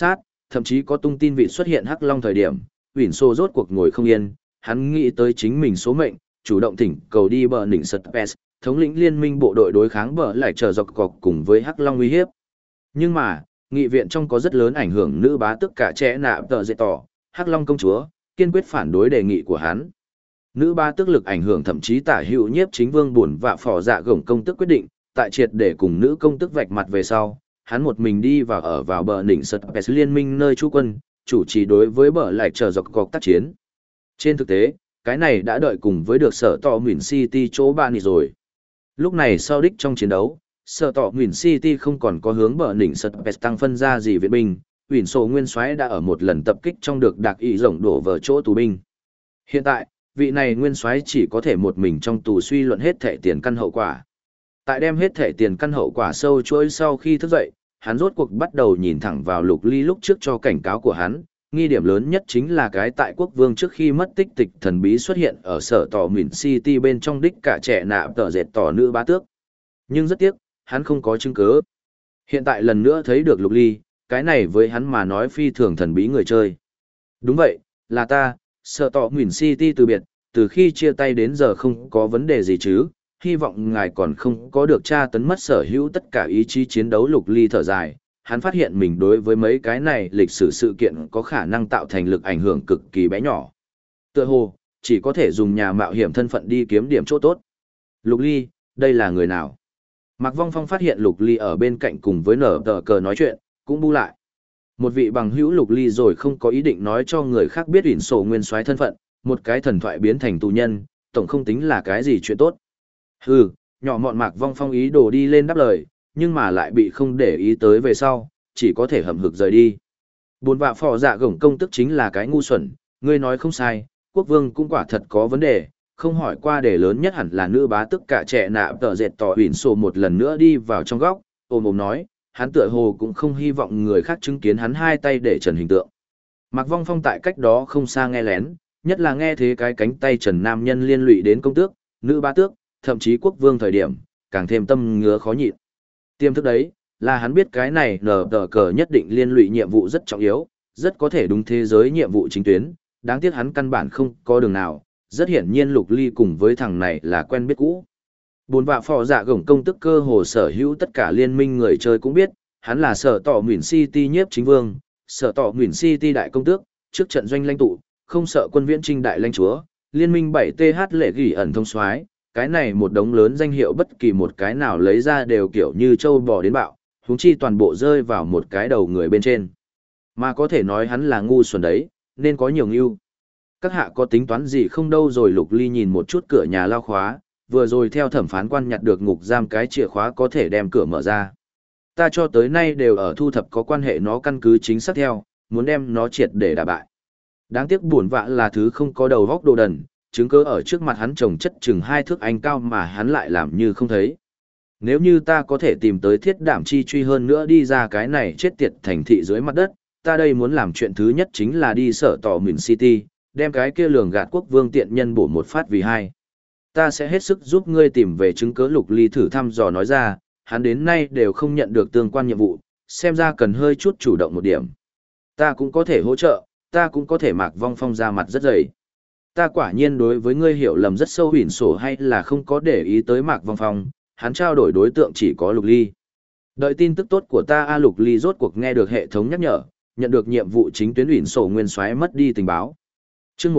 thậm chí có tung tin vị xuất hiện Hắc Long thời điểm, Huỳnh Sô rốt cuộc ngồi không yên, hắn nghĩ tới chính mình số mệnh, chủ động thỉnh cầu đi bờ đỉnh Spes, thống lĩnh liên minh bộ đội đối kháng bờ lại chờ dọc cọc cùng với Hắc Long uy hiếp. Nhưng mà, nghị viện trong có rất lớn ảnh hưởng nữ bá tức cả trẻ nạ tờ dệt tỏ, Hắc Long công chúa, kiên quyết phản đối đề nghị của hắn. Nữ bá tước lực ảnh hưởng thậm chí tả hữu nhiếp chính vương buồn vạ phò dạ gổng công tức quyết định, tại triệt để cùng nữ công tức vạch mặt về sau, hắn một mình đi và ở vào bờ đỉnh Spes liên minh nơi trú quân, chủ trì đối với bờ lại chờ dọc cọc tác chiến. Trên thực tế, cái này đã đợi cùng với được sở tỏ Nguyễn City chỗ bạn rồi. Lúc này sau đích trong chiến đấu, sở tỏ Nguyễn City không còn có hướng bờ đỉnh Spes tăng phân ra gì viện binh, Huỳnh Sô nguyên soái đã ở một lần tập kích trong được đặc ý rộng đổ vào chỗ tù binh. Hiện tại, vị này nguyên soái chỉ có thể một mình trong tù suy luận hết thẻ tiền căn hậu quả. Tại đem hết thẻ tiền căn hậu quả sâu chuỗi sau khi thức dậy, hắn rốt cuộc bắt đầu nhìn thẳng vào Lục Ly lúc trước cho cảnh cáo của hắn, nghi điểm lớn nhất chính là cái tại quốc vương trước khi mất tích tịch thần bí xuất hiện ở sở tỏ Nguyễn City bên trong đích cả trẻ nạ tờ dệt tỏ nữ bá tước. Nhưng rất tiếc, hắn không có chứng cứ. Hiện tại lần nữa thấy được Lục Ly, cái này với hắn mà nói phi thường thần bí người chơi. Đúng vậy, là ta, sở tỏ Nguyễn City từ biệt, từ khi chia tay đến giờ không có vấn đề gì chứ, hy vọng ngài còn không có được tra tấn mất sở hữu tất cả ý chí chiến đấu. Lục Ly thở dài, hắn phát hiện mình đối với mấy cái này lịch sử sự kiện có khả năng tạo thành lực ảnh hưởng cực kỳ bé nhỏ. Tựa hồ, chỉ có thể dùng nhà mạo hiểm thân phận đi kiếm điểm chỗ tốt. Lục Ly, đây là người nào? Mạc Vong Phong phát hiện Lục Ly ở bên cạnh cùng với nở tờ cờ nói chuyện, cũng bu lại. Một vị bằng hữu Lục Ly rồi không có ý định nói cho người khác biết Huỳnh Sô nguyên soái thân phận, một cái thần thoại biến thành tù nhân, tổng không tính là cái gì chuyện tốt. Hừ, nhỏ mọn Mạc Vong Phong ý đồ đi lên đáp lời, nhưng mà lại bị không để ý tới về sau, chỉ có thể hậm hực rời đi. Buồn vạ phò dạ gổng công tức chính là cái ngu xuẩn, ngươi nói không sai, quốc vương cũng quả thật có vấn đề, không hỏi qua đề lớn nhất hẳn là nữ bá tức cả trẻ nạ tờ dệt tỏ Huỳnh Sô một lần nữa đi vào trong góc, ôm nói, hắn tựa hồ cũng không hy vọng người khác chứng kiến hắn hai tay để trần hình tượng. Mạc Vong Phong tại cách đó không xa nghe lén, nhất là nghe thế cái cánh tay trần nam nhân liên lụy đến công tước, nữ bá tước, thậm chí quốc vương thời điểm, càng thêm tâm ngứa khó nhịn. Tiềm thức đấy, là hắn biết cái này nở tờ cờ nhất định liên lụy nhiệm vụ rất trọng yếu, rất có thể đúng thế giới nhiệm vụ chính tuyến, đáng tiếc hắn căn bản không có đường nào, rất hiển nhiên Lục Ly cùng với thằng này là quen biết cũ. Bốn vạ phò dạ gổng công tức cơ hồ sở hữu tất cả liên minh người chơi cũng biết, hắn là sở tỏ Nguyễn City nhiếp chính vương, sở tỏ Nguyễn City đại công tước, trước trận doanh lãnh tụ, không sợ quân viễn trinh đại lãnh chúa, liên minh 7TH lệ gỉ ẩn thông soái, cái này một đống lớn danh hiệu bất kỳ một cái nào lấy ra đều kiểu như trâu bò đến bạo, huống chi toàn bộ rơi vào một cái đầu người bên trên. Mà có thể nói hắn là ngu xuẩn đấy, nên có nhiều ngưu. Các hạ có tính toán gì không đâu rồi. Lục Ly nhìn một chút cửa nhà lao khóa, vừa rồi theo thẩm phán quan nhặt được ngục giam cái chìa khóa có thể đem cửa mở ra. Ta cho tới nay đều ở thu thập có quan hệ nó căn cứ chính xác theo, muốn đem nó triệt để đả bại. Đáng tiếc buồn vạ là thứ không có đầu góc đồ đần, chứng cứ ở trước mặt hắn trồng chất chừng 2 thước anh cao mà hắn lại làm như không thấy. Nếu như ta có thể tìm tới thiết đảm chi truy hơn nữa đi ra cái này chết tiệt thành thị dưới mặt đất, ta đây muốn làm chuyện thứ nhất chính là đi sở tỏ Nguyễn City, đem cái kia lường gạt quốc vương tiện nhân bổ một phát vì hai. Ta sẽ hết sức giúp ngươi tìm về chứng cứ. Lục Ly thử thăm dò nói ra, hắn đến nay đều không nhận được tương quan nhiệm vụ, xem ra cần hơi chút chủ động một điểm. Ta cũng có thể hỗ trợ, ta cũng có thể. Mạc Vong Phong ra mặt rất dày. Ta quả nhiên đối với ngươi hiểu lầm rất sâu. Huỳnh Sô hay là không có để ý tới Mạc Vong Phong, hắn trao đổi đối tượng chỉ có Lục Ly. Đợi tin tức tốt của ta. Lục Ly rốt cuộc nghe được hệ thống nhắc nhở, nhận được nhiệm vụ chính tuyến. Huỳnh Sô nguyên soái mất đi tình báo. Chương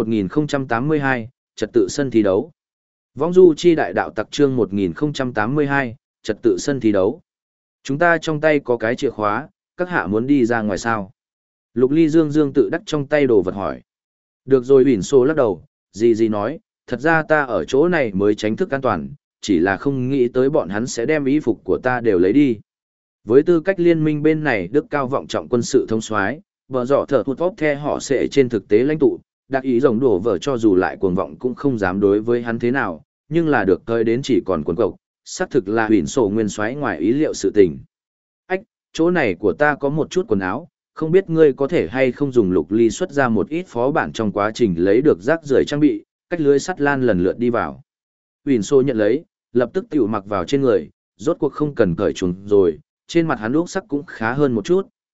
1082, trật tự sân thi đấu. Vong du chi đại đạo tặc. Chương 1082, trật tự sân thi đấu. Chúng ta trong tay có cái chìa khóa, các hạ muốn đi ra ngoài sao? Lục Ly dương dương tự đắc trong tay đồ vật hỏi. Được rồi. Huỳnh Sô lắc đầu, gì nói, thật ra ta ở chỗ này mới tránh thức an toàn, chỉ là không nghĩ tới bọn hắn sẽ đem y phục của ta đều lấy đi. Với tư cách liên minh bên này đức cao vọng trọng quân sự thông soái, vợ dọ thở hụt vóc the họ sẽ trên thực tế lãnh tụ, đặc ý rồng đổ vợ cho dù lại cuồng vọng cũng không dám đối với hắn thế nào, nhưng là được coi đến chỉ còn cuốn cộc, xác thực là Huỳnh Sô nguyên soái ngoài ý liệu sự tình. Ách, chỗ này của ta có một chút quần áo, không biết ngươi có thể hay không dùng. Lục Ly xuất ra một ít phó bản trong quá trình lấy được rác rưởi trang bị, cách lưới sắt lan lần lượt đi vào. Huỳnh Sô nhận lấy, lập tức tiểu mặc vào trên người, rốt cuộc không cần cởi chuồng rồi, trên mặt hắn úc sắc cũng khá hơn một chút,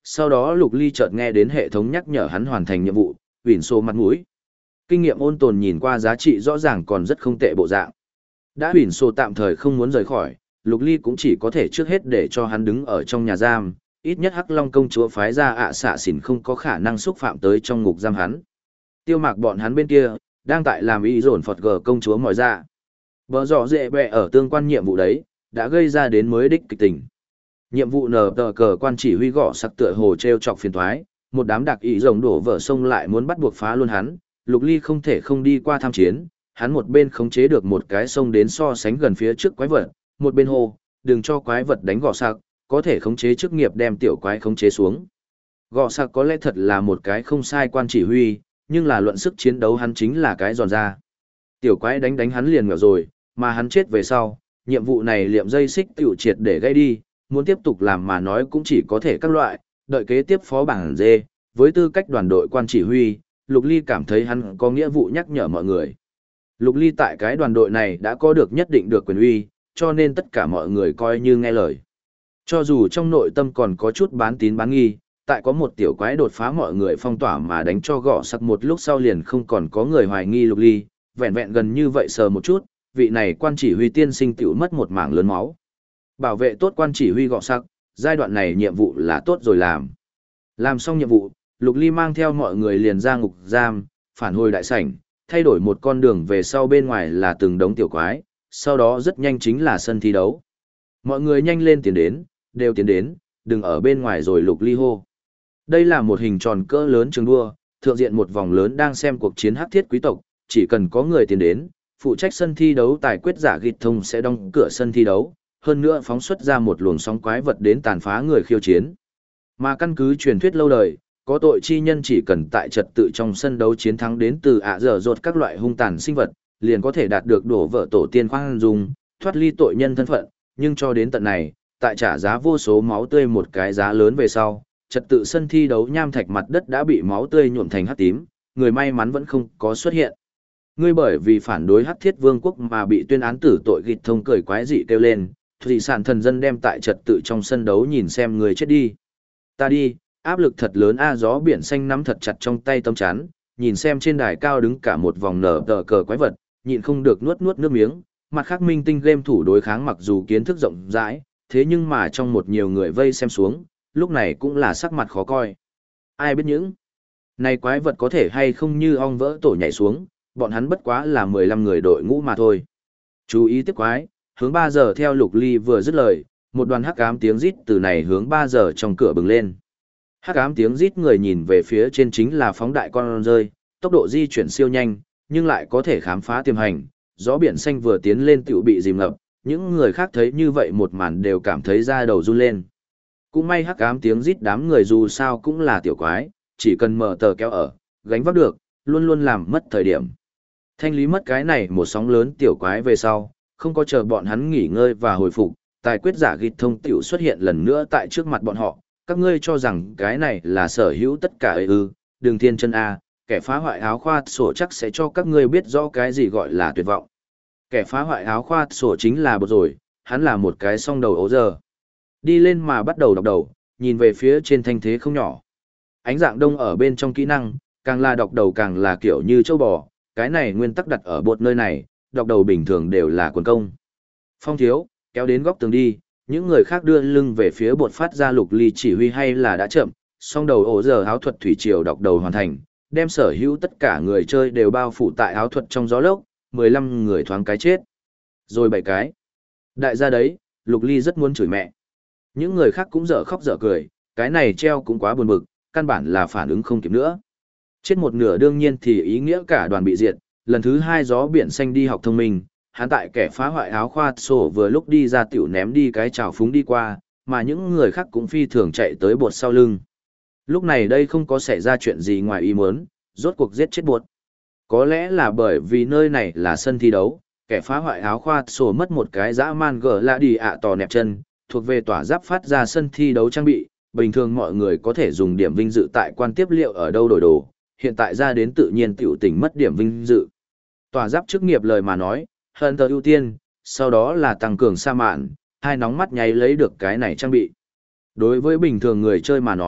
Sau đó Lục Ly chợt nghe đến hệ thống nhắc nhở hắn hoàn thành nhiệm vụ, Vỉn Xô mặt mũi. Kinh nghiệm ôn tồn nhìn qua giá trị rõ ràng còn rất không tệ bộ dạng. Đã Vỉn Xô tạm thời không muốn rời khỏi, Lục Ly cũng chỉ có thể trước hết để cho hắn đứng ở trong nhà giam, ít nhất Hắc Long công chúa phái ra ạ xạ xỉn không có khả năng xúc phạm tới trong ngục giam hắn. Tiêu Mạc bọn hắn bên kia, đang tại làm y dồn Phật gờ công chúa mọi ra. Bờ dọ dệ bẹ ở tương quan nhiệm vụ đấy, đã gây ra đến mới đích kịch tình. Nhiệm vụ nờ tờ cờ quan chỉ huy gõ sặc tựa hồ treo chọc phiền thoái, một đám đặc ý rồng đổ vỡ sông lại muốn bắt buộc phá luôn hắn, Lục Ly không thể không đi qua tham chiến, hắn một bên khống chế được một cái sông đến so sánh gần phía trước quái vật, một bên hô, đừng cho quái vật đánh gõ sặc, có thể khống chế chức nghiệp đem tiểu quái khống chế xuống. Gõ sặc có lẽ thật là một cái không sai quan chỉ huy, nhưng là luận sức chiến đấu hắn chính là cái giòn ra. Tiểu quái đánh hắn liền ngờ rồi, mà hắn chết về sau, nhiệm vụ này liệm dây xích tiểu triệt để gây đi, muốn tiếp tục làm mà nói cũng chỉ có thể các loại, đợi kế tiếp phó bảng dê, với tư cách đoàn đội quan chỉ huy, Lục Ly cảm thấy hắn có nghĩa vụ nhắc nhở mọi người. Lục Ly tại cái đoàn đội này đã có được nhất định được quyền uy, cho nên tất cả mọi người coi như nghe lời. Cho dù trong nội tâm còn có chút bán tín bán nghi, tại có một tiểu quái đột phá mọi người phong tỏa mà đánh cho gõ sặc một lúc sau liền không còn có người hoài nghi Lục Ly, vẹn vẹn gần như vậy sờ một chút, vị này quan chỉ huy tiên sinh tiểu mất một mảng lớn máu. Bảo vệ tốt quan chỉ huy gọ sặc, giai đoạn này nhiệm vụ là tốt rồi làm. Làm xong nhiệm vụ, Lục Ly mang theo mọi người liền ra ngục giam, phản hồi đại sảnh, thay đổi một con đường về sau bên ngoài là từng đống tiểu quái, sau đó rất nhanh chính là sân thi đấu. Mọi người nhanh lên tiến đến, đều tiến đến, đừng ở bên ngoài rồi Lục Ly hô. Đây là một hình tròn cỡ lớn trường đua, thượng diện một vòng lớn đang xem cuộc chiến hắc thiết quý tộc, chỉ cần có người tiến đến, phụ trách sân thi đấu tài quyết giả gịt thông sẽ đóng cửa sân thi đấu, hơn nữa phóng xuất ra một luồng sóng quái vật đến tàn phá người khiêu chiến. Mà căn cứ truyền thuyết lâu đời, có tội chi nhân chỉ cần tại trật tự trong sân đấu chiến thắng đến từ ạ dở dột các loại hung tàn sinh vật, liền có thể đạt được đổ vỡ tổ tiên khoan dung, thoát ly tội nhân thân phận, nhưng cho đến tận này, tại trả giá vô số máu tươi một cái giá lớn về sau, trật tự sân thi đấu nham thạch mặt đất đã bị máu tươi nhuộm thành hắc tím, người may mắn vẫn không có xuất hiện. Ngươi bởi vì phản đối Hắc Thiết Vương quốc mà bị tuyên án tử tội gịt thông cười quái dị kêu lên, thủy sản thần dân đem tại trật tự trong sân đấu nhìn xem người chết đi. Ta đi, áp lực thật lớn a gió biển xanh nắm thật chặt trong tay tấm chắn, nhìn xem trên đài cao đứng cả một vòng nở tờ cờ quái vật, nhịn không được nuốt nước miếng, mặt khác minh tinh game thủ đối kháng mặc dù kiến thức rộng rãi, thế nhưng mà trong một nhiều người vây xem xuống, lúc này cũng là sắc mặt khó coi. Ai biết những này quái vật có thể hay không như ong vỡ tổ nhảy xuống, bọn hắn bất quá là 15 người đội ngũ mà thôi. Chú ý tiếp quái, hướng 3 giờ theo Lục Ly vừa dứt lời, một đoàn hắc ám tiếng rít từ này hướng 3 giờ trong cửa bừng lên. Hắc ám tiếng rít người nhìn về phía trên chính là phóng đại con rơi, tốc độ di chuyển siêu nhanh, nhưng lại có thể khám phá tiềm hành, gió biển xanh vừa tiến lên tiểu bị dìm ngập, những người khác thấy như vậy một màn đều cảm thấy da đầu run lên. Cũng may hắc ám tiếng rít đám người dù sao cũng là tiểu quái, chỉ cần mở tờ kéo ở, gánh vác được, luôn luôn làm mất thời điểm. Thanh lý mất cái này một sóng lớn tiểu quái về sau, không có chờ bọn hắn nghỉ ngơi và hồi phục, tài quyết giả gịt thông tiểu xuất hiện lần nữa tại trước mặt bọn họ, các ngươi cho rằng cái này là sở hữu tất cả ư, đường thiên chân A, kẻ phá hoại áo khoa sổ chắc sẽ cho các ngươi biết rõ cái gì gọi là tuyệt vọng. Kẻ phá hoại áo khoa sổ chính là bột rồi, hắn là một cái song đầu ấu giờ. Đi lên mà bắt đầu đọc đầu, nhìn về phía trên thanh thế không nhỏ. Ánh dạng đông ở bên trong kỹ năng, càng là đọc đầu càng là kiểu như châu bò, cái này nguyên tắc đặt ở bột nơi này, đọc đầu bình thường đều là quần công. Phong thiếu, kéo đến góc tường đi, những người khác đưa lưng về phía bột phát ra Lục Ly chỉ huy hay là đã chậm, song đầu ổ giờ áo thuật thủy triều đọc đầu hoàn thành, đem sở hữu tất cả người chơi đều bao phủ tại áo thuật trong gió lốc, 15 người thoáng cái chết. Rồi 7 cái. Đại gia đấy, Lục Ly rất muốn chửi mẹ. Những người khác cũng dở khóc dở cười, cái này treo cũng quá buồn bực, căn bản là phản ứng không kịp nữa. Chết một nửa đương nhiên thì ý nghĩa cả đoàn bị diệt, lần thứ 2 gió biển xanh đi học thông minh, hắn tại kẻ phá hoại áo khoa sổ vừa lúc đi ra tiểu ném đi cái trào phúng đi qua, mà những người khác cũng phi thường chạy tới bột sau lưng. Lúc này đây không có xảy ra chuyện gì ngoài ý muốn, rốt cuộc giết chết bột. Có lẽ là bởi vì nơi này là sân thi đấu, kẻ phá hoại áo khoa sổ mất một cái dã man gở lạ đi ạ tò nẹp chân, thuộc về tỏa giáp phát ra sân thi đấu trang bị, bình thường mọi người có thể dùng điểm vinh dự tại quan tiếp liệu ở đâu đổi đồ, hiện tại ra đến tự nhiên tiểu tỉnh mất điểm vinh dự. Tỏa giáp chức nghiệp lời mà nói, Hunter ưu tiên, sau đó là tăng cường sa mạn, hai nóng mắt nháy lấy được cái này trang bị. Đối với bình thường người chơi mà nói,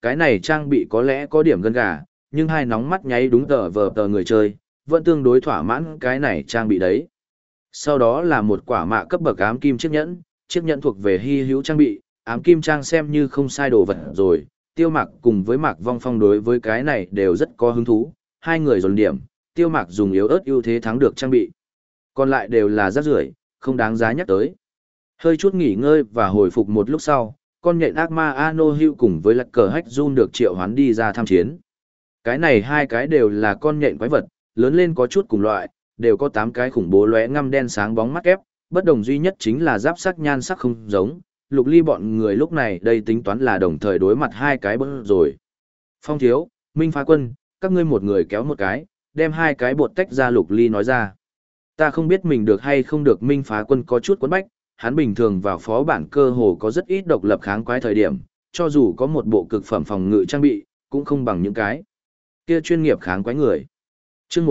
cái này trang bị có lẽ có điểm gân gà, nhưng hai nóng mắt nháy đúng tờ vờ tờ người chơi, vẫn tương đối thỏa mãn cái này trang bị đấy. Sau đó là một quả mạ cấp bậc ám kim chiếc nhẫn thuộc về hy hữu trang bị, ám kim trang xem như không sai đồ vật rồi, Tiêu Mạc cùng với Mạc Vong Phong đối với cái này đều rất có hứng thú, hai người dồn điểm, Tiêu Mạc dùng yếu ớt ưu thế thắng được trang bị. Còn lại đều là rác rưởi, không đáng giá nhắc tới. Hơi chút nghỉ ngơi và hồi phục một lúc sau, con nhện ác ma Ano Hưu cùng với Lạc Cờ Hách Jun được triệu hoán đi ra tham chiến. Cái này hai cái đều là con nhện quái vật, lớn lên có chút cùng loại, đều có 8 cái khủng bố lóe ngăm đen sáng bóng mắt ép, bất đồng duy nhất chính là giáp sắc nhan sắc không giống. Lục Ly bọn người lúc này đây tính toán là đồng thời đối mặt hai cái bớt rồi. Phong thiếu, Minh Phá Quân, các ngươi một người kéo một cái, đem hai cái bột tách ra. Lục Ly nói ra. Ta không biết mình được hay không được. Minh Phá Quân có chút quấn bách, hắn bình thường vào phó bản cơ hồ có rất ít độc lập kháng quái thời điểm, cho dù có một bộ cực phẩm phòng ngự trang bị, cũng không bằng những cái kia chuyên nghiệp kháng quái người. Chương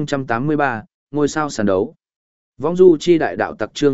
1083, ngôi sao sàn đấu. Vong du chi đại đạo tặc chương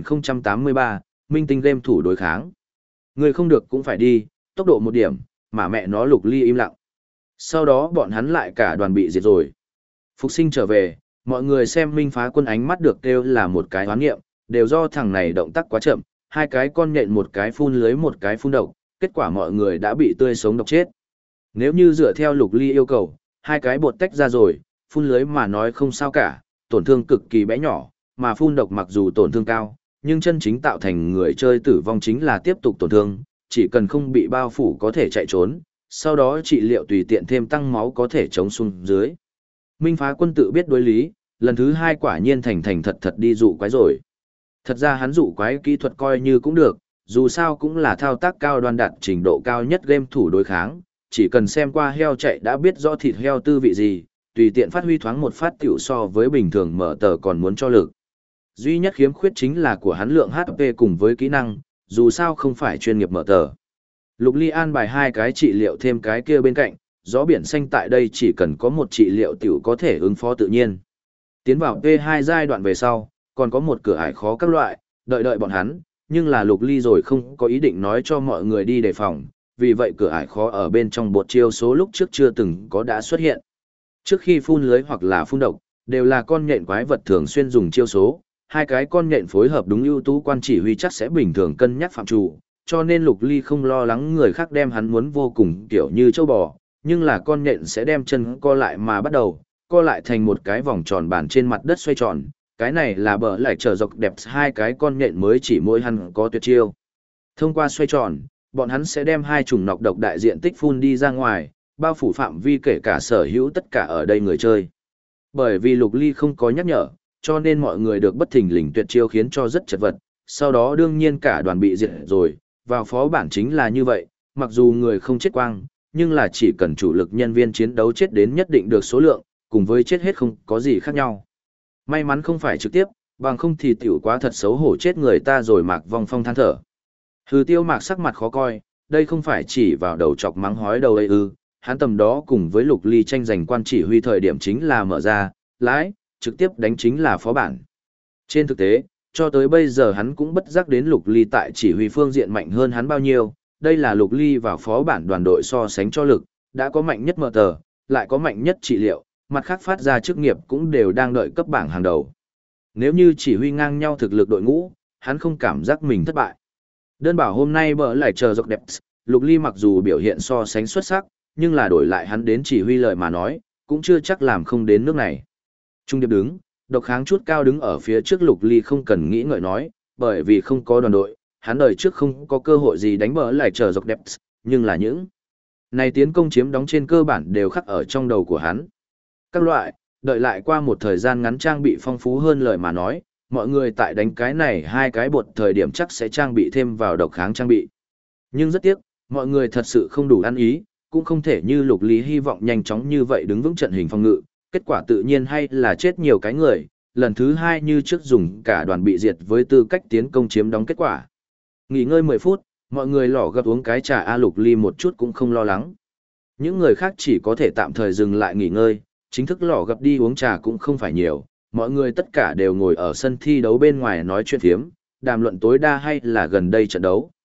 1083, minh tinh game thủ đối kháng. Người không được cũng phải đi, tốc độ một điểm, mà mẹ nó. Lục Ly im lặng. Sau đó bọn hắn lại cả đoàn bị diệt rồi. Phục sinh trở về, mọi người xem Minh Phá Quân ánh mắt được kêu là một cái hoán nghiệm, đều do thằng này động tác quá chậm, hai cái con nhện một cái phun lưới một cái phun độc, kết quả mọi người đã bị tươi sống độc chết. Nếu như dựa theo Lục Ly yêu cầu, hai cái bột tách ra rồi, phun lưới mà nói không sao cả, tổn thương cực kỳ bé nhỏ, mà phun độc mặc dù tổn thương cao, nhưng chân chính tạo thành người chơi tử vong chính là tiếp tục tổn thương, chỉ cần không bị bao phủ có thể chạy trốn, sau đó trị liệu tùy tiện thêm tăng máu có thể chống xuống dưới. Minh Phá Quân tự biết đối lý, lần thứ hai quả nhiên thành thật thật đi dụ quái rồi. Thật ra hắn dụ quái kỹ thuật coi như cũng được, dù sao cũng là thao tác cao đoan đạt trình độ cao nhất game thủ đối kháng, chỉ cần xem qua heo chạy đã biết rõ thịt heo tư vị gì, tùy tiện phát huy thoáng một phát tiểu so với bình thường mở tờ còn muốn cho lực. Duy nhất khiếm khuyết chính là của hắn lượng HP cùng với kỹ năng, dù sao không phải chuyên nghiệp mở tờ. Lục Ly an bài hai cái trị liệu thêm cái kia bên cạnh, gió biển xanh tại đây chỉ cần có một trị liệu tiểu có thể ứng phó tự nhiên. Tiến vào P2 giai đoạn về sau, còn có một cửa ải khó các loại, đợi bọn hắn, nhưng là Lục Ly rồi không có ý định nói cho mọi người đi đề phòng, vì vậy cửa ải khó ở bên trong bột chiêu số lúc trước chưa từng có đã xuất hiện. Trước khi phun lưới hoặc là phun độc, đều là con nhện quái vật thường xuyên dùng chiêu số, hai cái con nhện phối hợp đúng ưu tú quan chỉ huy chắc sẽ bình thường cân nhắc phạm chủ, cho nên Lục Ly không lo lắng người khác đem hắn muốn vô cùng kiểu như châu bò, nhưng là con nhện sẽ đem chân co lại mà bắt đầu, co lại thành một cái vòng tròn bản trên mặt đất xoay tròn, cái này là bờ lại trở dọc đẹp hai cái con nhện mới chỉ mỗi hắn có tuyệt chiêu. Thông qua xoay tròn, bọn hắn sẽ đem hai chủng nọc độc đại diện tích phun đi ra ngoài, bao phủ phạm vi kể cả sở hữu tất cả ở đây người chơi. Bởi vì Lục Ly không có nhắc nhở, cho nên mọi người được bất thình lình tuyệt chiêu khiến cho rất chật vật, sau đó đương nhiên cả đoàn bị diệt rồi, vào phó bản chính là như vậy, mặc dù người không chết quang, nhưng là chỉ cần chủ lực nhân viên chiến đấu chết đến nhất định được số lượng, cùng với chết hết không có gì khác nhau. May mắn không phải trực tiếp, bằng không thì tiểu quá thật xấu hổ chết người ta rồi. Mạc Vong Phong than thở. Hừ, Tiêu Mạc sắc mặt khó coi, đây không phải chỉ vào đầu chọc mắng hói đầu ấy ư, hắn tầm đó cùng với Lục Ly tranh giành quan chỉ huy thời điểm chính là mở ra, lái, trực tiếp đánh chính là phó bản. Trên thực tế, cho tới bây giờ hắn cũng bất giác đến Lục Ly tại chỉ huy phương diện mạnh hơn hắn bao nhiêu, đây là Lục Ly vào phó bản đoàn đội so sánh cho lực, đã có mạnh nhất mở tờ, lại có mạnh nhất trị liệu, mặt khác phát ra chức nghiệp cũng đều đang đợi cấp bảng hàng đầu. Nếu như chỉ huy ngang nhau thực lực đội ngũ, hắn không cảm giác mình thất bại. Đơn bảo hôm nay bờ lại chờ dọc đẹp, Lục Ly mặc dù biểu hiện so sánh xuất sắc, nhưng là đổi lại hắn đến chỉ huy lời mà nói, cũng chưa chắc làm không đến nước này. Trung điệp đứng, độc kháng chút cao đứng ở phía trước. Lục Ly không cần nghĩ ngợi nói, bởi vì không có đoàn đội, hắn đời trước không có cơ hội gì đánh bờ lại chờ dọc đẹp, nhưng là những này tiến công chiếm đóng trên cơ bản đều khắc ở trong đầu của hắn. Các loại, đợi lại qua một thời gian ngắn trang bị phong phú hơn lời mà nói, mọi người tại đánh cái này hai cái bột thời điểm chắc sẽ trang bị thêm vào độc kháng trang bị. Nhưng rất tiếc, mọi người thật sự không đủ ăn ý, cũng không thể như Lục Lý hy vọng nhanh chóng như vậy đứng vững trận hình phòng ngự, kết quả tự nhiên hay là chết nhiều cái người, lần thứ hai như trước dùng cả đoàn bị diệt với tư cách tiến công chiếm đóng kết quả. Nghỉ ngơi 10 phút, mọi người lỏ gập uống cái trà A. Lục Ly một chút cũng không lo lắng. Những người khác chỉ có thể tạm thời dừng lại nghỉ ngơi, chính thức lỏ gập đi uống trà cũng không phải nhiều, mọi người tất cả đều ngồi ở sân thi đấu bên ngoài nói chuyện phiếm, đàm luận tối đa hay là gần đây trận đấu.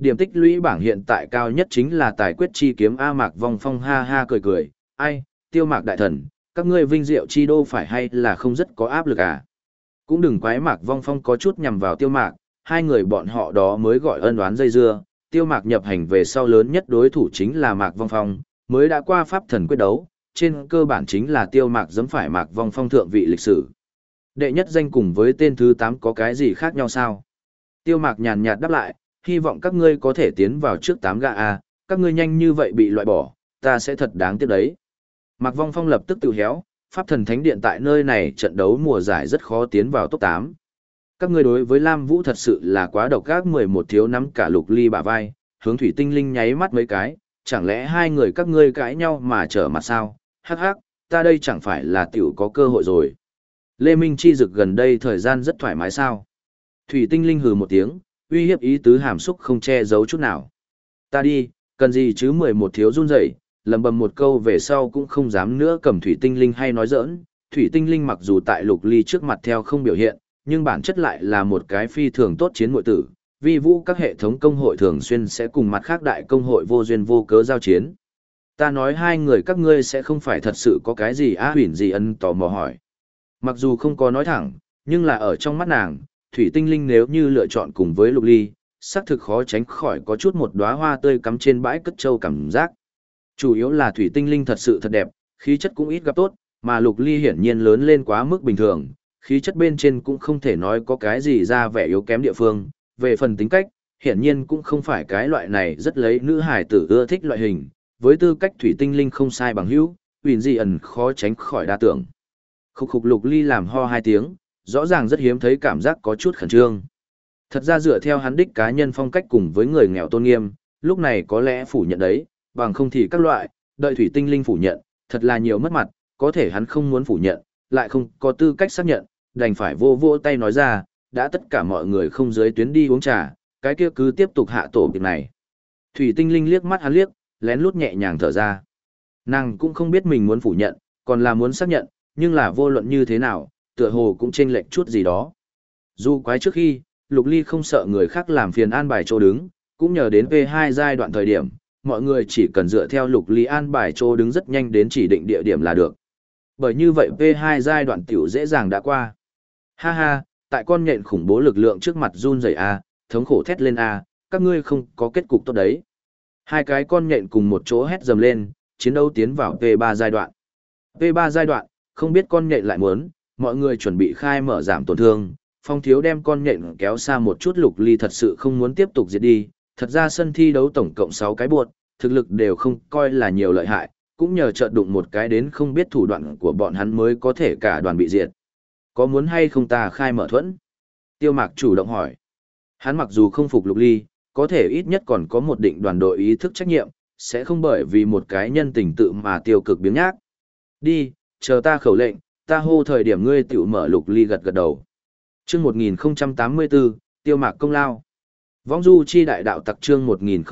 Điểm tích lũy bảng hiện tại cao nhất chính là tài quyết chi kiếm A Mạc Vong Phong ha ha cười cười, ai, Tiêu Mạc đại thần, các ngươi vinh diệu chi đô phải hay là không rất có áp lực à? Cũng đừng quái Mạc Vong Phong có chút nhằm vào Tiêu Mạc, hai người bọn họ đó mới gọi ân oán dây dưa, Tiêu Mạc nhập hành về sau lớn nhất đối thủ chính là Mạc Vong Phong, mới đã qua pháp thần quyết đấu, trên cơ bản chính là Tiêu Mạc giẫm phải Mạc Vong Phong thượng vị lịch sử. Đệ nhất danh cùng với tên thứ 8 có cái gì khác nhau sao? Tiêu Mạc nhàn nhạt đáp lại, hy vọng các ngươi có thể tiến vào trước 8 gã A, các ngươi nhanh như vậy bị loại bỏ, ta sẽ thật đáng tiếc đấy. Mạc Vong Phong lập tức tự héo, Pháp Thần Thánh Điện tại nơi này trận đấu mùa giải rất khó tiến vào top 8. Các ngươi đối với Lam Vũ thật sự là quá độc ác, 11 thiếu nắm cả Lục Ly bả vai, hướng Thủy Tinh Linh nháy mắt mấy cái, chẳng lẽ hai người các ngươi cãi nhau mà trở mặt sao? Hắc hắc, ta đây chẳng phải là tiểu có cơ hội rồi. Lê Minh Chi Dực gần đây thời gian rất thoải mái sao? Thủy Tinh Linh hừ một tiếng, uy hiếp ý tứ hàm xúc không che giấu chút nào. Ta đi, cần gì chứ, 11 thiếu run rẩy, lầm bầm một câu về sau cũng không dám nữa cầm Thủy Tinh Linh hay nói giỡn. Thủy Tinh Linh mặc dù tại Lục Ly trước mặt theo không biểu hiện, nhưng bản chất lại là một cái phi thường tốt chiến muội tử. Vi vũ các hệ thống công hội thường xuyên sẽ cùng mặt khác đại công hội vô duyên vô cớ giao chiến. Ta nói hai người các ngươi sẽ không phải thật sự có cái gì á? Huyền Dị Ân tò mò hỏi. Mặc dù không có nói thẳng, nhưng là ở trong mắt nàng, Thủy Tinh Linh nếu như lựa chọn cùng với Lục Ly, xác thực khó tránh khỏi có chút một đóa hoa tươi cắm trên bãi cất trâu cảm giác. Chủ yếu là Thủy Tinh Linh thật sự thật đẹp, khí chất cũng ít gặp tốt, mà Lục Ly hiển nhiên lớn lên quá mức bình thường, khí chất bên trên cũng không thể nói có cái gì ra vẻ yếu kém địa phương, về phần tính cách, hiển nhiên cũng không phải cái loại này rất lấy nữ hài tử ưa thích loại hình, với tư cách Thủy Tinh Linh không sai bằng hữu, Huyền Dị Ẩn khó tránh khỏi đa tưởng. Khục khục. Lục Ly làm ho hai tiếng, rõ ràng rất hiếm thấy cảm giác có chút khẩn trương. Thật ra dựa theo hắn đích cá nhân phong cách cùng với người nghèo tôn nghiêm, lúc này có lẽ phủ nhận đấy, bằng không thì các loại, đợi Thủy Tinh Linh phủ nhận, thật là nhiều mất mặt, có thể hắn không muốn phủ nhận, lại không có tư cách xác nhận, đành phải vô vô tay nói ra, đã tất cả mọi người không dưới tuyến đi uống trà, cái kia cứ tiếp tục hạ tổ việc này. Thủy Tinh Linh liếc mắt hắn liếc, lén lút nhẹ nhàng thở ra. Nàng cũng không biết mình muốn phủ nhận, còn là muốn xác nhận, nhưng là vô luận như thế nào, tựa hồ cũng chênh lệch chút gì đó. Dù quái trước khi, Lục Ly không sợ người khác làm phiền an bài chỗ đứng, cũng nhờ đến P2 giai đoạn thời điểm, mọi người chỉ cần dựa theo Lục Ly an bài chỗ đứng rất nhanh đến chỉ định địa điểm là được. Bởi như vậy P2 giai đoạn tiểu dễ dàng đã qua. Ha ha, tại con nhện khủng bố lực lượng trước mặt run rẩy a, thống khổ thét lên a, các ngươi không có kết cục tốt đấy. Hai cái con nhện cùng một chỗ hét dầm lên, chiến đấu tiến vào P3 giai đoạn. P3 giai đoạn, không biết con nhện lại muốn, mọi người chuẩn bị khai mở giảm tổn thương, Phong Thiếu đem con nhện kéo xa một chút. Lục Ly thật sự không muốn tiếp tục diệt đi, thật ra sân thi đấu tổng cộng 6 cái buột, thực lực đều không coi là nhiều lợi hại, cũng nhờ chợt đụng một cái đến không biết thủ đoạn của bọn hắn mới có thể cả đoàn bị diệt. Có muốn hay không ta khai mở thuẫn? Tiêu Mạc chủ động hỏi. Hắn mặc dù không phục Lục Ly, có thể ít nhất còn có một định đoàn đội ý thức trách nhiệm, sẽ không bởi vì một cái nhân tình tự mà tiêu cực biếng nhác. Đi, chờ ta khẩu lệnh, ta hô thời điểm ngươi tiểu mở. Lục Ly gật gật đầu. Chương 1084, Tiêu Mạc công lao. Vong du chi đại đạo tặc chương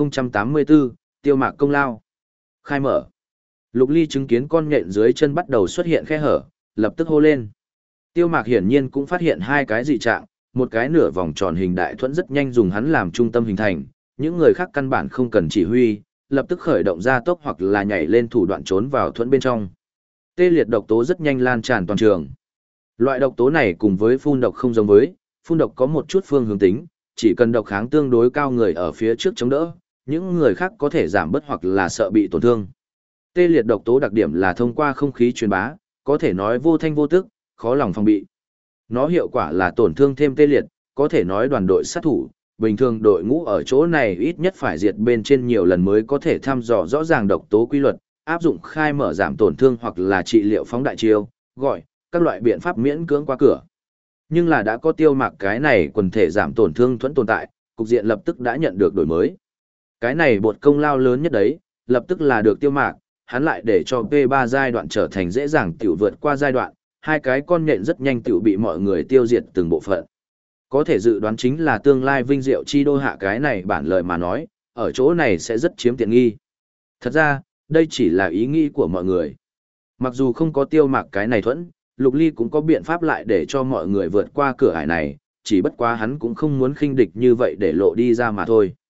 1084, Tiêu Mạc công lao. Khai mở. Lục Ly chứng kiến con nhện dưới chân bắt đầu xuất hiện khe hở, lập tức hô lên. Tiêu Mạc hiển nhiên cũng phát hiện hai cái dị trạng, một cái nửa vòng tròn hình đại thuẫn rất nhanh dùng hắn làm trung tâm hình thành, những người khác căn bản không cần chỉ huy, lập tức khởi động ra tốc hoặc là nhảy lên thủ đoạn trốn vào thuẫn bên trong. Tê liệt độc tố rất nhanh lan tràn toàn trường. Loại độc tố này cùng với phun độc không giống với, phun độc có một chút phương hướng tính, chỉ cần độc kháng tương đối cao người ở phía trước chống đỡ, những người khác có thể giảm bớt hoặc là sợ bị tổn thương. Tê liệt độc tố đặc điểm là thông qua không khí truyền bá, có thể nói vô thanh vô tức, khó lòng phòng bị. Nó hiệu quả là tổn thương thêm tê liệt, có thể nói đoàn đội sát thủ, bình thường đội ngũ ở chỗ này ít nhất phải diệt bên trên nhiều lần mới có thể thăm dò rõ ràng độc tố quy luật, áp dụng khai mở giảm tổn thương hoặc là trị liệu phóng đại chiêu, gọi các loại biện pháp miễn cưỡng qua cửa. Nhưng là đã có Tiêu Mạc cái này quần thể giảm tổn thương thuẫn tồn tại, cục diện lập tức đã nhận được đổi mới. Cái này bột công lao lớn nhất đấy, lập tức là được Tiêu Mạc, hắn lại để cho P3 giai đoạn trở thành dễ dàng tiểu vượt qua giai đoạn, hai cái con nhện rất nhanh tiểu bị mọi người tiêu diệt từng bộ phận. Có thể dự đoán chính là tương lai vinh diệu chi đô hạ cái này bản lời mà nói, ở chỗ này sẽ rất chiếm tiện nghi. Thật ra, đây chỉ là ý nghĩ của mọi người. Mặc dù không có Tiêu Mạc cái này thuẫn, Lục Ly cũng có biện pháp lại để cho mọi người vượt qua cửa ải này, chỉ bất quá hắn cũng không muốn khinh địch như vậy để lộ đi ra mà thôi.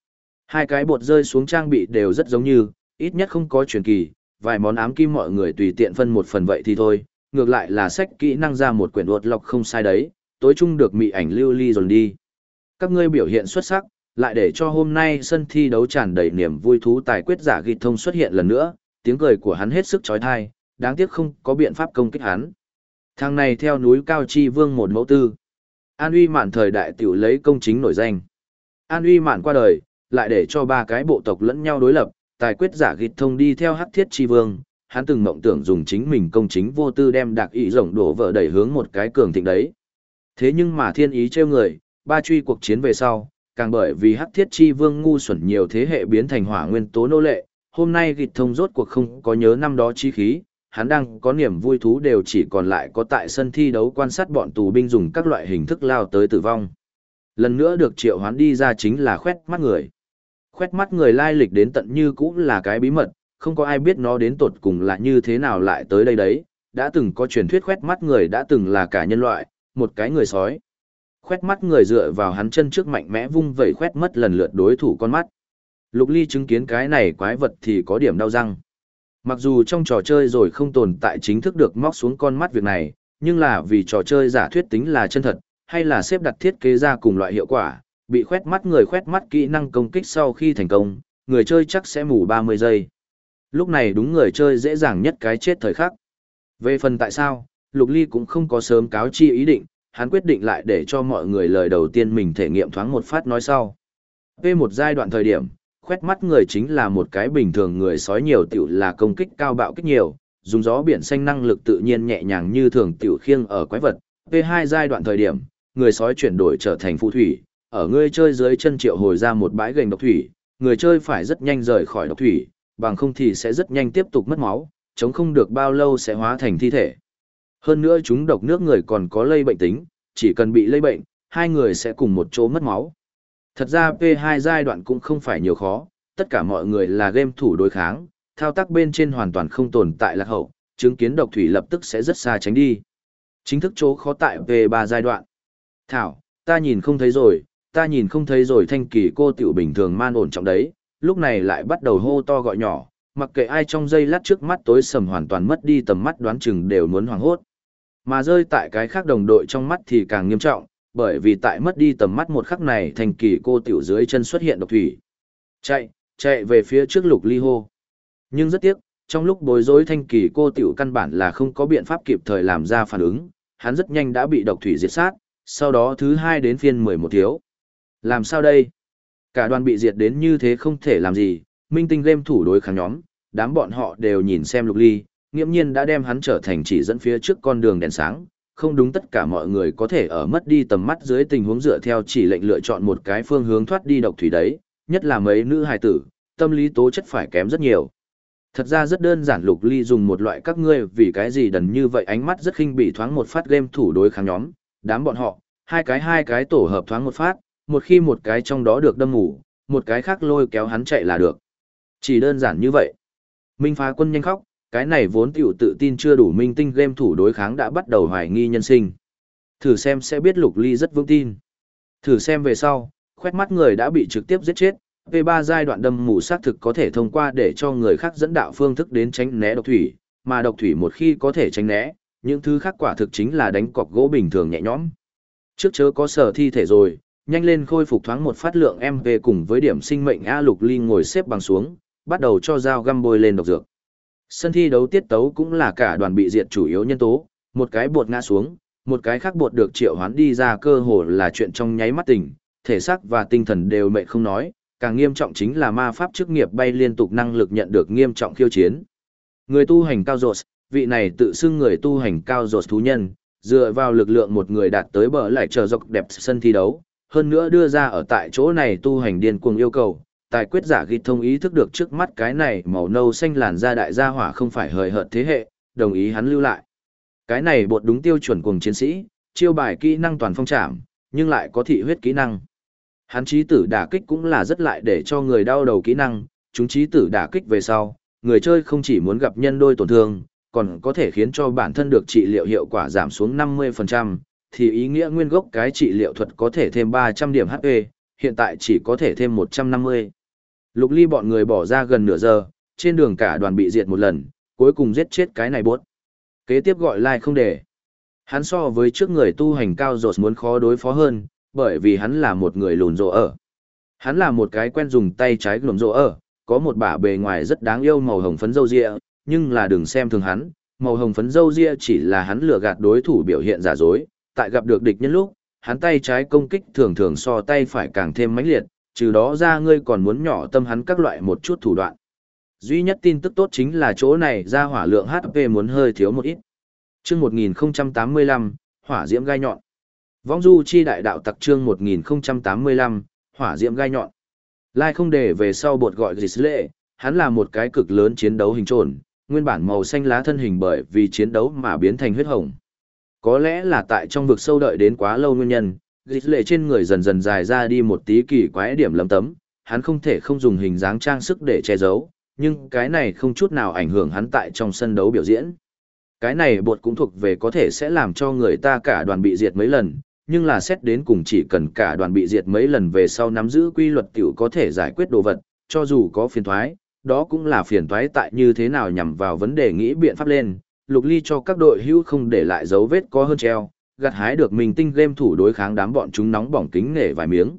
Hai cái bột rơi xuống trang bị đều rất giống như, ít nhất không có truyền kỳ, vài món ám kim mọi người tùy tiện phân một phần vậy thì thôi, ngược lại là sách kỹ năng ra một quyển uột lọc không sai đấy, tối chung được mị ảnh lưu ly dồn đi. Các ngươi biểu hiện xuất sắc, lại để cho hôm nay sân thi đấu tràn đầy niềm vui thú tài quyết giả ghi thông xuất hiện lần nữa, tiếng cười của hắn hết sức chói tai, đáng tiếc không có biện pháp công kích hắn. Thằng này theo núi cao chi vương một mẫu tư. An uy mạn thời đại tiểu lấy công chính nổi danh. An uy mạn qua đời, lại để cho ba cái bộ tộc lẫn nhau đối lập, tài quyết giả ghi thông đi theo hắc thiết chi vương, hắn từng mộng tưởng dùng chính mình công chính vô tư đem đặc ý rộng đổ vỡ đẩy hướng một cái cường thịnh đấy. Thế nhưng mà thiên ý trêu người, ba truy cuộc chiến về sau, càng bởi vì hắc thiết chi vương ngu xuẩn nhiều thế hệ biến thành hỏa nguyên tố nô lệ, hôm nay gịt thông rốt cuộc không có nhớ năm đó chí khí, hắn đang có niềm vui thú đều chỉ còn lại có tại sân thi đấu quan sát bọn tù binh dùng các loại hình thức lao tới tử vong. Lần nữa được triệu hoán đi ra chính là khoét mắt người. Khoét mắt người lai lịch đến tận như cũng là cái bí mật, không có ai biết nó đến tột cùng là như thế nào lại tới đây đấy, đã từng có truyền thuyết khoét mắt người đã từng là cả nhân loại, một cái người sói. Khoét mắt người dựa vào hắn chân trước mạnh mẽ vung vẩy khoét mất lần lượt đối thủ con mắt. Lục Ly chứng kiến cái này quái vật thì có điểm đau răng. Mặc dù trong trò chơi rồi không tồn tại chính thức được móc xuống con mắt việc này, nhưng là vì trò chơi giả thuyết tính là chân thật, hay là xếp đặt thiết kế ra cùng loại hiệu quả, bị khoét mắt người khoét mắt kỹ năng công kích sau khi thành công, người chơi chắc sẽ mù 30 giây. Lúc này đúng người chơi dễ dàng nhất cái chết thời khắc. Về phần tại sao, Lục Ly cũng không có sớm cáo chi ý định, hắn quyết định lại để cho mọi người lời đầu tiên mình thể nghiệm thoáng một phát nói sau. Về một giai đoạn thời điểm, khoét mắt người chính là một cái bình thường người sói nhiều tiểu là công kích cao bạo kích nhiều, dùng gió biển xanh năng lực tự nhiên nhẹ nhàng như thường tiểu khiêng ở quái vật. P2 giai đoạn thời điểm, người sói chuyển đổi trở thành phù thủy, ở người chơi dưới chân triệu hồi ra một bãi gành độc thủy, người chơi phải rất nhanh rời khỏi độc thủy, bằng không thì sẽ rất nhanh tiếp tục mất máu, chống không được bao lâu sẽ hóa thành thi thể. Hơn nữa chúng độc nước người còn có lây bệnh tính, chỉ cần bị lây bệnh, hai người sẽ cùng một chỗ mất máu. Thật ra P2 giai đoạn cũng không phải nhiều khó, tất cả mọi người là game thủ đối kháng, thao tác bên trên hoàn toàn không tồn tại lạc hậu, chứng kiến độc thủy lập tức sẽ rất xa tránh đi. Chính thức chỗ khó tại P3 giai đoạn. Thảo, ta nhìn không thấy rồi Thanh Kỳ cô tiểu bình thường man ổn trọng đấy, lúc này lại bắt đầu hô to gọi nhỏ, mặc kệ ai trong giây lát trước mắt tối sầm hoàn toàn mất đi tầm mắt đoán chừng đều muốn hoảng hốt. Mà rơi tại cái khác đồng đội trong mắt thì càng nghiêm trọng, bởi vì tại mất đi tầm mắt một khắc này Thanh Kỳ cô tiểu dưới chân xuất hiện độc thủy. Chạy về phía trước Lục Ly hô. Nhưng rất tiếc, trong lúc bối rối Thanh Kỳ cô tiểu căn bản là không có biện pháp kịp thời làm ra phản ứng, hắn rất nhanh đã bị độc thủy diệt sát, sau đó thứ hai đến phiên 11 thiếu. Làm sao đây? Cả đoàn bị diệt đến như thế không thể làm gì, minh tinh game thủ đối kháng nhóm, đám bọn họ đều nhìn xem Lục Ly, nghiễm nhiên đã đem hắn trở thành chỉ dẫn phía trước con đường đèn sáng, không đúng tất cả mọi người có thể ở mất đi tầm mắt dưới tình huống dựa theo chỉ lệnh lựa chọn một cái phương hướng thoát đi độc thủy đấy, nhất là mấy nữ hài tử, tâm lý tố chất phải kém rất nhiều. Thật ra rất đơn giản Lục Ly dùng một loại các ngươi vì cái gì đần như vậy ánh mắt rất khinh bỉ thoáng một phát game thủ đối kháng nhóm, đám bọn họ, hai cái tổ hợp thoáng một phát, một khi một cái trong đó được đâm ngủ, một cái khác lôi kéo hắn chạy là được. Chỉ đơn giản như vậy. Minh Phá Quân nhanh khóc, cái này vốn tiểu tự tin chưa đủ minh tinh game thủ đối kháng đã bắt đầu hoài nghi nhân sinh. Thử xem sẽ biết Lục Ly rất vững tin. Thử xem về sau, khoét mắt người đã bị trực tiếp giết chết, P3 giai đoạn đâm mù xác thực có thể thông qua để cho người khác dẫn đạo phương thức đến tránh né độc thủy, mà độc thủy một khi có thể tránh né, những thứ khác quả thực chính là đánh cọc gỗ bình thường nhẹ nhõm. Trước chớ có sở thi thể rồi, nhanh lên khôi phục thoáng một phát lượng MP cùng với điểm sinh mệnh A. Lục Ly ngồi xếp bằng xuống, bắt đầu cho dao găm bôi lên độc dược. Sân thi đấu tiết tấu cũng là cả đoàn bị diệt chủ yếu nhân tố, một cái bột ngã xuống, một cái khác bột được triệu hoán đi ra cơ hồ là chuyện trong nháy mắt tỉnh, thể xác và tinh thần đều mệt không nói, càng nghiêm trọng chính là ma pháp chức nghiệp bay liên tục năng lực nhận được nghiêm trọng khiêu chiến. Người tu hành cao rột, vị này tự xưng người tu hành cao rột thú nhân, dựa vào lực lượng một người đạt tới bờ lại chờ dọc đẹp sân thi đấu, hơn nữa đưa ra ở tại chỗ này tu hành điên cuồng yêu cầu. Tài quyết giả ghi thông ý thức được trước mắt cái này màu nâu xanh làn da đại gia hỏa không phải hời hợt thế hệ, đồng ý hắn lưu lại. Cái này bột đúng tiêu chuẩn cùng chiến sĩ, chiêu bài kỹ năng toàn phong trảm, nhưng lại có thị huyết kỹ năng. Hắn chí tử đả kích cũng là rất lại để cho người đau đầu kỹ năng, chúng chí tử đả kích về sau, người chơi không chỉ muốn gặp nhân đôi tổn thương, còn có thể khiến cho bản thân được trị liệu hiệu quả giảm xuống 50%, thì ý nghĩa nguyên gốc cái trị liệu thuật có thể thêm 300 điểm HP, hiện tại chỉ có thể thêm 150. Lục Ly bọn người bỏ ra gần nửa giờ, trên đường cả đoàn bị diệt một lần, cuối cùng giết chết cái này bốt. Kế tiếp gọi lai không để. Hắn so với trước người tu hành cao rột muốn khó đối phó hơn, bởi vì hắn là một người lùn rộ ở. Hắn là một cái quen dùng tay trái lùn rộ ở, có một bả bề ngoài rất đáng yêu màu hồng phấn râu ria, nhưng là đừng xem thường hắn, màu hồng phấn râu ria chỉ là hắn lừa gạt đối thủ biểu hiện giả dối, tại gặp được địch nhân lúc, hắn tay trái công kích thường thường so tay phải càng thêm mãnh liệt, trừ đó ra ngươi còn muốn nhỏ tâm hắn các loại một chút thủ đoạn. Duy nhất tin tức tốt chính là chỗ này ra hỏa lượng HP muốn hơi thiếu một ít. Chương 1085, hỏa diễm gai nhọn. Vong du chi đại đạo tặc chương 1085, hỏa diễm gai nhọn. Lai không để về sau bột gọi Gisle, hắn là một cái cực lớn chiến đấu hình trồn, nguyên bản màu xanh lá thân hình bởi vì chiến đấu mà biến thành huyết hồng. Có lẽ là tại trong vực sâu đợi đến quá lâu nguyên nhân, Gisle trên người dần dần dài ra đi một tí kỳ quái điểm lấm tấm, hắn không thể không dùng hình dáng trang sức để che giấu, nhưng cái này không chút nào ảnh hưởng hắn tại trong sân đấu biểu diễn. Cái này bột cũng thuộc về có thể sẽ làm cho người ta cả đoàn bị diệt mấy lần, nhưng là xét đến cùng chỉ cần cả đoàn bị diệt mấy lần về sau nắm giữ quy luật tiểu có thể giải quyết đồ vật, cho dù có phiền thoái, đó cũng là phiền thoái tại như thế nào nhằm vào vấn đề nghĩ biện pháp lên. Lục Ly cho các đội hữu không để lại dấu vết có hơn treo, gặt hái được mình tinh game thủ đối kháng đám bọn chúng nóng bỏng kính nể vài miếng.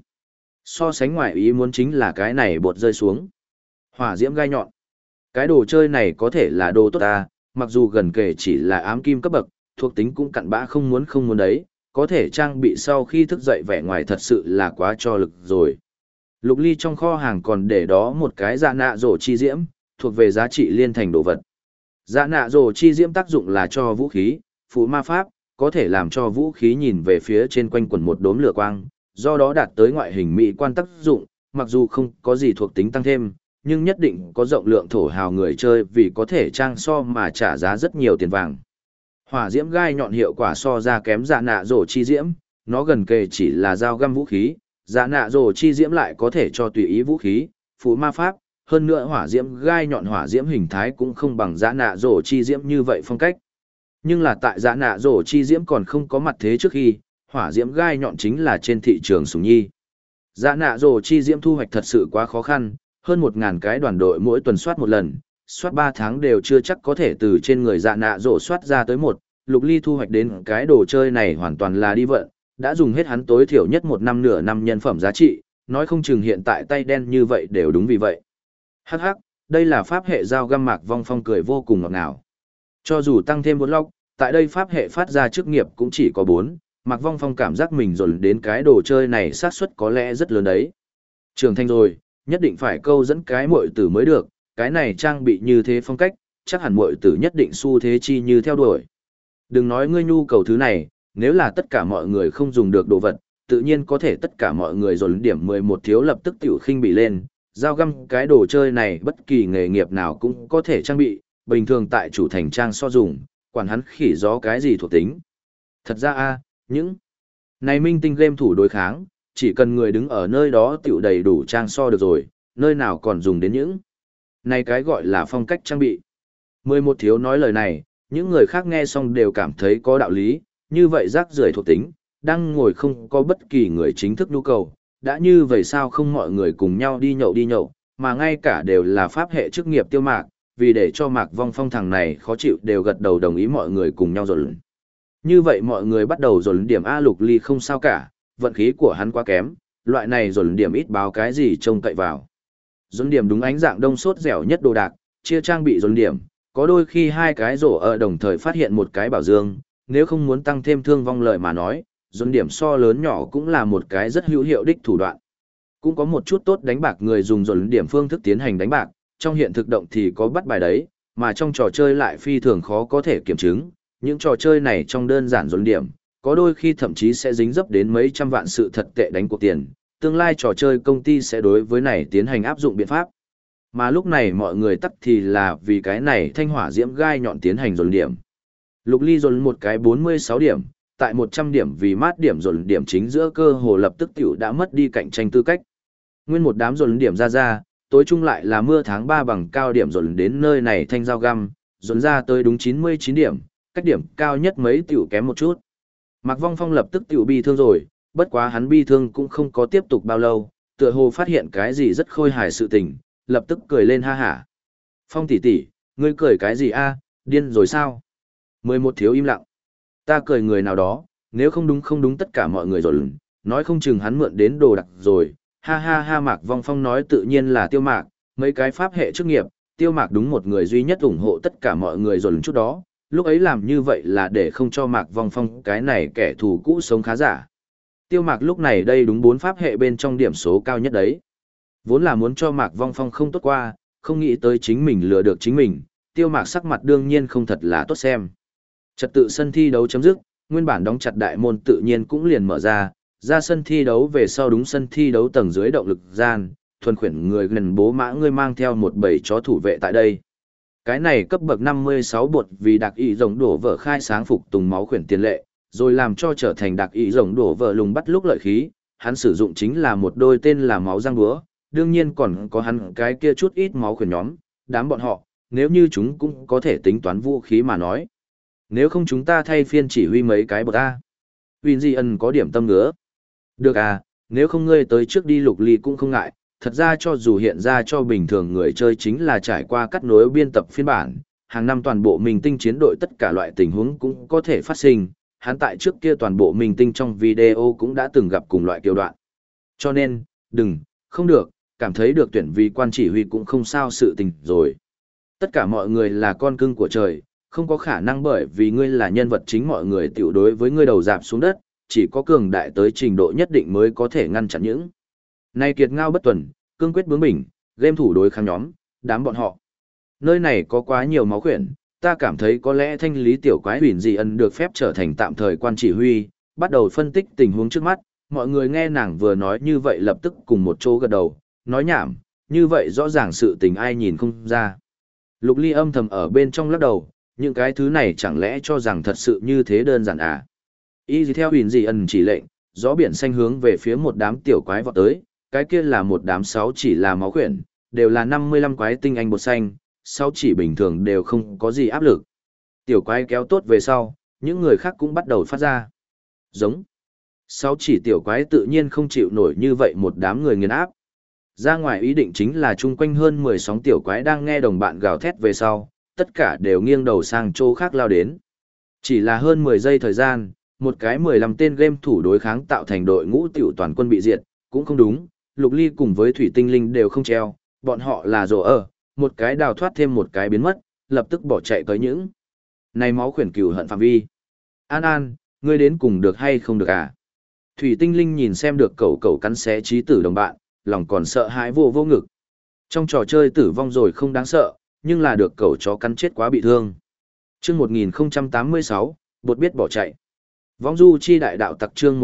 So sánh ngoài ý muốn chính là cái này bột rơi xuống. Hỏa diễm gai nhọn. Cái đồ chơi này có thể là đồ tốt ta, mặc dù gần kể chỉ là ám kim cấp bậc, thuộc tính cũng cặn bã không muốn đấy, có thể trang bị sau khi thức dậy vẻ ngoài thật sự là quá cho lực rồi. Lục Ly trong kho hàng còn để đó một cái dạ nạ rổ chi diễm, thuộc về giá trị liên thành đồ vật. Dạ nạ rổ chi diễm tác dụng là cho vũ khí, phụ ma pháp, có thể làm cho vũ khí nhìn về phía trên quanh quần một đốm lửa quang, do đó đạt tới ngoại hình mỹ quan tác dụng, mặc dù không có gì thuộc tính tăng thêm, nhưng nhất định có rộng lượng thổ hào người chơi vì có thể trang so mà trả giá rất nhiều tiền vàng. Hỏa diễm gai nhọn hiệu quả so ra kém dạ nạ rổ chi diễm, nó gần kề chỉ là dao găm vũ khí, dạ nạ rổ chi diễm lại có thể cho tùy ý vũ khí, phụ ma pháp, hơn nữa hỏa diễm gai nhọn hỏa diễm hình thái cũng không bằng dạ nạ rổ chi diễm như vậy phong cách. Nhưng là tại dạ nạ rổ chi diễm còn không có mặt thế trước khi, hỏa diễm gai nhọn chính là trên thị trường sủng nhi. Dạ nạ rổ chi diễm thu hoạch thật sự quá khó khăn, hơn 1000 cái đoàn đội mỗi tuần soát một lần, soát 3 tháng đều chưa chắc có thể từ trên người dạ nạ rổ soát ra tới một. Lục Ly thu hoạch đến cái đồ chơi này hoàn toàn là đi vận, đã dùng hết hắn tối thiểu nhất 1 năm nửa năm nhân phẩm giá trị, nói không chừng hiện tại tay đen như vậy đều đúng vì vậy. Hắc hắc, đây là pháp hệ giao găm Mạc Vong Phong cười vô cùng ngọt ngào. Cho dù tăng thêm 4 log, tại đây pháp hệ phát ra chức nghiệp cũng chỉ có 4, Mạc Vong Phong cảm giác mình dồn đến cái đồ chơi này xác suất có lẽ rất lớn đấy. Trưởng thành rồi, nhất định phải câu dẫn cái muội tử mới được, cái này trang bị như thế phong cách, chắc hẳn muội tử nhất định xu thế chi như theo đuổi. Đừng nói ngươi nhu cầu thứ này, nếu là tất cả mọi người không dùng được đồ vật, tự nhiên có thể tất cả mọi người dồn điểm 11 thiếu lập tức tiểu khinh bị lên. Giao găm cái đồ chơi này bất kỳ nghề nghiệp nào cũng có thể trang bị, bình thường tại chủ thành trang so dùng, quản hắn khỉ gió cái gì thuộc tính. Thật ra những này minh tinh game thủ đối kháng, chỉ cần người đứng ở nơi đó tiểu đầy đủ trang so được rồi, nơi nào còn dùng đến những này cái gọi là phong cách trang bị. 11 thiếu nói lời này, những người khác nghe xong đều cảm thấy có đạo lý, như vậy rác rưởi thuộc tính, đang ngồi không có bất kỳ người chính thức nhu cầu, đã như vậy sao không mọi người cùng nhau đi nhậu, mà ngay cả đều là pháp hệ chức nghiệp tiêu mạc, vì để cho Mạc Vong Phong thằng này khó chịu đều gật đầu đồng ý mọi người cùng nhau dồn. Như vậy mọi người bắt đầu dồn điểm A. Lục Ly không sao cả, vận khí của hắn quá kém, loại này dồn điểm ít báo cái gì trông cậy vào. Dồn điểm đúng ánh dạng đông sốt dẻo nhất đồ đạc, chia trang bị dồn điểm, có đôi khi 2 cái rổ ở đồng thời phát hiện một cái bảo dương, nếu không muốn tăng thêm thương vong lợi mà nói, dồn điểm so lớn nhỏ cũng là một cái rất hữu hiệu đích thủ đoạn. Cũng có một chút tốt đánh bạc người dùng dồn điểm phương thức tiến hành đánh bạc, trong hiện thực động thì có bắt bài đấy, mà trong trò chơi lại phi thường khó có thể kiểm chứng. Những trò chơi này trong đơn giản dồn điểm, có đôi khi thậm chí sẽ dính dấp đến mấy trăm vạn sự thật tệ đánh cuộc tiền. Tương lai trò chơi công ty sẽ đối với này tiến hành áp dụng biện pháp. Mà lúc này mọi người tắc thì là vì cái này thanh hỏa diễm gai nhọn tiến hành dồn điểm. Lục Ly dồn một cái 46 điểm, tại 100 điểm vì mát điểm dồn điểm chính giữa cơ hồ lập tức tiểu đã mất đi cạnh tranh tư cách. Nguyên một đám dồn điểm ra, tối chung lại là mưa tháng 3 bằng cao điểm dồn đến nơi này thanh dao găm, dồn ra tới đúng 99 điểm, cách điểm cao nhất mấy tiểu kém một chút. Mạc Vong Phong lập tức tiểu bi thương rồi, bất quá hắn bi thương cũng không có tiếp tục bao lâu, tựa hồ phát hiện cái gì rất khôi hài sự tình, lập tức cười lên ha hả. Phong tỷ tỷ, ngươi cười cái gì a? Điên rồi sao? 11 thiếu im lặng. Ta cười người nào đó, nếu không đúng tất cả mọi người rồi, nói không chừng hắn mượn đến đồ đặc rồi. Ha ha ha, Mạc Vong Phong nói tự nhiên là Tiêu Mạc, mấy cái pháp hệ chức nghiệp, Tiêu Mạc đúng một người duy nhất ủng hộ tất cả mọi người rồi chút đó. Lúc ấy làm như vậy là để không cho Mạc Vong Phong cái này kẻ thù cũ sống khá giả. Tiêu Mạc lúc này đây đúng 4 pháp hệ bên trong điểm số cao nhất đấy. Vốn là muốn cho Mạc Vong Phong không tốt qua, không nghĩ tới chính mình lừa được chính mình, Tiêu Mạc sắc mặt đương nhiên không thật là tốt xem. Trật tự sân thi đấu chấm dứt, nguyên bản đóng chặt đại môn tự nhiên cũng liền mở ra sân thi đấu về sau đúng sân thi đấu tầng dưới động lực gian, thuần khuyển người gần bố mã ngươi mang theo một bầy chó thủ vệ tại đây. Cái này cấp bậc 56 bột vì đặc ý rồng đổ vỡ khai sáng phục tùng máu khuyển tiền lệ, rồi làm cho trở thành đặc ý rồng đổ vỡ lùng bắt lúc lợi khí, hắn sử dụng chính là một đôi tên là máu răng búa, đương nhiên còn có hắn cái kia chút ít máu khuyển nhóm, đám bọn họ, nếu như chúng cũng có thể tính toán vũ khí mà nói. Nếu không chúng ta thay phiên chỉ huy mấy cái bậc A. Winjian có điểm tâm nữa. Được à, nếu không ngươi tới trước đi Lục Ly cũng không ngại, thật ra cho dù hiện ra cho bình thường người chơi chính là trải qua cắt nối biên tập phiên bản, hàng năm toàn bộ minh tinh chiến đội tất cả loại tình huống cũng có thể phát sinh, hắn tại trước kia toàn bộ minh tinh trong video cũng đã từng gặp cùng loại kiểu đoạn. Cho nên, không được, cảm thấy được tuyển vì quan chỉ huy cũng không sao sự tình rồi. Tất cả mọi người là con cưng của trời, không có khả năng bởi vì ngươi là nhân vật chính mọi người tiểu đối với ngươi đầu dạp xuống đất, chỉ có cường đại tới trình độ nhất định mới có thể ngăn chặn những. Này kiệt ngao bất tuần, cương quyết bướng bỉnh, game thủ đối kháng nhóm, đám bọn họ. Nơi này có quá nhiều máu khuyển, ta cảm thấy có lẽ thanh lý tiểu quái huyền dị ân được phép trở thành tạm thời quan chỉ huy, bắt đầu phân tích tình huống trước mắt, mọi người nghe nàng vừa nói như vậy lập tức cùng một chỗ gật đầu, nói nhảm, như vậy rõ ràng sự tình ai nhìn không ra. Lục Ly âm thầm ở bên trong lắc đầu, những cái thứ này chẳng lẽ cho rằng thật sự như thế đơn giản à? Y theo huyền dị ân chỉ lệnh, gió biển xanh hướng về phía một đám tiểu quái vọt tới, cái kia là một đám 6 chỉ là máu khuyển, đều là 55 quái tinh anh bột xanh, 6 chỉ bình thường đều không có gì áp lực. Tiểu quái kéo tốt về sau, những người khác cũng bắt đầu phát ra. Giống. 6 chỉ tiểu quái tự nhiên không chịu nổi như vậy một đám người nghiền áp. Ra ngoài ý định chính là chung quanh hơn 10 sóng tiểu quái đang nghe đồng bạn gào thét về sau, tất cả đều nghiêng đầu sang chỗ khác lao đến. Chỉ là hơn 10 giây thời gian, một cái 15 tên game thủ đối kháng tạo thành đội ngũ tiểu toàn quân bị diệt, cũng không đúng, Lục Ly cùng với Thủy Tinh Linh đều không treo, bọn họ là rồ ở, một cái đào thoát thêm một cái biến mất, lập tức bỏ chạy tới những. Này máu khuyển cừu hận phạm vi. An, ngươi đến cùng được hay không được à? Thủy Tinh Linh nhìn xem được cẩu cắn xé trí tử đồng bạn, lòng còn sợ hãi vô ngực. Trong trò chơi tử vong rồi không đáng sợ, nhưng là được cẩu chó cắn chết quá bị thương. Chương 1086, bột biết bỏ chạy. Vong du chi đại đạo tặc chương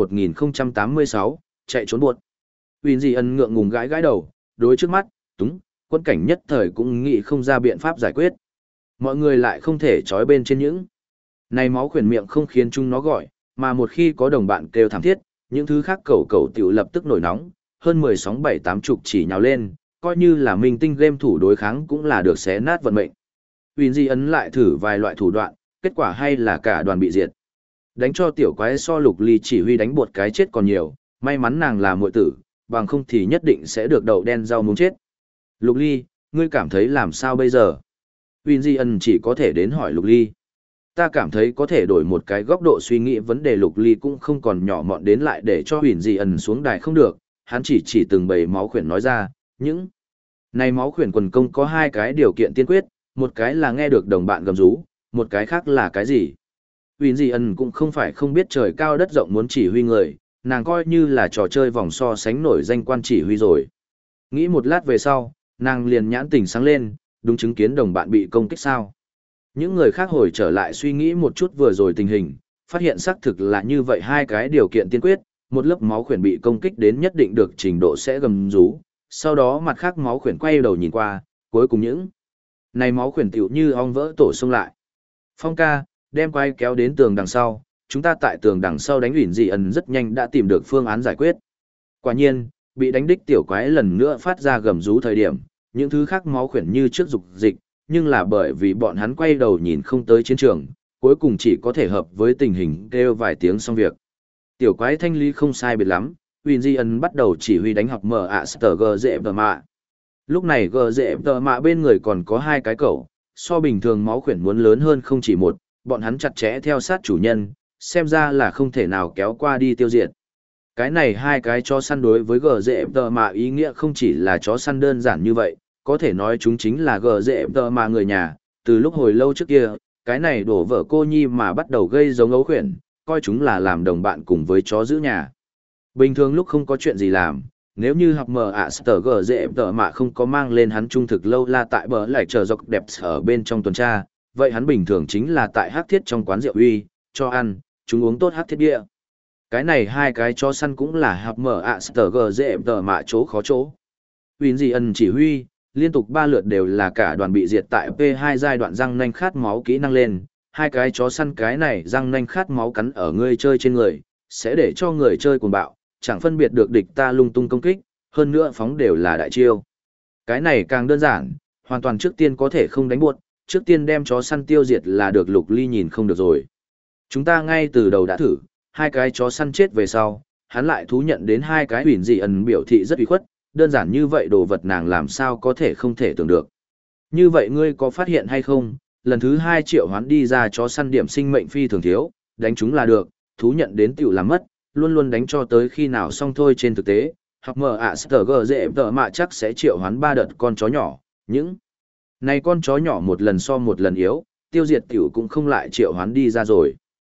1086, chạy trốn buột. Huỳnh Dị Ân ngượng ngùng gãi đầu, đối trước mắt, túng, quân cảnh nhất thời cũng nghĩ không ra biện pháp giải quyết. Mọi người lại không thể trói bên trên những. Này máu khuyển miệng không khiến chúng nó gọi, mà một khi có đồng bạn kêu thảm thiết, những thứ khác cẩu tiểu lập tức nổi nóng, hơn 10 sóng 7-8 chục chỉ nhào lên, coi như là minh tinh game thủ đối kháng cũng là được xé nát vận mệnh. Huỳnh Dị Ân lại thử vài loại thủ đoạn, kết quả hay là cả đoàn bị diệt. Đánh cho tiểu quái so Lục Ly chỉ huy đánh bột cái chết còn nhiều, may mắn nàng là muội tử, bằng không thì nhất định sẽ được đậu đen rau muống chết. Lục Ly, ngươi cảm thấy làm sao bây giờ? Huỳnh Dị Ân chỉ có thể đến hỏi Lục Ly. Ta cảm thấy có thể đổi một cái góc độ suy nghĩ vấn đề. Lục Ly cũng không còn nhỏ mọn đến lại để cho Huỳnh Dị Ân xuống đài không được, hắn chỉ từng bầy máu khuyển nói ra, những này máu khuyển quần công có 2 cái điều kiện tiên quyết, một cái là nghe được đồng bạn gầm rú, một cái khác là cái gì? Huỳnh Dị Ân cũng không phải không biết trời cao đất rộng muốn chỉ huy người, nàng coi như là trò chơi vòng so sánh nổi danh quan chỉ huy rồi. Nghĩ một lát về sau, nàng liền nhãn tỉnh sáng lên, đúng chứng kiến đồng bạn bị công kích sao. Những người khác hồi trở lại suy nghĩ một chút vừa rồi tình hình, phát hiện xác thực là như vậy 2 cái điều kiện tiên quyết, một lớp máu khuyển bị công kích đến nhất định được trình độ sẽ gầm rú, sau đó mặt khác máu khuyển quay đầu nhìn qua, cuối cùng những này máu khuyển tiểu như ong vỡ tổ xông lại. Phong ca, đem quay kéo đến tường đằng sau, chúng ta tại tường đằng sau đánh Huỳnh Dị Ân rất nhanh đã tìm được phương án giải quyết. Quả nhiên, bị đánh đích tiểu quái lần nữa phát ra gầm rú thời điểm, những thứ khác máu khuyển như trước dục dịch, nhưng là bởi vì bọn hắn quay đầu nhìn không tới chiến trường, cuối cùng chỉ có thể hợp với tình hình kêu vài tiếng xong việc. Tiểu quái thanh lý không sai biệt lắm, Winjian bắt đầu chỉ huy đánh học mở ạ sở gờ dễ tờ mạ. Lúc này gờ dễ tờ mạ bên người còn có hai cái cẩu, so bình thường máu khuyển muốn lớn hơn không chỉ một, bọn hắn chặt chẽ theo sát chủ nhân, xem ra là không thể nào kéo qua đi tiêu diệt. Cái này hai cái chó săn đối với gờ dễ tờ mạ ý nghĩa không chỉ là chó săn đơn giản như vậy, có thể nói chúng chính là gờ dễ tờ mạ người nhà. Từ lúc hồi lâu trước kia, cái này đổ vợ cô nhi mà bắt đầu gây giống ấu khuyển, coi chúng là làm đồng bạn cùng với chó giữ nhà. Bình thường lúc không có chuyện gì làm, nếu như học mờ ạ sở gờ dễ tờ mạ không có mang lên hắn trung thực lâu la tại bờ lại chờ dọc đẹp ở bên trong tuần tra, vậy hắn bình thường chính là tại hát thiết trong quán rượu uy, cho ăn, chúng uống tốt hát thiết địa. Cái này hai cái chó săn cũng là học mở ạ sở gờ dễ tờ mạ chỗ khó chỗ. Winjian chỉ huy, liên tục 3 lượt đều là cả đoàn bị diệt tại P2 giai đoạn răng nanh khát máu kỹ năng lên, hai cái chó săn cái này răng nanh khát máu cắn ở người chơi trên người, sẽ để cho người chơi cuồng bạo, chẳng phân biệt được địch ta lung tung công kích, hơn nữa phóng đều là đại chiêu. Cái này càng đơn giản, hoàn toàn trước tiên có thể không đánh buột, trước tiên đem chó săn tiêu diệt là được. Lục Ly nhìn không được rồi. Chúng ta ngay từ đầu đã thử, hai cái chó săn chết về sau, hắn lại thú nhận đến hai cái Winjian biểu thị rất ủy khuất, đơn giản như vậy đồ vật nàng làm sao có thể không thể tưởng được. Như vậy ngươi có phát hiện hay không, lần thứ 2 triệu hoán đi ra chó săn điểm sinh mệnh phi thường thiếu, đánh chúng là được, thú nhận đến tiểu làm mất, luôn luôn đánh cho tới khi nào xong thôi. Trên thực tế, hoặc mở ạ sở gờ dễ tờ mạ chắc sẽ triệu hoán 3 đợt con chó nhỏ, những này con chó nhỏ một lần so một lần yếu, tiêu diệt tiểu cũng không lại triệu hoán đi ra rồi.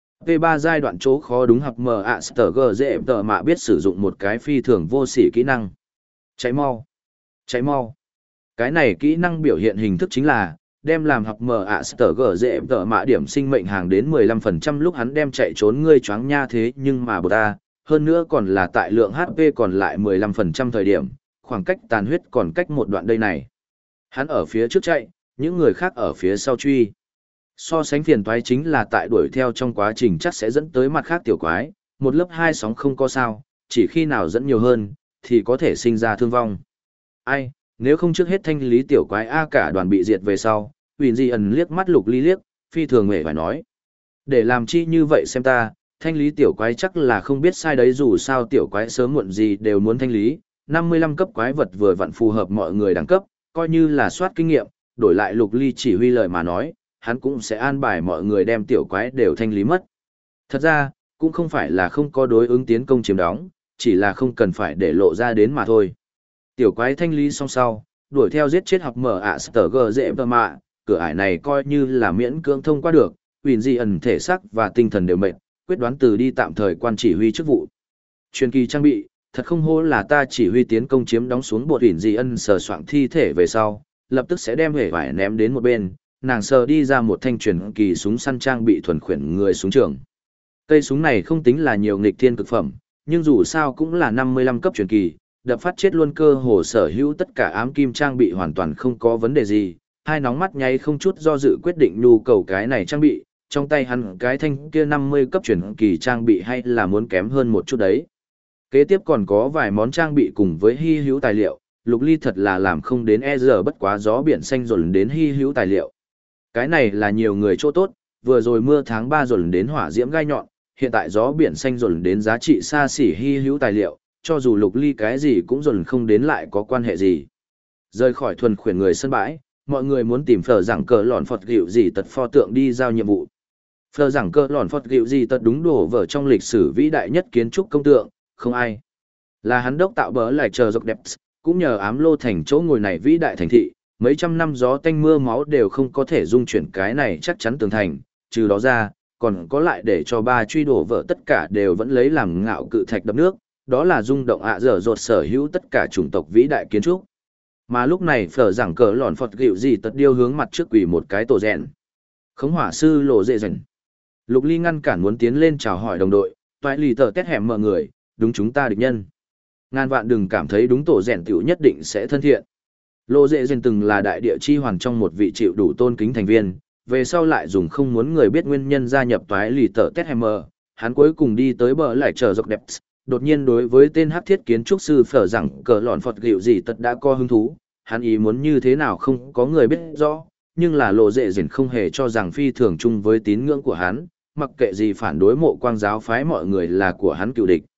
P3 giai đoạn chỗ khó đúng học mở ạ sở gờ dễ tờ mạ biết sử dụng một cái phi thường vô sỉ kỹ năng. Cháy mau! Cháy mau! Cái này kỹ năng biểu hiện hình thức chính là, đem làm học mở ạ sở gờ dễ tờ mạ điểm sinh mệnh hàng đến 15% lúc hắn đem chạy trốn ngươi choáng nha. Thế nhưng mà bột ta, hơn nữa còn là tại lượng HP còn lại 15% thời điểm, khoảng cách tàn huyết còn cách một đoạn đây này. Hắn ở phía trước chạy, những người khác ở phía sau truy. So sánh phiền toái chính là tại đuổi theo trong quá trình chắc sẽ dẫn tới mặt khác tiểu quái, một lớp 2 sóng không có sao, chỉ khi nào dẫn nhiều hơn, thì có thể sinh ra thương vong. Ai, nếu không trước hết thanh lý tiểu quái A cả đoàn bị diệt về sau, Winjian liếc mắt Lục Ly liếc, phi thường hề phải nói. Để làm chi như vậy xem ta, thanh lý tiểu quái chắc là không biết sai đấy, dù sao tiểu quái sớm muộn gì đều muốn thanh lý, 55 cấp quái vật vừa vặn phù hợp mọi người đẳng cấp, coi như là soát kinh nghiệm, đổi lại Lục Ly chỉ huy lời mà nói, hắn cũng sẽ an bài mọi người đem tiểu quái đều thanh lý mất. Thật ra, cũng không phải là không có đối ứng tiến công chiếm đóng, chỉ là không cần phải để lộ ra đến mà thôi. Tiểu quái thanh lý xong sau, đuổi theo giết chết học mở ạ sở gờ dễ tờ mạ, cửa ải này coi như là miễn cưỡng thông qua được, Winjian thể xác và tinh thần đều mệt, quyết đoán từ đi tạm thời quan chỉ huy chức vụ. Truyền kỳ trang bị, thật không hổ là ta chỉ huy tiến công chiếm đóng xuống bột Winjian sờ soạng thi thể về sau, lập tức sẽ đem hề vải ném đến một bên, nàng sờ đi ra một thanh truyền kỳ súng săn trang bị thuần khuyển người súng trường. Cây súng này không tính là nhiều nghịch thiên cực phẩm, nhưng dù sao cũng là 55 cấp truyền kỳ, đập phát chết luôn cơ hồ sở hữu tất cả ám kim trang bị hoàn toàn không có vấn đề gì. Hai nóng mắt nháy không chút do dự quyết định nhu cầu cái này trang bị, trong tay hắn cái thanh kia 50 cấp truyền kỳ trang bị hay là muốn kém hơn một chút đấy. Kế tiếp còn có vài món trang bị cùng với hy hữu tài liệu, Lục Ly thật là làm không đến giờ bất quá gió biển xanh dồn đến hy hữu tài liệu. Cái này là nhiều người chỗ tốt, vừa rồi mưa tháng 3 dồn đến hỏa diễm gai nhọn, hiện tại gió biển xanh dồn đến giá trị xa xỉ hy hữu tài liệu, cho dù Lục Ly cái gì cũng dồn không đến lại có quan hệ gì. Rời khỏi thuần khuyển người sân bãi, mọi người muốn tìm phở giảng cờ lòn phọt gịu gì tật pho tượng đi giao nhiệm vụ. Phở giảng cờ lòn phọt gịu gì tật đúng đổ vở trong lịch sử vĩ đại nhất kiến trúc công tượng, không ai. Là hắn đốc tạo bờ lại chờ dọc đẹp, cũng nhờ ám lô thành chỗ ngồi này vĩ đại thành thị, mấy trăm năm gió tanh mưa máu đều không có thể dung chuyển cái này chắc chắn tường thành, trừ đó ra, còn có lại để cho ba truy đổ vỡ tất cả đều vẫn lấy làm ngạo cự thạch đập nước, đó là rung động ạ dở dột sở hữu tất cả chủng tộc vĩ đại kiến trúc. Mà lúc này phở giảng cờ lòn phọt gịu gì tật điêu hướng mặt trước quỷ một cái tổ rèn. Khống hỏa sư lộ dễ dần. Lục Ly ngăn cản muốn tiến lên chào hỏi đồng đội, toại lì tờ tét hẻm mọi người, đúng chúng ta địch nhân. Ngàn vạn đừng cảm thấy đúng tổ rèn tiểu nhất định sẽ thân thiện. Lộ dễ dần từng là đại địa chi hoàn trong một vị chịu đủ tôn kính thành viên, về sau lại dùng không muốn người biết nguyên nhân gia nhập toái lì tờ tét hẻm, hắn cuối cùng đi tới bờ lại chờ dọc đẹp. Đột nhiên đối với tên hắc thiết kiến trúc sư phở rằng cờ lòn phọt gịu gì tật đã có hứng thú, hắn ý muốn như thế nào không có người biết rõ, nhưng là lộ dễ dần không hề cho rằng phi thường chung với tín ngưỡng của hắn, mặc kệ gì phản đối mộ quang giáo phái mọi người là của hắn cựu địch.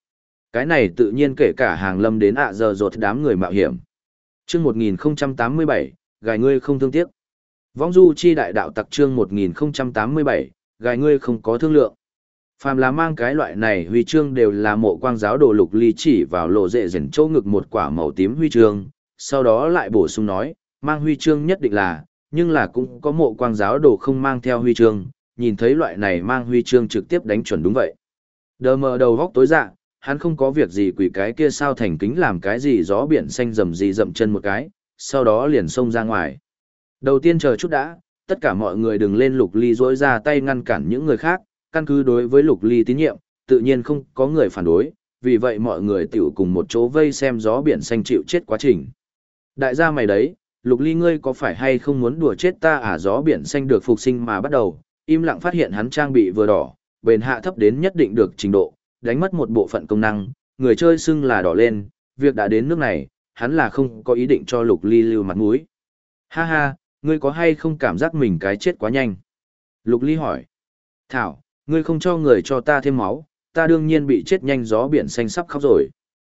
Cái này tự nhiên kể cả hàng lâm đến giờ rột đám người mạo hiểm. Chương 1087, gài ngươi không thương tiếc. Vong du chi đại đạo tặc chương 1087, gài ngươi không có thương lượng. Phàm là mang cái loại này huy chương đều là mộ quang giáo đồ Lục Ly chỉ vào lộ rệ rèn chỗ ngực một quả màu tím huy chương, sau đó lại bổ sung nói, mang huy chương nhất định là, nhưng là cũng có mộ quang giáo đồ không mang theo huy chương, nhìn thấy loại này mang huy chương trực tiếp đánh chuẩn đúng vậy. Đờ mờ đầu góc tối dạ, hắn không có việc gì quỷ cái kia sao thành kính làm cái gì gió biển xanh rầm gì dậm chân một cái, sau đó liền xông ra ngoài. Đầu tiên chờ chút đã, tất cả mọi người đừng lên Lục Ly rỗi ra tay ngăn cản những người khác, căn cứ đối với Lục Ly tín nhiệm, tự nhiên không có người phản đối, vì vậy mọi người tiểu cùng một chỗ vây xem gió biển xanh chịu chết quá trình. Đại gia mày đấy, Lục Ly ngươi có phải hay không muốn đùa chết ta à? Gió biển xanh được phục sinh mà bắt đầu, im lặng phát hiện hắn trang bị vừa đỏ, bền hạ thấp đến nhất định được trình độ, đánh mất một bộ phận công năng, người chơi xưng là đỏ lên, việc đã đến nước này, hắn là không có ý định cho Lục Ly lưu mặt mũi. Ha ha, ngươi có hay không cảm giác mình cái chết quá nhanh? Lục Ly hỏi. Thảo, ngươi không cho người cho ta thêm máu, ta đương nhiên bị chết nhanh. Gió biển xanh sắp khóc rồi.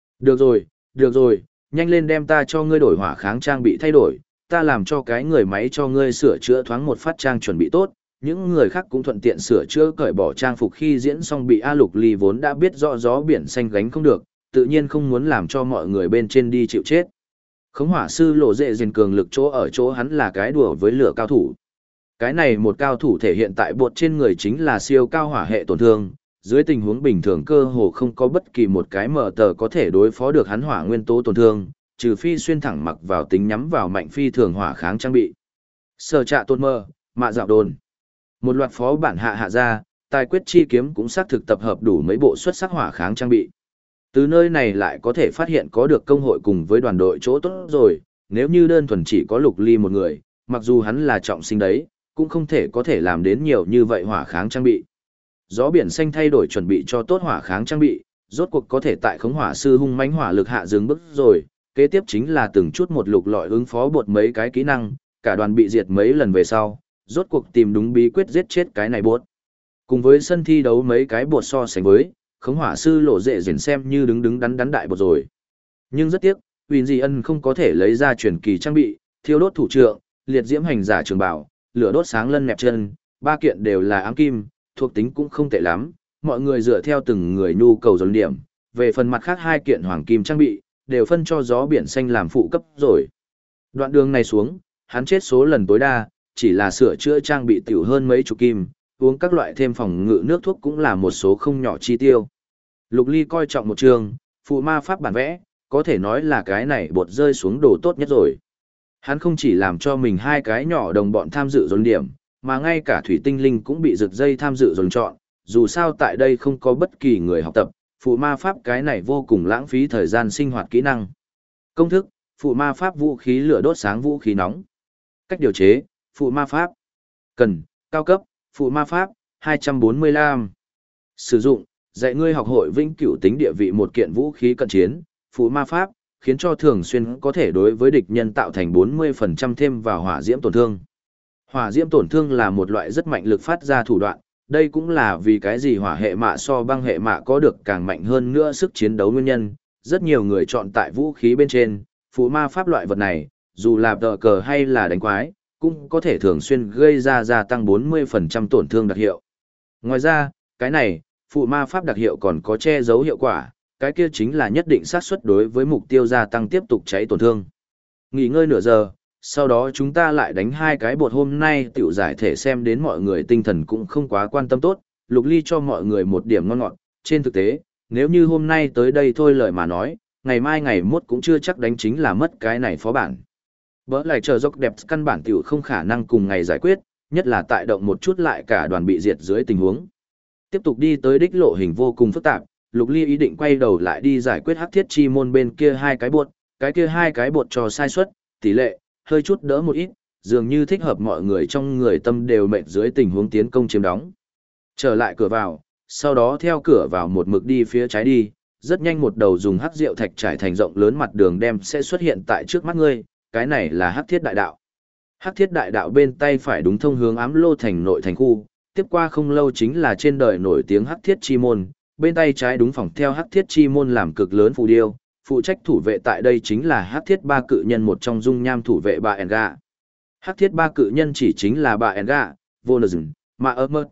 Được rồi, nhanh lên đem ta cho ngươi đổi hỏa kháng trang bị thay đổi, ta làm cho cái người máy cho ngươi sửa chữa thoáng một phát trang chuẩn bị tốt, những người khác cũng thuận tiện sửa chữa cởi bỏ trang phục khi diễn xong bị A Lục Ly vốn đã biết rõ gió biển xanh gánh không được, tự nhiên không muốn làm cho mọi người bên trên đi chịu chết. Khống hỏa sư lộ dệ diền cường lực chỗ ở chỗ hắn là cái đùa với lửa cao thủ. Cái này một cao thủ thể hiện tại bột trên người chính là siêu cao hỏa hệ tổn thương, dưới tình huống bình thường cơ hồ không có bất kỳ một cái mở tờ có thể đối phó được hắn hỏa nguyên tố tổn thương, trừ phi xuyên thẳng mặc vào tính nhắm vào mạnh phi thường hỏa kháng trang bị. Sở trạ tôn mơ, mạ dạo đồn. Một loạt phó bản hạ ra, tài quyết chi kiếm cũng xác thực tập hợp đủ mấy bộ xuất sắc hỏa kháng trang bị. Từ nơi này lại có thể phát hiện có được công hội cùng với đoàn đội chỗ tốt rồi, nếu như đơn thuần chỉ có Lục Ly một người, mặc dù hắn là trọng sinh đấy, cũng không thể có thể làm đến nhiều như vậy hỏa kháng trang bị. Gió biển xanh thay đổi chuẩn bị cho tốt hỏa kháng trang bị, rốt cuộc có thể tại khống hỏa sư hung mãnh hỏa lực hạ dừng bước rồi, kế tiếp chính là từng chút một lục lọi ứng phó bột mấy cái kỹ năng, cả đoàn bị diệt mấy lần về sau, rốt cuộc tìm đúng bí quyết giết chết cái này bột. Cùng với sân thi đấu mấy cái bột so sánh với, khống hỏa sư lộ dệ diển xem như đứng đắn đại bột rồi. Nhưng rất tiếc, Huỳnh Di Ân không có thể lấy ra truyền kỳ trang bị, thiêu đốt thủ trượng, liệt diễm hành giả trường bảo, lửa đốt sáng lân nẹp chân, ba kiện đều là ám kim, thuộc tính cũng không tệ lắm, mọi người dựa theo từng người nhu cầu dồn điểm, về phần mặt khác hai kiện hoàng kim trang bị, đều phân cho gió biển xanh làm phụ cấp rồi. Đoạn đường này xuống, hắn chết số lần tối đa, chỉ là sửa chữa trang bị tiểu hơn mấy chục kim, uống các loại thêm phòng ngự nước thuốc cũng là một số không nhỏ chi tiêu. Lục Ly coi trọng một trường, phụ ma pháp bản vẽ, có thể nói là cái này bột rơi xuống đồ tốt nhất rồi. Hắn không chỉ làm cho mình hai cái nhỏ đồng bọn tham dự dồn điểm, mà ngay cả thủy tinh linh cũng bị rực dây tham dự dồn chọn, dù sao tại đây không có bất kỳ người học tập, phụ ma pháp cái này vô cùng lãng phí thời gian sinh hoạt kỹ năng. Công thức, phụ ma pháp vũ khí lửa đốt sáng vũ khí nóng. Cách điều chế, phụ ma pháp. Cần, cao cấp, phụ ma pháp, 245. Sử dụng, dạy ngươi học hội vĩnh cửu tính địa vị một kiện vũ khí cận chiến, phụ ma pháp, khiến cho thường xuyên có thể đối với địch nhân tạo thành 40% thêm vào hỏa diễm tổn thương. Hỏa diễm tổn thương là một loại rất mạnh lực phát ra thủ đoạn, đây cũng là vì cái gì hỏa hệ mạ so băng hệ mạ có được càng mạnh hơn nữa sức chiến đấu nguyên nhân. Rất nhiều người chọn tại vũ khí bên trên, phụ ma pháp loại vật này, dù là tờ cờ hay là đánh quái, cũng có thể thường xuyên gây ra gia tăng 40% tổn thương đặc hiệu. Ngoài ra, cái này, phụ ma pháp đặc hiệu còn có che giấu hiệu quả, cái kia chính là nhất định xác suất đối với mục tiêu gia tăng tiếp tục cháy tổn thương. Nghỉ ngơi nửa giờ, sau đó chúng ta lại đánh hai cái bột hôm nay tiểu giải thể xem đến mọi người tinh thần cũng không quá quan tâm tốt, Lục Ly cho mọi người một điểm ngon ngọt, trên thực tế, nếu như hôm nay tới đây thôi lời mà nói, ngày mai ngày mốt cũng chưa chắc đánh chính là mất cái này phó bản. Bỡ lại chờ dốc đẹp căn bản tiểu không khả năng cùng ngày giải quyết, nhất là tại động một chút lại cả đoàn bị diệt dưới tình huống. Tiếp tục đi tới đích lộ hình vô cùng phức tạp, Lục Ly ý định quay đầu lại đi giải quyết hắc thiết chi môn bên kia hai cái bột, cái kia hai cái bột cho sai suất, tỷ lệ, hơi chút đỡ một ít, dường như thích hợp mọi người trong người tâm đều mệt dưới tình huống tiến công chiếm đóng. Trở lại cửa vào, sau đó theo cửa vào một mực đi phía trái đi, rất nhanh một đầu dùng hắc rượu thạch trải thành rộng lớn mặt đường đem sẽ xuất hiện tại trước mắt ngươi, cái này là hắc thiết đại đạo. Hắc thiết đại đạo bên tay phải đúng thông hướng ám lô thành nội thành khu, tiếp qua không lâu chính là trên đời nổi tiếng hắc thiết chi môn, bên tay trái đúng phòng theo hắc thiết chi môn làm cực lớn phù điêu, phụ trách thủ vệ tại đây chính là hắc thiết ba cự nhân một trong dung nham thủ vệ bà Enga. Hắc thiết ba cự nhân chỉ chính là bà Enga, Volazin, mà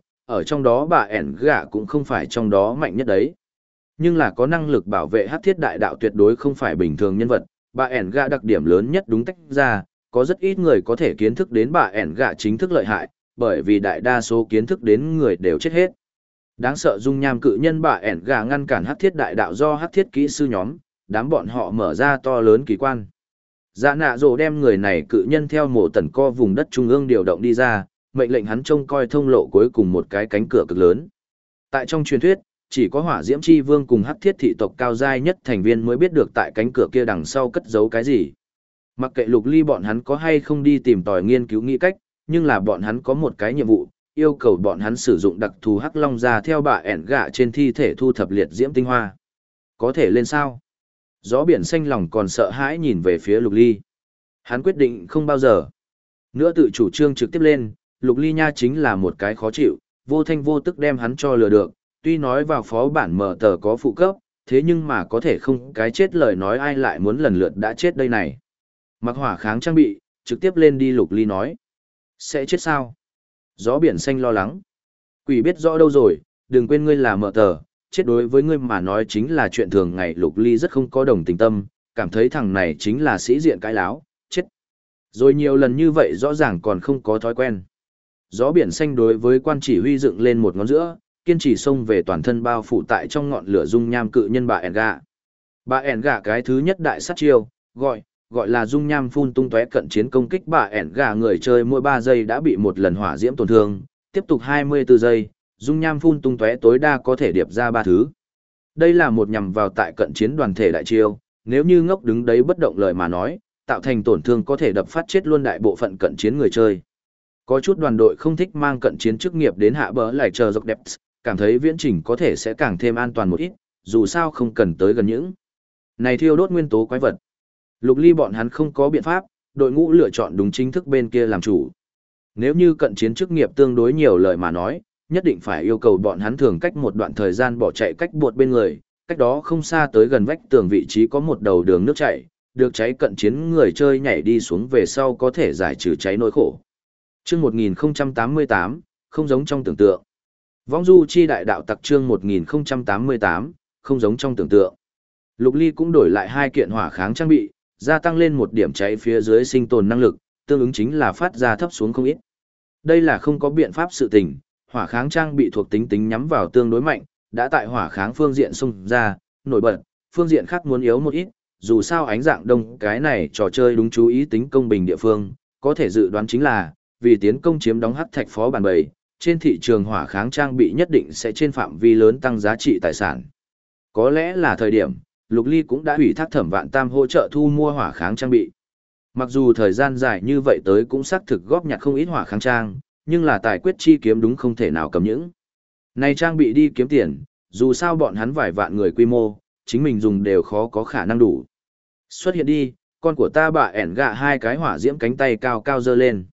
ở trong đó bà Enga cũng không phải trong đó mạnh nhất đấy. Nhưng là có năng lực bảo vệ hắc thiết đại đạo tuyệt đối không phải bình thường nhân vật, bà Enga đặc điểm lớn nhất đúng tách ra, có rất ít người có thể kiến thức đến bà Enga chính thức lợi hại, bởi vì đại đa số kiến thức đến người đều chết hết. Đáng sợ dung nham cự nhân bà Enga ngăn cản hắc thiết đại đạo do hắc thiết kỹ sư nhóm, đám bọn họ mở ra to lớn kỳ quan. Dạ nạ rồ đem người này cự nhân theo mộ tần co vùng đất trung ương điều động đi ra, mệnh lệnh hắn trông coi thông lộ cuối cùng một cái cánh cửa cực lớn. Tại trong truyền thuyết, chỉ có hỏa diễm chi vương cùng hắc thiết thị tộc cao giai nhất thành viên mới biết được tại cánh cửa kia đằng sau cất giấu cái gì. Mặc kệ Lục Ly bọn hắn có hay không đi tìm tòi nghiên cứu nghĩ cách, nhưng là bọn hắn có một cái nhiệm vụ, yêu cầu bọn hắn sử dụng đặc thù hắc long ra theo bà ẻn gạ trên thi thể thu thập liệt diễm tinh hoa. Có thể lên sao? Gió biển xanh lòng còn sợ hãi nhìn về phía Lục Ly. Hắn quyết định không bao giờ nữa tự chủ trương trực tiếp lên, Lục Ly nha chính là một cái khó chịu, vô thanh vô tức đem hắn cho lừa được, tuy nói vào phó bản mở tờ có phụ cấp, thế nhưng mà có thể không cái chết lời nói ai lại muốn lần lượt đã chết đây này. Mặc hỏa kháng trang bị, trực tiếp lên đi Lục Ly nói. Sẽ chết sao? Gió biển xanh lo lắng. Quỷ biết rõ đâu rồi, đừng quên ngươi là mở tờ, chết đối với ngươi mà nói chính là chuyện thường ngày. Lục Ly rất không có đồng tình tâm, cảm thấy thằng này chính là sĩ diện cãi láo, chết. Rồi nhiều lần như vậy rõ ràng còn không có thói quen. Gió biển xanh đối với quan chỉ huy dựng lên một ngón giữa, kiên trì xông về toàn thân bao phủ tại trong ngọn lửa dung nham cự nhân bà Enga. Bà Enga cái thứ nhất đại sát chiêu, gọi là dung nham phun tung tóe cận chiến công kích bà Enga người chơi mỗi 3 giây đã bị một lần hỏa diễm tổn thương, tiếp tục 24 giây, dung nham phun tung tóe tối đa có thể điệp ra 3 thứ. Đây là một nhằm vào tại cận chiến đoàn thể đại chiêu, nếu như ngốc đứng đấy bất động lời mà nói, tạo thành tổn thương có thể đập phát chết luôn đại bộ phận cận chiến người chơi. Có chút đoàn đội không thích mang cận chiến chức nghiệp đến hạ bờ lại chờ dọc đẹp, cảm thấy viễn trình có thể sẽ càng thêm an toàn một ít, dù sao không cần tới gần những này thiêu đốt nguyên tố quái vật. Lục Ly bọn hắn không có biện pháp, đội ngũ lựa chọn đúng chính thức bên kia làm chủ. Nếu như cận chiến chức nghiệp tương đối nhiều lời mà nói, nhất định phải yêu cầu bọn hắn thường cách một đoạn thời gian bỏ chạy cách buột bên người, cách đó không xa tới gần vách tường vị trí có một đầu đường nước chảy, được cháy cận chiến người chơi nhảy đi xuống về sau có thể giải trừ cháy nỗi khổ. Chương 1088, không giống trong tưởng tượng. Vong du chi đại đạo tặc chương 1088, không giống trong tưởng tượng. Lục Ly cũng đổi lại 2 kiện hỏa kháng trang bị, gia tăng lên một điểm cháy phía dưới sinh tồn năng lực, tương ứng chính là phát ra thấp xuống không ít. Đây là không có biện pháp sự tình, hỏa kháng trang bị thuộc tính tính nhắm vào tương đối mạnh, đã tại hỏa kháng phương diện xung ra, nổi bật, phương diện khác muốn yếu một ít, dù sao ánh dạng đông cái này trò chơi đúng chú ý tính công bình địa phương, có thể dự đoán chính là, vì tiến công chiếm đóng hắc thạch phó bản bầy, trên thị trường hỏa kháng trang bị nhất định sẽ trên phạm vi lớn tăng giá trị tài sản. Có lẽ là thời điểm, Lục Ly cũng đã ủy thác Thẩm Vạn Tam hỗ trợ thu mua hỏa kháng trang bị. Mặc dù thời gian dài như vậy tới cũng xác thực góp nhặt không ít hỏa kháng trang, nhưng là tài quyết chi kiếm đúng không thể nào cầm những này trang bị đi kiếm tiền, dù sao bọn hắn vài vạn người quy mô, chính mình dùng đều khó có khả năng đủ. Xuất hiện đi, con của ta bà ẻn gạ 2 cái hỏa diễm cánh tay cao cao dơ lên.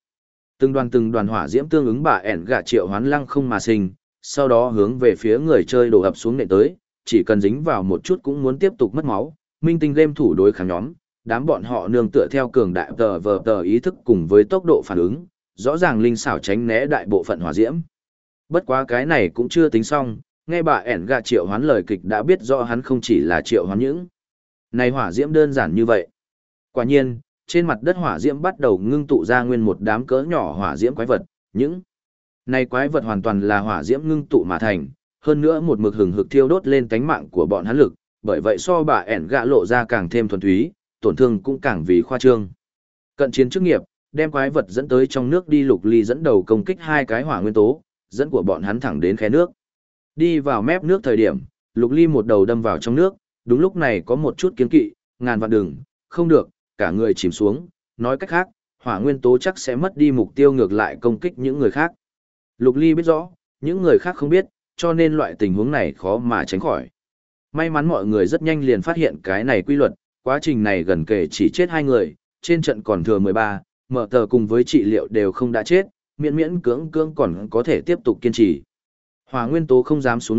Từng đoàn hỏa diễm tương ứng bà ẻn gạ triệu hoán lăng không mà sinh, sau đó hướng về phía người chơi đổ ập xuống nện tới, chỉ cần dính vào một chút cũng muốn tiếp tục mất máu. Minh tinh game thủ đối kháng nhóm, đám bọn họ nương tựa theo cường đại tờ ý thức cùng với tốc độ phản ứng, rõ ràng linh xảo tránh né đại bộ phận hỏa diễm. Bất quá cái này cũng chưa tính xong, nghe bà ẻn gạ triệu hoán lời kịch đã biết rõ hắn không chỉ là triệu hoán những này hỏa diễm đơn giản như vậy. Quả nhiên, trên mặt đất hỏa diễm bắt đầu ngưng tụ ra nguyên một đám cỡ nhỏ hỏa diễm quái vật, những này quái vật hoàn toàn là hỏa diễm ngưng tụ mà thành, hơn nữa một mực hừng hực thiêu đốt lên tánh mạng của bọn hắn lực, bởi vậy so bà ẻn gạ lộ ra càng thêm thuần túy, tổn thương cũng càng vì khoa trương. Cận chiến chức nghiệp, đem quái vật dẫn tới trong nước đi. Lục Ly dẫn đầu công kích 2 cái hỏa nguyên tố, dẫn của bọn hắn thẳng đến khe nước. Đi vào mép nước thời điểm, Lục Ly một đầu đâm vào trong nước, đúng lúc này có một chút kiêng kỵ, ngàn vạn đừng, không được, cả người chìm xuống, nói cách khác, hỏa nguyên tố chắc sẽ mất đi mục tiêu ngược lại công kích những người khác. Lục Ly biết rõ, những người khác không biết, cho nên loại tình huống này khó mà tránh khỏi. May mắn mọi người rất nhanh liền phát hiện cái này quy luật, quá trình này gần kể chỉ chết 2 người, trên trận còn thừa 13, mở tờ cùng với trị liệu đều không đã chết, miễn cưỡng còn có thể tiếp tục kiên trì. Hỏa nguyên tố không dám xuống nước,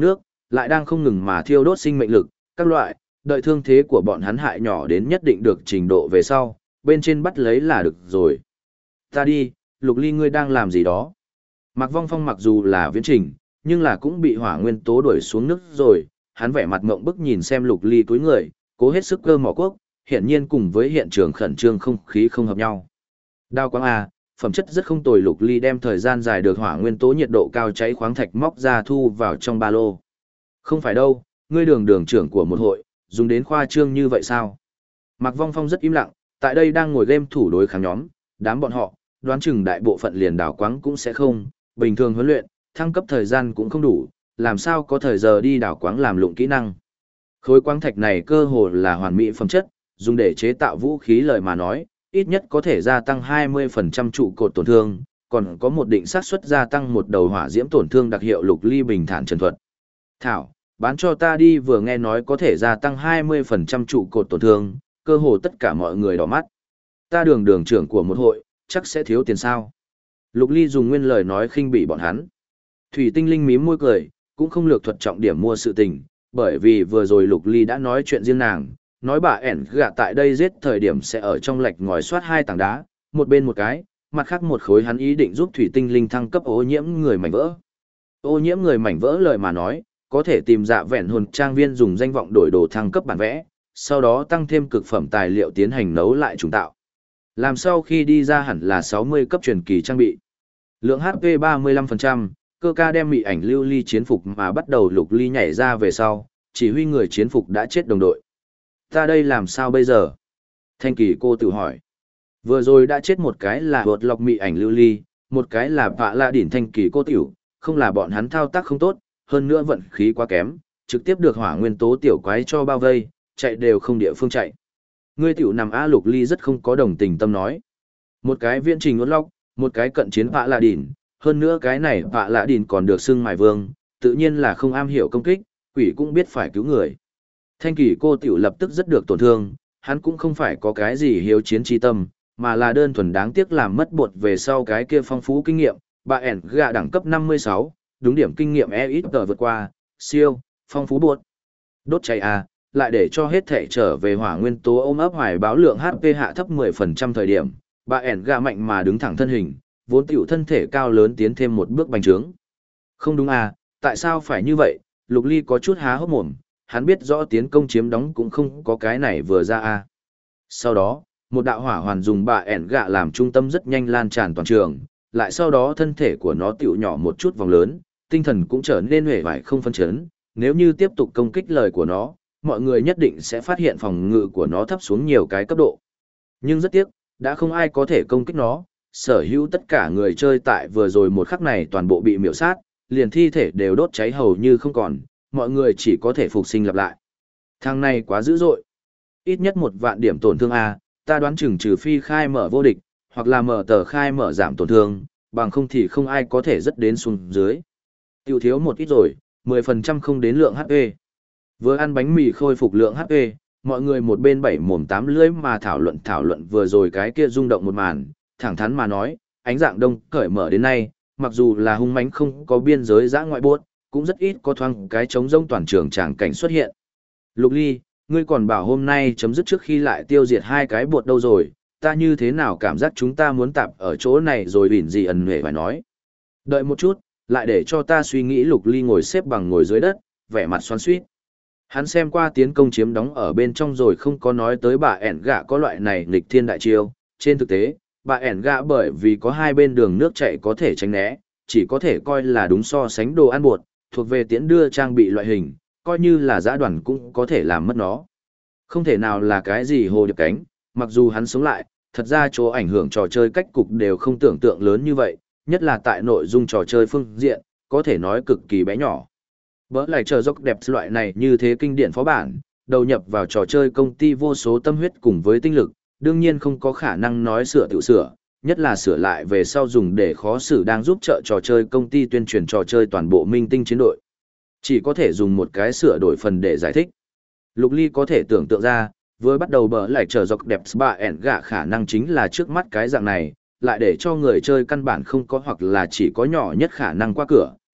lại đang không ngừng mà thiêu đốt sinh mệnh lực, các loại, đợi thương thế của bọn hắn hại nhỏ đến nhất định được trình độ về sau, bên trên bắt lấy là được rồi. Ta đi, Lục Ly ngươi đang làm gì đó? Mạc Vong Phong mặc dù là viễn trình, nhưng là cũng bị hỏa nguyên tố đuổi xuống nước rồi, hắn vẻ mặt ngộng bức nhìn xem Lục Ly cúi người, cố hết sức cơ mỏ quốc, hiện nhiên cùng với hiện trường khẩn trương không khí không hợp nhau. Đao quáng à, phẩm chất rất không tồi. Lục Ly đem thời gian dài được hỏa nguyên tố nhiệt độ cao cháy khoáng thạch móc ra thu vào trong ba lô. Không phải đâu, ngươi đường trưởng của một hội, dùng đến khoa trương như vậy sao? Mạc Vong Phong rất im lặng, tại đây đang ngồi game thủ đối kháng nhóm, đám bọn họ, đoán chừng đại bộ phận liền đào quáng cũng sẽ không, bình thường huấn luyện, thăng cấp thời gian cũng không đủ, làm sao có thời giờ đi đào quáng làm lụng kỹ năng. Khối quáng thạch này cơ hồ là hoàn mỹ phẩm chất, dùng để chế tạo vũ khí lời mà nói, ít nhất có thể gia tăng 20% trụ cột tổn thương, còn có một định xác suất gia tăng một đầu hỏa diễm tổn thương đặc hiệu. Lục Ly bình thản trần thuật. Thảo, bán cho ta đi, vừa nghe nói có thể gia tăng 20% trụ cột tổn thương, cơ hồ tất cả mọi người đỏ mắt. Ta đường trưởng của một hội, chắc sẽ thiếu tiền sao. Lục Ly dùng nguyên lời nói khinh bỉ bọn hắn. Thủy Tinh Linh mím môi cười, cũng không lược thuật trọng điểm mua sự tình, bởi vì vừa rồi Lục Ly đã nói chuyện riêng nàng, nói bà ẻn gạ tại đây giết thời điểm sẽ ở trong lạch ngòi soát 2 tảng đá, một bên một cái, mặt khác một khối hắn ý định giúp Thủy Tinh Linh thăng cấp ô nhiễm người mảnh vỡ. Ô nhiễm người mảnh vỡ lời mà nói, có thể tìm dạ vẹn hồn trang viên dùng danh vọng đổi đồ thăng cấp bản vẽ, sau đó tăng thêm cực phẩm tài liệu tiến hành nấu lại trùng tạo. Làm sau khi đi ra hẳn là 60 cấp truyền kỳ trang bị. Lượng HP 35%, cơ ca đem mị ảnh lưu ly chiến phục mà bắt đầu. Lục Ly nhảy ra về sau, chỉ huy người chiến phục đã chết đồng đội. Ta đây làm sao bây giờ? Thanh Kỳ cô tự hỏi. Vừa rồi đã chết một cái là vượt lọc mị ảnh lưu ly, một cái là vạ la đỉnh. Thanh Kỳ cô tiểu, không là bọn hắn thao tác không tốt, hơn nữa vận khí quá kém, trực tiếp được hỏa nguyên tố tiểu quái cho bao vây, chạy đều không địa phương chạy. Ngươi tiểu nằm A. Lục Ly rất không có đồng tình tâm nói. Một cái viễn trình uốn lóc, một cái cận chiến vạ la đỉnh, hơn nữa cái này vạ la đỉnh còn được xưng mài vương, tự nhiên là không am hiểu công kích, quỷ cũng biết phải cứu người. Thanh Kỳ cô tiểu lập tức rất được tổn thương, hắn cũng không phải có cái gì hiếu chiến chi tâm, mà là đơn thuần đáng tiếc làm mất bột về sau cái kia phong phú kinh nghiệm. Bà ẻn gạ đẳng cấp 56, đúng điểm kinh nghiệm ít vượt qua, siêu, phong phú bột. Đốt cháy à, lại để cho hết thể trở về hỏa nguyên tố ôm ấp hoài báo lượng HP hạ thấp 10% thời điểm, bà ẻn gạ mạnh mà đứng thẳng thân hình, vốn tiểu thân thể cao lớn tiến thêm một bước bành trướng. Không đúng à, tại sao phải như vậy? Lục Ly có chút há hốc mồm, hắn biết rõ tiến công chiếm đóng cũng không có cái này vừa ra à. Sau đó, một đạo hỏa hoàn dùng bà ẻn gạ làm trung tâm rất nhanh lan tràn toàn trường, lại sau đó thân thể của nó tiểu nhỏ một chút vòng lớn, tinh thần cũng trở nên huệ vải không phân chấn. Nếu như tiếp tục công kích lời của nó, mọi người nhất định sẽ phát hiện phòng ngự của nó thấp xuống nhiều cái cấp độ. Nhưng rất tiếc, đã không ai có thể công kích nó, sở hữu tất cả người chơi tại vừa rồi một khắc này toàn bộ bị miểu sát, liền thi thể đều đốt cháy hầu như không còn, mọi người chỉ có thể phục sinh lặp lại. Thằng này quá dữ dội. Ít nhất 1.000.000 điểm tổn thương A, ta đoán chừng trừ phi khai mở vô địch, hoặc là mở tờ khai mở giảm tổn thương, bằng không thì không ai có thể rất đến xuống dưới. Tiêu thiếu một ít rồi, 10% không đến lượng HP. Vừa ăn bánh mì khôi phục lượng HP, mọi người một bên bảy mồm tám lưỡi mà thảo luận vừa rồi cái kia rung động một màn, thẳng thắn mà nói, ánh dạng đông cởi mở đến nay, mặc dù là hung mãnh không có biên giới dã ngoại buốt, cũng rất ít có thoáng cái trống rông toàn trường tràng cảnh xuất hiện. Lục Ly, ngươi còn bảo hôm nay chấm dứt trước khi lại tiêu diệt 2 cái buột đâu rồi, ta như thế nào cảm giác chúng ta muốn tạp ở chỗ này rồi bỉn gì ẩn huệ phải nói. Đợi một chút, lại để cho ta suy nghĩ. Lục Ly ngồi xếp bằng ngồi dưới đất, vẻ mặt xoắn xuýt. Hắn xem qua tiến công chiếm đóng ở bên trong rồi không có nói tới bà ẻn gạ có loại này nghịch thiên đại chiêu. Trên thực tế, bà ẻn gạ bởi vì có hai bên đường nước chạy có thể tránh né, chỉ có thể coi là đúng so sánh đồ ăn bột, thuộc về tiễn đưa trang bị loại hình, coi như là giã đoàn cũng có thể làm mất nó. Không thể nào là cái gì hồ điệp cánh, mặc dù hắn sống lại, thật ra chỗ ảnh hưởng trò chơi cách cục đều không tưởng tượng lớn như vậy, nhất là tại nội dung trò chơi phương diện, có thể nói cực kỳ bé nhỏ. Bỡ lại chờ dốc đẹp loại này như thế kinh điển phó bản, đầu nhập vào trò chơi công ty vô số tâm huyết cùng với tinh lực, đương nhiên không có khả năng nói sửa tự sửa, nhất là sửa lại về sau dùng để khó xử đang giúp trợ trò chơi công ty tuyên truyền trò chơi toàn bộ minh tinh chiến đội. Chỉ có thể dùng một cái sửa đổi phần để giải thích. Lục Ly có thể tưởng tượng ra, với bắt đầu bỡ lại chờ dọc đẹp spa ẻn gạ khả năng chính là trước mắt cái dạng này, lại để cho người chơi căn bản không có hoặc là chỉ có nhỏ nhất khả năng qua cửa,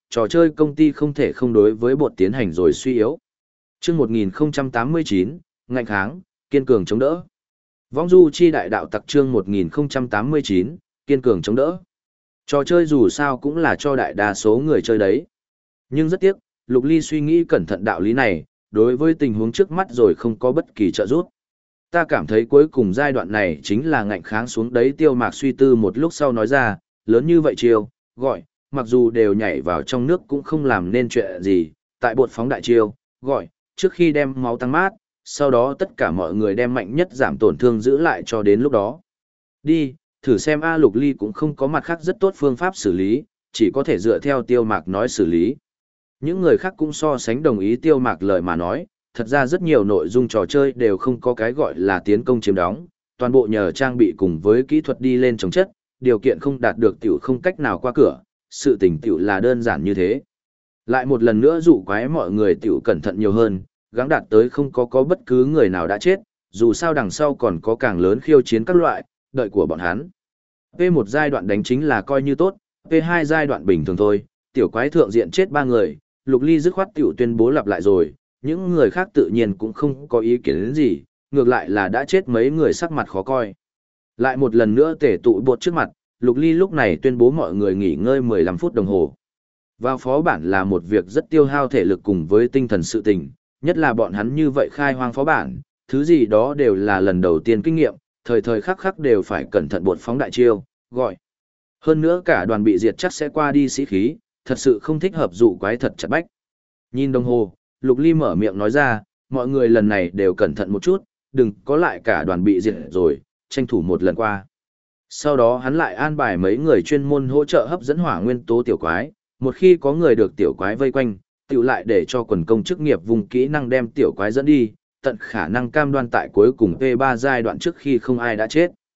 trò chơi công ty không thể không đối với bột tiến hành rồi suy yếu. Chương 1089, ngạnh kháng, kiên cường chống đỡ. Vong du chi đại đạo tặc chương 1089, kiên cường chống đỡ. Trò chơi dù sao cũng là cho đại đa số người chơi đấy. Nhưng rất tiếc, Lục Ly suy nghĩ cẩn thận đạo lý này, đối với tình huống trước mắt rồi không có bất kỳ trợ giúp. Ta cảm thấy cuối cùng giai đoạn này chính là ngạnh kháng xuống đấy. Tiêu Mạc suy tư một lúc sau nói ra, lớn như vậy chiêu, gọi, mặc dù đều nhảy vào trong nước cũng không làm nên chuyện gì, tại bột phóng đại chiêu, gọi, trước khi đem máu tăng mát, sau đó tất cả mọi người đem mạnh nhất giảm tổn thương giữ lại cho đến lúc đó. Đi, thử xem A. Lục Ly cũng không có mặt khác rất tốt phương pháp xử lý, chỉ có thể dựa theo Tiêu Mạc nói xử lý. Những người khác cũng so sánh đồng ý Tiêu Mạc lời mà nói, thật ra rất nhiều nội dung trò chơi đều không có cái gọi là tiến công chiếm đóng, toàn bộ nhờ trang bị cùng với kỹ thuật đi lên chống chất, điều kiện không đạt được tiểu không cách nào qua cửa, sự tình tiểu là đơn giản như thế. Lại một lần nữa dụ quái mọi người tiểu cẩn thận nhiều hơn, gắng đạt tới không có bất cứ người nào đã chết, dù sao đằng sau còn có càng lớn khiêu chiến các loại, đợi của bọn hắn. P1 giai đoạn đánh chính là coi như tốt, P2 giai đoạn bình thường thôi, tiểu quái thượng diện chết 3 người, Lục Ly dứt khoát tiểu tuyên bố lặp lại rồi, những người khác tự nhiên cũng không có ý kiến đến gì, ngược lại là đã chết mấy người sắc mặt khó coi. Lại một lần nữa tể tụ bột trước mặt, Lục Ly lúc này tuyên bố mọi người nghỉ ngơi 15 phút đồng hồ. Vào phó bản là một việc rất tiêu hao thể lực cùng với tinh thần sự tình, nhất là bọn hắn như vậy khai hoang phó bản, thứ gì đó đều là lần đầu tiên kinh nghiệm, thời thời khắc khắc đều phải cẩn thận bột phóng đại chiêu, gọi. Hơn nữa cả đoàn bị diệt chắc sẽ qua đi sĩ khí, thật sự không thích hợp dụ quái thật chặt bách. Nhìn đồng hồ, Lục Ly mở miệng nói ra, mọi người lần này đều cẩn thận một chút, đừng có lại cả đoàn bị diệt rồi, tranh thủ một lần qua. Sau đó hắn lại an bài mấy người chuyên môn hỗ trợ hấp dẫn hỏa nguyên tố tiểu quái, một khi có người được tiểu quái vây quanh, tiểu lại để cho quần công chức nghiệp vùng kỹ năng đem tiểu quái dẫn đi, tận khả năng cam đoan tại cuối cùng P3 giai đoạn trước khi không ai đã chết.